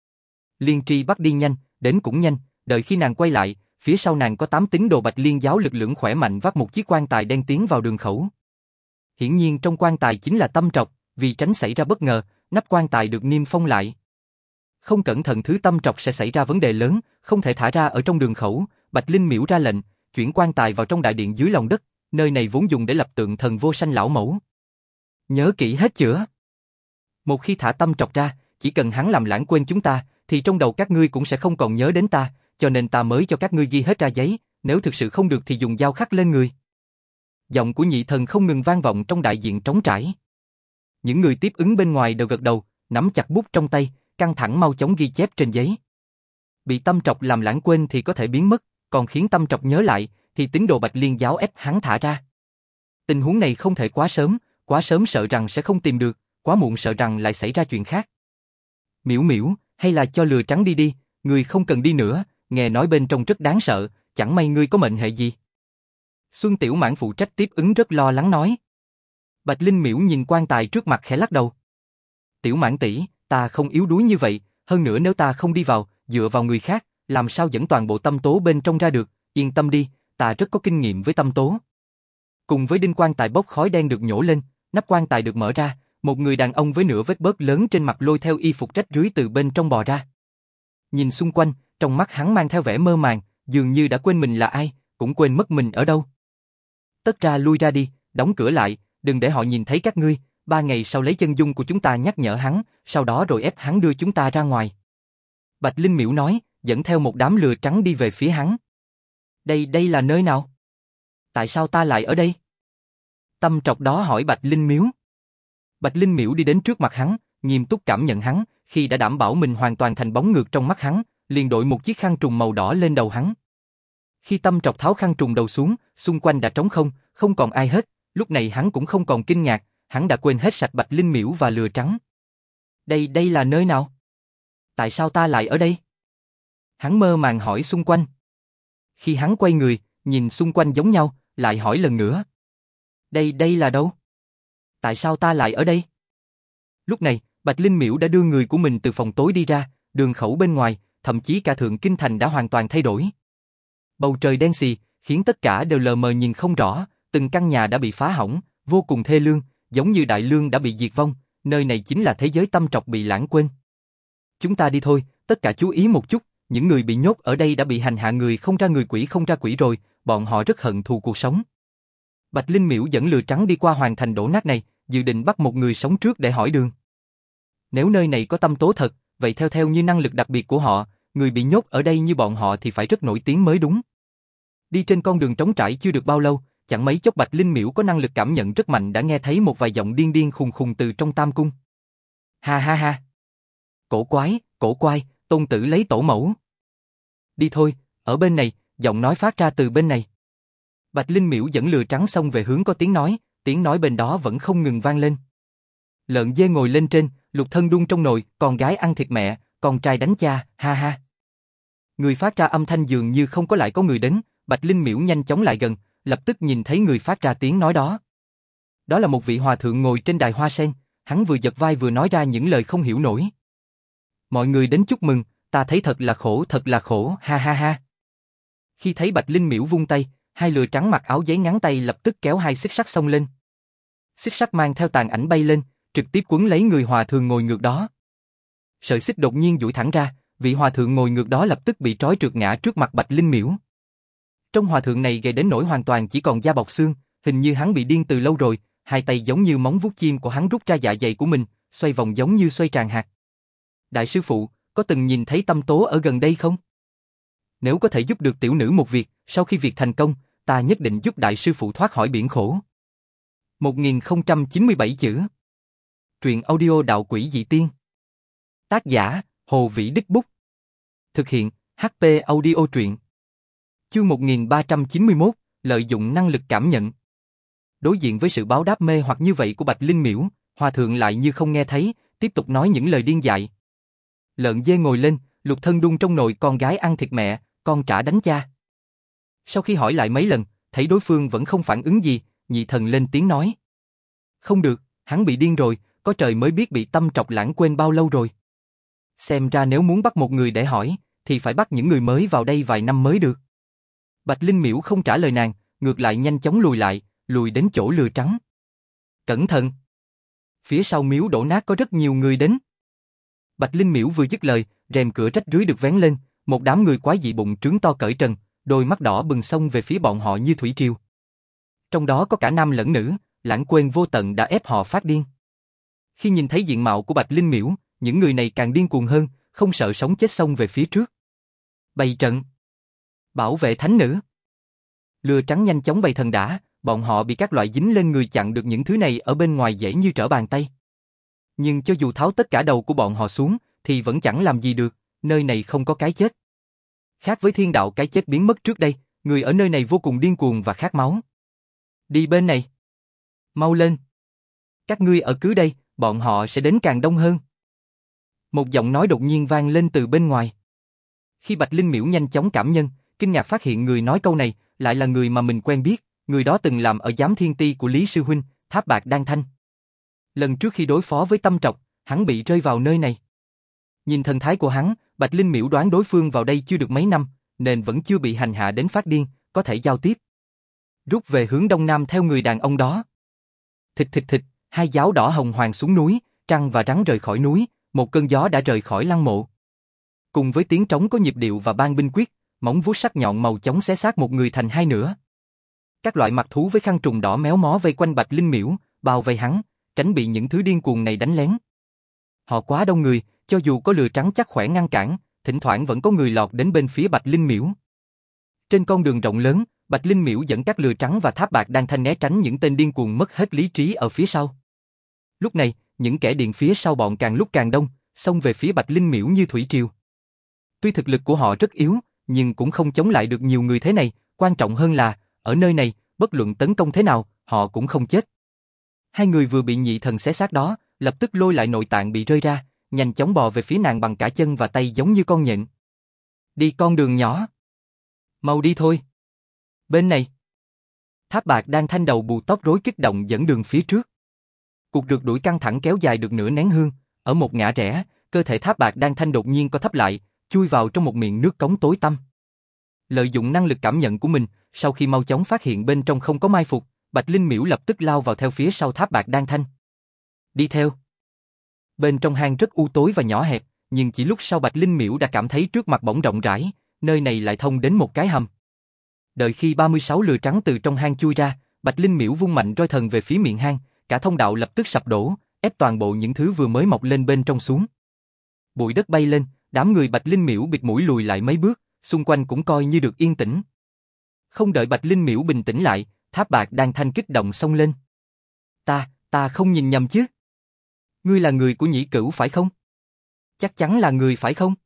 Liên Tri Bắc đi nhanh, đến cũng nhanh, đợi khi nàng quay lại, phía sau nàng có tám tín đồ Bạch Liên giáo lực lượng khỏe mạnh vác một chiếc quan tài đen tiến vào đường khẩu. Hiển nhiên trong quan tài chính là Tâm Trọc, vì tránh xảy ra bất ngờ, nắp quan tài được niêm phong lại. Không cẩn thận thứ Tâm Trọc sẽ xảy ra vấn đề lớn, không thể thả ra ở trong đường khẩu. Bạch Linh Miễu ra lệnh, chuyển quan tài vào trong đại điện dưới lòng đất, nơi này vốn dùng để lập tượng thần vô sanh lão mẫu. Nhớ kỹ hết chữa. Một khi thả Tâm Trọc ra, chỉ cần hắn làm lãng quên chúng ta, thì trong đầu các ngươi cũng sẽ không còn nhớ đến ta, cho nên ta mới cho các ngươi ghi hết ra giấy, nếu thực sự không được thì dùng dao khắc lên người. Giọng của nhị thần không ngừng vang vọng trong đại diện trống trải. Những người tiếp ứng bên ngoài đều gật đầu, nắm chặt bút trong tay, căng thẳng mau chóng ghi chép trên giấy. Bị Tâm Trọc làm lãng quên thì có thể biến mất, còn khiến Tâm Trọc nhớ lại, thì tín đồ Bạch Liên giáo ép hắn thả ra. Tình huống này không thể quá sớm, quá sớm sợ rằng sẽ không tìm được, quá muộn sợ rằng lại xảy ra chuyện khác. Miễu Miễu, hay là cho lừa trắng đi đi, ngươi không cần đi nữa, nghe nói bên trong rất đáng sợ, chẳng may ngươi có mệnh hệ gì. Xuân Tiểu Mãn phụ trách tiếp ứng rất lo lắng nói. Bạch Linh Miễu nhìn quan tài trước mặt khẽ lắc đầu. Tiểu Mãn tỷ, ta không yếu đuối như vậy, hơn nữa nếu ta không đi vào, dựa vào người khác, làm sao dẫn toàn bộ tâm tố bên trong ra được, yên tâm đi, ta rất có kinh nghiệm với tâm tố. Cùng với đinh quan tài bốc khói đen được nhổ lên, nắp quan tài được mở ra, một người đàn ông với nửa vết bớt lớn trên mặt lôi theo y phục rách rưới từ bên trong bò ra. Nhìn xung quanh, trong mắt hắn mang theo vẻ mơ màng, dường như đã quên mình là ai, cũng quên mất mình ở đâu. Tất ra lui ra đi, đóng cửa lại, đừng để họ nhìn thấy các ngươi, ba ngày sau lấy chân dung của chúng ta nhắc nhở hắn, sau đó rồi ép hắn đưa chúng ta ra ngoài. Bạch Linh Miễu nói, dẫn theo một đám lừa trắng đi về phía hắn. Đây, đây là nơi nào? Tại sao ta lại ở đây? Tâm trọc đó hỏi Bạch Linh Miễu. Bạch Linh Miễu đi đến trước mặt hắn, nghiêm túc cảm nhận hắn, khi đã đảm bảo mình hoàn toàn thành bóng ngược trong mắt hắn, liền đội một chiếc khăn trùng màu đỏ lên đầu hắn. Khi Tâm trọc tháo khăn trùng đầu xuống, xung quanh đã trống không, không còn ai hết, lúc này hắn cũng không còn kinh ngạc, hắn đã quên hết sạch Bạch Linh Miễu và lừa trắng. Đây, đây là nơi nào? Tại sao ta lại ở đây? Hắn mơ màng hỏi xung quanh. Khi hắn quay người, nhìn xung quanh giống nhau, lại hỏi lần nữa. Đây, đây là đâu? Tại sao ta lại ở đây? Lúc này, Bạch Linh Miễu đã đưa người của mình từ phòng tối đi ra, đường khẩu bên ngoài, thậm chí cả thượng kinh thành đã hoàn toàn thay đổi. Bầu trời đen xì, khiến tất cả đều lờ mờ nhìn không rõ, từng căn nhà đã bị phá hỏng, vô cùng thê lương, giống như đại lương đã bị diệt vong, nơi này chính là thế giới Tâm trọc bị lãng quên. Chúng ta đi thôi, tất cả chú ý một chút, những người bị nhốt ở đây đã bị hành hạ người không ra người quỷ không ra quỷ rồi, bọn họ rất hận thù cuộc sống. Bạch Linh Miễu dẫn lừa trắng đi qua hoàn thành đổ nát này, dự định bắt một người sống trước để hỏi đường. Nếu nơi này có tâm tố thật, vậy theo theo như năng lực đặc biệt của họ, người bị nhốt ở đây như bọn họ thì phải rất nổi tiếng mới đúng. Đi trên con đường trống trải chưa được bao lâu, chẳng mấy chốc Bạch Linh Miễu có năng lực cảm nhận rất mạnh đã nghe thấy một vài giọng điên điên khùng khùng từ trong tam cung. Ha ha ha! Cổ quái, cổ quái, tôn tử lấy tổ mẫu. Đi thôi, ở bên này, giọng nói phát ra từ bên này. Bạch Linh Miễu dẫn lừa trắng xông về hướng có tiếng nói, tiếng nói bên đó vẫn không ngừng vang lên. Lợn dê ngồi lên trên, lục thân đun trong nồi, con gái ăn thịt mẹ, con trai đánh cha, ha ha. Người phát ra âm thanh dường như không có lại có người đến, Bạch Linh Miễu nhanh chóng lại gần, lập tức nhìn thấy người phát ra tiếng nói đó. Đó là một vị hòa thượng ngồi trên đài hoa sen, hắn vừa giật vai vừa nói ra những lời không hiểu nổi. Mọi người đến chúc mừng, ta thấy thật là khổ, thật là khổ, ha ha ha. Khi thấy Bạch Linh Miễu vung tay, hai lừa trắng mặc áo giấy ngắn tay lập tức kéo hai xích sắt xông lên. Xích sắt mang theo tàn ảnh bay lên, trực tiếp quấn lấy người hòa thượng ngồi ngược đó. Sợi xích đột nhiên duỗi thẳng ra, vị hòa thượng ngồi ngược đó lập tức bị trói trượt ngã trước mặt Bạch Linh Miễu. Trong hòa thượng này gầy đến nỗi hoàn toàn chỉ còn da bọc xương, hình như hắn bị điên từ lâu rồi, hai tay giống như móng vuốt chim của hắn rút ra dạ dày của mình, xoay vòng giống như xoay tràn hạt. Đại sư phụ, có từng nhìn thấy tâm tố ở gần đây không? Nếu có thể giúp được tiểu nữ một việc, sau khi việc thành công, ta nhất định giúp đại sư phụ thoát khỏi biển khổ. một nghìn không trăm chín mươi bảy chữ. Truyện audio đạo quỷ dị tiên. Tác giả, Hồ Vĩ Đích Bút. Thực hiện, hát pê Audio truyện. Chương một nghìn ba trăm chín mươi mốt, lợi dụng năng lực cảm nhận. Đối diện với sự báo đáp mê hoặc như vậy của Bạch Linh Miễu, hòa thượng lại như không nghe thấy, tiếp tục nói những lời điên dại. Lợn dê ngồi lên, lục thân đun trong nồi, con gái ăn thịt mẹ, con trả đánh cha. Sau khi hỏi lại mấy lần, thấy đối phương vẫn không phản ứng gì, nhị thần lên tiếng nói. Không được, hắn bị điên rồi, có trời mới biết bị Tâm trọc lãng quên bao lâu rồi. Xem ra nếu muốn bắt một người để hỏi, thì phải bắt những người mới vào đây vài năm mới được. Bạch Linh Miễu không trả lời nàng, ngược lại nhanh chóng lùi lại, lùi đến chỗ lừa trắng. Cẩn thận! Phía sau miếu đổ nát có rất nhiều người đến. Bạch Linh Miễu vừa dứt lời, rèm cửa rách rưới được vén lên, một đám người quái dị bụng trướng to cởi trần, đôi mắt đỏ bừng xông về phía bọn họ như thủy triều. Trong đó có cả nam lẫn nữ, lãng quên vô tận đã ép họ phát điên. Khi nhìn thấy diện mạo của Bạch Linh Miễu, những người này càng điên cuồng hơn, không sợ sống chết xông về phía trước. Bày trận. Bảo vệ thánh nữ. Lừa trắng nhanh chóng bày thần đã, bọn họ bị các loại dính lên người chặn được những thứ này ở bên ngoài dễ như trở bàn tay. Nhưng cho dù tháo tất cả đầu của bọn họ xuống, thì vẫn chẳng làm gì được, nơi này không có cái chết. Khác với thiên đạo cái chết biến mất trước đây, người ở nơi này vô cùng điên cuồng và khát máu. Đi bên này. Mau lên. Các ngươi ở cứ đây, bọn họ sẽ đến càng đông hơn. Một giọng nói đột nhiên vang lên từ bên ngoài. Khi Bạch Linh Miễu nhanh chóng cảm nhân, kinh ngạc phát hiện người nói câu này lại là người mà mình quen biết, người đó từng làm ở giám thiên ti của Lý Sư Huynh, Tháp Bạt Đan Thanh. Lần trước khi đối phó với Tâm Trọc, hắn bị rơi vào nơi này. Nhìn thần thái của hắn, Bạch Linh Miễu đoán đối phương vào đây chưa được mấy năm, nên vẫn chưa bị hành hạ đến phát điên, có thể giao tiếp. Rút về hướng đông nam theo người đàn ông đó. Thịch thịch thịch, hai giáo đỏ hồng hoàng xuống núi, trăng và rắn rời khỏi núi, một cơn gió đã rời khỏi lăng mộ. Cùng với tiếng trống có nhịp điệu và ban binh quyết, móng vuốt sắc nhọn màu chóng xé xác một người thành hai nửa. Các loại mặt thú với khăn trùng đỏ méo mó vây quanh Bạch Linh Miễu, bao vây hắn, tránh bị những thứ điên cuồng này đánh lén. Họ quá đông người, cho dù có lừa trắng chắc khỏe ngăn cản, thỉnh thoảng vẫn có người lọt đến bên phía Bạch Linh Miễu. Trên con đường rộng lớn, Bạch Linh Miễu dẫn các lừa trắng và Tháp Bạt Đan Thanh né tránh những tên điên cuồng mất hết lý trí ở phía sau. Lúc này, những kẻ điền phía sau bọn càng lúc càng đông, xông về phía Bạch Linh Miễu như thủy triều. Tuy thực lực của họ rất yếu, nhưng cũng không chống lại được nhiều người thế này, quan trọng hơn là, ở nơi này, bất luận tấn công thế nào, họ cũng không chết. Hai người vừa bị nhị thần xé xác đó, lập tức lôi lại nội tạng bị rơi ra, nhanh chóng bò về phía nàng bằng cả chân và tay giống như con nhện. Đi con đường nhỏ. Mau đi thôi. Bên này. Tháp Bạt Đan Thanh đầu bù tóc rối kích động dẫn đường phía trước. Cuộc rượt đuổi căng thẳng kéo dài được nửa nén hương, ở một ngã rẽ, cơ thể Tháp Bạt Đan Thanh đột nhiên co thấp lại, chui vào trong một miệng nước cống tối tăm. Lợi dụng năng lực cảm nhận của mình, sau khi mau chóng phát hiện bên trong không có mai phục, Bạch Linh Miễu lập tức lao vào theo phía sau Tháp Bạt Đan Thanh. Đi theo. Bên trong hang rất u tối và nhỏ hẹp, nhưng chỉ lúc sau Bạch Linh Miễu đã cảm thấy trước mặt bỗng rộng rãi, nơi này lại thông đến một cái hầm. Đợi khi ba mươi sáu lừa trắng từ trong hang chui ra, Bạch Linh Miễu vung mạnh roi thần về phía miệng hang, cả thông đạo lập tức sập đổ, ép toàn bộ những thứ vừa mới mọc lên bên trong xuống. Bụi đất bay lên, đám người Bạch Linh Miễu bịt mũi lùi lại mấy bước, xung quanh cũng coi như được yên tĩnh. Không đợi Bạch Linh Miễu bình tĩnh lại, Tháp Bạt Đan Thanh kích động xông lên. Ta, ta không nhìn nhầm chứ? Ngươi là người của Nhĩ Cửu phải không? Chắc chắn là người phải không?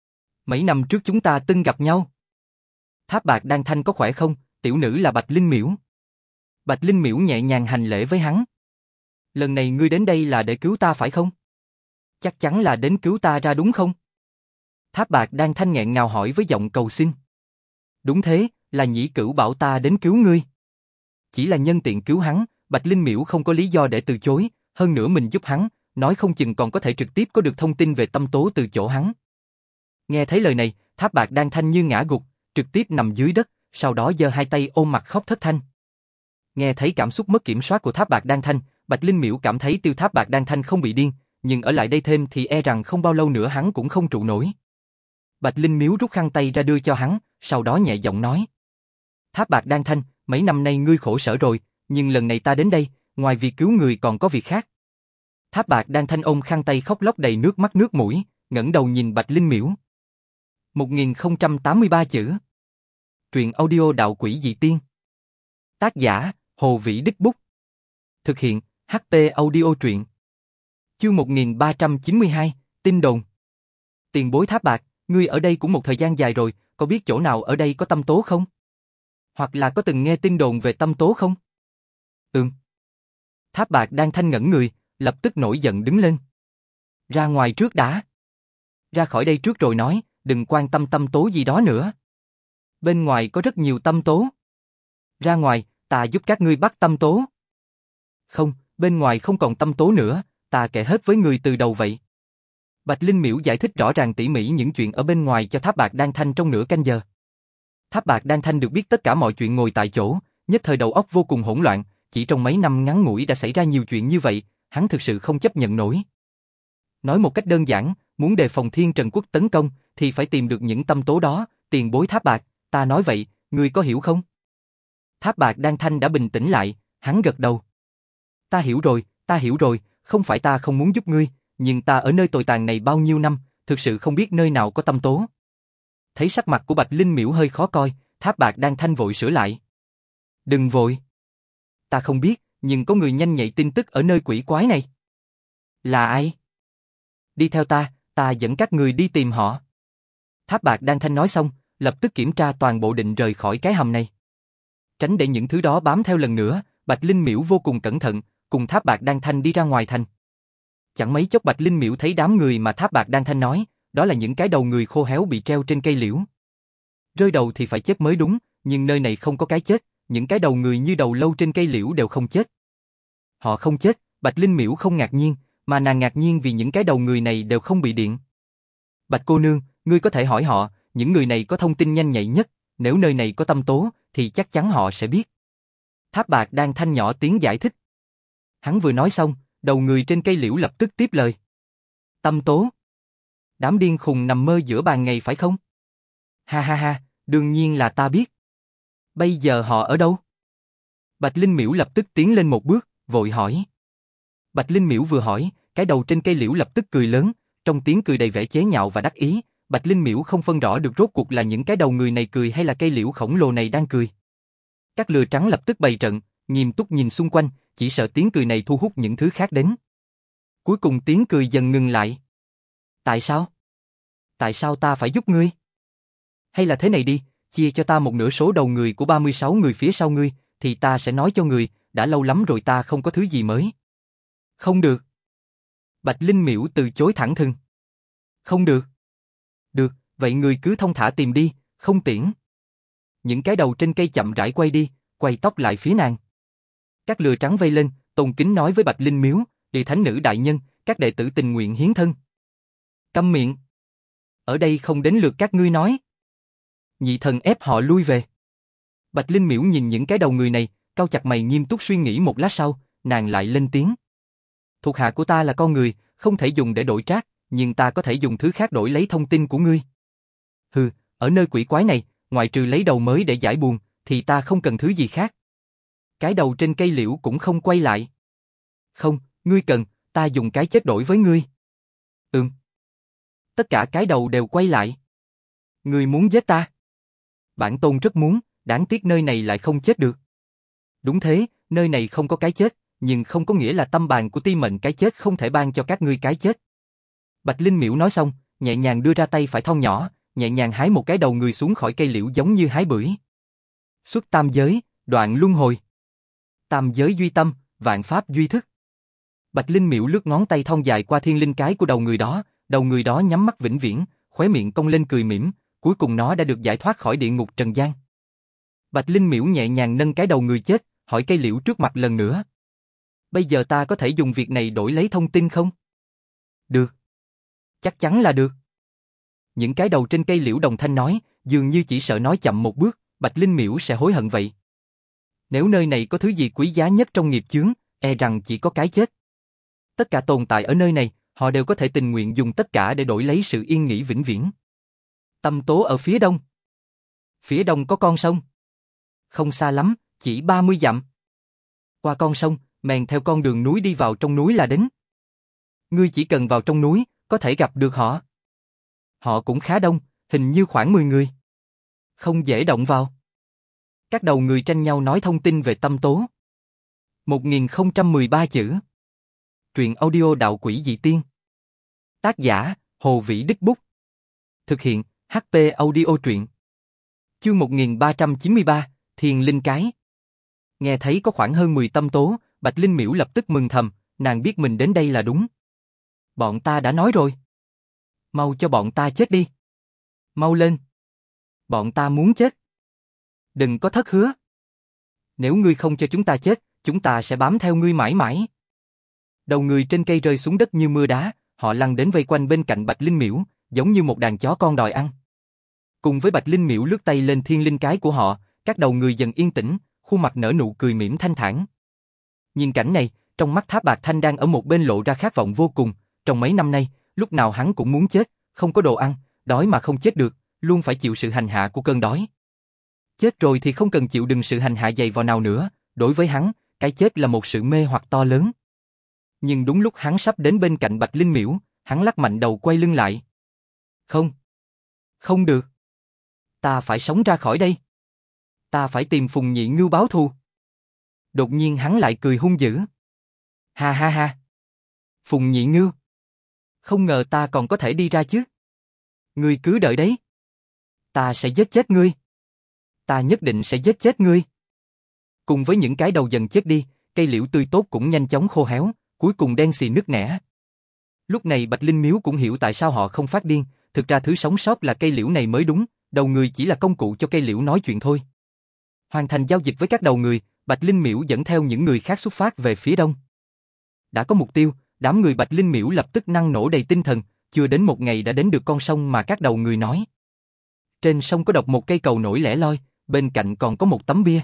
Mấy năm trước chúng ta từng gặp nhau. Tháp Bạt Đan Thanh có khỏe không? Tiểu nữ là Bạch Linh Miễu. Bạch Linh Miễu nhẹ nhàng hành lễ với hắn. Lần này ngươi đến đây là để cứu ta phải không? Chắc chắn là đến cứu ta ra đúng không? Tháp Bạt Đan Thanh nghẹn ngào hỏi với giọng cầu xin. Đúng thế, là Nhĩ Cửu bảo ta đến cứu ngươi. Chỉ là nhân tiện cứu hắn, Bạch Linh Miễu không có lý do để từ chối, hơn nữa mình giúp hắn, nói không chừng còn có thể trực tiếp có được thông tin về tâm tố từ chỗ hắn. Nghe thấy lời này, Tháp Bạt Đan Thanh như ngã gục, trực tiếp nằm dưới đất, sau đó giơ hai tay ôm mặt khóc thất thanh. Nghe thấy cảm xúc mất kiểm soát của Tháp Bạt Đan Thanh, Bạch Linh Miễu cảm thấy Tiêu Tháp Bạt Đan Thanh không bị điên, nhưng ở lại đây thêm thì e rằng không bao lâu nữa hắn cũng không trụ nổi. Bạch Linh Miễu rút khăn tay ra đưa cho hắn, sau đó nhẹ giọng nói. Tháp Bạt Đan Thanh, mấy năm nay ngươi khổ sở rồi, nhưng lần này ta đến đây, ngoài việc cứu người còn có việc khác. Tháp Bạt Đan Thanh ôm khăn tay khóc lóc đầy nước mắt nước mũi, ngẩng đầu nhìn Bạch Linh Miễu. một nghìn không trăm tám mươi ba chữ. Truyện audio Đạo Quỷ Dị Tiên. Tác giả, Hồ Vĩ Đích Bút. Thực hiện, hát pê Audio Truyện. Chương một nghìn ba trăm chín mươi hai, tin đồn. Tiền bối Tháp Bạt, ngươi ở đây cũng một thời gian dài rồi, có biết chỗ nào ở đây có tâm tố không? Hoặc là có từng nghe tin đồn về tâm tố không? Ừm. Tháp Bạt Đan Thanh ngẩn người, lập tức nổi giận đứng lên. Ra ngoài trước đã. Ra khỏi đây trước rồi nói, đừng quan tâm tâm tố gì đó nữa. Bên ngoài có rất nhiều tâm tố. Ra ngoài, ta giúp các ngươi bắt tâm tố. Không, bên ngoài không còn tâm tố nữa, ta kể hết với người từ đầu vậy. Bạch Linh Miễu giải thích rõ ràng tỉ mỉ những chuyện ở bên ngoài cho Tháp Bạt Đan Thanh trong nửa canh giờ. Tháp Bạt Đan Thanh được biết tất cả mọi chuyện ngồi tại chỗ, nhất thời đầu óc vô cùng hỗn loạn, chỉ trong mấy năm ngắn ngủi đã xảy ra nhiều chuyện như vậy, hắn thực sự không chấp nhận nổi. Nói một cách đơn giản, muốn đề phòng Thiên Trần Quốc tấn công, thì phải tìm được những tâm tố đó, tiền bối Tháp Bạt, ta nói vậy, ngươi có hiểu không? Tháp Bạt Đan Thanh đã bình tĩnh lại, hắn gật đầu. Ta hiểu rồi, ta hiểu rồi, không phải ta không muốn giúp ngươi, nhưng ta ở nơi tồi tàn này bao nhiêu năm, thực sự không biết nơi nào có tâm tố. Thấy sắc mặt của Bạch Linh Miễu hơi khó coi, Tháp Bạt Đan Thanh vội sửa lại. Đừng vội. Ta không biết, nhưng có người nhanh nhạy tin tức ở nơi quỷ quái này. Là ai? Đi theo ta, ta dẫn các người đi tìm họ. Tháp Bạt Đan Thanh nói xong, lập tức kiểm tra toàn bộ định rời khỏi cái hầm này. Tránh để những thứ đó bám theo lần nữa, Bạch Linh Miễu vô cùng cẩn thận, cùng Tháp Bạc Đan Thanh đi ra ngoài thành. Chẳng mấy chốc Bạch Linh Miễu thấy đám người mà Tháp Bạc Đan Thanh nói, đó là những cái đầu người khô héo bị treo trên cây liễu. Rơi đầu thì phải chết mới đúng, nhưng nơi này không có cái chết, những cái đầu người như đầu lâu trên cây liễu đều không chết. Họ không chết, Bạch Linh Miễu không ngạc nhiên, mà nàng ngạc nhiên vì những cái đầu người này đều không bị điện. Bạch cô nương, ngươi có thể hỏi họ, những người này có thông tin nhanh nhạy nhất, nếu nơi này có tâm tố, thì chắc chắn họ sẽ biết. Tháp Bạc Đan Thanh nhỏ tiếng giải thích. Hắn vừa nói xong, đầu người trên cây liễu lập tức tiếp lời. Tâm tố? Đám điên khùng nằm mơ giữa ban ngày phải không? Ha ha ha, đương nhiên là ta biết. Bây giờ họ ở đâu? Bạch Linh Miễu lập tức tiến lên một bước, vội hỏi. Bạch Linh Miễu vừa hỏi, cái đầu trên cây liễu lập tức cười lớn, trong tiếng cười đầy vẻ chế nhạo và đắc ý, Bạch Linh Miễu không phân rõ được rốt cuộc là những cái đầu người này cười hay là cây liễu khổng lồ này đang cười. Các lừa trắng lập tức bày trận, nghiêm túc nhìn xung quanh, chỉ sợ tiếng cười này thu hút những thứ khác đến. Cuối cùng tiếng cười dần ngừng lại. Tại sao? Tại sao ta phải giúp ngươi? Hay là thế này đi, chia cho ta một nửa số đầu người của ba mươi sáu người phía sau ngươi, thì ta sẽ nói cho ngươi, đã lâu lắm rồi ta không có thứ gì mới. Không được. Bạch Linh Miễu từ chối thẳng thừng. Không được. Được, vậy ngươi cứ thông thả tìm đi, không tiễn. Những cái đầu trên cây chậm rãi quay đi, quay tóc lại phía nàng. Các lừa trắng vây lên, tôn kính nói với Bạch Linh Miễu, "Địa thánh nữ đại nhân, các đệ tử tình nguyện hiến thân." Câm miệng. Ở đây không đến lượt các ngươi nói. Nhị thần ép họ lui về. Bạch Linh Miễu nhìn những cái đầu người này, cau chặt mày nghiêm túc suy nghĩ một lát sau, nàng lại lên tiếng. Thuộc hạ của ta là con người, không thể dùng để đổi trác, nhưng ta có thể dùng thứ khác đổi lấy thông tin của ngươi. Hừ, ở nơi quỷ quái này, ngoại trừ lấy đầu mới để giải buồn, thì ta không cần thứ gì khác. Cái đầu trên cây liễu cũng không quay lại. Không, ngươi cần, ta dùng cái chết đổi với ngươi. Ừm. Tất cả cái đầu đều quay lại. Ngươi muốn giết ta? Bản tôn rất muốn, đáng tiếc nơi này lại không chết được. Đúng thế, nơi này không có cái chết, nhưng không có nghĩa là tâm bàn của ti mệnh cái chết không thể ban cho các ngươi cái chết. Bạch Linh Miễu nói xong, nhẹ nhàng đưa ra tay phải thon nhỏ, nhẹ nhàng hái một cái đầu người xuống khỏi cây liễu giống như hái bưởi. Xuất tam giới, đoạn luân hồi. Tam giới duy tâm, vạn pháp duy thức. Bạch Linh Miễu lướt ngón tay thon dài qua thiên linh cái của đầu người đó, đầu người đó nhắm mắt vĩnh viễn, khóe miệng cong lên cười mỉm, cuối cùng nó đã được giải thoát khỏi địa ngục trần gian. Bạch Linh Miễu nhẹ nhàng nâng cái đầu người chết, hỏi cây liễu trước mặt lần nữa. Bây giờ ta có thể dùng việc này đổi lấy thông tin không? Được. Chắc chắn là được. Những cái đầu trên cây liễu đồng thanh nói, dường như chỉ sợ nói chậm một bước, Bạch Linh Miễu sẽ hối hận vậy. Nếu nơi này có thứ gì quý giá nhất trong nghiệp chướng, e rằng chỉ có cái chết. Tất cả tồn tại ở nơi này, họ đều có thể tình nguyện dùng tất cả để đổi lấy sự yên nghỉ vĩnh viễn. Tâm tố ở phía đông. Phía đông có con sông. Không xa lắm, chỉ ba mươi dặm. Qua con sông, men theo con đường núi đi vào trong núi là đến. Ngươi chỉ cần vào trong núi, có thể gặp được họ. Họ cũng khá đông, hình như khoảng mười người. Không dễ động vào. Các đầu người tranh nhau nói thông tin về tâm tố. một nghìn không trăm mười ba chữ. Truyện audio đạo quỷ dị tiên. Tác giả, Hồ Vĩ Đích Bút. Thực hiện, hát pê Audio truyện. Chương một nghìn ba trăm chín mươi ba, Thiên Linh Cái. Nghe thấy có khoảng hơn mười tâm tố, Bạch Linh Miễu lập tức mừng thầm, nàng biết mình đến đây là đúng. Bọn ta đã nói rồi. Mau cho bọn ta chết đi. Mau lên. Bọn ta muốn chết. Đừng có thất hứa. Nếu ngươi không cho chúng ta chết, chúng ta sẽ bám theo ngươi mãi mãi. Đầu người trên cây rơi xuống đất như mưa đá, họ lăn đến vây quanh bên cạnh Bạch Linh Miễu, giống như một đàn chó con đòi ăn. Cùng với Bạch Linh Miễu lướt tay lên thiên linh cái của họ, các đầu người dần yên tĩnh, khuôn mặt nở nụ cười mỉm thanh thản. Nhìn cảnh này, trong mắt Tháp Bạc Thanh đang ở một bên lộ ra khát vọng vô cùng, trong mấy năm nay, lúc nào hắn cũng muốn chết, không có đồ ăn, đói mà không chết được, luôn phải chịu sự hành hạ của cơn đói. Chết rồi thì không cần chịu đựng sự hành hạ dày vò nào nữa, đối với hắn, cái chết là một sự mê hoặc to lớn. Nhưng đúng lúc hắn sắp đến bên cạnh Bạch Linh Miễu, hắn lắc mạnh đầu quay lưng lại. Không. Không được. Ta phải sống ra khỏi đây. Ta phải tìm Phùng Nhị Ngưu báo thù. Đột nhiên hắn lại cười hung dữ. Ha ha ha. Phùng Nhị Ngưu. Không ngờ ta còn có thể đi ra chứ. Ngươi cứ đợi đấy. Ta sẽ giết chết ngươi. Ta nhất định sẽ giết chết ngươi. Cùng với những cái đầu dần chết đi, cây liễu tươi tốt cũng nhanh chóng khô héo, cuối cùng đen xì nứt nẻ. Lúc này Bạch Linh Miếu cũng hiểu tại sao họ không phát điên, thực ra thứ sống sót là cây liễu này mới đúng, đầu người chỉ là công cụ cho cây liễu nói chuyện thôi. Hoàn thành giao dịch với các đầu người, Bạch Linh Miễu dẫn theo những người khác xuất phát về phía đông. Đã có mục tiêu, đám người Bạch Linh Miễu lập tức năng nổ đầy tinh thần, chưa đến một ngày đã đến được con sông mà các đầu người nói. Trên sông có độc một cây cầu nổi lẻ loi, bên cạnh còn có một tấm bia.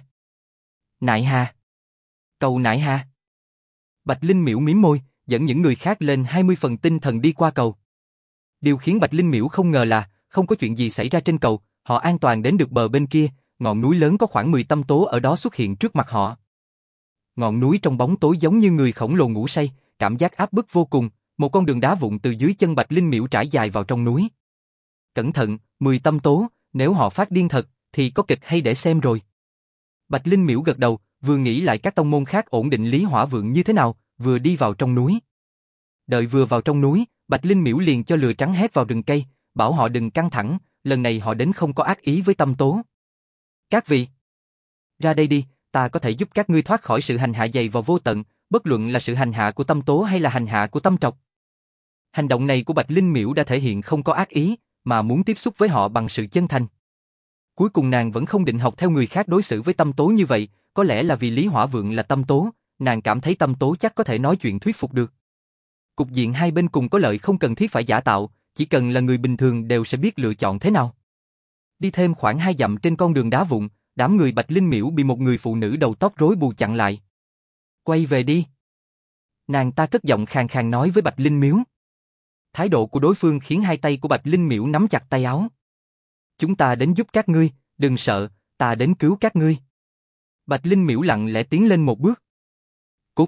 Nại Hà. Cầu Nại Hà. Bạch Linh Miễu mím môi, dẫn những người khác lên hai mươi phần tinh thần đi qua cầu. Điều khiến Bạch Linh Miễu không ngờ là, không có chuyện gì xảy ra trên cầu, họ an toàn đến được bờ bên kia, ngọn núi lớn có khoảng mười tâm tố ở đó xuất hiện trước mặt họ. Ngọn núi trong bóng tối giống như người khổng lồ ngủ say, cảm giác áp bức vô cùng, một con đường đá vụn từ dưới chân Bạch Linh Miễu trải dài vào trong núi. Cẩn thận, mười tâm tố, nếu họ phát điên thật, thì có kịch hay để xem rồi. Bạch Linh Miễu gật đầu, vừa nghĩ lại các tông môn khác ổn định Lý Hỏa Vượng như thế nào, vừa đi vào trong núi. Đợi vừa vào trong núi, Bạch Linh Miễu liền cho lừa trắng hét vào rừng cây, bảo họ đừng căng thẳng, lần này họ đến không có ác ý với tâm tố. Các vị, ra đây đi, ta có thể giúp các ngươi thoát khỏi sự hành hạ dày vào vô tận, bất luận là sự hành hạ của tâm tố hay là hành hạ của tâm trọc. Hành động này của Bạch Linh Miễu đã thể hiện không có ác ý, mà muốn tiếp xúc với họ bằng sự chân thành. Cuối cùng nàng vẫn không định học theo người khác đối xử với tâm tố như vậy, có lẽ là vì Lý Hỏa Vượng là tâm tố, nàng cảm thấy tâm tố chắc có thể nói chuyện thuyết phục được. Cục diện hai bên cùng có lợi không cần thiết phải giả tạo, chỉ cần là người bình thường đều sẽ biết lựa chọn thế nào. Đi thêm khoảng hai dặm trên con đường đá vụn, đám người Bạch Linh Miễu bị một người phụ nữ đầu tóc rối bù chặn lại. Quay về đi. Nàng ta cất giọng khàn khàn nói với Bạch Linh Miễu. Thái độ của đối phương khiến hai tay của Bạch Linh Miễu nắm chặt tay áo. Chúng ta đến giúp các ngươi, đừng sợ, ta đến cứu các ngươi. Bạch Linh Miễu lặng lẽ tiến lên một bước. Cút.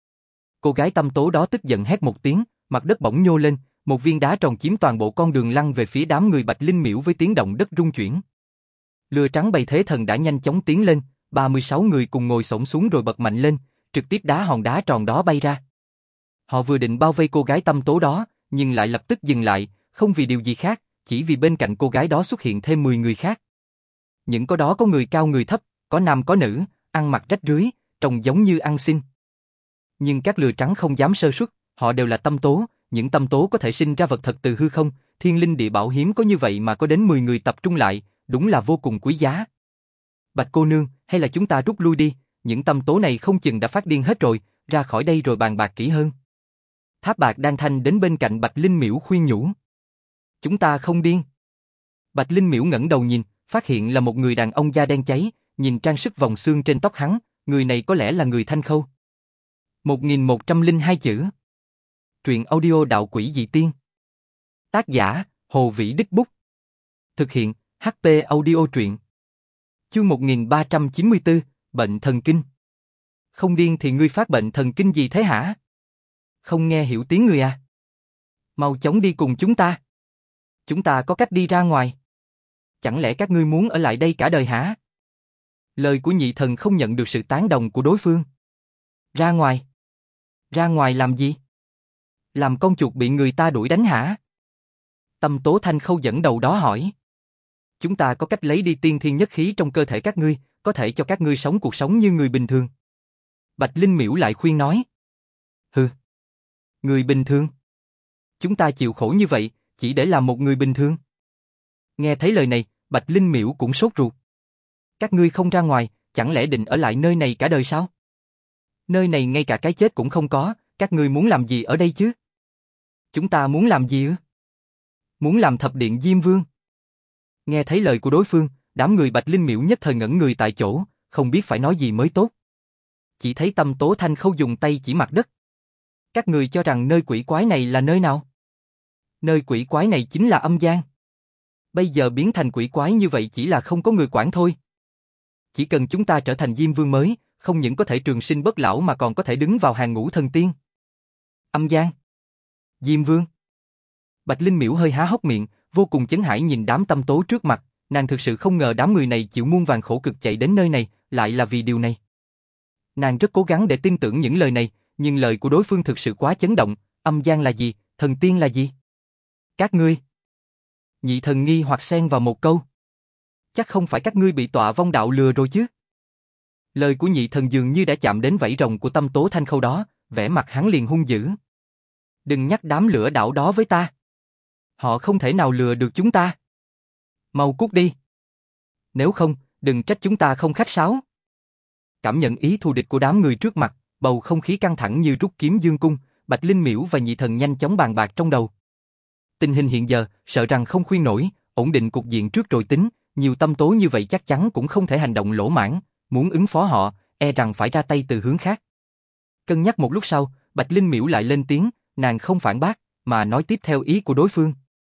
Cô gái tâm tố đó tức giận hét một tiếng, mặt đất bỗng nhô lên, một viên đá tròn chiếm toàn bộ con đường lăn về phía đám người Bạch Linh Miễu với tiếng động đất rung chuyển. Lừa trắng bầy thế thần đã nhanh chóng tiến lên, ba mươi sáu người cùng ngồi xổm xuống rồi bật mạnh lên, trực tiếp đá hòn đá tròn đó bay ra. Họ vừa định bao vây cô gái tâm tố đó, nhưng lại lập tức dừng lại, không vì điều gì khác, chỉ vì bên cạnh cô gái đó xuất hiện thêm mười người khác. Những có đó có người cao người thấp, có nam có nữ, ăn mặc rách rưới, trông giống như ăn xin. Nhưng các lừa trắng không dám sơ suất, họ đều là tâm tố, những tâm tố có thể sinh ra vật thật từ hư không, thiên linh địa bảo hiếm có như vậy mà có đến mười người tập trung lại, đúng là vô cùng quý giá. Bạch cô nương, hay là chúng ta rút lui đi, những tâm tố này không chừng đã phát điên hết rồi, ra khỏi đây rồi bàn bạc kỹ hơn. Tháp Bạc Đan Thanh đến bên cạnh Bạch Linh Miễu khuyên nhủ. Chúng ta không điên. Bạch Linh Miễu ngẩng đầu nhìn, phát hiện là một người đàn ông da đen cháy, nhìn trang sức vòng xương trên tóc hắn, người này có lẽ là người Thanh Khâu. một nghìn một trăm lẻ hai chữ. Truyện audio Đạo Quỷ Dị Tiên. Tác giả, Hồ Vĩ Đích Bút. Thực hiện, hát pê Audio Truyện. Chương một nghìn ba trăm chín mươi tư, bệnh thần kinh. Không điên thì ngươi phát bệnh thần kinh gì thế hả? Không nghe hiểu tiếng người à? Mau chóng đi cùng chúng ta. Chúng ta có cách đi ra ngoài. Chẳng lẽ các ngươi muốn ở lại đây cả đời hả? Lời của nhị thần không nhận được sự tán đồng của đối phương. Ra ngoài? Ra ngoài làm gì? Làm con chuột bị người ta đuổi đánh hả? Tâm Tố Thanh Khâu dẫn đầu đó hỏi. Chúng ta có cách lấy đi tiên thiên nhất khí trong cơ thể các ngươi, có thể cho các ngươi sống cuộc sống như người bình thường. Bạch Linh Miễu lại khuyên nói. Hừ. Người bình thường? Chúng ta chịu khổ như vậy, chỉ để làm một người bình thường. Nghe thấy lời này, Bạch Linh Miễu cũng sốt ruột. Các ngươi không ra ngoài, chẳng lẽ định ở lại nơi này cả đời sao? Nơi này ngay cả cái chết cũng không có, các ngươi muốn làm gì ở đây chứ? Chúng ta muốn làm gì ư? Muốn làm thập điện Diêm Vương. Nghe thấy lời của đối phương, đám người Bạch Linh Miễu nhất thời ngẩn người tại chỗ, không biết phải nói gì mới tốt. Chỉ thấy Tâm Tố Thanh Khâu dùng tay chỉ mặt đất. Các người cho rằng nơi quỷ quái này là nơi nào? Nơi quỷ quái này chính là âm gian. Bây giờ biến thành quỷ quái như vậy chỉ là không có người quản thôi. Chỉ cần chúng ta trở thành Diêm Vương mới, không những có thể trường sinh bất lão mà còn có thể đứng vào hàng ngũ thần tiên. Âm gian? Diêm Vương? Bạch Linh Miễu hơi há hốc miệng, vô cùng chấn hãi nhìn đám tâm tố trước mặt, nàng thực sự không ngờ đám người này chịu muôn vàn khổ cực chạy đến nơi này, lại là vì điều này. Nàng rất cố gắng để tin tưởng những lời này, nhưng lời của đối phương thực sự quá chấn động, âm gian là gì, thần tiên là gì? Các ngươi. Nhị thần nghi hoặc xen vào một câu. Chắc không phải các ngươi bị tọa vong đạo lừa rồi chứ? Lời của nhị thần dường như đã chạm đến vảy rồng của Tâm Tố Thanh Khâu đó, vẻ mặt hắn liền hung dữ. Đừng nhắc đám lửa đảo đó với ta. Họ không thể nào lừa được chúng ta. Mau cút đi. Nếu không, đừng trách chúng ta không khách sáo. Cảm nhận ý thù địch của đám người trước mặt, bầu không khí căng thẳng như rút kiếm dương cung, Bạch Linh Miễu và nhị thần nhanh chóng bàn bạc trong đầu. Tình hình hiện giờ, sợ rằng không khuyên nổi, ổn định cục diện trước rồi tính, nhiều tâm tố như vậy chắc chắn cũng không thể hành động lỗ mãng, muốn ứng phó họ, e rằng phải ra tay từ hướng khác. Cân nhắc một lúc sau, Bạch Linh Miễu lại lên tiếng, nàng không phản bác, mà nói tiếp theo ý của đối phương.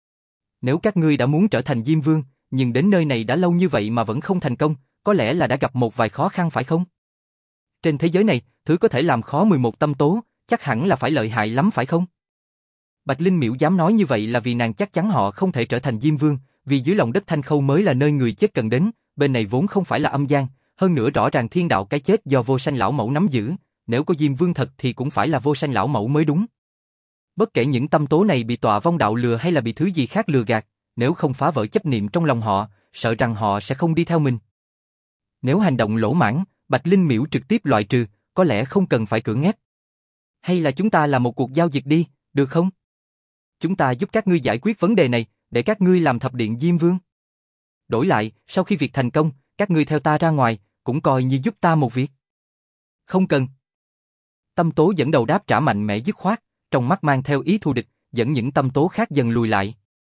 Nếu các ngươi đã muốn trở thành Diêm Vương, nhưng đến nơi này đã lâu như vậy mà vẫn không thành công, có lẽ là đã gặp một vài khó khăn phải không? Trên thế giới này, thứ có thể làm khó mười một tâm tố, chắc hẳn là phải lợi hại lắm phải không? Bạch Linh Miễu dám nói như vậy là vì nàng chắc chắn họ không thể trở thành Diêm Vương, vì dưới lòng đất Thanh Khâu mới là nơi người chết cần đến, bên này vốn không phải là âm gian, hơn nữa rõ ràng thiên đạo cái chết do Vô Sanh lão mẫu nắm giữ, nếu có Diêm Vương thật thì cũng phải là Vô Sanh lão mẫu mới đúng. Bất kể những tâm tố này bị tọa vong đạo lừa hay là bị thứ gì khác lừa gạt, nếu không phá vỡ chấp niệm trong lòng họ, sợ rằng họ sẽ không đi theo mình. Nếu hành động lỗ mãng, Bạch Linh Miễu trực tiếp loại trừ, có lẽ không cần phải cưỡng ép. Hay là chúng ta làm một cuộc giao dịch đi, được không? Chúng ta giúp các ngươi giải quyết vấn đề này, để các ngươi làm thập điện Diêm Vương. Đổi lại, sau khi việc thành công, các ngươi theo ta ra ngoài, cũng coi như giúp ta một việc. Không cần. Tâm tố dẫn đầu đáp trả mạnh mẽ dứt khoát, trong mắt mang theo ý thù địch, dẫn những tâm tố khác dần lùi lại.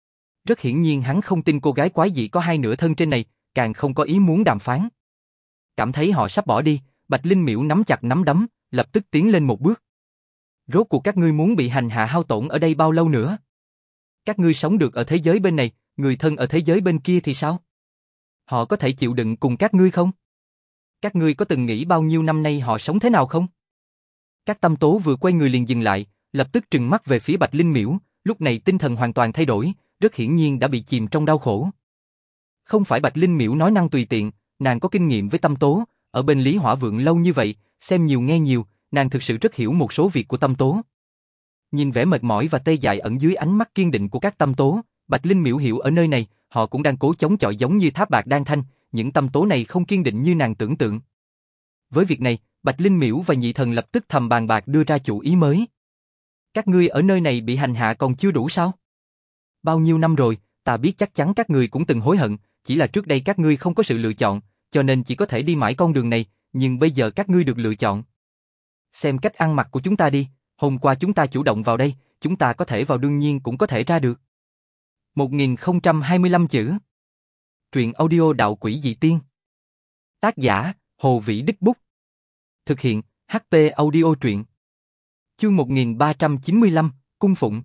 Rất hiển nhiên hắn không tin cô gái quái dị có hai nửa thân trên này, càng không có ý muốn đàm phán. Cảm thấy họ sắp bỏ đi, Bạch Linh Miễu nắm chặt nắm đấm, lập tức tiến lên một bước. Rốt cuộc các ngươi muốn bị hành hạ hao tổn ở đây bao lâu nữa? Các ngươi sống được ở thế giới bên này, người thân ở thế giới bên kia thì sao? Họ có thể chịu đựng cùng các ngươi không? Các ngươi có từng nghĩ bao nhiêu năm nay họ sống thế nào không? Các tâm tố vừa quay người liền dừng lại, lập tức trừng mắt về phía Bạch Linh Miễu, lúc này tinh thần hoàn toàn thay đổi, rất hiển nhiên đã bị chìm trong đau khổ. Không phải Bạch Linh Miễu nói năng tùy tiện, nàng có kinh nghiệm với tâm tố, ở bên Lý Hỏa Vượng lâu như vậy, xem nhiều nghe nhiều, nàng thực sự rất hiểu một số việc của tâm tố. Nhìn vẻ mệt mỏi và tê dại ẩn dưới ánh mắt kiên định của các tâm tố, Bạch Linh Miễu hiểu ở nơi này, họ cũng đang cố chống chọi giống như tháp bạc đan thanh, những tâm tố này không kiên định như nàng tưởng tượng. Với việc này, Bạch Linh Miễu và nhị thần lập tức thầm bàn bạc đưa ra chủ ý mới. Các ngươi ở nơi này bị hành hạ còn chưa đủ sao? Bao nhiêu năm rồi, ta biết chắc chắn các ngươi cũng từng hối hận, chỉ là trước đây các ngươi không có sự lựa chọn, cho nên chỉ có thể đi mãi con đường này, nhưng bây giờ các ngươi được lựa chọn. Xem cách ăn mặc của chúng ta đi, hôm qua chúng ta chủ động vào đây, chúng ta có thể vào đương nhiên cũng có thể ra được. một nghìn không trăm hai mươi lăm chữ. Truyện audio Đạo Quỷ Dị Tiên. Tác giả, Hồ Vĩ Đích Bút. Thực hiện, hát pê Audio Truyện. Chương một nghìn ba trăm chín mươi lăm, Cung Phụng.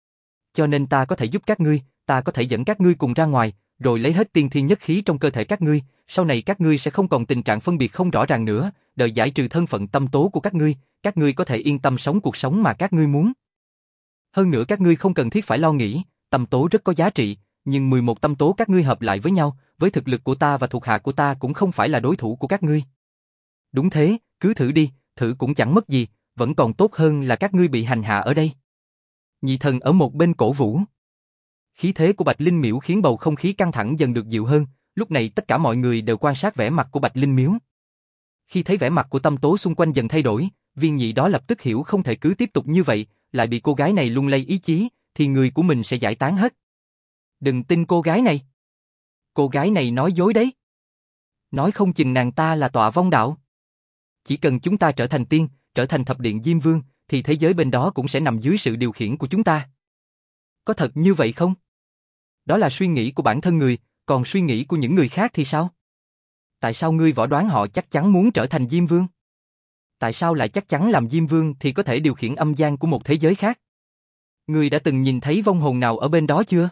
Cho nên ta có thể giúp các ngươi, ta có thể dẫn các ngươi cùng ra ngoài, rồi lấy hết tiên thiên nhất khí trong cơ thể các ngươi, sau này các ngươi sẽ không còn tình trạng phân biệt không rõ ràng nữa, đợi giải trừ thân phận tâm tố của các ngươi, các ngươi có thể yên tâm sống cuộc sống mà các ngươi muốn. Hơn nữa các ngươi không cần thiết phải lo nghĩ, tâm tố rất có giá trị, nhưng mười một tâm tố các ngươi hợp lại với nhau, với thực lực của ta và thuộc hạ của ta cũng không phải là đối thủ của các ngươi. Đúng thế, cứ thử đi, thử cũng chẳng mất gì, vẫn còn tốt hơn là các ngươi bị hành hạ ở đây. Nhị thần ở một bên cổ vũ. Khí thế của Bạch Linh Miễu khiến bầu không khí căng thẳng dần được dịu hơn, lúc này tất cả mọi người đều quan sát vẻ mặt của Bạch Linh Miễu. Khi thấy vẻ mặt của tâm tố xung quanh dần thay đổi, viên nhị đó lập tức hiểu không thể cứ tiếp tục như vậy, lại bị cô gái này lung lay ý chí, thì người của mình sẽ giải tán hết. Đừng tin cô gái này. Cô gái này nói dối đấy. Nói không chừng nàng ta là tọa vong đạo. Chỉ cần chúng ta trở thành tiên, trở thành thập điện Diêm Vương, thì thế giới bên đó cũng sẽ nằm dưới sự điều khiển của chúng ta. Có thật như vậy không? Đó là suy nghĩ của bản thân người, còn suy nghĩ của những người khác thì sao? Tại sao ngươi võ đoán họ chắc chắn muốn trở thành Diêm Vương? Tại sao lại chắc chắn làm Diêm Vương thì có thể điều khiển âm gian của một thế giới khác? Ngươi đã từng nhìn thấy vong hồn nào ở bên đó chưa?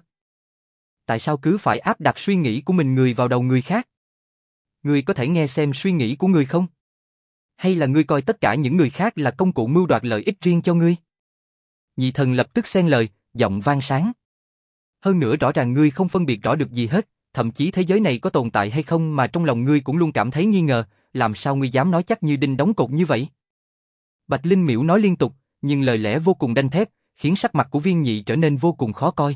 Tại sao cứ phải áp đặt suy nghĩ của mình người vào đầu người khác? Ngươi có thể nghe xem suy nghĩ của người không? Hay là ngươi coi tất cả những người khác là công cụ mưu đoạt lợi ích riêng cho ngươi? Nhị thần lập tức xen lời, giọng vang sáng. Hơn nữa rõ ràng ngươi không phân biệt rõ được gì hết, thậm chí thế giới này có tồn tại hay không mà trong lòng ngươi cũng luôn cảm thấy nghi ngờ, làm sao ngươi dám nói chắc như đinh đóng cột như vậy? Bạch Linh Miễu nói liên tục, nhưng lời lẽ vô cùng đanh thép, khiến sắc mặt của viên nhị trở nên vô cùng khó coi.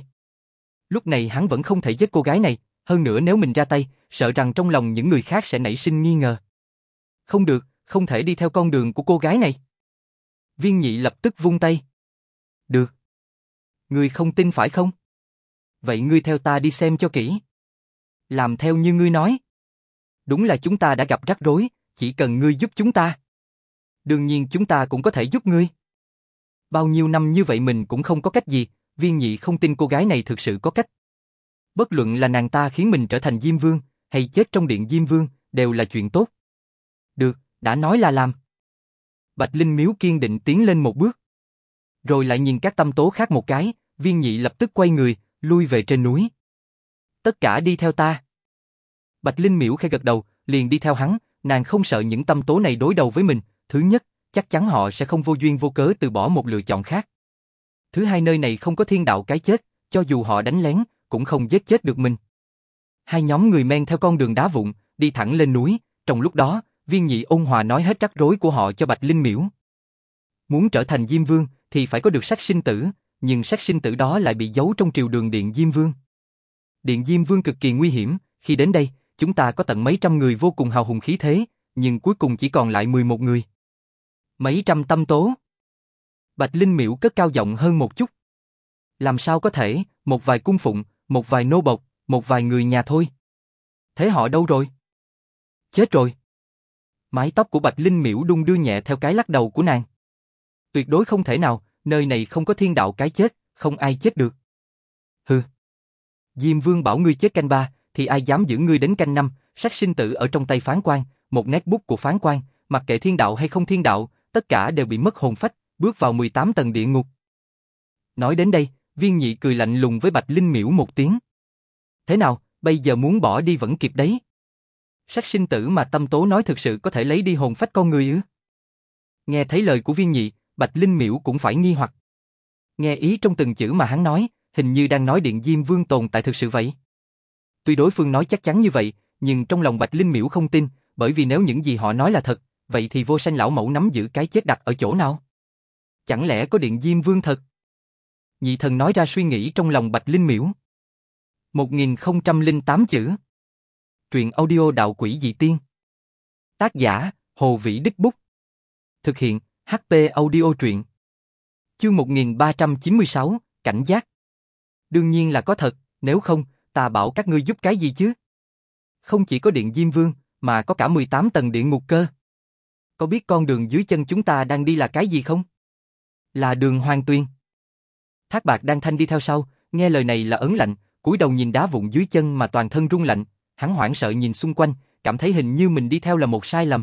Lúc này hắn vẫn không thể giết cô gái này, hơn nữa nếu mình ra tay, sợ rằng trong lòng những người khác sẽ nảy sinh nghi ngờ. Không được, không thể đi theo con đường của cô gái này. Viên Nhị lập tức vung tay. Được. Ngươi không tin phải không? Vậy ngươi theo ta đi xem cho kỹ. Làm theo như ngươi nói. Đúng là chúng ta đã gặp rắc rối, chỉ cần ngươi giúp chúng ta. Đương nhiên chúng ta cũng có thể giúp ngươi. Bao nhiêu năm như vậy mình cũng không có cách gì, Viên Nhị không tin cô gái này thực sự có cách. Bất luận là nàng ta khiến mình trở thành Diêm Vương, hay chết trong điện Diêm Vương, đều là chuyện tốt. Được, đã nói là làm. Bạch Linh Miếu kiên định tiến lên một bước. Rồi lại nhìn các tâm tố khác một cái, Viên Nhị lập tức quay người, lui về trên núi. Tất cả đi theo ta. Bạch Linh Miễu khẽ gật đầu, liền đi theo hắn, nàng không sợ những tâm tố này đối đầu với mình. Thứ nhất, chắc chắn họ sẽ không vô duyên vô cớ từ bỏ một lựa chọn khác. Thứ hai, nơi này không có thiên đạo cái chết, cho dù họ đánh lén, cũng không giết chết được mình. Hai nhóm người men theo con đường đá vụn, đi thẳng lên núi, trong lúc đó, Viên Nhị ôn hòa nói hết rắc rối của họ cho Bạch Linh Miễu. Muốn trở thành Diêm Vương, thì phải có được sắc sinh tử, nhưng sắc sinh tử đó lại bị giấu trong triều đường điện Diêm Vương. Điện Diêm Vương cực kỳ nguy hiểm, khi đến đây, chúng ta có tận mấy trăm người vô cùng hào hùng khí thế, nhưng cuối cùng chỉ còn lại mười một người. Mấy trăm tâm tố. Bạch Linh Miễu cất cao giọng hơn một chút. Làm sao có thể, một vài cung phụng, một vài nô bộc, một vài người nhà thôi. Thế họ đâu rồi? Chết rồi. Mái tóc của Bạch Linh Miễu đung đưa nhẹ theo cái lắc đầu của nàng. Tuyệt đối không thể nào, nơi này không có thiên đạo cái chết, không ai chết được. Hừ. Diêm Vương bảo ngươi chết canh ba, thì ai dám giữ ngươi đến canh năm, sắc sinh tử ở trong tay phán quan, một nét bút của phán quan, mặc kệ thiên đạo hay không thiên đạo, tất cả đều bị mất hồn phách, bước vào mười tám tầng địa ngục. Nói đến đây, Viên Nhị cười lạnh lùng với Bạch Linh Miễu một tiếng. Thế nào, bây giờ muốn bỏ đi vẫn kịp đấy. Sắc sinh tử mà tâm tố nói thực sự có thể lấy đi hồn phách con người ư? Nghe thấy lời của Viên Nhị, Bạch Linh Miễu cũng phải nghi hoặc. Nghe ý trong từng chữ mà hắn nói, hình như đang nói điện Diêm Vương tồn tại thực sự vậy. Tuy đối phương nói chắc chắn như vậy, nhưng trong lòng Bạch Linh Miễu không tin, bởi vì nếu những gì họ nói là thật, vậy thì Vô Sanh lão mẫu nắm giữ cái chết đặt ở chỗ nào? Chẳng lẽ có điện Diêm Vương thật? Nhị thần nói ra suy nghĩ trong lòng Bạch Linh Miễu. một nghìn không trăm lẻ tám chữ. Truyện audio Đạo Quỷ Dị Tiên. Tác giả, Hồ Vĩ Đích Bút. Thực hiện, hát pê Audio Truyện. Chương một nghìn ba trăm chín mươi sáu, Cảnh giác. Đương nhiên là có thật, nếu không, ta bảo các ngươi giúp cái gì chứ? Không chỉ có điện Diêm Vương, mà có cả mười tám tầng địa ngục cơ. Có biết con đường dưới chân chúng ta đang đi là cái gì không? Là đường Hoàng Tuyền. Thác Bạc Đan Thanh đi theo sau, nghe lời này là ớn lạnh, cúi đầu nhìn đá vụn dưới chân mà toàn thân run lạnh, hắn hoảng sợ nhìn xung quanh, cảm thấy hình như mình đi theo là một sai lầm.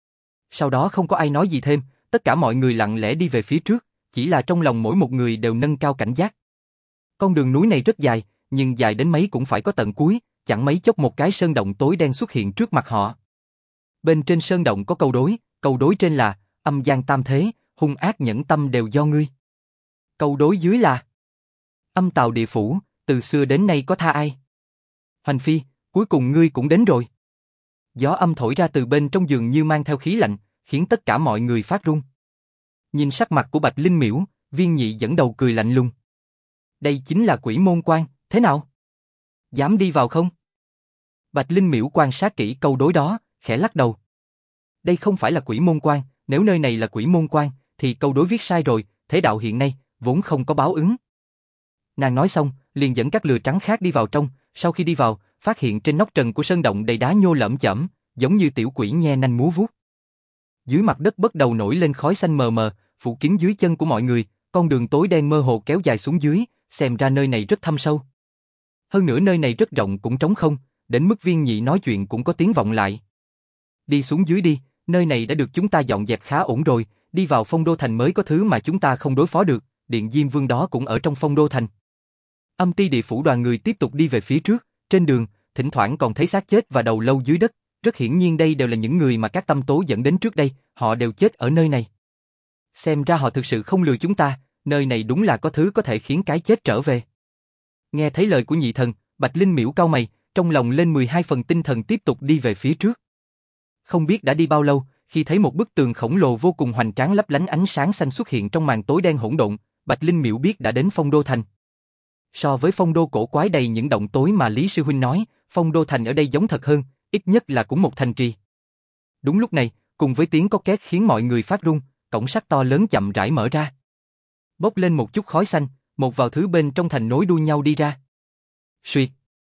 Sau đó không có ai nói gì thêm, tất cả mọi người lặng lẽ đi về phía trước, chỉ là trong lòng mỗi một người đều nâng cao cảnh giác. Con đường núi này rất dài, nhưng dài đến mấy cũng phải có tận cuối, chẳng mấy chốc một cái sơn động tối đen xuất hiện trước mặt họ. Bên trên sơn động có câu đối, câu đối trên là âm gian tam thế, hung ác nhẫn tâm đều do ngươi. Câu đối dưới là âm tào địa phủ, từ xưa đến nay có tha ai. Hoành Phi, cuối cùng ngươi cũng đến rồi. Gió âm thổi ra từ bên trong giường như mang theo khí lạnh, khiến tất cả mọi người phát run. Nhìn sắc mặt của Bạch Linh Miễu, Viên Nhị dẫn đầu cười lạnh lùng. Đây chính là Quỷ Môn Quan, thế nào? Dám đi vào không? Bạch Linh Miễu quan sát kỹ câu đối đó, khẽ lắc đầu. Đây không phải là Quỷ Môn Quan, nếu nơi này là Quỷ Môn Quan, thì câu đối viết sai rồi, thế đạo hiện nay, vốn không có báo ứng. Nàng nói xong, liền dẫn các lừa trắng khác đi vào trong, sau khi đi vào, phát hiện trên nóc trần của sơn động đầy đá nhô lởm chởm, giống như tiểu quỷ nhe nanh múa vuốt. Dưới mặt đất bắt đầu nổi lên khói xanh mờ mờ, phủ kín dưới chân của mọi người, con đường tối đen mơ hồ kéo dài xuống dưới, xem ra nơi này rất thâm sâu. Hơn nữa nơi này rất rộng cũng trống không, đến mức Viên Nhị nói chuyện cũng có tiếng vọng lại. Đi xuống dưới đi, nơi này đã được chúng ta dọn dẹp khá ổn rồi, đi vào Phong Đô Thành mới có thứ mà chúng ta không đối phó được, điện Diêm Vương đó cũng ở trong Phong Đô Thành. Âm Ti Địa Phủ đoàn người tiếp tục đi về phía trước, trên đường, thỉnh thoảng còn thấy xác chết và đầu lâu dưới đất, rất hiển nhiên đây đều là những người mà các tâm tố dẫn đến trước đây, họ đều chết ở nơi này. Xem ra họ thực sự không lừa chúng ta, nơi này đúng là có thứ có thể khiến cái chết trở về. Nghe thấy lời của nhị thần, Bạch Linh Miễu cau mày, trong lòng lên mười hai phần tinh thần tiếp tục đi về phía trước. Không biết đã đi bao lâu, khi thấy một bức tường khổng lồ vô cùng hoành tráng lấp lánh ánh sáng xanh xuất hiện trong màn tối đen hỗn độn, Bạch Linh Miễu biết đã đến Phong Đô Thành. So với Phong Đô cổ quái đầy những động tối mà Lý Sư Huynh nói, Phong Đô Thành ở đây giống thật hơn, ít nhất là cũng một thành trì. Đúng lúc này, cùng với tiếng có két khiến mọi người phát run, cổng sắt to lớn chậm rãi mở ra. Bốc lên một chút khói xanh, một vào thứ bên trong thành nối đuôi nhau đi ra. Suýt!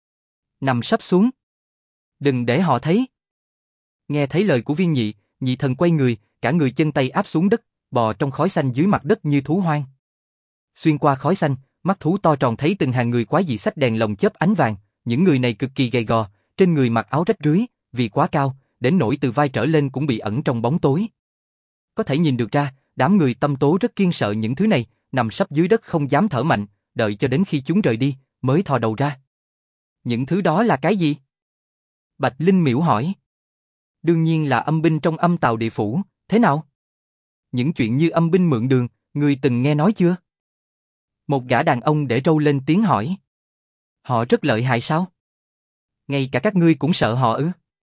Nằm sấp xuống. Đừng để họ thấy. Nghe thấy lời của Viên Nhị, Nhị Thần quay người, cả người chân tay áp xuống đất, bò trong khói xanh dưới mặt đất như thú hoang. Xuyên qua khói xanh, mắt thú to tròn thấy từng hàng người quái dị xách đèn lồng chớp ánh vàng, những người này cực kỳ gầy gò, trên người mặc áo rách rưới, vì quá cao, đến nỗi từ vai trở lên cũng bị ẩn trong bóng tối. Có thể nhìn được ra, đám người Tâm Tố rất kiêng sợ những thứ này, nằm sấp dưới đất không dám thở mạnh, đợi cho đến khi chúng rời đi, mới thò đầu ra. Những thứ đó là cái gì? Bạch Linh miểu hỏi. Đương nhiên là âm binh trong âm tào địa phủ, thế nào? Những chuyện như âm binh mượn đường, ngươi từng nghe nói chưa? Một gã đàn ông để râu lên tiếng hỏi. Họ rất lợi hại sao? Ngay cả các ngươi cũng sợ họ ư?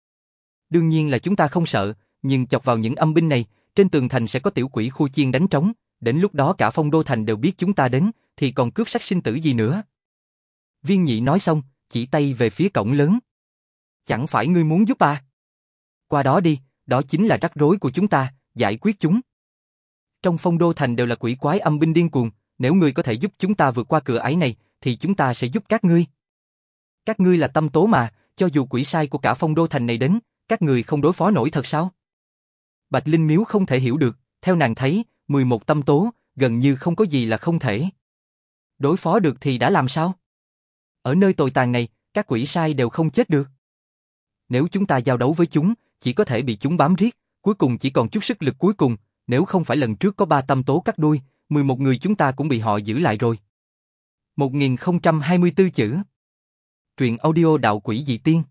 Đương nhiên là chúng ta không sợ, nhưng chọc vào những âm binh này, trên tường thành sẽ có tiểu quỷ khu chiên đánh trống, đến lúc đó cả Phong Đô thành đều biết chúng ta đến, thì còn cướp sắc sinh tử gì nữa. Viên Nhị nói xong, chỉ tay về phía cổng lớn. Chẳng phải ngươi muốn giúp à? Qua đó đi, đó chính là rắc rối của chúng ta, giải quyết chúng. Trong Phong Đô thành đều là quỷ quái âm binh điên cuồng, nếu ngươi có thể giúp chúng ta vượt qua cửa ải này, thì chúng ta sẽ giúp các ngươi. Các ngươi là Tâm Tố mà, cho dù quỷ sai của cả Phong Đô thành này đến, các ngươi không đối phó nổi thật sao? Bạch Linh miếu không thể hiểu được, theo nàng thấy, mười một Tâm Tố, gần như không có gì là không thể. Đối phó được thì đã làm sao? Ở nơi tồi tàn này, các quỷ sai đều không chết được. Nếu chúng ta giao đấu với chúng, chỉ có thể bị chúng bám riết, cuối cùng chỉ còn chút sức lực cuối cùng, nếu không phải lần trước có ba Tâm Tố cắt đuôi, mười một người chúng ta cũng bị họ giữ lại rồi. một nghìn không trăm hai mươi tư chữ. Truyện audio Đạo Quỷ Dị Tiên.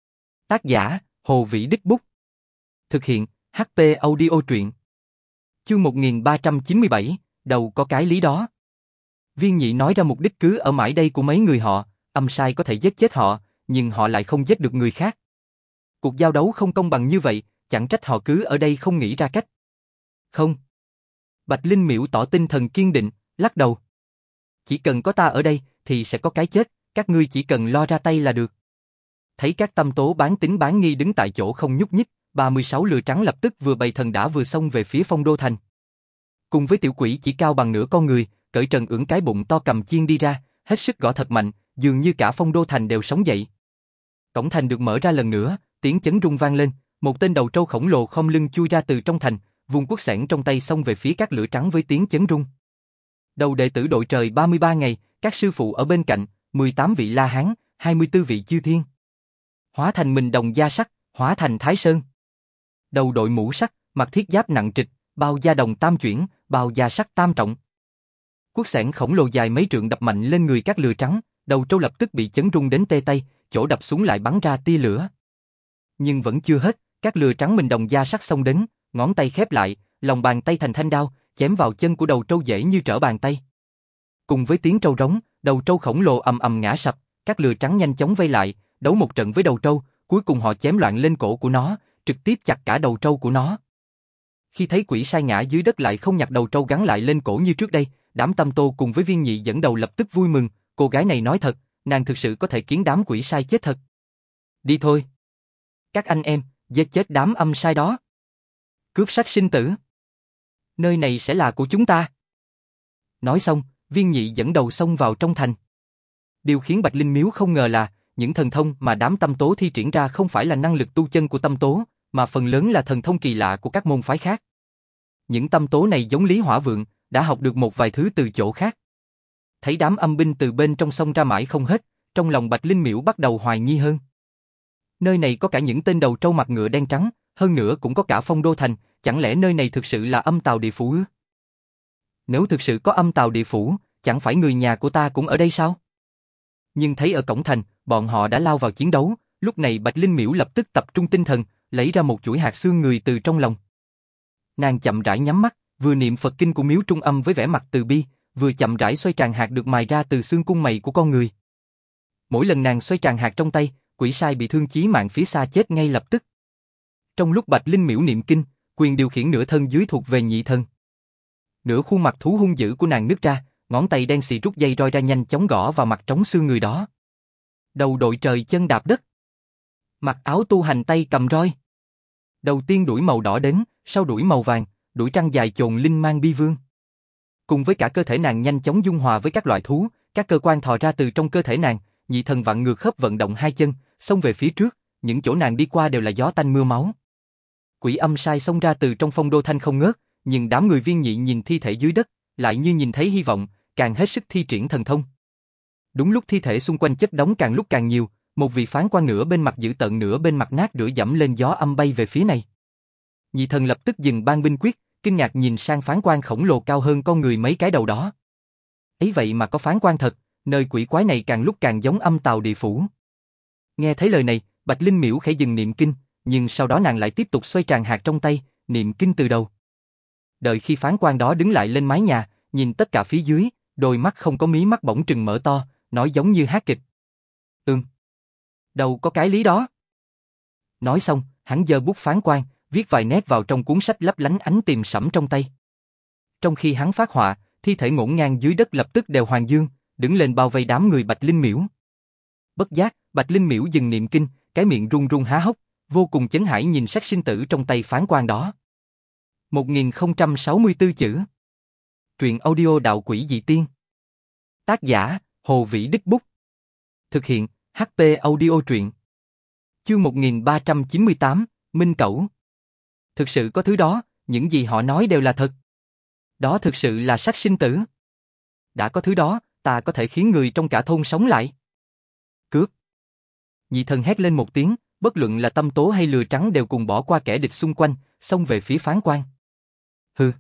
Tác giả, Hồ Vĩ Đích Bút. Thực hiện, hát pê Audio Truyện. Chương một nghìn ba trăm chín mươi bảy, đầu có cái lý đó. Viên Nhị nói ra mục đích cứ ở mãi đây của mấy người họ, âm sai có thể giết chết họ, nhưng họ lại không giết được người khác. Cuộc giao đấu không công bằng như vậy, chẳng trách họ cứ ở đây không nghĩ ra cách. Không. Bạch Linh miểu tỏ tinh thần kiên định, lắc đầu. Chỉ cần có ta ở đây, thì sẽ có cái chết, các ngươi chỉ cần lo ra tay là được. Thấy các Tâm Tố bán tín bán nghi đứng tại chỗ không nhúc nhích, ba mươi sáu lừa trắng lập tức vừa bày thần đã vừa xông về phía Phong Đô thành. Cùng với tiểu quỷ chỉ cao bằng nửa con người, cởi trần ưỡn cái bụng to cầm chiên đi ra, hết sức gõ thật mạnh, dường như cả Phong Đô thành đều sống dậy. Cổng thành được mở ra lần nữa, tiếng chấn rung vang lên, một tên đầu trâu khổng lồ khom lưng chui ra từ trong thành, vung cuốc xẻng trong tay xông về phía các lửa trắng với tiếng chấn rung. Đầu đệ tử đội trời ba mươi ba ngày, các sư phụ ở bên cạnh, mười tám vị La Hán, hai mươi tư vị chư thiên. Hóa thành mình đồng da sắt, hóa thành Thái Sơn. Đầu đội mũ sắt, mặc thiết giáp nặng trịch, bao da đồng tam chuyển, bao da sắt tam trọng. Cuốc xẻng khổng lồ dài mấy trượng đập mạnh lên người các lừa trắng, đầu trâu lập tức bị chấn rung đến tê tay, chỗ đập xuống lại bắn ra tia lửa. Nhưng vẫn chưa hết, các lừa trắng mình đồng da sắt xông đến, ngón tay khép lại, lòng bàn tay thành thanh đao, chém vào chân của đầu trâu dễ như trở bàn tay. Cùng với tiếng trâu rống, đầu trâu khổng lồ ầm ầm ngã sập, các lừa trắng nhanh chóng vây lại, đấu một trận với đầu trâu, cuối cùng họ chém loạn lên cổ của nó, trực tiếp chặt cả đầu trâu của nó. Khi thấy quỷ sai ngã dưới đất lại không nhặt đầu trâu gắn lại lên cổ như trước đây, đám Tâm Tô cùng với Viên Nhị dẫn đầu lập tức vui mừng, cô gái này nói thật, nàng thực sự có thể khiến đám quỷ sai chết thật. Đi thôi. Các anh em, giết chết đám âm sai đó. Cướp sắc sinh tử. Nơi này sẽ là của chúng ta. Nói xong, Viên Nhị dẫn đầu xông vào trong thành. Điều khiến Bạch Linh miếu không ngờ là, những thần thông mà đám Tâm Tố thi triển ra không phải là năng lực tu chân của Tâm Tố, mà phần lớn là thần thông kỳ lạ của các môn phái khác. Những Tâm Tố này giống Lý Hỏa Vượng, đã học được một vài thứ từ chỗ khác. Thấy đám âm binh từ bên trong xông ra mãi không hết, trong lòng Bạch Linh miểu bắt đầu hoài nghi hơn. Nơi này có cả những tên đầu trâu mặt ngựa đen trắng, hơn nữa cũng có cả Phong Đô thành, chẳng lẽ nơi này thực sự là âm tào địa phủ ư? Nếu thực sự có âm tào địa phủ, chẳng phải người nhà của ta cũng ở đây sao? Nhưng thấy ở cổng thành, bọn họ đã lao vào chiến đấu, lúc này Bạch Linh miểu lập tức tập trung tinh thần, lấy ra một chuỗi hạt xương người từ trong lòng. Nàng chậm rãi nhắm mắt, vừa niệm Phật kinh của miếu trung âm với vẻ mặt từ bi, vừa chậm rãi xoay tràn hạt được mài ra từ xương cung mày của con người. Mỗi lần nàng xoay tràn hạt trong tay, quỷ sai bị thương chí mạng phía xa chết ngay lập tức. Trong lúc Bạch Linh miểu niệm kinh, quyền điều khiển nửa thân dưới thuộc về nhị thân. Nửa khuôn mặt thú hung dữ của nàng nứt ra, ngón tay đen xì rút dây roi ra nhanh chóng gõ vào mặt trống xương người đó. Đầu đội trời chân đạp đất. Mặc áo tu hành tay cầm roi. Đầu tiên đuổi màu đỏ đến, sau đuổi màu vàng, đuổi trăng dài chồn linh mang bi vương. Cùng với cả cơ thể nàng nhanh chóng dung hòa với các loại thú, các cơ quan thò ra từ trong cơ thể nàng, nhị thần vặn ngược khớp vận động hai chân, xông về phía trước, những chỗ nàng đi qua đều là gió tanh mưa máu. Quỷ âm sai xông ra từ trong phong đô thanh không ngớt, nhưng đám người Viên Nhị nhìn thi thể dưới đất, lại như nhìn thấy hy vọng, càng hết sức thi triển thần thông. Đúng lúc thi thể xung quanh chất đống càng lúc càng nhiều, một vị phán quan nửa bên mặt dữ tợn nửa bên mặt nát rửa dẫm lên gió âm bay về phía này. Nhị thần lập tức dừng ban binh quyết, kinh ngạc nhìn sang phán quan khổng lồ cao hơn con người mấy cái đầu đó. Ấy vậy mà có phán quan thật, nơi quỷ quái này càng lúc càng giống âm tào địa phủ. Nghe thấy lời này, Bạch Linh Miễu khẽ dừng niệm kinh, nhưng sau đó nàng lại tiếp tục xoay tràng hạt trong tay, niệm kinh từ đầu. Đợi khi phán quan đó đứng lại lên mái nhà, nhìn tất cả phía dưới, đôi mắt không có mí mắt bỗng trừng mở to, nói giống như hát kịch. Ừm. Đâu có cái lý đó. Nói xong, hắn giơ bút phán quan, viết vài nét vào trong cuốn sách lấp lánh ánh tìm sẫm trong tay. Trong khi hắn phát họa, thi thể ngổn ngang dưới đất lập tức đều hoàng dương, đứng lên bao vây đám người Bạch Linh Miễu. Bất giác, Bạch Linh Miễu dừng niệm kinh, cái miệng run run há hốc, vô cùng chấn hãi nhìn sách sinh tử trong tay phán quan đó. một nghìn không trăm sáu mươi tư chữ. Truyện audio đạo quỷ dị tiên. Tác giả, Hồ Vĩ Đích Bút. Thực hiện, hát pê Audio truyện. Chương một nghìn ba trăm chín mươi tám, Minh Cẩu. Thực sự có thứ đó, những gì họ nói đều là thật. Đó thực sự là sách sinh tử. Đã có thứ đó, ta có thể khiến người trong cả thôn sống lại. Cướp. Nhị thần hét lên một tiếng, bất luận là Tâm Tố hay Lừa Trắng đều cùng bỏ qua kẻ địch xung quanh, xông về phía phán quan. Hừ.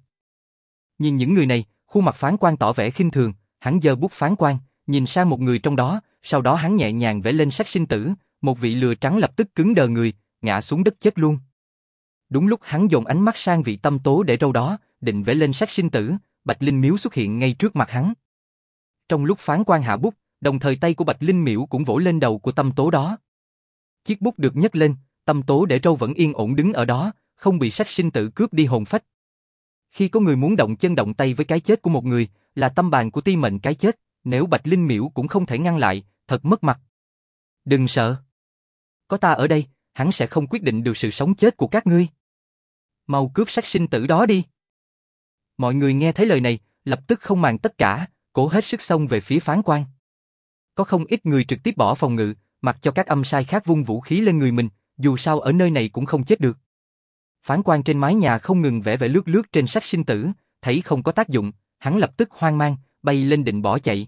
Nhìn những người này, khuôn mặt phán quan tỏ vẻ khinh thường, hắn giơ bút phán quan, nhìn sang một người trong đó, sau đó hắn nhẹ nhàng vẽ lên sách sinh tử, một vị Lừa Trắng lập tức cứng đờ người, ngã xuống đất chết luôn. Đúng lúc hắn dồn ánh mắt sang vị Tâm Tố để râu đó, định vẽ lên sách sinh tử, Bạch Linh Miễu xuất hiện ngay trước mặt hắn. Trong lúc phán quan hạ bút, đồng thời tay của Bạch Linh Miễu cũng vỗ lên đầu của Tâm Tố đó. Chiếc bút được nhấc lên, Tâm Tố để râu vẫn yên ổn đứng ở đó, không bị sách sinh tử cướp đi hồn phách. Khi có người muốn động chân động tay với cái chết của một người, là tâm bàn của ti mệnh cái chết, nếu Bạch Linh Miễu cũng không thể ngăn lại, thật mất mặt. Đừng sợ. Có ta ở đây, hắn sẽ không quyết định được sự sống chết của các ngươi. Mau cướp sách sinh tử đó đi. Mọi người nghe thấy lời này, lập tức không màng tất cả, cố hết sức xông về phía phán quan. Có không ít người trực tiếp bỏ phòng ngự, mặc cho các âm sai khác vung vũ khí lên người mình, dù sao ở nơi này cũng không chết được. Phán quan trên mái nhà không ngừng vẽ vẽ lướt lướt trên sách sinh tử, thấy không có tác dụng, hắn lập tức hoang mang, bay lên định bỏ chạy.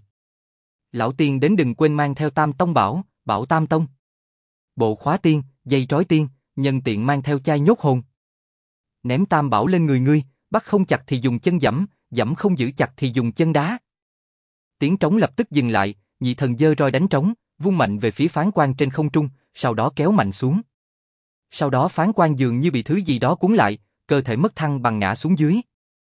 Lão tiên đến đừng quên mang theo Tam Tông Bảo, Bảo Tam Tông. Bộ khóa tiên, dây trói tiên, nhân tiện mang theo chai nhốt hồn. Ném Tam Bảo lên người ngươi, bắt không chặt thì dùng chân giẫm, giẫm không giữ chặt thì dùng chân đá. Tiếng trống lập tức dừng lại, nhị thần giơ roi đánh trống, vung mạnh về phía phán quan trên không trung, sau đó kéo mạnh xuống. Sau đó phán quan dường như bị thứ gì đó cuốn lại, cơ thể mất thăng bằng ngã xuống dưới.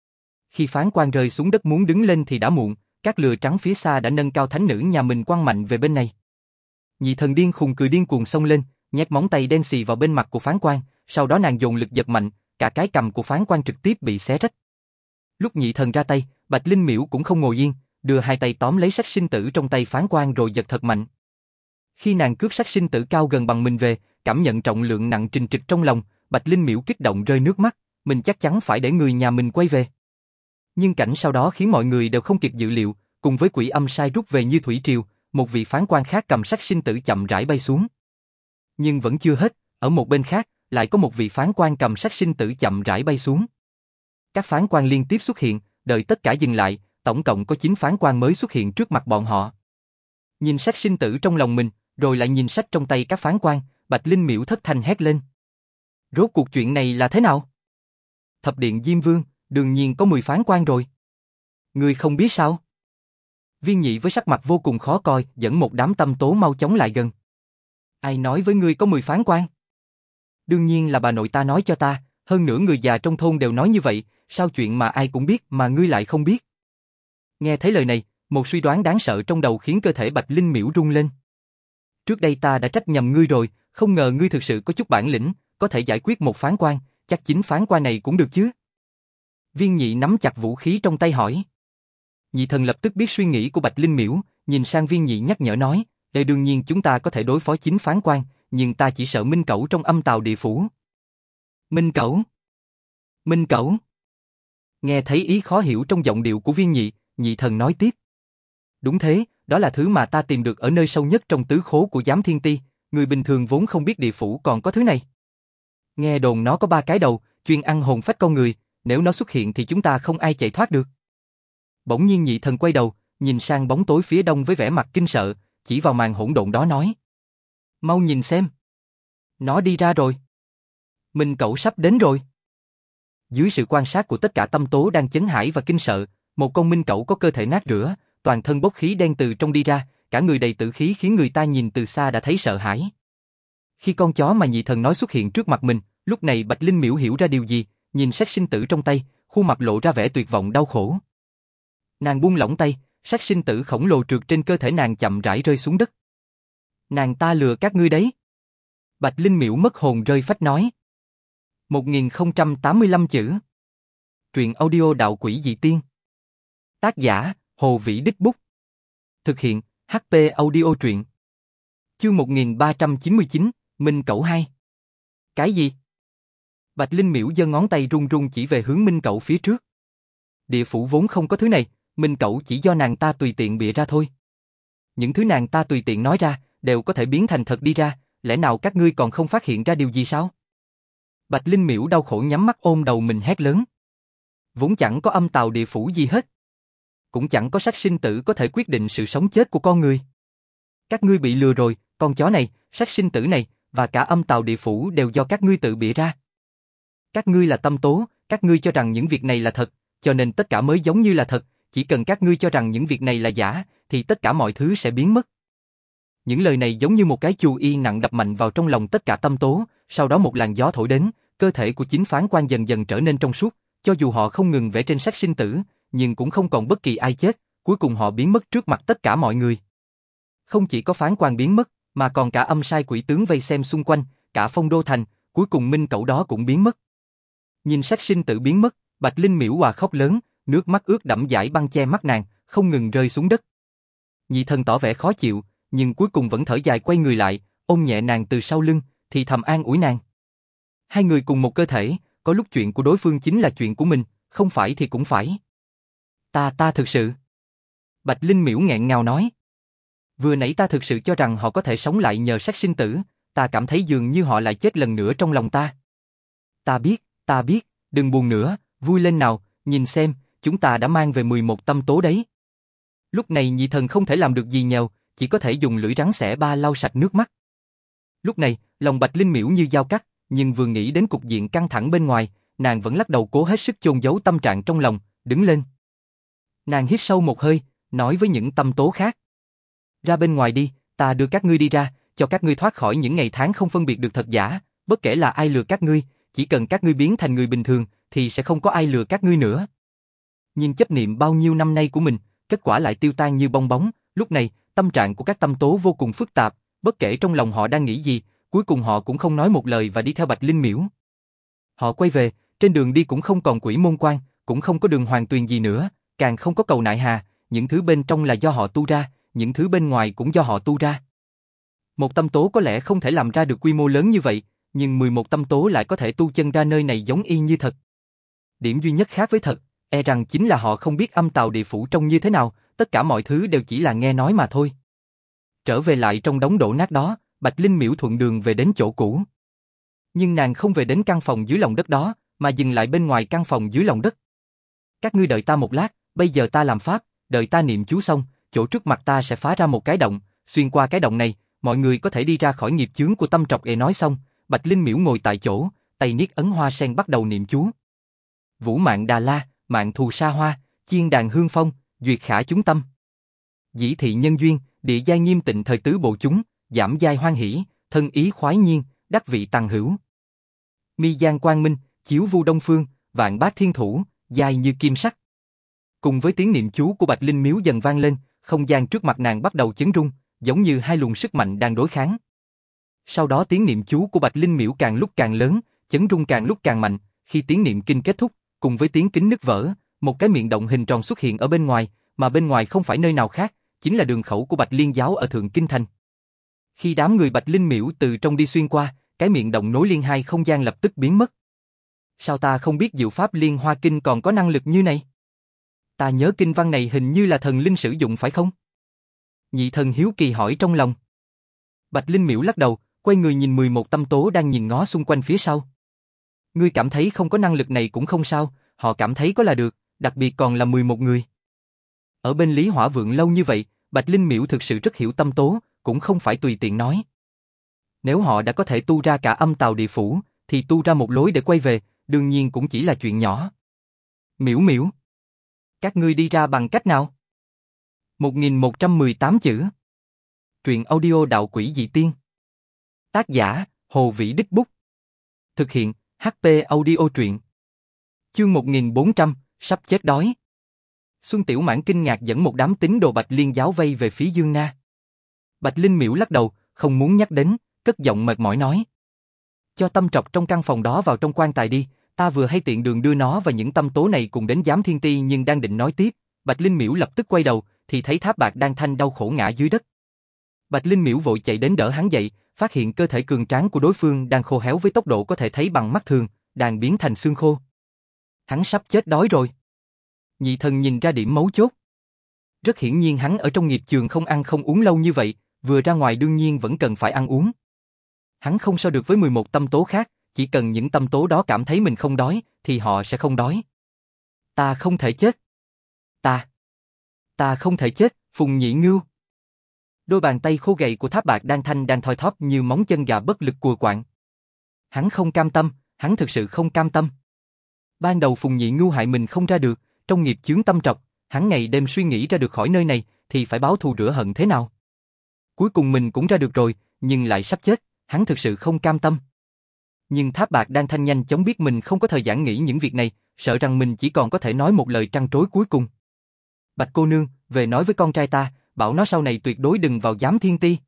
Khi phán quan rơi xuống đất muốn đứng lên thì đã muộn, các Lừa Trắng phía xa đã nâng cao thánh nữ nhà mình quăng mạnh về bên này. Nhị thần điên khùng cười điên cuồng xông lên, nhét móng tay đen xì vào bên mặt của phán quan, sau đó nàng dồn lực giật mạnh, cả cái cằm của phán quan trực tiếp bị xé rách. Lúc nhị thần ra tay, Bạch Linh Miễu cũng không ngồi yên, đưa hai tay tóm lấy sách sinh tử trong tay phán quan rồi giật thật mạnh. Khi nàng cướp sách sinh tử cao gần bằng mình về, cảm nhận trọng lượng nặng trịch trịch trong lòng, Bạch Linh Miễu kích động rơi nước mắt, mình chắc chắn phải để người nhà mình quay về. Nhưng cảnh sau đó khiến mọi người đều không kịp dự liệu, cùng với quỷ âm sai rút về như thủy triều, một vị phán quan khác cầm sách sinh tử chậm rãi bay xuống. Nhưng vẫn chưa hết, ở một bên khác, lại có một vị phán quan cầm sách sinh tử chậm rãi bay xuống. Các phán quan liên tiếp xuất hiện, đợi tất cả dừng lại, tổng cộng có chín phán quan mới xuất hiện trước mặt bọn họ. Nhìn sách sinh tử trong lòng mình, rồi lại nhìn sách trong tay các phán quan, Bạch Linh Miễu thất thanh hét lên. Rốt cuộc chuyện này là thế nào? Thập điện Diêm Vương, đương nhiên có mười phán quan rồi. Ngươi không biết sao? Viên Nhị với sắc mặt vô cùng khó coi, dẫn một đám Tâm Tố mau chóng lại gần. Ai nói với ngươi có mười phán quan? Đương nhiên là bà nội ta nói cho ta, hơn nữa người già trong thôn đều nói như vậy, sao chuyện mà ai cũng biết mà ngươi lại không biết? Nghe thấy lời này, một suy đoán đáng sợ trong đầu khiến cơ thể Bạch Linh Miễu rung lên. Trước đây ta đã trách nhầm ngươi rồi, không ngờ ngươi thực sự có chút bản lĩnh, có thể giải quyết một phán quan, chắc chính phán quan này cũng được chứ? Viên Nhị nắm chặt vũ khí trong tay hỏi. Nhị thần lập tức biết suy nghĩ của Bạch Linh Miễu, nhìn sang Viên Nhị nhắc nhở nói, đây đương nhiên chúng ta có thể đối phó chín phán quan, nhưng ta chỉ sợ Minh Cẩu trong âm tào địa phủ. Minh Cẩu. Minh Cẩu. Nghe thấy ý khó hiểu trong giọng điệu của Viên Nhị, Nhị Thần nói tiếp. Đúng thế, đó là thứ mà ta tìm được ở nơi sâu nhất trong tứ khố của Giám Thiên Ti, người bình thường vốn không biết địa phủ còn có thứ này. Nghe đồn nó có ba cái đầu, chuyên ăn hồn phách con người, nếu nó xuất hiện thì chúng ta không ai chạy thoát được. Bỗng nhiên Nhị Thần quay đầu, nhìn sang bóng tối phía đông với vẻ mặt kinh sợ, chỉ vào màn hỗn độn đó nói. Mau nhìn xem. Nó đi ra rồi. Minh Cẩu sắp đến rồi. Dưới sự quan sát của tất cả tâm tố đang chấn hãi và kinh sợ, một con Minh Cẩu có cơ thể nát rữa, toàn thân bốc khí đen từ trong đi ra, cả người đầy tử khí khiến người ta nhìn từ xa đã thấy sợ hãi. Khi con chó mà Nhị Thần nói xuất hiện trước mặt mình, lúc này Bạch Linh Miễu hiểu ra điều gì, nhìn sát sinh tử trong tay, khuôn mặt lộ ra vẻ tuyệt vọng đau khổ. Nàng buông lỏng tay, sát sinh tử khổng lồ trượt trên cơ thể nàng chậm rãi rơi xuống đất. Nàng ta lừa các ngươi đấy. Bạch Linh Miễu mất hồn rơi phách nói. một nghìn không trăm tám mươi lăm chữ. Truyện audio Đạo Quỷ Dị Tiên. Tác giả, Hồ Vĩ Đích Bút. Thực hiện, hát pê Audio Truyện. Chương một nghìn ba trăm chín mươi chín, Minh Cẩu hai. Cái gì? Bạch Linh Miễu giơ ngón tay run run chỉ về hướng Minh Cẩu phía trước. Địa phủ vốn không có thứ này, Minh Cẩu chỉ do nàng ta tùy tiện bịa ra thôi. Những thứ nàng ta tùy tiện nói ra, đều có thể biến thành thật đi ra, lẽ nào các ngươi còn không phát hiện ra điều gì sao? Bạch Linh Miễu đau khổ nhắm mắt ôm đầu mình hét lớn. Vốn chẳng có âm tào địa phủ gì hết. Cũng chẳng có sát sinh tử có thể quyết định sự sống chết của con người. Các ngươi bị lừa rồi, con chó này, sát sinh tử này, và cả âm tào địa phủ đều do các ngươi tự bịa ra. Các ngươi là tâm tố, các ngươi cho rằng những việc này là thật, cho nên tất cả mới giống như là thật, chỉ cần các ngươi cho rằng những việc này là giả, thì tất cả mọi thứ sẽ biến mất. Những lời này giống như một cái chù y nặng đập mạnh vào trong lòng tất cả tâm tố, sau đó một làn gió thổi đến, cơ thể của chính phán quan dần dần trở nên trong suốt, cho dù họ không ngừng vẽ trên sát sinh tử, nhưng cũng không còn bất kỳ ai chết, cuối cùng họ biến mất trước mặt tất cả mọi người. Không chỉ có phán quan biến mất, mà còn cả âm sai quỷ tướng vây xem xung quanh, cả Phong Đô Thành, cuối cùng Minh Cẩu đó cũng biến mất. Nhìn sát sinh tử biến mất, Bạch Linh Miễu hòa khóc lớn, nước mắt ướt đẫm dải băng che mắt nàng, không ngừng rơi xuống đất. Nhị Thần tỏ vẻ khó chịu, nhưng cuối cùng vẫn thở dài quay người lại, ôm nhẹ nàng từ sau lưng, thì thầm an ủi nàng. Hai người cùng một cơ thể, có lúc chuyện của đối phương chính là chuyện của mình, không phải thì cũng phải. Ta ta thực sự. Bạch Linh Miễu nghẹn ngào nói. Vừa nãy ta thực sự cho rằng họ có thể sống lại nhờ sát sinh tử, ta cảm thấy dường như họ lại chết lần nữa trong lòng ta. Ta biết, ta biết, đừng buồn nữa, vui lên nào, nhìn xem, chúng ta đã mang về mười một tâm tố đấy. Lúc này Nhị Thần không thể làm được gì nhờ, chỉ có thể dùng lưỡi rắn xẻ ba lau sạch nước mắt. Lúc này, lòng Bạch Linh Miễu như dao cắt, nhưng vừa nghĩ đến cục diện căng thẳng bên ngoài, nàng vẫn lắc đầu cố hết sức chôn giấu tâm trạng trong lòng, đứng lên. Nàng hít sâu một hơi, nói với những tâm tố khác. Ra bên ngoài đi, ta đưa các ngươi đi ra, cho các ngươi thoát khỏi những ngày tháng không phân biệt được thật giả, bất kể là ai lừa các ngươi, chỉ cần các ngươi biến thành người bình thường, thì sẽ không có ai lừa các ngươi nữa. Nhưng chấp niệm bao nhiêu năm nay của mình, kết quả lại tiêu tan như bong bóng, lúc này, tâm trạng của các tâm tố vô cùng phức tạp, bất kể trong lòng họ đang nghĩ gì, cuối cùng họ cũng không nói một lời và đi theo Bạch Linh Miễu. Họ quay về, trên đường đi cũng không còn Quỷ Môn Quan, cũng không có đường Hoàng Tuyền gì nữa, càng không có cầu Nại Hà, những thứ bên trong là do họ tu ra, những thứ bên ngoài cũng do họ tu ra. Một tâm tố có lẽ không thể làm ra được quy mô lớn như vậy, nhưng mười một tâm tố lại có thể tu chân ra nơi này giống y như thật. Điểm duy nhất khác với thật, e rằng chính là họ không biết âm tào địa phủ trông như thế nào, tất cả mọi thứ đều chỉ là nghe nói mà thôi. Trở về lại trong đống đổ nát đó, Bạch Linh Miễu thuận đường về đến chỗ cũ. Nhưng nàng không về đến căn phòng dưới lòng đất đó, mà dừng lại bên ngoài căn phòng dưới lòng đất. Các ngươi đợi ta một lát, bây giờ ta làm pháp, đợi ta niệm chú xong, chỗ trước mặt ta sẽ phá ra một cái động, xuyên qua cái động này, mọi người có thể đi ra khỏi nghiệp chướng của tâm trọc ệ. Nói xong, Bạch Linh Miễu ngồi tại chỗ, tay niết ấn hoa sen bắt đầu niệm chú. Vũ mạng Đà La, mạng thù sa hoa, chiên đàn hương phong, duyệt khả chúng tâm. Dĩ thị nhân duyên, địa giai nghiêm tịnh thời tứ bộ chúng, giảm giai hoan hỷ, thân ý khoái nhiên, đắc vị tàng hữu. Mi giang quang minh, chiếu vu đông phương, vạn bát thiên thủ, giai như kim sắc. Cùng với tiếng niệm chú của Bạch Linh Miễu dần vang lên, không gian trước mặt nàng bắt đầu chấn rung, giống như hai luồng sức mạnh đang đối kháng. Sau đó tiếng niệm chú của Bạch Linh Miễu càng lúc càng lớn, chấn rung càng lúc càng mạnh, khi tiếng niệm kinh kết thúc, cùng với tiếng kính nứt vỡ, một cái miệng động hình tròn xuất hiện ở bên ngoài, mà bên ngoài không phải nơi nào khác, chính là đường khẩu của Bạch Liên giáo ở Thượng Kinh Thành. Khi đám người Bạch Linh Miễu từ trong đi xuyên qua, cái miệng động nối liền hai không gian lập tức biến mất. Sao ta không biết diệu pháp Liên Hoa Kinh còn có năng lực như này? Ta nhớ kinh văn này hình như là thần linh sử dụng phải không? Nhị thần hiếu kỳ hỏi trong lòng. Bạch Linh Miễu lắc đầu, quay người nhìn mười một tâm tố đang nhìn ngó xung quanh phía sau. Ngươi cảm thấy không có năng lực này cũng không sao, họ cảm thấy có là được, đặc biệt còn là mười một người. Ở bên Lý Hỏa Vượng lâu như vậy, Bạch Linh Miễu thực sự rất hiểu tâm tố, cũng không phải tùy tiện nói. Nếu họ đã có thể tu ra cả âm tào địa phủ, thì tu ra một lối để quay về, đương nhiên cũng chỉ là chuyện nhỏ. Miễu Miễu, các ngươi đi ra bằng cách nào? một nghìn một trăm mười tám chữ. Truyện audio đạo quỷ dị tiên. Tác giả, Hồ Vĩ Đích Bút. Thực hiện, hát pê Audio truyện. Chương một nghìn bốn trăm, sắp chết đói. Xuân Tiểu Mãn kinh ngạc dẫn một đám tín đồ Bạch Liên giáo vây về phía Dương Na. Bạch Linh Miễu lắc đầu, không muốn nhắc đến, cất giọng mệt mỏi nói. Cho Tâm Trọc trong căn phòng đó vào trong quan tài đi, ta vừa hay tiện đường đưa nó và những tâm tố này cùng đến Giám Thiên Ti nhưng đang định nói tiếp. Bạch Linh Miễu lập tức quay đầu, thì thấy Tháp Bạc Đan Thanh đau khổ ngã dưới đất. Bạch Linh Miễu vội chạy đến đỡ hắn dậy, phát hiện cơ thể cường tráng của đối phương đang khô héo với tốc độ có thể thấy bằng mắt thường, đang biến thành xương khô. Hắn sắp chết đói rồi. Nhị thần nhìn ra điểm mấu chốt. Rất hiển nhiên hắn ở trong nghiệp chướng không ăn không uống lâu như vậy, vừa ra ngoài đương nhiên vẫn cần phải ăn uống. Hắn không so được với mười một tâm tố khác, chỉ cần những tâm tố đó cảm thấy mình không đói, thì họ sẽ không đói. Ta không thể chết. Ta. Ta không thể chết, Phùng Nhị Ngưu. Đôi bàn tay khô gầy của Tháp Bạc Đan Thanh đang thoi thóp như móng chân gà bất lực cùa quạng. Hắn không cam tâm, hắn thực sự không cam tâm. Ban đầu Phùng Nhị Ngưu hại mình không ra được, trong nghiệp chướng tâm trọc, hắn ngày đêm suy nghĩ ra được khỏi nơi này, thì phải báo thù rửa hận thế nào. Cuối cùng mình cũng ra được rồi, nhưng lại sắp chết, hắn thực sự không cam tâm. Nhưng Tháp Bạc Đan Thanh nhanh chóng biết mình không có thời gian nghĩ những việc này, sợ rằng mình chỉ còn có thể nói một lời trăn trối cuối cùng. Bạch cô nương, về nói với con trai ta, bảo nó sau này tuyệt đối đừng vào Giám Thiên Ti.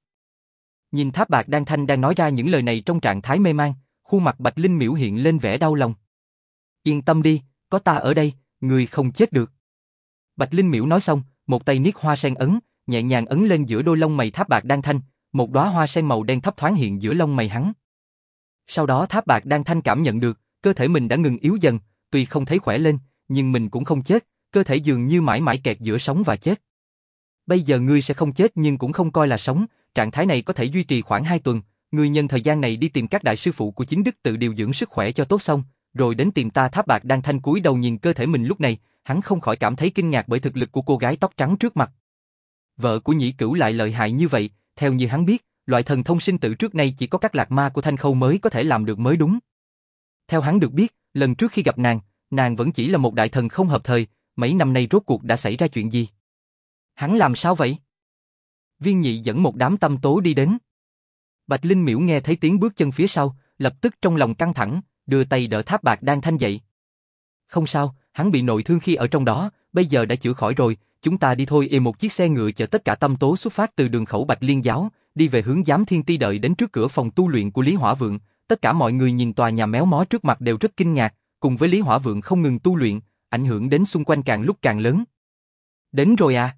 Nhìn Tháp Bạc Đan Thanh đang nói ra những lời này trong trạng thái mê man, khuôn mặt Bạch Linh Miễu hiện lên vẻ đau lòng. Yên tâm đi, có ta ở đây, người không chết được. Bạch Linh Miễu nói xong, một tay niết hoa sen ấn, nhẹ nhàng ấn lên giữa đôi lông mày Tháp Bạc Đan Thanh, một đóa hoa sen màu đen thấp thoáng hiện giữa lông mày hắn. Sau đó Tháp Bạc Đan Thanh cảm nhận được, cơ thể mình đã ngừng yếu dần, tuy không thấy khỏe lên, nhưng mình cũng không chết, cơ thể dường như mãi mãi kẹt giữa sống và chết. Bây giờ ngươi sẽ không chết nhưng cũng không coi là sống, trạng thái này có thể duy trì khoảng hai tuần, ngươi nhân thời gian này đi tìm các đại sư phụ của chính đức tự điều dưỡng sức khỏe cho tốt xong, rồi đến tìm ta. Tháp Bạc Đan Thanh cúi đầu nhìn cơ thể mình lúc này, hắn không khỏi cảm thấy kinh ngạc bởi thực lực của cô gái tóc trắng trước mặt. Vợ của Nhĩ Cửu lại lợi hại như vậy, theo như hắn biết, loại thần thông sinh tử trước nay chỉ có các lạc ma của Thanh Khâu mới có thể làm được mới đúng. Theo hắn được biết, lần trước khi gặp nàng, nàng vẫn chỉ là một đại thần không hợp thời, mấy năm nay rốt cuộc đã xảy ra chuyện gì? Hắn làm sao vậy? Viên Nhị dẫn một đám tâm tố đi đến. Bạch Linh Miễu nghe thấy tiếng bước chân phía sau, lập tức trong lòng căng thẳng, đưa tay đỡ Tháp Bạc Đan Thanh dậy. Không sao, hắn bị nội thương khi ở trong đó, bây giờ đã chữa khỏi rồi, chúng ta đi thôi. Ê, một chiếc xe ngựa chở tất cả tâm tố xuất phát từ đường khẩu Bạch Liên giáo, đi về hướng Giám Thiên Ti. Đợi đến trước cửa phòng tu luyện của Lý Hỏa Vượng, tất cả mọi người nhìn tòa nhà méo mó trước mặt đều rất kinh ngạc, cùng với Lý Hỏa Vượng không ngừng tu luyện, ảnh hưởng đến xung quanh càng lúc càng lớn. Đến rồi à?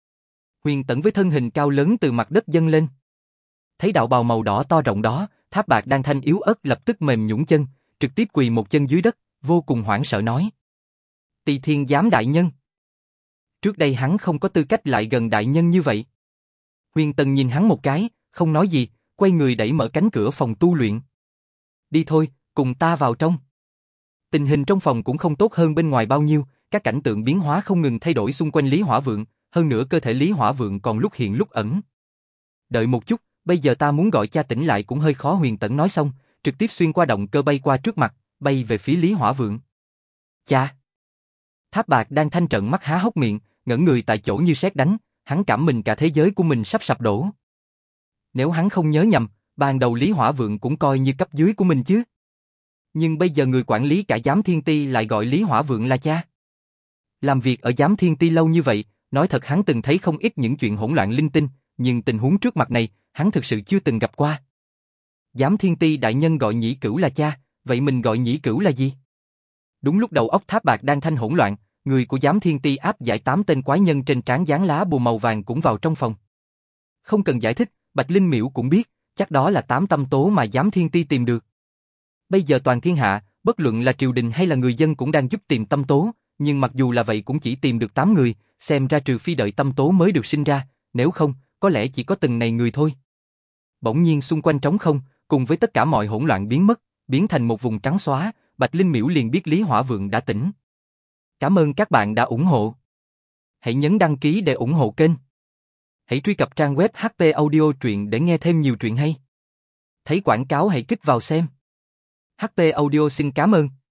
Huyền Tẫn với thân hình cao lớn từ mặt đất dâng lên. Thấy đạo bào màu đỏ to rộng đó, Tháp Bạc Đan Thanh yếu ớt lập tức mềm nhũn chân, trực tiếp quỳ một chân dưới đất, vô cùng hoảng sợ nói: Tỳ Thiên Giám đại nhân. Trước đây hắn không có tư cách lại gần đại nhân như vậy. Huyền Tẫn nhìn hắn một cái, không nói gì, quay người đẩy mở cánh cửa phòng tu luyện. Đi thôi, cùng ta vào trong. Tình hình trong phòng cũng không tốt hơn bên ngoài bao nhiêu, các cảnh tượng biến hóa không ngừng thay đổi xung quanh Lý Hỏa Vượng, hơn nữa cơ thể Lý Hỏa Vượng còn lúc hiện lúc ẩn. Đợi một chút, bây giờ ta muốn gọi cha tỉnh lại cũng hơi khó. Huyền Tẫn nói xong, trực tiếp xuyên qua động cơ bay qua trước mặt, bay về phía Lý Hỏa Vượng. Cha! Tháp Bạc đang thanh trợn mắt há hốc miệng, ngẩn người tại chỗ như sét đánh, hắn cảm mình cả thế giới của mình sắp sập đổ. Nếu hắn không nhớ nhầm, ban đầu Lý Hỏa Vượng cũng coi như cấp dưới của mình chứ. Nhưng bây giờ người quản lý cả Giám Thiên Ti lại gọi Lý Hỏa Vượng là cha. Làm việc ở Giám Thiên Ti lâu như vậy, nói thật hắn từng thấy không ít những chuyện hỗn loạn linh tinh, nhưng tình huống trước mặt này, hắn thực sự chưa từng gặp qua. Giám Thiên Ti đại nhân gọi Nhĩ Cửu là cha, vậy mình gọi Nhĩ Cửu là gì? Đúng lúc đầu óc Tháp Bạc đang thanh hỗn loạn, người của Giám Thiên Ti áp giải tám tên quái nhân trên trán dán lá bùa màu vàng cũng vào trong phòng. Không cần giải thích, Bạch Linh Miễu cũng biết, chắc đó là tám tâm tố mà Giám Thiên Ti tìm được. Bây giờ toàn thiên hạ, Bất luận là triều đình hay là người dân cũng đang giúp tìm Tâm Tố, nhưng mặc dù là vậy cũng chỉ tìm được tám người, xem ra trừ phi đợi Tâm Tố mới được sinh ra, nếu không, có lẽ chỉ có từng này người thôi. Bỗng nhiên xung quanh trống không, cùng với tất cả mọi hỗn loạn biến mất, biến thành một vùng trắng xóa, Bạch Linh Miễu liền biết Lý Hỏa Vượng đã tỉnh. Cảm ơn các bạn đã ủng hộ. Hãy nhấn đăng ký để ủng hộ kênh. Hãy truy cập trang web hát pê Audio Truyện để nghe thêm nhiều truyện hay. Thấy quảng cáo hãy kích vào xem. hát pê Audio xin cảm ơn.